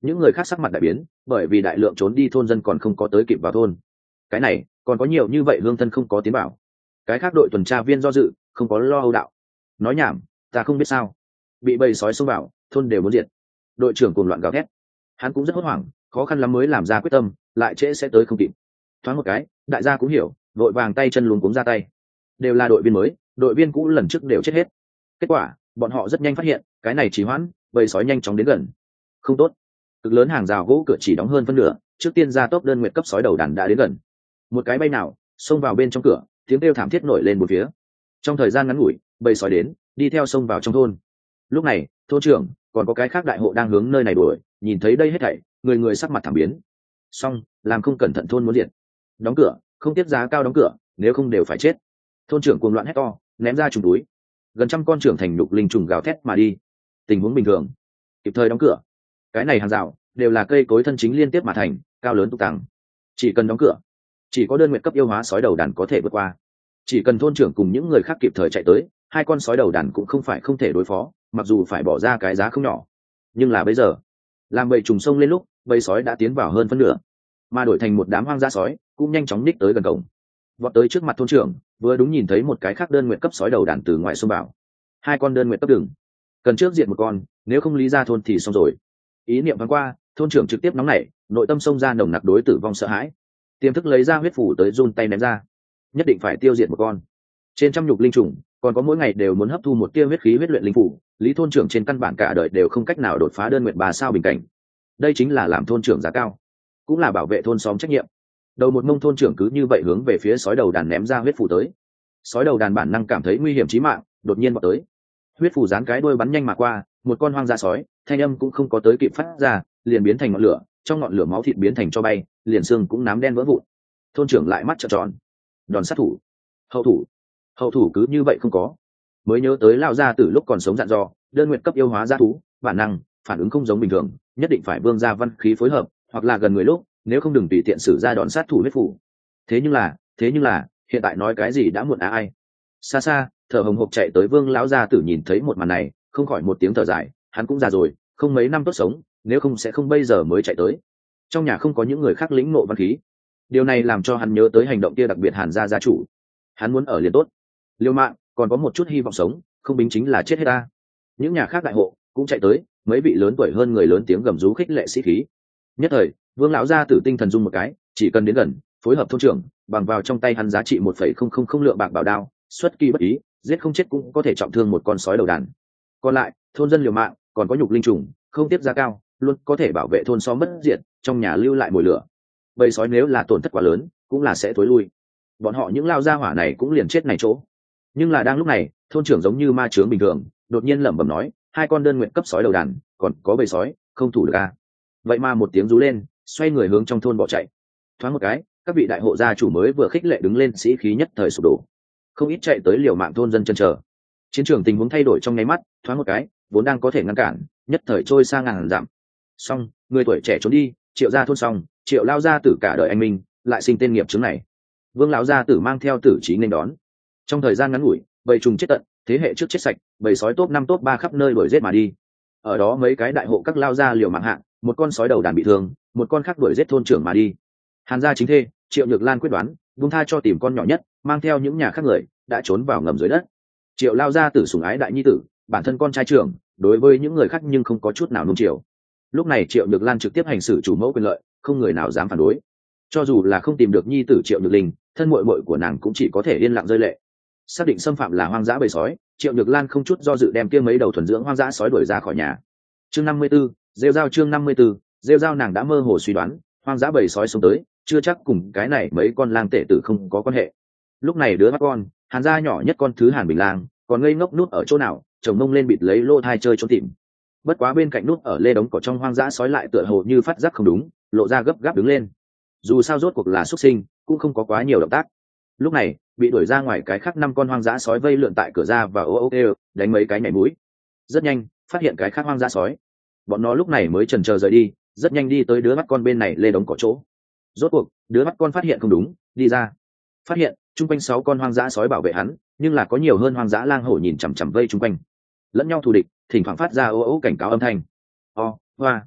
những người khác sắc mặt đại biến, bởi vì đại lượng trốn đi thôn dân còn không có tới kịp vào thôn. Cái này còn có nhiều như vậy hương thân không có tiến bảo. Cái khác đội tuần tra viên do dự, không có lo âu đạo. Nói nhảm, ta không biết sao. Bị bầy sói xông vào, thôn đều muốn diệt. Đội trưởng cuồng loạn gào thét. Hắn cũng rất hốt hoảng, khó khăn lắm mới làm ra quyết tâm, lại trễ sẽ tới không kịp. Thoáng một cái, đại gia cũng hiểu, đội vàng tay chân luống cuống ra tay. Đều là đội viên mới, đội viên cũ lần trước đều chết hết. Kết quả, bọn họ rất nhanh phát hiện, cái này trì hoãn, bầy sói nhanh chóng đến gần. Không tốt. Cực lớn hàng rào gỗ cửa chỉ đóng hơn phân nửa, trước tiên ra tốc đơn nguyện cấp sói đầu đàn đã đến gần. Một cái bay nào, xông vào bên trong cửa, tiếng kêu thảm thiết nổi lên một phía. Trong thời gian ngắn ngủi, bầy sói đến, đi theo xông vào trong thôn. Lúc này, thôn trưởng, còn có cái khác đại hộ đang hướng nơi này đuổi, nhìn thấy đây hết thảy, người người sắc mặt thảm biến. Xong, làm không cẩn thận thôn muốn diệt. Đóng cửa, không tiếp giá cao đóng cửa, nếu không đều phải chết. Thôn trưởng cuồng loạn hét to, ném ra trùng túi. Gần trăm con trưởng thành nhục linh trùng gào thét mà đi. Tình huống bình thường, kịp thời đóng cửa. Cái này hàng rào đều là cây cối thân chính liên tiếp mà thành, cao lớn túc tàng. Chỉ cần đóng cửa, chỉ có đơn nguyện cấp yêu hóa sói đầu đàn có thể vượt qua. Chỉ cần thôn trưởng cùng những người khác kịp thời chạy tới, hai con sói đầu đàn cũng không phải không thể đối phó, mặc dù phải bỏ ra cái giá không nhỏ. Nhưng là bây giờ, làm bầy trùng sông lên lúc, bầy sói đã tiến vào hơn phân nửa, mà đổi thành một đám hoang dã sói cũng nhanh chóng ních tới gần cổng. Vọt tới trước mặt thôn trưởng, vừa đúng nhìn thấy một cái khác đơn nguyện cấp sói đầu đàn từ ngoài xông vào. Hai con đơn nguyện cấp đường, cần trước diện một con, nếu không lý ra thôn thì xong rồi. Ý niệm thoáng qua, thôn trưởng trực tiếp nóng nảy, nội tâm xông ra nồng nặc đối tử vong sợ hãi, tiềm thức lấy ra huyết phủ tới run tay ném ra, nhất định phải tiêu diệt một con. Trên trăm nhục linh trùng, còn có mỗi ngày đều muốn hấp thu một tia huyết khí huyết luyện linh phủ, lý thôn trưởng trên căn bản cả đời đều không cách nào đột phá đơn nguyện bà sao bình cảnh. Đây chính là làm thôn trưởng giá cao, cũng là bảo vệ thôn xóm trách nhiệm. Đầu một mông thôn trưởng cứ như vậy hướng về phía sói đầu đàn ném ra huyết phủ tới. Sói đầu đàn bản năng cảm thấy nguy hiểm chí mạng, đột nhiên vọt tới. Huyết phủ dán cái đuôi bắn nhanh mà qua, một con hoang dã sói, thanh âm cũng không có tới kịp phát ra, liền biến thành ngọn lửa, trong ngọn lửa máu thịt biến thành cho bay, liền xương cũng nám đen vỡ vụn. Thôn trưởng lại mắt trợn tròn. Đòn sát thủ, hậu thủ, hậu thủ cứ như vậy không có. Mới nhớ tới lao ra từ lúc còn sống dặn dò, đơn nguyện cấp yêu hóa dã thú, bản năng, phản ứng không giống bình thường, nhất định phải vương ra văn khí phối hợp, hoặc là gần người lúc, nếu không đừng tùy tiện sử ra đòn sát thủ huyết phủ. Thế nhưng là, thế nhưng là, hiện tại nói cái gì đã muộn á ai. Xa xa, thở hồng hộc chạy tới vương lão gia tử nhìn thấy một màn này, không khỏi một tiếng thở dài, hắn cũng già rồi, không mấy năm tốt sống, nếu không sẽ không bây giờ mới chạy tới. Trong nhà không có những người khác lĩnh nộ văn khí, điều này làm cho hắn nhớ tới hành động kia đặc biệt Hàn gia gia chủ. Hắn muốn ở liền tốt, liều mạng, còn có một chút hy vọng sống, không bính chính là chết hết ta. Những nhà khác đại hộ cũng chạy tới, mấy vị lớn tuổi hơn người lớn tiếng gầm rú khích lệ sĩ khí. Nhất thời, vương lão gia tử tinh thần rung một cái, chỉ cần đến gần, phối hợp thôn trưởng, bằng vào trong tay hắn giá trị một phẩy không không không lượng bạc bảo đao, xuất kỳ bất ý, giết không chết cũng có thể trọng thương một con sói đầu đàn. Còn lại, thôn dân liều mạng, còn có nhục linh trùng, không tiếp giá cao, luôn có thể bảo vệ thôn xóm mất diệt, trong nhà lưu lại mồi lửa. Bầy sói nếu là tổn thất quá lớn, cũng là sẽ tối lui. Bọn họ những lao gia hỏa này cũng liền chết này chỗ. Nhưng là đang lúc này, thôn trưởng giống như ma chướng bình thường, đột nhiên lẩm bẩm nói, hai con đơn nguyện cấp sói đầu đàn, còn có bầy sói, không thủ được à? Vậy mà một tiếng rú lên, xoay người hướng trong thôn bỏ chạy. Thoáng một cái, các vị đại hộ gia chủ mới vừa khích lệ đứng lên, sĩ khí nhất thời sụp đổ. Không ít chạy tới liều mạng thôn dân chân chờ. Chiến trường tình huống thay đổi trong nháy mắt, thoáng một cái, vốn đang có thể ngăn cản, nhất thời trôi sang ngàn dặm. Xong, người tuổi trẻ trốn đi, Triệu gia thôn xong, Triệu lao gia tử cả đời anh minh, lại sinh tên nghiệp chứng này. Vương lão gia tử mang theo tử trí nên đón. Trong thời gian ngắn ngủi, bầy trùng chết tận, thế hệ trước chết sạch, bầy sói top năm top ba khắp nơi đuổi giết mà đi. Ở đó mấy cái đại hộ các lao gia liều mạng hạng, một con sói đầu đàn bị thương, một con khác đuổi giết thôn trưởng mà đi. Hàn gia chính thê, Triệu Nhược Lan quyết đoán, buông tha cho tìm con nhỏ nhất, mang theo những nhà khác người, đã trốn vào ngầm dưới đất. Triệu lao gia tử sủng ái đại nhi tử, bản thân con trai trưởng, đối với những người khác nhưng không có chút nào nuông chiều. Lúc này Triệu Nhược Lan trực tiếp hành xử chủ mẫu quyền lợi, không người nào dám phản đối. Cho dù là không tìm được nhi tử Triệu Nhược Linh, thân muội muội của nàng cũng chỉ có thể yên lặng rơi lệ. Xác định xâm phạm là hoang dã bầy sói, Triệu Nhược Lan không chút do dự đem kia mấy đầu thuần dưỡng hoang dã sói đuổi ra khỏi nhà. Chương năm mươi 54, rêu dao chương năm mươi 54, rêu dao nàng đã mơ hồ suy đoán, hoang dã bầy sói xuống tới, chưa chắc cùng cái này mấy con lang tể tử không có quan hệ. Lúc này đứa mắt con, Hàn gia nhỏ nhất con thứ Hàn Bình Lang, còn ngây ngốc nút ở chỗ nào, chồng mông lên bịt lấy lô thai chơi trốn tìm. Bất quá bên cạnh nút ở lê đống cỏ trong hoang dã sói lại tựa hồ như phát giác không đúng, lộ ra gấp gáp đứng lên. Dù sao rốt cuộc là xuất sinh, cũng không có quá nhiều động tác. Lúc này, bị đuổi ra ngoài cái khác năm con hoang dã sói vây lượn tại cửa ra và ô ô kêu, đánh mấy cái nhảy mũi. Rất nhanh, phát hiện cái khác hoang dã sói. Bọn nó lúc này mới chần chờ rời đi, rất nhanh đi tới đứa mắt con bên này lê đống cỏ chỗ. Rốt cuộc, đứa mắt con phát hiện không đúng, đi ra. Phát hiện, chung quanh sáu con hoang dã sói bảo vệ hắn, nhưng là có nhiều hơn hoang dã lang hổ nhìn chằm chằm vây chung quanh. Lẫn nhau thù địch, thỉnh thoảng phát ra ô ô cảnh cáo âm thanh. O, hoa.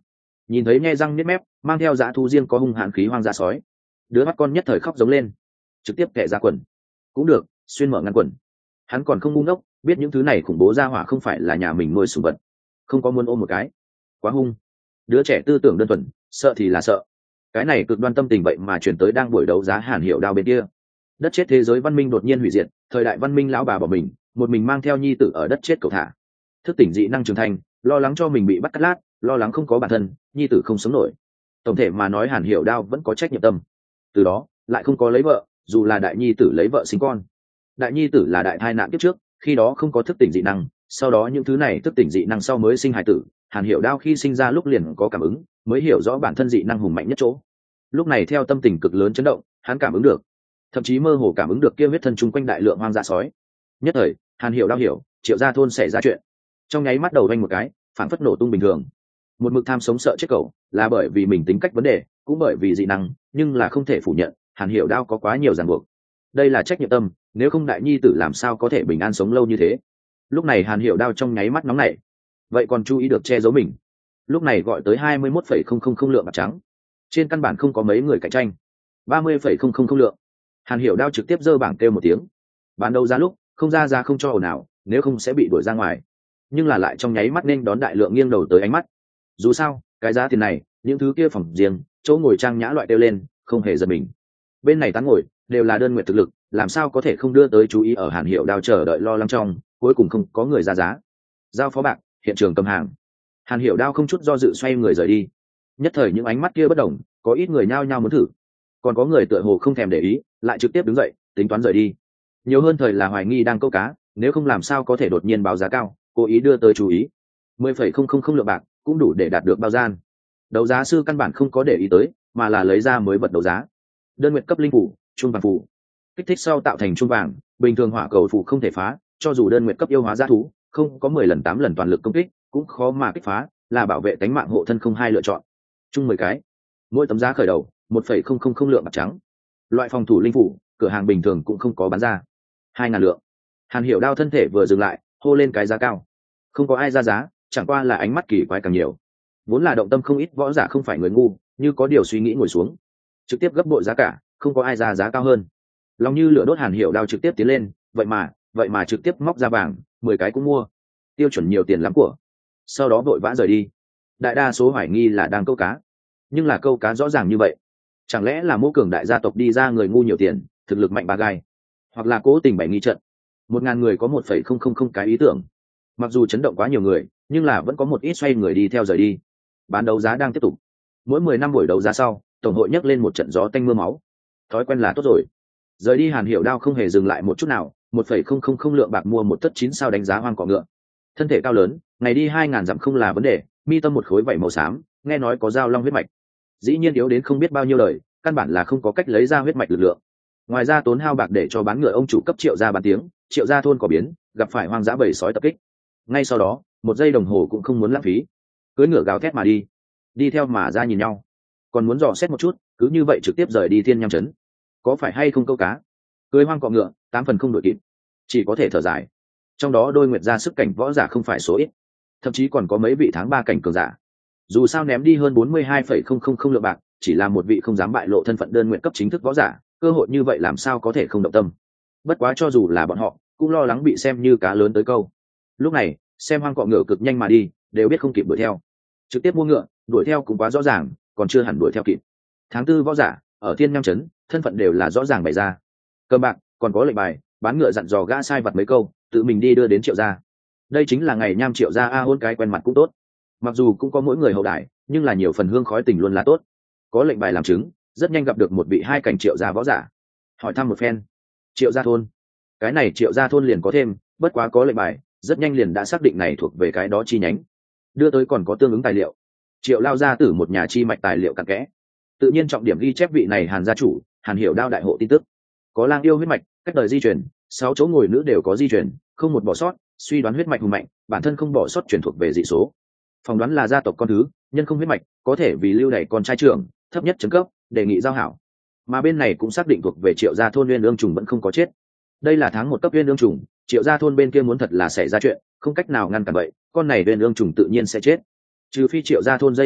nhìn thấy nhe răng nếp mép mang theo dã thu riêng có hung hãn khí hoang dã sói, đứa mắt con nhất thời khóc giống lên, trực tiếp kệ ra quần. Cũng được, xuyên mở ngăn quần. Hắn còn không ngu ngốc, biết những thứ này khủng bố ra hỏa không phải là nhà mình nuôi sủng vật, không có muốn ôm một cái, quá hung. Đứa trẻ tư tưởng đơn thuần, sợ thì là sợ. Cái này cực đoan tâm tình vậy mà chuyển tới đang buổi đấu giá Hàn Hiểu Đao bên kia. Đất chết thế giới văn minh đột nhiên hủy diệt, thời đại văn minh lão bà bỏ mình, một mình mang theo nhi tử ở đất chết cầu thả. Thức tỉnh dị năng trưởng thành, lo lắng cho mình bị bắt cắt lát, lo lắng không có bản thân, nhi tử không sống nổi. Tổng thể mà nói Hàn Hiểu Đao vẫn có trách nhiệm tâm. Từ đó, lại không có lấy vợ, dù là đại nhi tử lấy vợ sinh con. Đại nhi tử là đại tai nạn kiếp trước, khi đó không có thức tỉnh dị năng, sau đó những thứ này thức tỉnh dị năng sau mới sinh hài tử. Hàn Hiểu Đao khi sinh ra lúc liền có cảm ứng, mới hiểu rõ bản thân dị năng hùng mạnh nhất chỗ. Lúc này theo tâm tình cực lớn chấn động, hắn cảm ứng được, thậm chí mơ hồ cảm ứng được kia huyết thân chung quanh đại lượng hoang dã sói. Nhất thời, Hàn Hiểu Đao hiểu, Triệu Gia thôn xảy ra chuyện. Trong nháy mắt đầu vanh một cái, phản phất nổ tung bình thường. Một mực tham sống sợ chết cậu, là bởi vì mình tính cách vấn đề, cũng bởi vì dị năng, nhưng là không thể phủ nhận, Hàn Hiểu Đao có quá nhiều ràng buộc. Đây là trách nhiệm tâm, nếu không đại nhi tử làm sao có thể bình an sống lâu như thế. Lúc này Hàn Hiểu Đao trong nháy mắt nóng nảy, vậy còn chú ý được che giấu mình. Lúc này gọi tới hai mươi mốt phẩy không không không lượng bạc trắng, trên căn bản không có mấy người cạnh tranh. ba mươi phẩy không không không lượng. Hàn Hiểu Đao trực tiếp giơ bảng kêu một tiếng. Bán đấu giá lúc, không ra giá không cho ồn ào, nếu không sẽ bị đuổi ra ngoài. Nhưng là lại trong nháy mắt nên đón đại lượng nghiêng đầu tới ánh mắt. Dù sao, cái giá tiền này, những thứ kia phòng riêng, chỗ ngồi trang nhã loại đeo lên, không hề giật mình. Bên này tán ngồi, đều là đơn nguyện thực lực, làm sao có thể không đưa tới chú ý ở Hàn Hiểu Đao chờ đợi lo lắng trong, cuối cùng không có người ra giá. Giao phó bạc, hiện trường cầm hàng. Hàn Hiểu Đao không chút do dự xoay người rời đi. Nhất thời những ánh mắt kia bất đồng, có ít người nhao nhao muốn thử, còn có người tựa hồ không thèm để ý, lại trực tiếp đứng dậy, tính toán rời đi. Nhiều hơn thời là hoài nghi đang câu cá, nếu không làm sao có thể đột nhiên báo giá cao, cố ý đưa tới chú ý. mười phẩy không không không lượng bạc cũng đủ để đạt được bao gian. Đấu giá sư căn bản không có để ý tới, mà là lấy ra mới vật đấu giá. Đơn nguyện cấp linh phủ, chuông vàng phủ. Kích thích sau tạo thành chuông vàng, bình thường hỏa cầu phủ không thể phá, cho dù đơn nguyện cấp yêu hóa giá thú, không có mười lần tám lần toàn lực công kích, cũng khó mà kích phá, là bảo vệ tính mạng hộ thân không hai lựa chọn. Chung mười cái. Mỗi tấm giá khởi đầu, một phẩy không không không lượng bạc trắng. Loại phòng thủ linh phủ, cửa hàng bình thường cũng không có bán ra. hai ngàn lượng. Hàn Hiểu Đao thân thể vừa dừng lại, hô lên cái giá cao. Không có ai ra giá, chẳng qua là ánh mắt kỳ quái càng nhiều. Vốn là động tâm không ít võ giả không phải người ngu, như có điều suy nghĩ ngồi xuống, trực tiếp gấp bội giá cả, không có ai ra giá cao hơn. Lòng như lửa đốt Hàn Hiểu Đao trực tiếp tiến lên, vậy mà, vậy mà trực tiếp móc ra vàng, mười cái cũng mua. Tiêu chuẩn nhiều tiền lắm của. Sau đó vội vã rời đi. Đại đa số hoài nghi là đang câu cá, nhưng là câu cá rõ ràng như vậy, chẳng lẽ là Mỗ Cường đại gia tộc đi ra người ngu nhiều tiền, thực lực mạnh ba gai, hoặc là cố tình bày nghi trận. Một ngàn người có một phẩy không không không cái ý tưởng, mặc dù chấn động quá nhiều người, nhưng là vẫn có một ít xoay người đi theo rời đi. Bán đấu giá đang tiếp tục. Mỗi mười năm buổi đấu giá sau, tổng hội nhấc lên một trận gió tanh mưa máu. Thói quen là tốt rồi. Rời đi Hàn Hiểu Đao không hề dừng lại một chút nào, một phẩy không không không lượng bạc mua một tất chín sao đánh giá hoang cỏ ngựa. Thân thể cao lớn, ngày đi hai ngàn dặm không là vấn đề, mi tâm một khối vảy màu xám, nghe nói có dao long huyết mạch. Dĩ nhiên yếu đến không biết bao nhiêu lời, căn bản là không có cách lấy ra huyết mạch lực lượng. Ngoài ra tốn hao bạc để cho bán ngựa ông chủ cấp Triệu gia bán tiếng, Triệu gia thôn có biến, gặp phải hoang dã bầy sói tập kích. Ngay sau đó, một giây đồng hồ cũng không muốn lãng phí, cưỡi ngựa gào thét mà đi. Đi theo mà ra nhìn nhau, còn muốn dò xét một chút, cứ như vậy trực tiếp rời đi Thiên Nham trấn. Có phải hay không câu cá? Cưỡi hoang cọ ngựa, tám phần không đội kịp, chỉ có thể thở dài. Trong đó đôi nguyệt gia sức cảnh võ giả không phải số ít, thậm chí còn có mấy vị tháng ba cảnh cường giả. Dù sao ném đi hơn bốn mươi hai phẩy không không không lượng bạc, chỉ là một vị không dám bại lộ thân phận đơn nguyện cấp chính thức võ giả, cơ hội như vậy làm sao có thể không động tâm. Bất quá cho dù là bọn họ, cũng lo lắng bị xem như cá lớn tới câu. Lúc này, xem hoang cọ ngựa cực nhanh mà đi, đều biết không kịp đuổi theo. Trực tiếp mua ngựa, đuổi theo cũng quá rõ ràng, còn chưa hẳn đuổi theo kịp. Tháng tư võ giả, ở Thiên Nham trấn, thân phận đều là rõ ràng bày ra. Cơ bạc, còn có lệnh bài, bán ngựa dặn dò gã sai vặt mấy câu, tự mình đi đưa đến Triệu gia. Đây chính là ngày Nham Triệu gia a hôn cái quen mặt cũng tốt. Mặc dù cũng có mỗi người hậu đại, nhưng là nhiều phần hương khói tình luôn là tốt. Có lệnh bài làm chứng, rất nhanh gặp được một vị hai cảnh Triệu gia võ giả. Hỏi thăm một phen, Triệu gia thôn. Cái này Triệu gia thôn liền có thêm, bất quá có lệnh bài, rất nhanh liền đã xác định này thuộc về cái đó chi nhánh. Đưa tới còn có tương ứng tài liệu. Triệu lao gia tử một nhà chi mạch tài liệu cặn kẽ. Tự nhiên trọng điểm ghi chép vị này Hàn gia chủ, Hàn Hiểu Đao đại hộ tin tức. Có lang yêu huyết mạch, cách đời di truyền, sáu chỗ ngồi nữ đều có di truyền, không một bỏ sót, suy đoán huyết mạch hùng mạnh, bản thân không bỏ sót truyền thuộc về dị số. Phỏng đoán là gia tộc con thứ, nhân không huyết mạch, có thể vì lưu đày con trai trưởng, thấp nhất chấn cấp, đề nghị giao hảo. Mà bên này cũng xác định thuộc về Triệu gia thôn Uyên Ương trùng vẫn không có chết. Đây là tháng một cấp Uyên Ương trùng, Triệu gia thôn bên kia muốn thật là xảy ra chuyện, không cách nào ngăn cản vậy, con này Uyên Ương trùng tự nhiên sẽ chết. Trừ phi Triệu gia thôn dây lắc mất,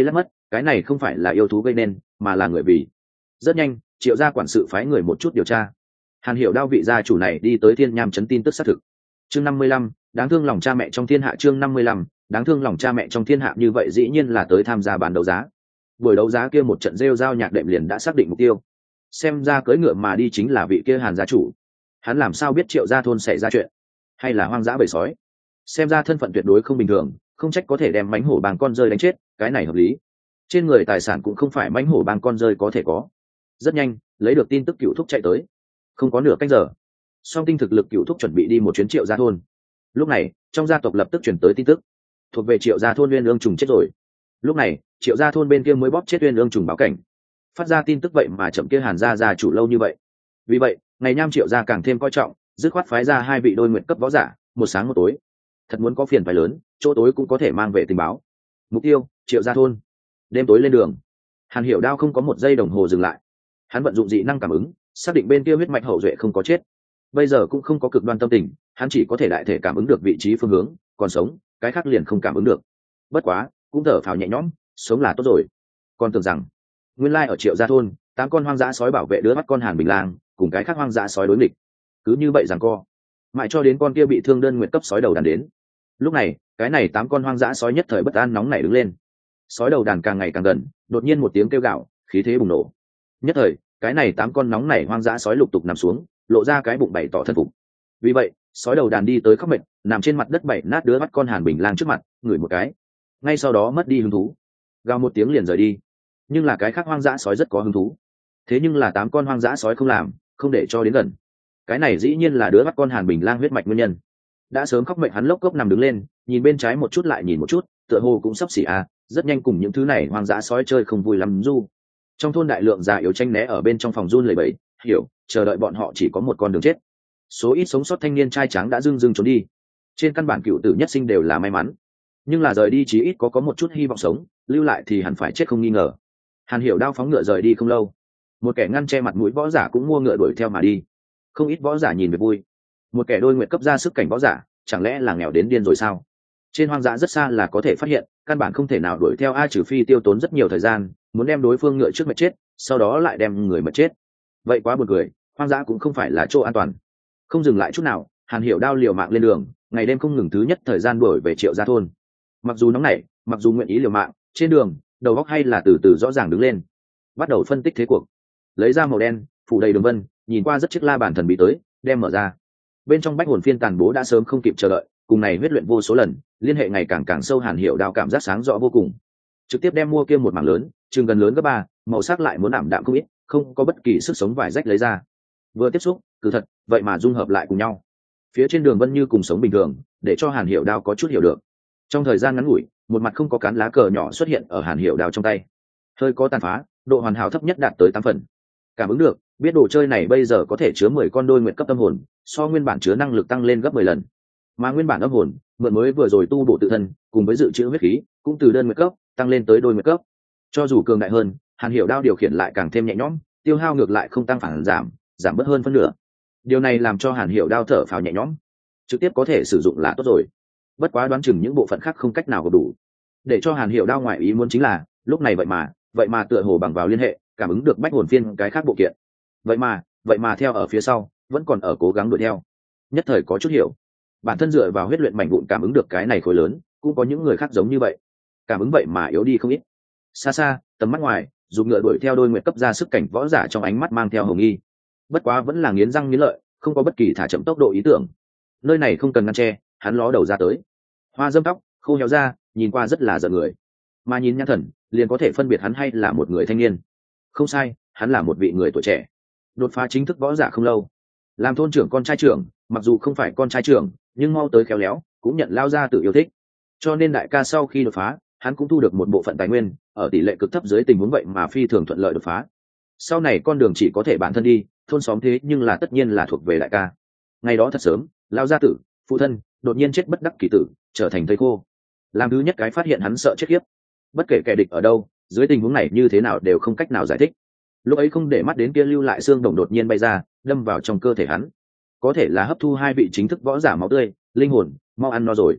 cái này không phải là yêu thú gây nên mà là người vì. Rất nhanh Triệu gia quản sự phái người một chút điều tra. Hàn Hiểu Đao vị gia chủ này đi tới Thiên Nham trấn tin tức xác thực. Chương năm mươi lăm, đáng thương lòng cha mẹ trong thiên hạ. Chương năm mươi lăm, đáng thương lòng cha mẹ trong thiên hạ. Như vậy dĩ nhiên là tới tham gia bán đấu giá. Buổi đấu giá kia một trận rêu rao nhạc đệm liền đã xác định mục tiêu. Xem ra cưỡi ngựa mà đi chính là vị kia Hàn gia chủ. Hắn làm sao biết Triệu gia thôn xảy ra chuyện, hay là hoang dã bầy sói? Xem ra thân phận tuyệt đối không bình thường, không trách có thể đem mãnh hổ bang con rơi đánh chết, cái này hợp lý. Trên người tài sản cũng không phải mãnh hổ bang con rơi có thể có. Rất nhanh lấy được tin tức, Cựu Thúc chạy tới. Không có nửa canh giờ, song tinh thực lực Cựu Thúc chuẩn bị đi một chuyến Triệu gia thôn. Lúc này trong gia tộc lập tức chuyển tới tin tức, thuộc về Triệu gia thôn Uyên Ương trùng chết rồi. Lúc này Triệu gia thôn bên kia mới bóp chết Uyên Ương trùng báo cảnh, phát ra tin tức vậy mà chậm kia Hàn gia gia chủ lâu như vậy. Vì vậy ngày Nham Triệu gia càng thêm coi trọng, dứt khoát phái ra hai vị đôi nguyện cấp võ giả, một sáng một tối. Thật muốn có phiền phải lớn, chỗ tối cũng có thể mang về tình báo. Mục tiêu Triệu gia thôn. Đêm tối lên đường, Hàn Hiểu Đao không có một giây đồng hồ dừng lại. Hắn vận dụng dị năng cảm ứng, xác định bên kia huyết mạch hậu duệ không có chết. Bây giờ cũng không có cực đoan tâm tình, hắn chỉ có thể đại thể cảm ứng được vị trí phương hướng, còn sống cái khác liền không cảm ứng được. Bất quá cũng thở phào nhẹ nhõm, sống là tốt rồi. Còn tưởng rằng nguyên lai ở Triệu gia thôn, tám con hoang dã sói bảo vệ đứa bắt con Hàn Bình Lang, cùng cái khác hoang dã sói đối nghịch. Cứ như vậy giằng co mãi cho đến con kia bị thương đơn nguyện cấp sói đầu đàn đến. Lúc này cái này tám con hoang dã sói nhất thời bất an nóng nảy đứng lên. Sói đầu đàn càng ngày càng gần, đột nhiên một tiếng kêu gào, khí thế bùng nổ. Nhất thời cái này tám con nóng nảy hoang dã sói lục tục nằm xuống, lộ ra cái bụng bày tỏ thân phục. Vì vậy sói đầu đàn đi tới khóc mệt, nằm trên mặt đất bảy nát đứa bắt con Hàn Bình Lang trước mặt, ngửi một cái, ngay sau đó mất đi hứng thú, gào một tiếng liền rời đi. Nhưng là cái khác hoang dã sói rất có hứng thú, thế nhưng là tám con hoang dã sói không làm, không để cho đến gần. Cái này dĩ nhiên là đứa bắt con Hàn Bình Lang huyết mạch nguyên nhân. Đã sớm khóc mệt hắn lốc cốc nằm đứng lên, nhìn bên trái một chút lại nhìn một chút, tựa hồ cũng sắp xỉ à, rất nhanh cùng những thứ này hoang dã sói chơi không vui lắm du. Trong thôn đại lượng già yếu tranh né ở bên trong phòng run lẩy bẩy, hiểu chờ đợi bọn họ chỉ có một con đường chết. Số ít sống sót thanh niên trai tráng đã dưng dưng trốn đi. Trên căn bản cựu tử nhất sinh đều là may mắn, nhưng là rời đi chí ít có có một chút hy vọng sống, lưu lại thì hẳn phải chết không nghi ngờ. Hàn Hiểu Đao phóng ngựa rời đi không lâu, một kẻ ngăn che mặt mũi võ giả cũng mua ngựa đuổi theo mà đi. Không ít võ giả nhìn về vui, một kẻ đôi nguyện cấp ra sức cảnh võ giả, chẳng lẽ là nghèo đến điên rồi sao? Trên hoang dã rất xa là có thể phát hiện, căn bản không thể nào đuổi theo ai, trừ phi tiêu tốn rất nhiều thời gian, muốn đem đối phương ngựa trước mệt chết, sau đó lại đem người mệt chết. Vậy quá buồn cười, hoang dã cũng không phải là chỗ an toàn. Không dừng lại chút nào, Hàn Hiểu Đao liều mạng lên đường, ngày đêm không ngừng thứ nhất thời gian đuổi về Triệu gia thôn. Mặc dù nóng nảy, mặc dù nguyện ý liều mạng, trên đường đầu óc hay là từ từ rõ ràng đứng lên, bắt đầu phân tích thế cuộc. Lấy ra màu đen phủ đầy đường vân, nhìn qua rất chiếc la bàn thần bí tới, đem mở ra. Bên trong bách hồn phiên tàn bố đã sớm không kịp chờ đợi, cùng này huyết luyện vô số lần, liên hệ ngày càng càng sâu. Hàn Hiểu Đao cảm giác sáng rõ vô cùng, trực tiếp đem mua kia một mảng lớn, chừng gần lớn gấp ba, màu sắc lại muốn ảm đạm không ít, không có bất kỳ sức sống vải rách lấy ra. Vừa tiếp xúc cứ thật vậy mà dung hợp lại cùng nhau, phía trên đường vân như cùng sống bình thường, để cho Hàn Hiểu Đao có chút hiểu được. Trong thời gian ngắn ngủi, một mặt không có cán lá cờ nhỏ xuất hiện ở Hàn Hiểu Đao trong tay, hơi có tàn phá, độ hoàn hảo thấp nhất đạt tới tám phần. Cảm ứng được, biết đồ chơi này bây giờ có thể chứa mười con đôi nguyện cấp tâm hồn, so nguyên bản chứa năng lực tăng lên gấp mười lần. Mà nguyên bản âm hồn mượn mới vừa rồi tu bổ tự thân, cùng với dự trữ huyết khí, cũng từ đơn nguyện cấp tăng lên tới đôi nguyện cấp. Cho dù cường đại hơn, Hàn Hiểu Đao điều khiển lại càng thêm nhẹ nhõm, tiêu hao ngược lại không tăng phản giảm, giảm bớt hơn phân nửa. Điều này làm cho Hàn Hiểu Đao thở phào nhẹ nhõm, trực tiếp có thể sử dụng là tốt rồi. Bất quá đoán chừng những bộ phận khác không cách nào đủ. Để cho Hàn Hiểu Đao ngoại ý muốn chính là, lúc này vậy mà, vậy mà tựa hồ bằng vào liên hệ, cảm ứng được bách hồn phiên cái khác bộ kiện. Vậy mà, vậy mà theo ở phía sau, vẫn còn ở cố gắng đuổi theo. Nhất thời có chút hiểu, bản thân dựa vào huyết luyện mảnh vụn cảm ứng được cái này khối lớn, cũng có những người khác giống như vậy, cảm ứng vậy mà yếu đi không ít. Xa xa, tầm mắt ngoài, dùng ngựa đuổi theo đôi nguyện cấp ra sức cảnh võ giả trong ánh mắt mang theo hồng nghi. Bất quá vẫn là nghiến răng nghiến lợi, không có bất kỳ thả chậm tốc độ ý tưởng. Nơi này không cần ngăn che, hắn ló đầu ra tới, hoa dâm tóc khô héo ra, nhìn qua rất là giận người, mà nhìn nhãn thần liền có thể phân biệt hắn hay là một người thanh niên. Không sai, hắn là một vị người tuổi trẻ, đột phá chính thức võ giả không lâu, làm thôn trưởng con trai trưởng, mặc dù không phải con trai trưởng, nhưng mau tới khéo léo, cũng nhận lao ra tự yêu thích. Cho nên đại ca sau khi đột phá, hắn cũng thu được một bộ phận tài nguyên, ở tỷ lệ cực thấp dưới tình huống vậy mà phi thường thuận lợi đột phá. Sau này con đường chỉ có thể bản thân đi, thôn xóm thế nhưng là tất nhiên là thuộc về đại ca. Ngày đó thật sớm, lao gia tử, phụ thân đột nhiên chết bất đắc kỳ tử, trở thành thây khô. Làm thứ nhất cái phát hiện hắn sợ chết khiếp. Bất kể kẻ địch ở đâu, dưới tình huống này như thế nào đều không cách nào giải thích. Lúc ấy không để mắt đến kia lưu lại xương đồng đột nhiên bay ra, đâm vào trong cơ thể hắn. Có thể là hấp thu hai vị chính thức võ giả máu tươi, linh hồn, mau ăn no rồi.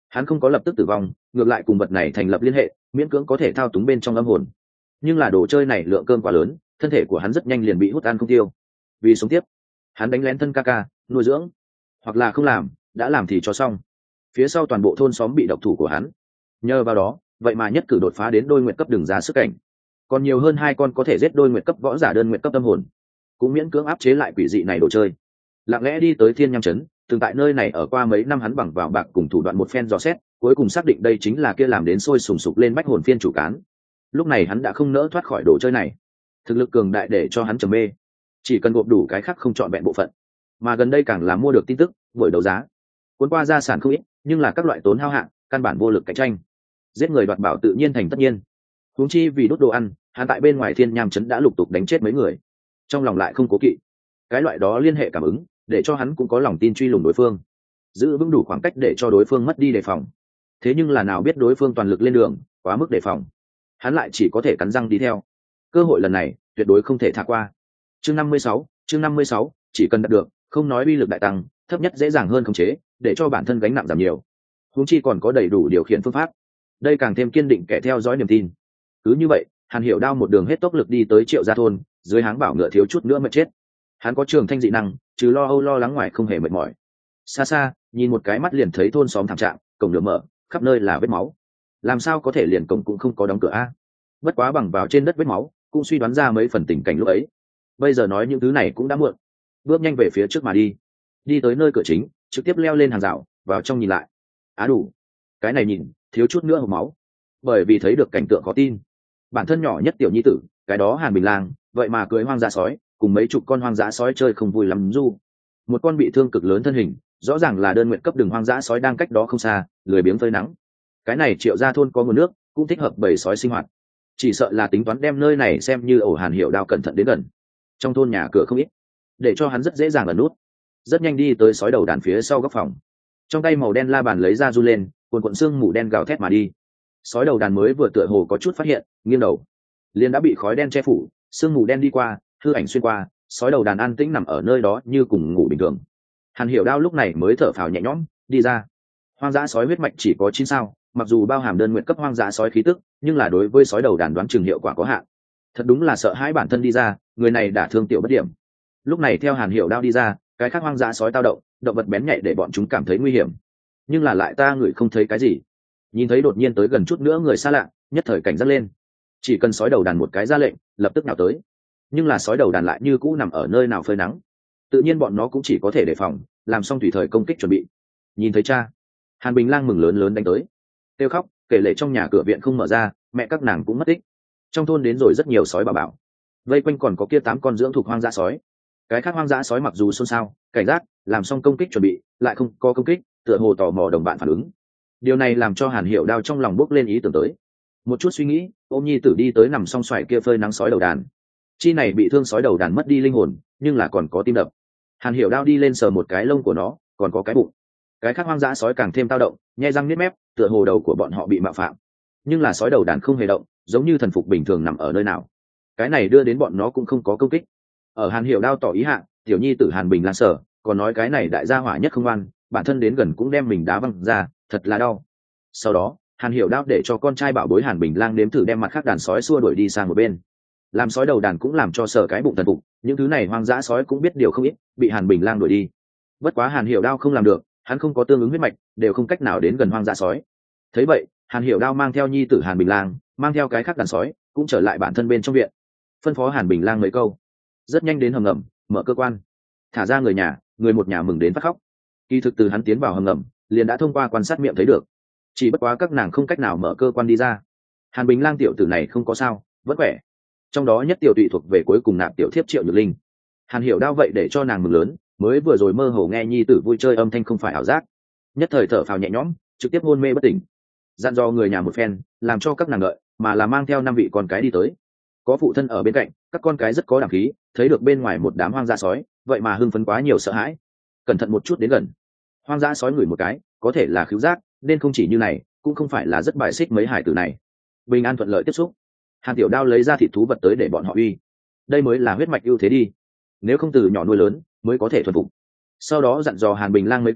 Hắn không có lập tức tử vong, ngược lại cùng vật này thành lập liên hệ, miễn cưỡng có thể thao túng bên trong âm hồn. Nhưng là đồ chơi này lượng cơm quá lớn, thân thể của hắn rất nhanh liền bị hút ăn không tiêu. Vì sống tiếp, hắn đánh lén thân ca ca, nuôi dưỡng, hoặc là không làm, đã làm thì cho xong. Phía sau toàn bộ thôn xóm bị độc thủ của hắn, nhờ vào đó, vậy mà nhất cử đột phá đến đôi nguyện cấp đường ra sức cảnh, còn nhiều hơn hai con có thể giết đôi nguyện cấp võ giả đơn nguyện cấp tâm hồn, cũng miễn cưỡng áp chế lại quỷ dị này đồ chơi. Lặng lẽ đi tới Thiên Nham trấn, từng tại nơi này ở qua mấy năm, hắn bằng vào bạc cùng thủ đoạn một phen dò xét, cuối cùng xác định đây chính là kia làm đến sôi sùng sục lên bách hồn phiên chủ cán. Lúc này hắn đã không nỡ thoát khỏi đồ chơi này, thực lực cường đại để cho hắn trầm mê, chỉ cần gộp đủ cái khác không chọn vẹn bộ phận. Mà gần đây càng là mua được tin tức, buổi đấu giá cuốn qua gia sản không ít, nhưng là các loại tốn hao hạng, căn bản vô lực cạnh tranh. Giết người đoạt bảo tự nhiên thành tất nhiên, huống chi vì đốt đồ ăn, hắn tại bên ngoài Thiên Nham trấn đã lục tục đánh chết mấy người, trong lòng lại không cố kỵ. Cái loại đó liên hệ cảm ứng để cho hắn cũng có lòng tin truy lùng đối phương, giữ vững đủ khoảng cách để cho đối phương mất đi đề phòng. Thế nhưng là nào biết đối phương toàn lực lên đường, quá mức đề phòng, hắn lại chỉ có thể cắn răng đi theo. Cơ hội lần này tuyệt đối không thể thả qua. Chương năm mươi sáu, chương năm mươi sáu, chỉ cần đạt được, không nói uy lực đại tăng, thấp nhất dễ dàng hơn khống chế, để cho bản thân gánh nặng giảm nhiều. Huống chi còn có đầy đủ điều khiển phương pháp, đây càng thêm kiên định kẻ theo dõi niềm tin. Cứ như vậy, Hàn Hiểu Đao một đường hết tốc lực đi tới Triệu Gia thôn, dưới háng bảo ngựa thiếu chút nữa mệt chết. Hắn có trường thanh dị năng, trừ lo âu lo lắng ngoài không hề mệt mỏi. Xa xa nhìn một cái mắt liền thấy thôn xóm thảm trạng, cổng nửa mở, khắp nơi là vết máu. Làm sao có thể liền cổng cũng không có đóng cửa a? Bất quá bằng vào trên đất vết máu, cũng suy đoán ra mấy phần tình cảnh lúc ấy. Bây giờ nói những thứ này cũng đã muộn, bước nhanh về phía trước mà đi. Đi tới nơi cửa chính, trực tiếp leo lên hàng rào, vào trong nhìn lại. Á đủ, cái này nhìn thiếu chút nữa hộc máu, bởi vì thấy được cảnh tượng khó tin. Bản thân nhỏ nhất tiểu nhi tử, cái đó Hàn Bình Lang, vậy mà cưới hoang dã sói, cùng mấy chục con hoang dã sói chơi không vui lắm du. Một con bị thương cực lớn thân hình, rõ ràng là đơn nguyện cấp đường hoang dã sói đang cách đó không xa, lười biếng phơi nắng. Cái này Triệu Gia thôn có nguồn nước, cũng thích hợp bầy sói sinh hoạt. Chỉ sợ là tính toán đem nơi này xem như ổ Hàn Hiểu Đao cẩn thận đến gần. Trong thôn nhà cửa không ít, để cho hắn rất dễ dàng ẩn nút. Rất nhanh đi tới sói đầu đàn phía sau góc phòng, trong tay màu đen la bàn lấy ra run lên, cuồn cuộn xương mù đen gào thét mà đi. Sói đầu đàn mới vừa tựa hồ có chút phát hiện, nghiêng đầu, liền đã bị khói đen che phủ, sương mù đen đi qua, hư ảnh xuyên qua, sói đầu đàn an tĩnh nằm ở nơi đó như cùng ngủ bình thường. Hàn Hiểu Đao lúc này mới thở phào nhẹ nhõm, đi ra. Hoang dã sói huyết mạch chỉ có chín sao, mặc dù bao hàm đơn nguyện cấp hoang dã sói khí tức, nhưng là đối với sói đầu đàn đoán chừng hiệu quả có hạn. Thật đúng là sợ hãi bản thân đi ra, người này đã thương tiểu bất điểm. Lúc này theo Hàn Hiểu Đao đi ra, cái khác hoang dã sói tao động, động vật bén nhạy để bọn chúng cảm thấy nguy hiểm, nhưng là lại ta người không thấy cái gì. Nhìn thấy đột nhiên tới gần chút nữa người xa lạ, nhất thời cảnh giác lên, chỉ cần sói đầu đàn một cái ra lệnh, lập tức nào tới. Nhưng là sói đầu đàn lại như cũ nằm ở nơi nào phơi nắng, tự nhiên bọn nó cũng chỉ có thể đề phòng, làm xong tùy thời công kích chuẩn bị. Nhìn thấy cha, Hàn Bình Lang mừng lớn lớn đánh tới, kêu khóc kể lể trong nhà cửa viện không mở ra, mẹ các nàng cũng mất tích. Trong thôn đến rồi rất nhiều sói bà bảo, vây quanh còn có kia tám con dưỡng thuộc hoang dã sói. Cái khác hoang dã sói mặc dù xôn xao cảnh giác, làm xong công kích chuẩn bị, lại không có công kích, tựa hồ tò mò đồng bạn phản ứng. Điều này làm cho Hàn Hiểu Đao trong lòng bốc lên ý tưởng tới. Một chút suy nghĩ, ôm nhi tử đi tới nằm song xoài kia phơi nắng sói đầu đàn. Chi này bị thương sói đầu đàn mất đi linh hồn, nhưng là còn có tim đập. Hàn Hiểu Đao đi lên sờ một cái lông của nó, còn có cái bụng. Cái khác hoang dã sói càng thêm tao động, nhe răng niết mép, tựa hồ đầu của bọn họ bị mạo phạm. Nhưng là sói đầu đàn không hề động, giống như thần phục bình thường nằm ở nơi nào. Cái này đưa đến bọn nó cũng không có công kích. Ở Hàn Hiểu Đao tỏ ý hạ, tiểu nhi tử Hàn Bình Lang sở, còn nói cái này đại gia hỏa nhất không ngoan, bản thân đến gần cũng đem mình đá văng ra, thật là đau. Sau đó Hàn Hiểu Đao để cho con trai bảo bối Hàn Bình Lang nếm thử đem mặt khác đàn sói xua đuổi đi sang một bên. Làm sói đầu đàn cũng làm cho sở cái bụng thần phục, những thứ này hoang dã sói cũng biết điều không ít, bị Hàn Bình Lang đuổi đi. Bất quá Hàn Hiểu Đao không làm được, hắn không có tương ứng huyết mạch, đều không cách nào đến gần hoang dã sói. Thấy vậy, Hàn Hiểu Đao mang theo nhi tử Hàn Bình Lang, mang theo cái khác đàn sói, cũng trở lại bản thân bên trong viện, phân phó Hàn Bình Lang mấy câu. Rất nhanh đến hầm ngầm, mở cơ quan, thả ra người nhà, người một nhà mừng đến phát khóc. Kỳ thực từ hắn tiến vào hầm ngầm, liền đã thông qua quan sát miệng thấy được, chỉ bất quá các nàng không cách nào mở cơ quan đi ra. Hàn Bình Lang tiểu tử này không có sao, vẫn khỏe. Trong đó nhất tiểu tụy thuộc về cuối cùng nạp tiểu thiếp Triệu Nhược Linh. Hàn Hiểu Đao vậy để cho nàng mừng lớn, mới vừa rồi mơ hồ nghe nhi tử vui chơi âm thanh không phải ảo giác, nhất thời thở phào nhẹ nhõm, trực tiếp hôn mê bất tỉnh. Dặn dò người nhà một phen, làm cho các nàng đợi, mà là mang theo năm vị con cái đi tới. Có phụ thân ở bên cạnh, các con cái rất có đảm khí, thấy được bên ngoài một đám hoang dã sói, vậy mà hưng phấn quá nhiều sợ hãi. Cẩn thận một chút đến gần, hoang dã sói ngửi một cái, có thể là khứu giác, nên không chỉ như này, cũng không phải là rất bài xích mấy hải tử này. Bình an thuận lợi tiếp xúc, Hàn Tiểu Đao lấy ra thịt thú vật tới để bọn họ uy. Đây mới là huyết mạch ưu thế đi, nếu không từ nhỏ nuôi lớn mới có thể thuần phục. Sau đó dặn dò Hàn Bình Lang mấy câu,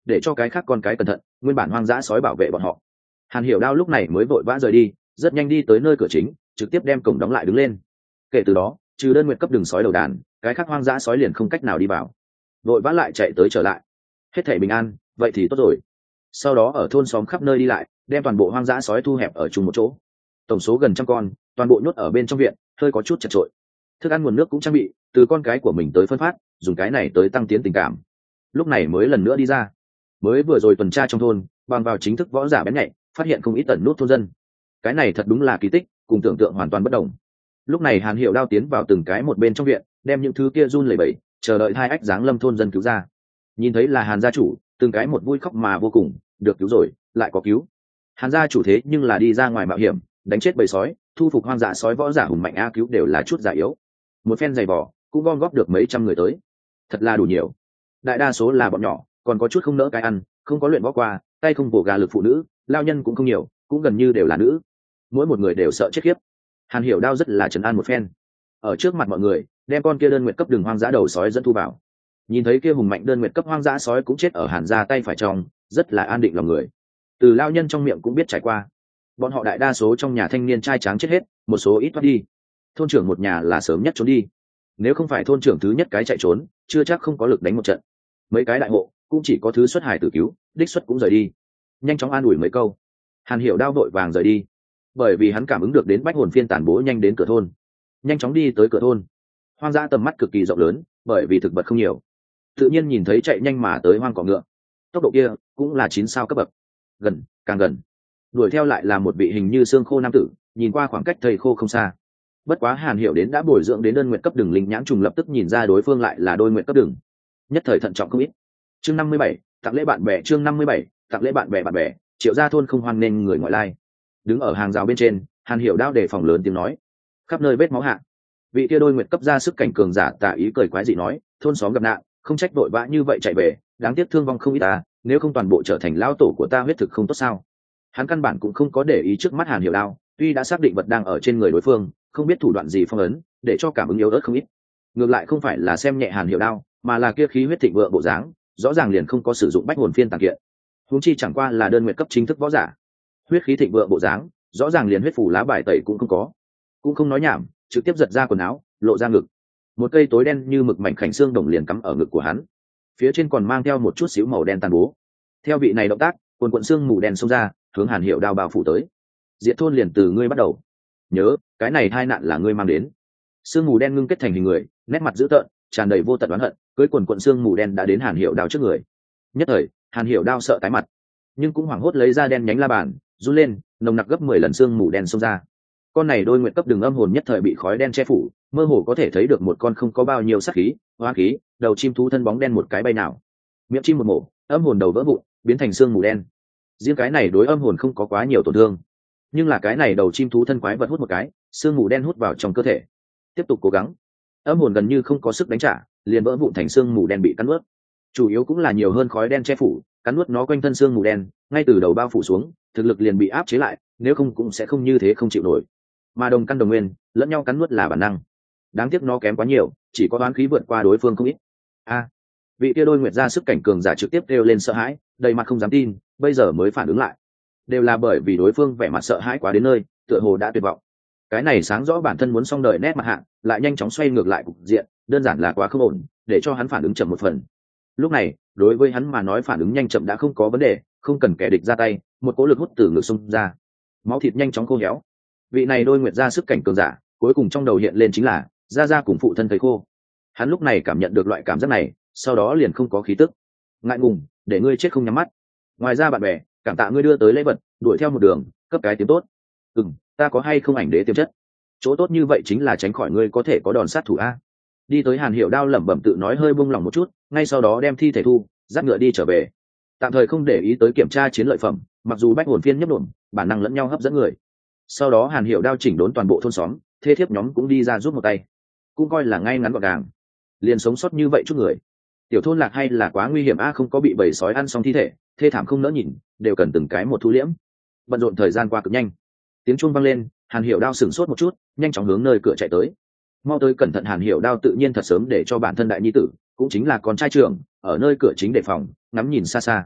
để cho cái khác con cái cẩn thận, nguyên bản hoang dã sói bảo vệ bọn họ. Hàn Hiểu Đao lúc này mới vội vã rời đi, rất nhanh đi tới nơi cửa chính, trực tiếp đem cổng đóng lại đứng lên. Kể từ đó, trừ đơn nguyện cấp đường sói đầu đàn, cái khác hoang dã sói liền không cách nào đi vào. Vội vã lại chạy tới trở lại. Hết thảy bình an, vậy thì tốt rồi. Sau đó ở thôn xóm khắp nơi đi lại, đem toàn bộ hoang dã sói thu hẹp ở chung một chỗ. Tổng số gần trăm con, toàn bộ nhốt ở bên trong viện, hơi có chút chật chội. Thức ăn nguồn nước cũng trang bị, từ con cái của mình tới phân phát, dùng cái này tới tăng tiến tình cảm. Lúc này mới lần nữa đi ra. Mới vừa rồi tuần tra trong thôn, bằng vào chính thức võ giả bén nhạy, phát hiện không ít tận nút thôn dân. Cái này thật đúng là kỳ tích, cùng tưởng tượng hoàn toàn bất đồng. Lúc này Hàn Hiểu Đao tiến vào từng cái một bên trong viện, đem những thứ kia run lẩy bẩy, chờ đợi hai ách dáng lâm thôn dân cứu ra. Nhìn thấy là Hàn gia chủ, từng cái một vui khóc mà vô cùng, được cứu rồi, lại có cứu. Hàn gia chủ thế nhưng là đi ra ngoài mạo hiểm, đánh chết bầy sói, thu phục hoang dã sói võ giả hùng mạnh a cứu đều là chút giả yếu. Một phen giày vò, cũng gom góp được mấy trăm người tới, thật là đủ nhiều. Đại đa số là bọn nhỏ, còn có chút không nỡ cái ăn, không có luyện võ qua, tay không bổ gà lực phụ nữ, lao nhân cũng không nhiều, cũng gần như đều là nữ. Mỗi một người đều sợ chết khiếp. Hàn Hiểu Đao rất là trấn an một phen, ở trước mặt mọi người đem con kia đơn nguyện cấp đường hoang dã đầu sói dẫn thu vào. Nhìn thấy kia hùng mạnh đơn nguyện cấp hoang dã sói cũng chết ở Hàn gia tay phải trong, rất là an định lòng người. Từ lao nhân trong miệng cũng biết trải qua, bọn họ đại đa số trong nhà thanh niên trai tráng chết hết, một số ít thoát đi. Thôn trưởng một nhà là sớm nhất trốn đi, nếu không phải thôn trưởng thứ nhất cái chạy trốn, chưa chắc không có lực đánh một trận. Mấy cái đại hộ cũng chỉ có thứ xuất hải tử cứu, đích xuất cũng rời đi. Nhanh chóng an ủi mấy câu, Hàn Hiểu Đao vội vàng rời đi, bởi vì hắn cảm ứng được đến bách hồn phiên tản bố nhanh đến cửa thôn. Nhanh chóng đi tới cửa thôn. Hoang dã tầm mắt cực kỳ rộng lớn, bởi vì thực vật không nhiều, tự nhiên nhìn thấy chạy nhanh mà tới hoang cỏ ngựa, tốc độ kia cũng là chín sao cấp bậc. Gần, càng gần, đuổi theo lại là một vị hình như xương khô nam tử, nhìn qua khoảng cách thầy khô không xa. Bất quá Hàn Hiểu đến đã bồi dưỡng đến đơn nguyện cấp đường linh nhãn trùng, lập tức nhìn ra đối phương lại là đôi nguyện cấp đường, nhất thời thận trọng không ít. Chương năm mươi bảy, tặng lễ bạn bè. Chương năm mươi bảy, tặng lễ bạn bè bạn bè. Triệu gia thôn không hoan nên người ngoại lai. Đứng ở hàng rào bên trên, Hàn Hiểu Đao đề phòng lớn tiếng nói, khắp nơi vết máu hạ. Vị kia đôi nguyện cấp ra sức cảnh cường giả tà ý cười quái dị nói, thôn xóm gặp nạn, không trách vội vã như vậy chạy về, đáng tiếc thương vong không ít ta, nếu không toàn bộ trở thành lao tổ của ta huyết thực không tốt sao? Hắn căn bản cũng không có để ý trước mắt Hàn Hiểu Đao, tuy đã xác định vật đang ở trên người đối phương, không biết thủ đoạn gì phong ấn, để cho cảm ứng yếu ớt không ít. Ngược lại không phải là xem nhẹ Hàn Hiểu Đao, mà là kia khí huyết thịnh vượng bộ dáng, rõ ràng liền không có sử dụng bách hồn phiên tàng kiện. Huống chi chẳng qua là đơn nguyện cấp chính thức võ giả, huyết khí thịnh vượng bộ dáng, rõ ràng liền huyết phủ lá bài tẩy cũng không có. Cũng không nói nhảm, trực tiếp giật ra quần áo, lộ ra ngực. Một cây tối đen như mực mảnh khảnh xương đồng liền cắm ở ngực của hắn, phía trên còn mang theo một chút xíu màu đen tàn bố. Theo vị này động tác, quần quần xương mù đen xông ra, hướng Hàn Hiểu Đao bao phủ tới. Diệt thôn liền từ ngươi bắt đầu, nhớ cái này tai nạn là ngươi mang đến. Xương mù đen ngưng kết thành hình người, nét mặt dữ tợn, tràn đầy vô tận oán hận, cưỡi quần quần xương mù đen đã đến Hàn Hiểu Đao trước người. Nhất thời, Hàn Hiểu Đao sợ tái mặt, nhưng cũng hoảng hốt lấy ra đen nhánh la bàn, run lên, nồng nặc gấp mười lần xương mù đen xông ra. Con này đôi nguyện cấp đường âm hồn nhất thời bị khói đen che phủ, mơ hồ có thể thấy được một con không có bao nhiêu sát khí, hoa khí, đầu chim thú thân bóng đen một cái bay nào, miệng chim một mổ, âm hồn đầu vỡ vụn, biến thành xương mù đen. Riêng cái này đối âm hồn không có quá nhiều tổn thương, nhưng là cái này đầu chim thú thân quái vật hút một cái, xương mù đen hút vào trong cơ thể, tiếp tục cố gắng, âm hồn gần như không có sức đánh trả, liền vỡ vụn thành xương mù đen bị cắn nuốt. Chủ yếu cũng là nhiều hơn khói đen che phủ, cắn nuốt nó quanh thân xương mù đen, ngay từ đầu bao phủ xuống, thực lực liền bị áp chế lại, nếu không cũng sẽ không như thế không chịu nổi. Mà đồng căn đồng nguyên, lẫn nhau cắn nuốt là bản năng. Đáng tiếc nó kém quá nhiều, chỉ có đoán khí vượt qua đối phương không ít. A, vị kia đôi nguyệt ra sức cảnh cường giả trực tiếp kêu lên sợ hãi, đầy mặt không dám tin, bây giờ mới phản ứng lại, đều là bởi vì đối phương vẻ mặt sợ hãi quá đến nơi, tựa hồ đã tuyệt vọng. Cái này sáng rõ bản thân muốn xong đời nét mặt hạng, lại nhanh chóng xoay ngược lại cục diện, đơn giản là quá không ổn, để cho hắn phản ứng chậm một phần. Lúc này, đối với hắn mà nói phản ứng nhanh chậm đã không có vấn đề, không cần kẻ địch ra tay, một cỗ lực hút từ ngực xung ra, máu thịt nhanh chóng khô héo. Vị này đôi nguyệt ra sức cảnh cường giả, cuối cùng trong đầu hiện lên chính là ra ra cùng phụ thân thầy khô. Hắn lúc này cảm nhận được loại cảm giác này, sau đó liền không có khí tức, ngại ngùng, để ngươi chết không nhắm mắt. Ngoài ra bạn bè, cảm tạ ngươi đưa tới lễ vật, đuổi theo một đường, cấp cái tiếng tốt. Ừm, ta có hay không ảnh đế tiềm chất, chỗ tốt như vậy chính là tránh khỏi ngươi có thể có đòn sát thủ a. Đi tới Hàn Hiểu Đao lẩm bẩm tự nói, hơi buông lòng một chút, ngay sau đó đem thi thể thu, dắt ngựa đi trở về, tạm thời không để ý tới kiểm tra chiến lợi phẩm, mặc dù bách hồn phiên nhấp đổm, bản năng lẫn nhau hấp dẫn người. Sau đó Hàn Hiểu Đao chỉnh đốn toàn bộ thôn xóm, thế thiếp nhóm cũng đi ra giúp một tay, cũng coi là ngay ngắn gọn gàng, liền sống sót như vậy chút người. Tiểu thôn lạc hay là quá nguy hiểm a, không có bị bầy sói ăn xong thi thể, thê thảm không nỡ nhìn, đều cần từng cái một thu liễm. Bận rộn thời gian qua cực nhanh, tiếng chuông vang lên, Hàn Hiểu Đao sửng sốt một chút, nhanh chóng hướng nơi cửa chạy tới. Mau tới cẩn thận. Hàn Hiểu Đao tự nhiên thật sớm để cho bản thân đại nhi tử, cũng chính là con trai trưởng, ở nơi cửa chính đề phòng, ngắm nhìn xa xa.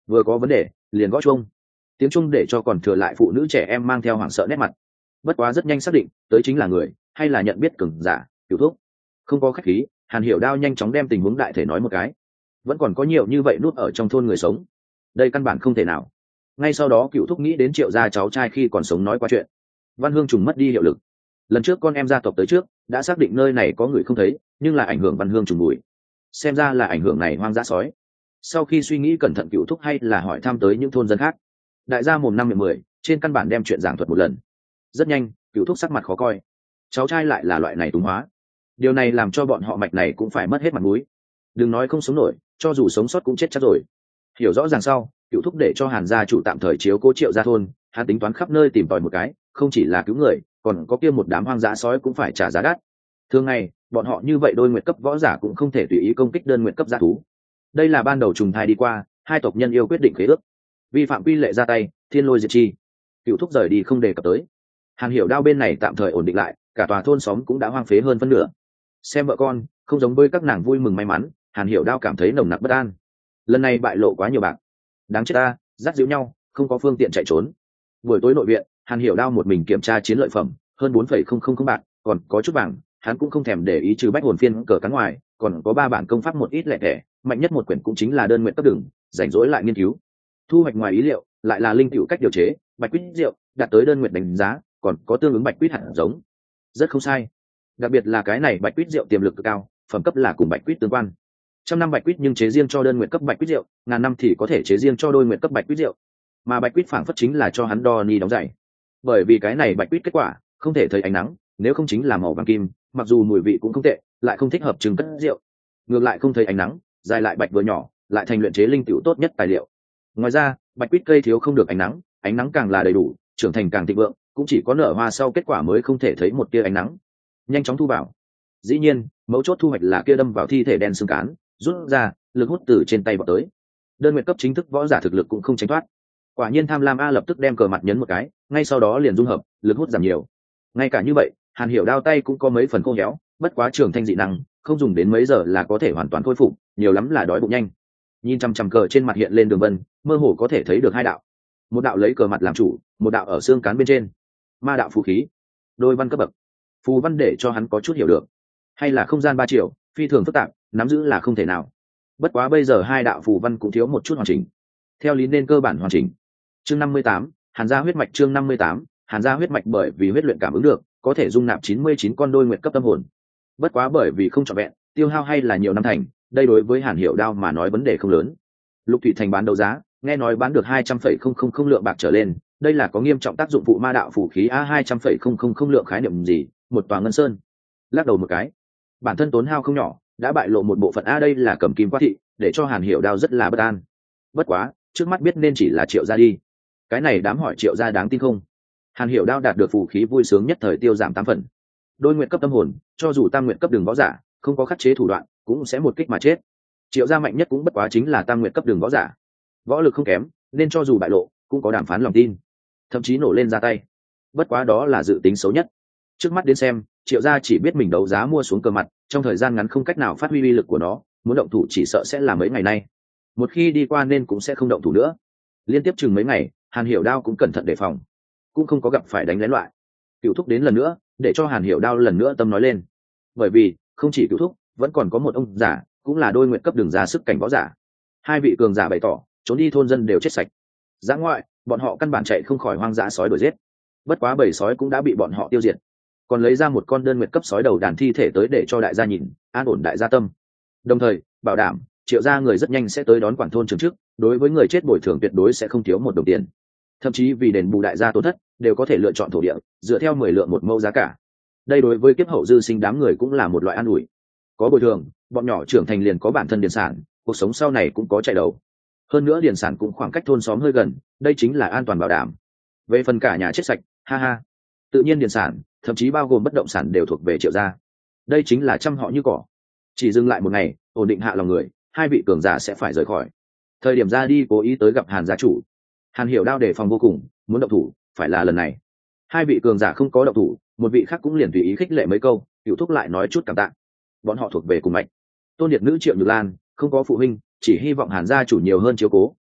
vừa có vấn đề liền gõ chuông. Tiếng chuông để cho còn thừa lại phụ nữ trẻ em mang theo hoảng sợ nét mặt. Bất quá rất nhanh xác định tới chính là người hay là nhận biết cường giả Cửu Thúc. Không có khách khí, Hàn Hiểu Đao nhanh chóng đem tình huống đại thể nói một cái. Vẫn còn có nhiều như vậy nút ở trong thôn người sống, đây căn bản không thể nào. Ngay sau đó Cửu Thúc nghĩ đến Triệu gia cháu trai khi còn sống nói qua chuyện. Văn Hương trùng mất đi hiệu lực. Lần trước con em gia tộc tới trước đã xác định nơi này có người không thấy, nhưng là ảnh hưởng Văn Hương trùng bụi. Xem ra là ảnh hưởng này hoang dã sói. Sau khi suy nghĩ cẩn thận, Cửu Thúc hay là hỏi thăm tới những thôn dân khác. Đại gia mồm năm miệng mười, trên căn bản đem chuyện giảng thuật một lần. Rất nhanh, Cửu Thúc sắc mặt khó coi. Cháu trai lại là loại này túng hóa, điều này làm cho bọn họ mạch này cũng phải mất hết mặt mũi. Đừng nói không sống nổi, cho dù sống sót cũng chết chắc rồi. Hiểu rõ ràng sau, Cửu Thúc để cho Hàn gia chủ tạm thời chiếu cố Triệu gia thôn. Hắn tính toán khắp nơi tìm tòi một cái, không chỉ là cứu người, còn có kia một đám hoang dã sói cũng phải trả giá đắt. Thường ngày bọn họ như vậy đôi nguyệt cấp võ giả cũng không thể tùy ý công kích đơn nguyệt cấp dã thú. Đây là ban đầu trùng thai đi qua, hai tộc nhân yêu quyết định khế ước, vi phạm quy lệ ra tay, thiên lôi diệt chi. Cửu Thúc rời đi không đề cập tới. Hàn Hiểu Đao bên này tạm thời ổn định lại, cả tòa thôn xóm cũng đã hoang phế hơn phân nửa. Xem vợ con không giống với các nàng vui mừng may mắn, Hàn Hiểu Đao cảm thấy nồng nặc bất an. Lần này bại lộ quá nhiều bạc, đáng chết ta, dắt díu nhau, không có phương tiện chạy trốn. Buổi tối nội viện, Hàn Hiểu Đao một mình kiểm tra chiến lợi phẩm, hơn bốn phẩy không không không bạc, còn có chút vàng, hắn cũng không thèm để ý, trừ bách hồn phiên cờ cắn ngoài, còn có ba bản công pháp một ít lẻ tẻ, mạnh nhất một quyển cũng chính là đơn nguyện cấp đường, rảnh rỗi lại nghiên cứu. Thu hoạch ngoài ý liệu, lại là linh cựu cách điều chế, bạch quýt rượu, đạt tới đơn nguyện đánh giá, còn có tương ứng bạch quýt hạt giống, rất không sai. Đặc biệt là cái này bạch quýt rượu tiềm lực cực cao, phẩm cấp là cùng bạch quýt tương quan. Trăm năm bạch quýt nhưng chế riêng cho đơn nguyện cấp bạch quýt rượu, ngàn năm thì có thể chế riêng cho đôi nguyện cấp bạch quýt rượu, mà bạch quýt phảng phất chính là cho hắn đo ni đóng giày. Bởi vì cái này bạch quýt kết quả không thể thấy ánh nắng, nếu không chính là màu vàng kim, mặc dù mùi vị cũng không tệ, lại không thích hợp trứng cất rượu. Ngược lại không thấy ánh nắng, dài lại bạch vừa nhỏ, lại thành luyện chế linh tiểu tốt nhất tài liệu. Ngoài ra, bạch quýt cây thiếu không được ánh nắng, ánh nắng càng là đầy đủ, trưởng thành càng thịnh vượng, cũng chỉ có nở hoa sau kết quả mới không thể thấy một tia ánh nắng. Nhanh chóng thu vào. Dĩ nhiên, mấu chốt thu hoạch là kia đâm vào thi thể đen xương cán, rút ra, lực hút từ trên tay bọt tới. Đơn nguyện cấp chính thức võ giả thực lực cũng không tránh thoát. Quả nhiên tham lam a lập tức đem cờ mặt nhấn một cái, ngay sau đó liền dung hợp, lực hút giảm nhiều. Ngay cả như vậy, Hàn Hiểu Đao tay cũng có mấy phần khô héo, bất quá trường thanh dị năng, không dùng đến mấy giờ là có thể hoàn toàn khôi phục, nhiều lắm là đói bụng nhanh. Nhìn chằm chằm cờ trên mặt hiện lên đường vân, mơ hồ có thể thấy được hai đạo. Một đạo lấy cờ mặt làm chủ, một đạo ở xương cán bên trên. Ma đạo phù khí, đôi văn cấp bậc. Phù văn để cho hắn có chút hiểu được. Hay là không gian ba triệu, phi thường phức tạp, nắm giữ là không thể nào. Bất quá bây giờ hai đạo phù văn cũng thiếu một chút hoàn chỉnh. Theo lý nên cơ bản hoàn chỉnh. Chương năm mươi tám, Hàn gia huyết mạch. Chương năm mươi tám, Hàn gia huyết mạch bởi vì huyết luyện cảm ứng được, có thể dung nạp chín mươi chín con đôi nguyệt cấp tâm hồn. Bất quá bởi vì không trọn vẹn, tiêu hao hay là nhiều năm thành, đây đối với Hàn Hiểu Đao mà nói vấn đề không lớn. Lục Thủy Thành bán đấu giá, nghe nói bán được hai trăm phẩy không không không lượng bạc trở lên, đây là có nghiêm trọng tác dụng phụ ma đạo phù khí a hai trăm phẩy không không không lượng khái niệm gì, một tòa ngân sơn. Lắc đầu một cái, bản thân tốn hao không nhỏ, đã bại lộ một bộ phận a đây là cầm kim quá thị, để cho Hàn Hiểu Đao rất là bất an. Bất quá, trước mắt biết nên chỉ là Triệu gia đi. Cái này đám hỏi Triệu gia đáng tin không? Hàn Hiểu Đao đạt được phù khí vui sướng nhất thời tiêu giảm tám phần. Đôi nguyện cấp tâm hồn, cho dù tam nguyện cấp đường võ giả, không có khắc chế thủ đoạn, cũng sẽ một kích mà chết. Triệu gia mạnh nhất cũng bất quá chính là tam nguyện cấp đường võ giả, võ lực không kém, nên cho dù bại lộ, cũng có đàm phán lòng tin, thậm chí nổ lên ra tay. Bất quá đó là dự tính xấu nhất. Trước mắt đến xem, Triệu gia chỉ biết mình đấu giá mua xuống cơ mặt, trong thời gian ngắn không cách nào phát huy uy lực của nó, muốn động thủ chỉ sợ sẽ là mấy ngày nay. Một khi đi qua nên cũng sẽ không động thủ nữa. Liên tiếp chừng mấy ngày, Hàn Hiểu Đao cũng cẩn thận đề phòng, cũng không có gặp phải đánh lén loại. Cửu Thúc đến lần nữa, để cho Hàn Hiểu Đao lần nữa tâm nói lên. Bởi vì, không chỉ Cửu Thúc, vẫn còn có một ông giả, cũng là đôi nguyện cấp đường ra sức cảnh võ giả. Hai vị cường giả bày tỏ, trốn đi thôn dân đều chết sạch. Dã ngoại, bọn họ căn bản chạy không khỏi hoang dã sói đuổi giết. Bất quá bầy sói cũng đã bị bọn họ tiêu diệt. Còn lấy ra một con đơn nguyện cấp sói đầu đàn thi thể tới để cho đại gia nhìn, an ổn đại gia tâm. Đồng thời, bảo đảm, Triệu gia người rất nhanh sẽ tới đón quản thôn trường trước, đối với người chết bồi thường tuyệt đối sẽ không thiếu một đồng tiền. Thậm chí vì đền bù đại gia tổn thất, đều có thể lựa chọn thổ địa, dựa theo mười lượng một mẫu giá cả. Đây đối với kiếp hậu dư sinh đám người cũng là một loại an ủi. Có bồi thường, bọn nhỏ trưởng thành liền có bản thân điền sản, cuộc sống sau này cũng có chạy đầu. Hơn nữa điền sản cũng khoảng cách thôn xóm hơi gần, đây chính là an toàn bảo đảm. Về phần cả nhà chết sạch, ha ha. Tự nhiên điền sản, thậm chí bao gồm bất động sản đều thuộc về Triệu gia. Đây chính là trăm họ như cỏ. Chỉ dừng lại một ngày, ổn định hạ lòng người, hai vị cường giả sẽ phải rời khỏi. Thời điểm ra đi cố ý tới gặp Hàn gia chủ. Hàn Hiểu Đao đề phòng vô cùng, muốn động thủ, phải là lần này. Hai vị cường giả không có động thủ, một vị khác cũng liền tùy ý khích lệ mấy câu, Cửu Thúc lại nói chút cảm tạ. Bọn họ thuộc về cùng mạch. Tôn điệt nữ Triệu Nhược Lan, không có phụ huynh, chỉ hy vọng Hàn gia chủ nhiều hơn chiếu cố,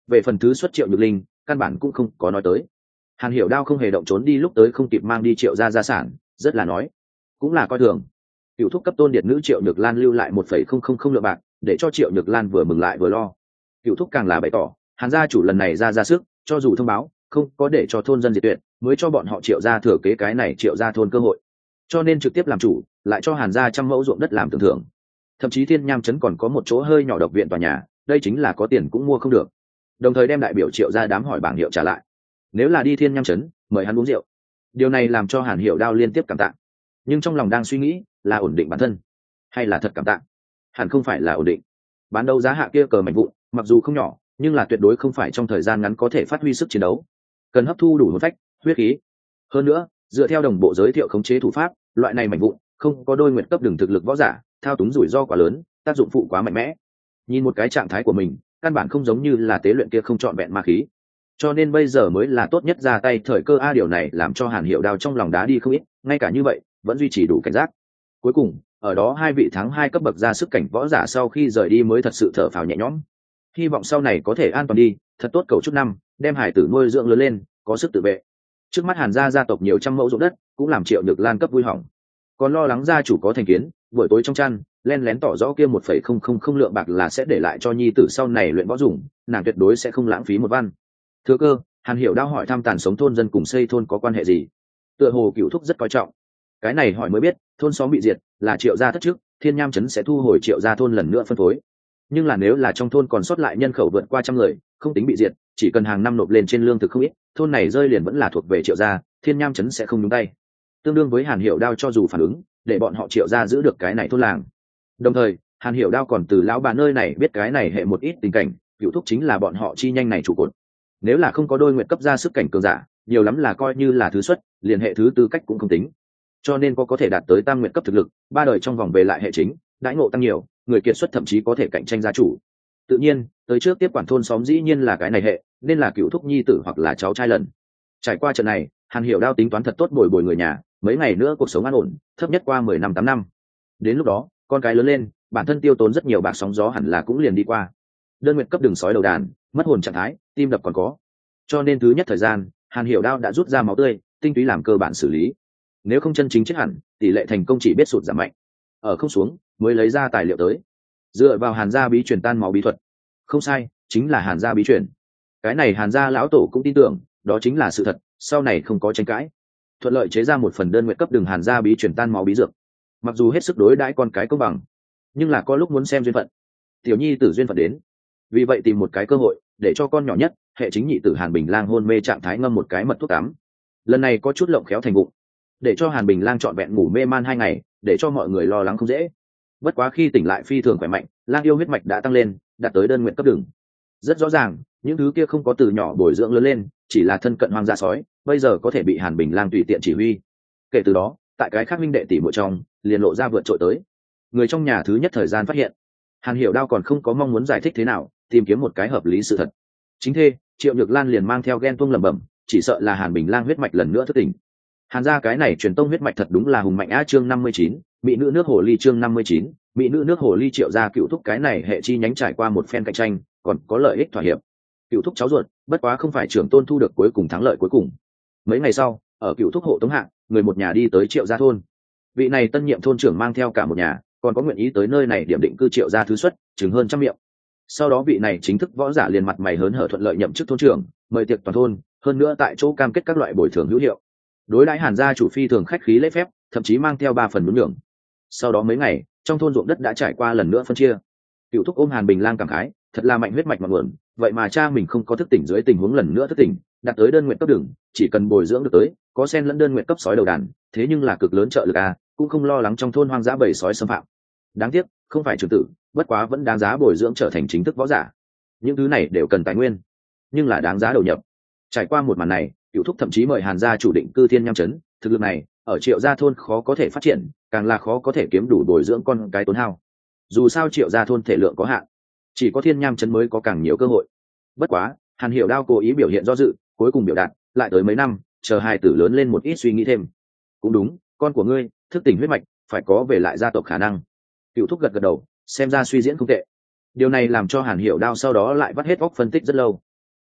về phần thứ xuất Triệu Nhược Linh căn bản cũng không có nói tới. Hàn Hiểu Đao không hề động trốn đi lúc tới không kịp mang đi Triệu gia gia sản, rất là nói cũng là coi thường. Cựu thúc cấp tôn điệt nữ Triệu Nhược Lan lưu lại một phẩy không không không lượng bạc, để cho Triệu Nhược Lan vừa mừng lại vừa lo. Cựu thúc càng là bày tỏ Hàn gia chủ lần này ra ra sức, cho dù thông báo không có để cho thôn dân diệt tuyệt, mới cho bọn họ Triệu gia thừa kế cái này Triệu gia thôn cơ hội, cho nên trực tiếp làm chủ, lại cho Hàn gia trăm mẫu ruộng đất làm tưởng thưởng. Thậm chí Thiên Nham trấn còn có một chỗ hơi nhỏ độc viện tòa nhà, đây chính là có tiền cũng mua không được. Đồng thời đem đại biểu Triệu gia đám hỏi bảng hiệu trả lại, nếu là đi Thiên Nham trấn mời hắn uống rượu. Điều này làm cho Hàn Hiểu Đao liên tiếp cảm tạ, nhưng trong lòng đang suy nghĩ là ổn định bản thân hay là thật cảm tạ. Hẳn không phải là ổn định. Bán đấu giá hạ kia cờ mạnh vụn mặc dù không nhỏ, nhưng là tuyệt đối không phải trong thời gian ngắn có thể phát huy sức chiến đấu, cần hấp thu đủ hồn phách huyết khí. Hơn nữa dựa theo đồng bộ giới thiệu khống chế thủ pháp, loại này mạnh vụn không có đôi nguyện cấp đường thực lực võ giả, thao túng rủi ro quá lớn, tác dụng phụ quá mạnh mẽ. Nhìn một cái trạng thái của mình căn bản không giống như là tế luyện kia không trọn vẹn ma khí, cho nên bây giờ mới là tốt nhất ra tay thời cơ. A điều này làm cho Hàn Hiểu Đao trong lòng đá đi không ít, ngay cả như vậy vẫn duy trì đủ cảnh giác. Cuối cùng ở đó hai vị tháng hai cấp bậc ra sức cảnh võ giả sau khi rời đi mới thật sự thở phào nhẹ nhõm, hy vọng sau này có thể an toàn đi, thật tốt cầu chút năm đem hải tử nuôi dưỡng lớn lên có sức tự vệ. Trước mắt Hàn gia gia tộc nhiều trăm mẫu ruộng đất cũng làm Triệu Nhược Lan cấp vui hỏng, còn lo lắng gia chủ có thành kiến, buổi tối trong chăn len lén tỏ rõ kia một phẩy không không không lượng bạc là sẽ để lại cho nhi tử sau này luyện võ dùng, nàng tuyệt đối sẽ không lãng phí một văn. Thừa cơ Hàn Hiểu Đao hỏi thăm tàn sống thôn dân cùng xây thôn có quan hệ gì, tựa hồ Cựu thúc rất coi trọng. Cái này hỏi mới biết thôn xóm bị diệt là Triệu gia thất trước, Thiên Nham trấn sẽ thu hồi Triệu gia thôn lần nữa phân phối. Nhưng là nếu là trong thôn còn sót lại nhân khẩu vượt qua trăm người, không tính bị diệt, chỉ cần hàng năm nộp lên trên lương thực không ít, thôn này rơi liền vẫn là thuộc về Triệu gia, Thiên Nham trấn sẽ không nhúng tay. Tương đương với Hàn Hiểu Đao cho dù phản ứng để bọn họ Triệu gia giữ được cái này thôn làng. Đồng thời Hàn Hiểu Đao còn từ lão bà nơi này biết cái này hệ một ít tình cảnh, Cựu thúc chính là bọn họ chi nhanh này trụ cột. Nếu là không có đôi nguyện cấp ra sức cảnh cường giả, nhiều lắm là coi như là thứ xuất, liền hệ thứ tư cách cũng không tính. Cho nên có có thể đạt tới tam nguyện cấp thực lực, ba đời trong vòng về lại hệ chính, đãi ngộ tăng nhiều, người kiệt xuất thậm chí có thể cạnh tranh gia chủ. Tự nhiên tới trước tiếp quản thôn xóm dĩ nhiên là cái này hệ, nên là Cựu thúc nhi tử hoặc là cháu trai lần. Trải qua trận này Hàn Hiểu Đao tính toán thật tốt bồi bồi người nhà, mấy ngày nữa cuộc sống an ổn, thấp nhất qua mười năm tám năm. Đến lúc đó con cái lớn lên, bản thân tiêu tốn rất nhiều bạc sóng gió hẳn là cũng liền đi qua. Đơn nguyện cấp đường sói đầu đàn, mất hồn trạng thái, tim đập còn có, cho nên thứ nhất thời gian Hàn Hiểu Đao đã rút ra máu tươi tinh túy làm cơ bản xử lý, nếu không chân chính chết hẳn tỷ lệ thành công chỉ biết sụt giảm mạnh. Ở không xuống mới lấy ra tài liệu tới, dựa vào Hàn gia bí truyền tan máu bí thuật. Không sai, chính là Hàn gia bí truyền. Cái này Hàn gia lão tổ cũng tin tưởng đó chính là sự thật, sau này không có tranh cãi, thuận lợi chế ra một phần đơn nguyện cấp đường Hàn gia bí truyền tan máu bí dược. Mặc dù hết sức đối đãi con cái công bằng, nhưng là có lúc muốn xem duyên phận. Tiểu nhi tử duyên phận đến, vì vậy tìm một cái cơ hội để cho con nhỏ nhất hệ chính nhị tử Hàn Bình Lang hôn mê trạng thái ngâm một cái mật thuốc tắm. Lần này có chút lộng khéo thành bụng, để cho Hàn Bình Lang trọn vẹn ngủ mê man hai ngày, để cho mọi người lo lắng không dễ. Bất quá khi tỉnh lại phi thường khỏe mạnh, Lang yêu huyết mạch đã tăng lên, đạt tới đơn nguyện cấp đường. Rất rõ ràng những thứ kia không có từ nhỏ bồi dưỡng lớn lên, chỉ là thân cận hoang dã sói, bây giờ có thể bị Hàn Bình Lang tùy tiện chỉ huy. Kể từ đó tại cái khác minh đệ tỷ muội trong liền lộ ra vượt trội tới. Người trong nhà thứ nhất thời gian phát hiện, Hàn Hiểu Đao còn không có mong muốn giải thích thế nào, tìm kiếm một cái hợp lý sự thật. Chính thê Triệu Nhược Lan liền mang theo ghen tuông lẩm bẩm, chỉ sợ là Hàn Bình Lang huyết mạch lần nữa thức tỉnh. Hàn gia cái này truyền tông huyết mạch thật đúng là hùng mạnh. A chương năm mươi chín, mỹ nữ nước hồ ly. Chương năm mươi chín, mỹ nữ nước hồ ly. Triệu gia Cựu thúc cái này hệ chi nhánh trải qua một phen cạnh tranh, còn có lợi ích thỏa hiệp. Cựu thúc cháu ruột, bất quá không phải trưởng tôn thu được cuối cùng thắng lợi cuối cùng. Mấy ngày sau, ở Cựu thúc hộ tống hạng, người một nhà đi tới Triệu gia thôn. Vị này tân nhiệm thôn trưởng mang theo cả một nhà, còn có nguyện ý tới nơi này điểm định cư Triệu gia thứ xuất, chừng hơn trăm miệng. Sau đó vị này chính thức võ giả liền mặt mày hớn hở thuận lợi nhậm chức thôn trưởng, mời tiệc toàn thôn, hơn nữa tại chỗ cam kết các loại bồi thường hữu hiệu. Đối đãi Hàn gia chủ phi thường khách khí lễ phép, thậm chí mang theo ba phần muốn nhường. Sau đó mấy ngày, trong thôn ruộng đất đã trải qua lần nữa phân chia. Cựu thúc ôm Hàn Bình Lang cảm khái, thật là mạnh huyết mạch mà nguồn, vậy mà cha mình không có thức tỉnh dưới tình huống lần nữa thức tỉnh, đạt tới đơn nguyện cấp đường, chỉ cần bồi dưỡng được tới, có sen lẫn đơn nguyện cấp sói đầu đàn, thế nhưng là cực lớn trợ lực a, cũng không lo lắng trong thôn hoang dã bầy sói xâm phạm. Đáng tiếc, không phải trưởng tử, bất quá vẫn đáng giá bồi dưỡng trở thành chính thức võ giả. Những thứ này đều cần tài nguyên, nhưng là đáng giá đầu nhập. Trải qua một màn này, Cựu thúc thậm chí mời Hàn gia chủ định cư Thiên Nham trấn, thực lực này ở Triệu gia thôn khó có thể phát triển, càng là khó có thể kiếm đủ bồi dưỡng con cái tốn hao. Dù sao Triệu gia thôn thể lượng có hạn, chỉ có Thiên Nham trấn mới có càng nhiều cơ hội. Bất quá Hàn Hiểu Đao cố ý biểu hiện do dự, cuối cùng biểu đạt lại tới mấy năm, chờ hai tử lớn lên một ít suy nghĩ thêm. Cũng đúng, con của ngươi thức tỉnh huyết mạch, phải có về lại gia tộc khả năng. Cựu thúc gật gật đầu, xem ra suy diễn không tệ. Điều này làm cho Hàn Hiểu Đao sau đó lại vắt hết óc phân tích rất lâu.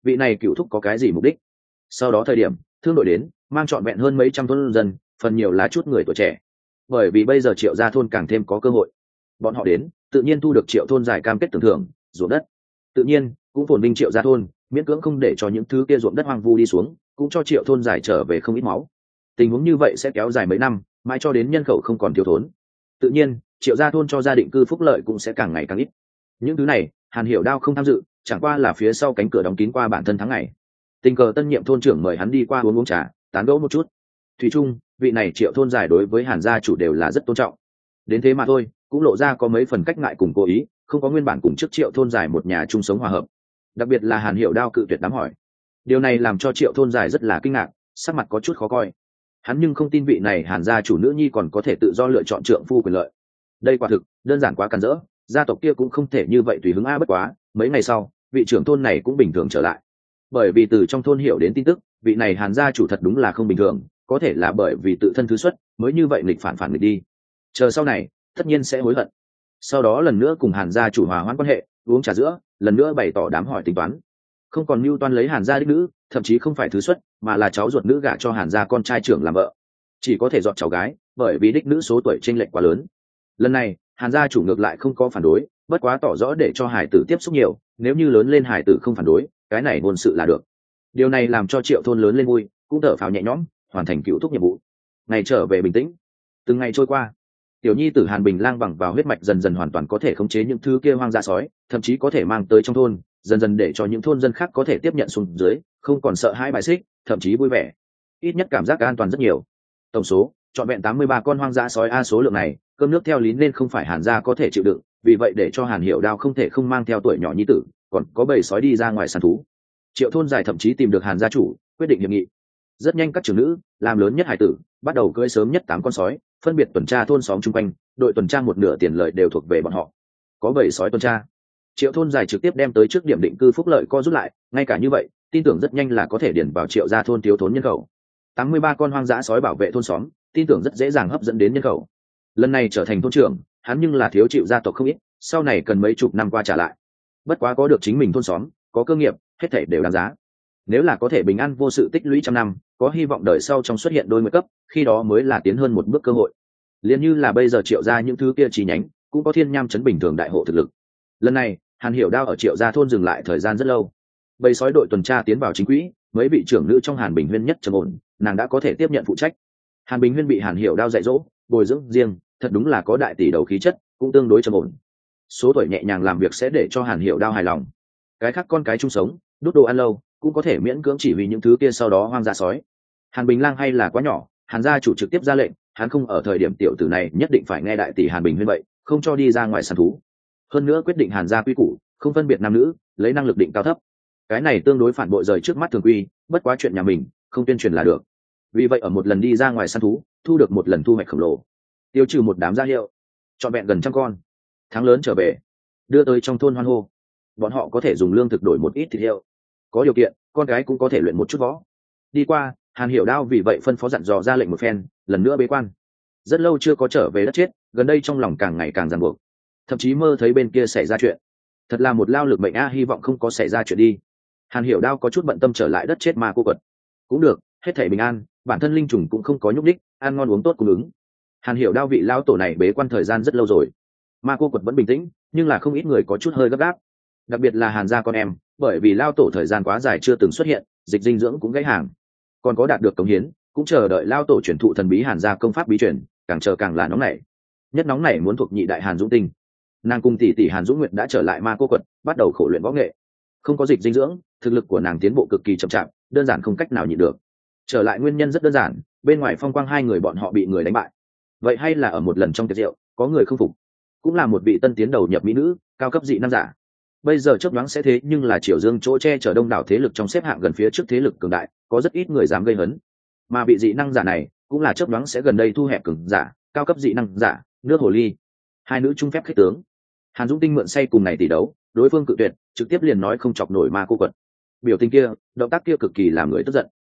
vị này cựu thúc có cái gì mục đích? Sau đó thời điểm thương đội đến mang trọn vẹn hơn mấy trăm thôn dân, phần nhiều là chút người tuổi trẻ, bởi vì bây giờ Triệu gia thôn càng thêm có cơ hội. Bọn họ đến tự nhiên thu được Triệu thôn giải cam kết tưởng thưởng ruộng đất, tự nhiên cũng phồn vinh Triệu gia thôn, miễn cưỡng không để cho những thứ kia ruộng đất hoang vu đi xuống, cũng cho Triệu thôn giải trở về không ít máu. Tình huống như vậy sẽ kéo dài mấy năm, mãi cho đến nhân khẩu không còn thiếu thốn, tự nhiên Triệu gia thôn cho gia định cư phúc lợi cũng sẽ càng ngày càng ít. Những thứ này Hàn Hiểu Đao không tham dự, chẳng qua là phía sau cánh cửa đóng kín qua bản thân tháng ngày. Tình cờ tân nhiệm thôn trưởng mời hắn đi qua uống uống trà, tán gẫu một chút. Thủy Trung, vị này Triệu thôn giải đối với Hàn gia chủ đều là rất tôn trọng. Đến thế mà thôi, cũng lộ ra có mấy phần cách ngại cùng cố ý, không có nguyên bản cùng trước Triệu thôn giải một nhà chung sống hòa hợp. Đặc biệt là Hàn Hiểu Đao cự tuyệt đám hỏi. Điều này làm cho Triệu thôn giải rất là kinh ngạc, sắc mặt có chút khó coi. Hắn nhưng không tin vị này Hàn gia chủ nữ nhi còn có thể tự do lựa chọn trượng phu quyền lợi. Đây quả thực đơn giản quá càn rỡ, gia tộc kia cũng không thể như vậy tùy hứng a. Bất quá mấy ngày sau, vị trưởng thôn này cũng bình thường trở lại, bởi vì từ trong thôn hiểu đến tin tức, vị này Hàn gia chủ thật đúng là không bình thường, có thể là bởi vì tự thân thứ xuất mới như vậy nghịch phản phản nghịch đi, chờ sau này tất nhiên sẽ hối hận. Sau đó lần nữa cùng Hàn gia chủ hòa hoãn quan hệ, uống trà giữa, lần nữa bày tỏ đám hỏi tính toán, không còn mưu toan lấy Hàn gia đích nữ, thậm chí không phải thứ xuất, mà là cháu ruột nữ gả cho Hàn gia con trai trưởng làm vợ, chỉ có thể dọn cháu gái, bởi vì đích nữ số tuổi chênh lệch quá lớn. Lần này Hàn gia chủ ngược lại không có phản đối, bất quá tỏ rõ để cho hải tử tiếp xúc nhiều, nếu như lớn lên hải tử không phản đối, cái này ngôn sự là được. Điều này làm cho Triệu thôn lớn lên vui, cũng thở phào nhẹ nhõm, hoàn thành cựu thúc nhiệm vụ. Ngày trở về bình tĩnh. Từng ngày trôi qua, tiểu nhi tử Hàn Bình Lang bằng vào huyết mạch dần dần hoàn toàn có thể khống chế những thứ kia hoang dã sói, thậm chí có thể mang tới trong thôn, dần dần để cho những thôn dân khác có thể tiếp nhận xuống dưới, không còn sợ hãi bài xích, thậm chí vui vẻ, ít nhất cảm giác an toàn rất nhiều. Tổng số trọn vẹn tám mươi ba con hoang dã sói, a số lượng này cơm nước theo lý nên không phải Hàn gia có thể chịu đựng, vì vậy để cho Hàn Hiểu Đao không thể không mang theo tuổi nhỏ nhi tử, còn có bầy sói đi ra ngoài săn thú. Triệu thôn giải thậm chí tìm được Hàn gia chủ, quyết định hiệp nghị. Rất nhanh các trưởng nữ làm lớn nhất hải tử bắt đầu cưỡi sớm nhất tám con sói, phân biệt tuần tra thôn xóm chung quanh, đội tuần tra một nửa tiền lợi đều thuộc về bọn họ. Có bầy sói tuần tra, Triệu thôn giải trực tiếp đem tới trước điểm định cư phúc lợi co rút lại, ngay cả như vậy tin tưởng rất nhanh là có thể điền vào Triệu gia thôn thiếu thốn nhân khẩu. tám mươi ba con hoang dã sói bảo vệ thôn xóm, tin tưởng rất dễ dàng hấp dẫn đến nhân khẩu. Lần này trở thành thôn trưởng, hắn nhưng là thiếu chịu gia tộc không ít, sau này cần mấy chục năm qua trả lại. Bất quá có được chính mình thôn xóm, có cơ nghiệp, hết thảy đều đáng giá. Nếu là có thể bình an vô sự tích lũy trăm năm, có hy vọng đời sau trong xuất hiện đôi mươi cấp, khi đó mới là tiến hơn một bước cơ hội. Liên như là bây giờ Triệu gia những thứ kia chi nhánh, cũng có thiên nham chấn bình thường đại hộ thực lực. Lần này Hàn Hiểu Đao ở Triệu gia thôn dừng lại thời gian rất lâu. Bầy sói đội tuần tra tiến vào chính quỹ, mấy vị trưởng nữ trong Hàn Bình Huyên nhất trầm ổn, nàng đã có thể tiếp nhận phụ trách. Hàn Bình Huyên bị Hàn Hiểu Đao dạy dỗ, bồi dưỡng riêng, thật đúng là có đại tỷ đầu khí chất, cũng tương đối trầm ổn. Số tuổi nhẹ nhàng làm việc sẽ để cho Hàn Hiểu Đao hài lòng. Cái khác con cái chung sống, đút đồ ăn lâu, cũng có thể miễn cưỡng chỉ huy những thứ kia sau đó hoang dã sói. Hàn Bình Lang hay là quá nhỏ, Hàn gia chủ trực tiếp ra lệnh, hắn không ở thời điểm tiểu tử này nhất định phải nghe đại tỷ Hàn Bình Huyên vậy, không cho đi ra ngoài săn thú. Hơn nữa quyết định Hàn gia quy củ, không phân biệt nam nữ, lấy năng lực định cao thấp. Cái này tương đối phản bội rời trước mắt thường quy, bất quá chuyện nhà mình, không tuyên truyền là được. Vì vậy ở một lần đi ra ngoài săn thú, thu được một lần thu hoạch khổng lồ, tiêu trừ một đám gia hiệu, trọn vẹn gần trăm con. Tháng lớn trở về, đưa tới trong thôn hoan hô. Bọn họ có thể dùng lương thực đổi một ít thịt hiệu, có điều kiện, con gái cũng có thể luyện một chút võ. Đi qua, Hàn Hiểu Đao vì vậy phân phó dặn dò ra lệnh một phen, lần nữa bế quan. Rất lâu chưa có trở về đất chết, gần đây trong lòng càng ngày càng ràng buộc, thậm chí mơ thấy bên kia xảy ra chuyện. Thật là một lao lực mệnh a, hy vọng không có xảy ra chuyện đi. Hàn Hiểu Đao có chút bận tâm trở lại đất chết ma cô quật. Cũng được, hết thảy bình an, bản thân linh trùng cũng không có nhúc nhích, ăn ngon uống tốt cung ứng. Hàn Hiểu Đao vị lao tổ này bế quan thời gian rất lâu rồi, ma cô quật vẫn bình tĩnh, nhưng là không ít người có chút hơi gấp gáp, đặc biệt là Hàn gia con em, bởi vì lao tổ thời gian quá dài chưa từng xuất hiện, dịch dinh dưỡng cũng gãy hàng, còn có đạt được cống hiến, cũng chờ đợi lao tổ truyền thụ thần bí Hàn gia công pháp bí truyền, càng chờ càng là nóng nảy. Nhất nóng nảy muốn thuộc nhị đại Hàn Dũng Tinh, nàng cùng tỷ tỷ Hàn Dũng Nguyệt đã trở lại ma cô quật, bắt đầu khổ luyện võ nghệ. Không có dịch dinh dưỡng, thực lực của nàng tiến bộ cực kỳ chậm chạp, đơn giản không cách nào nhịn được. Trở lại nguyên nhân rất đơn giản, bên ngoài phong quang hai người bọn họ bị người đánh bại. Vậy hay là ở một lần trong tiệc rượu, có người không phục, cũng là một vị tân tiến đầu nhập mỹ nữ, cao cấp dị năng giả. Bây giờ chớp nhoáng sẽ thế, nhưng là Triều Dương chỗ che chở đông đảo thế lực trong xếp hạng gần phía trước thế lực cường đại, có rất ít người dám gây hấn. Mà vị dị năng giả này, cũng là chớp nhoáng sẽ gần đây thu hẹp cường giả, cao cấp dị năng giả, nước hồ ly. Hai nữ trung phép khích tướng. Hàn Dũng Tinh mượn say cùng này tỷ đấu, đối phương cự tuyệt, trực tiếp liền nói không chọc nổi ma cô quật. Biểu tình kia, động tác kia cực kỳ làm người tức giận.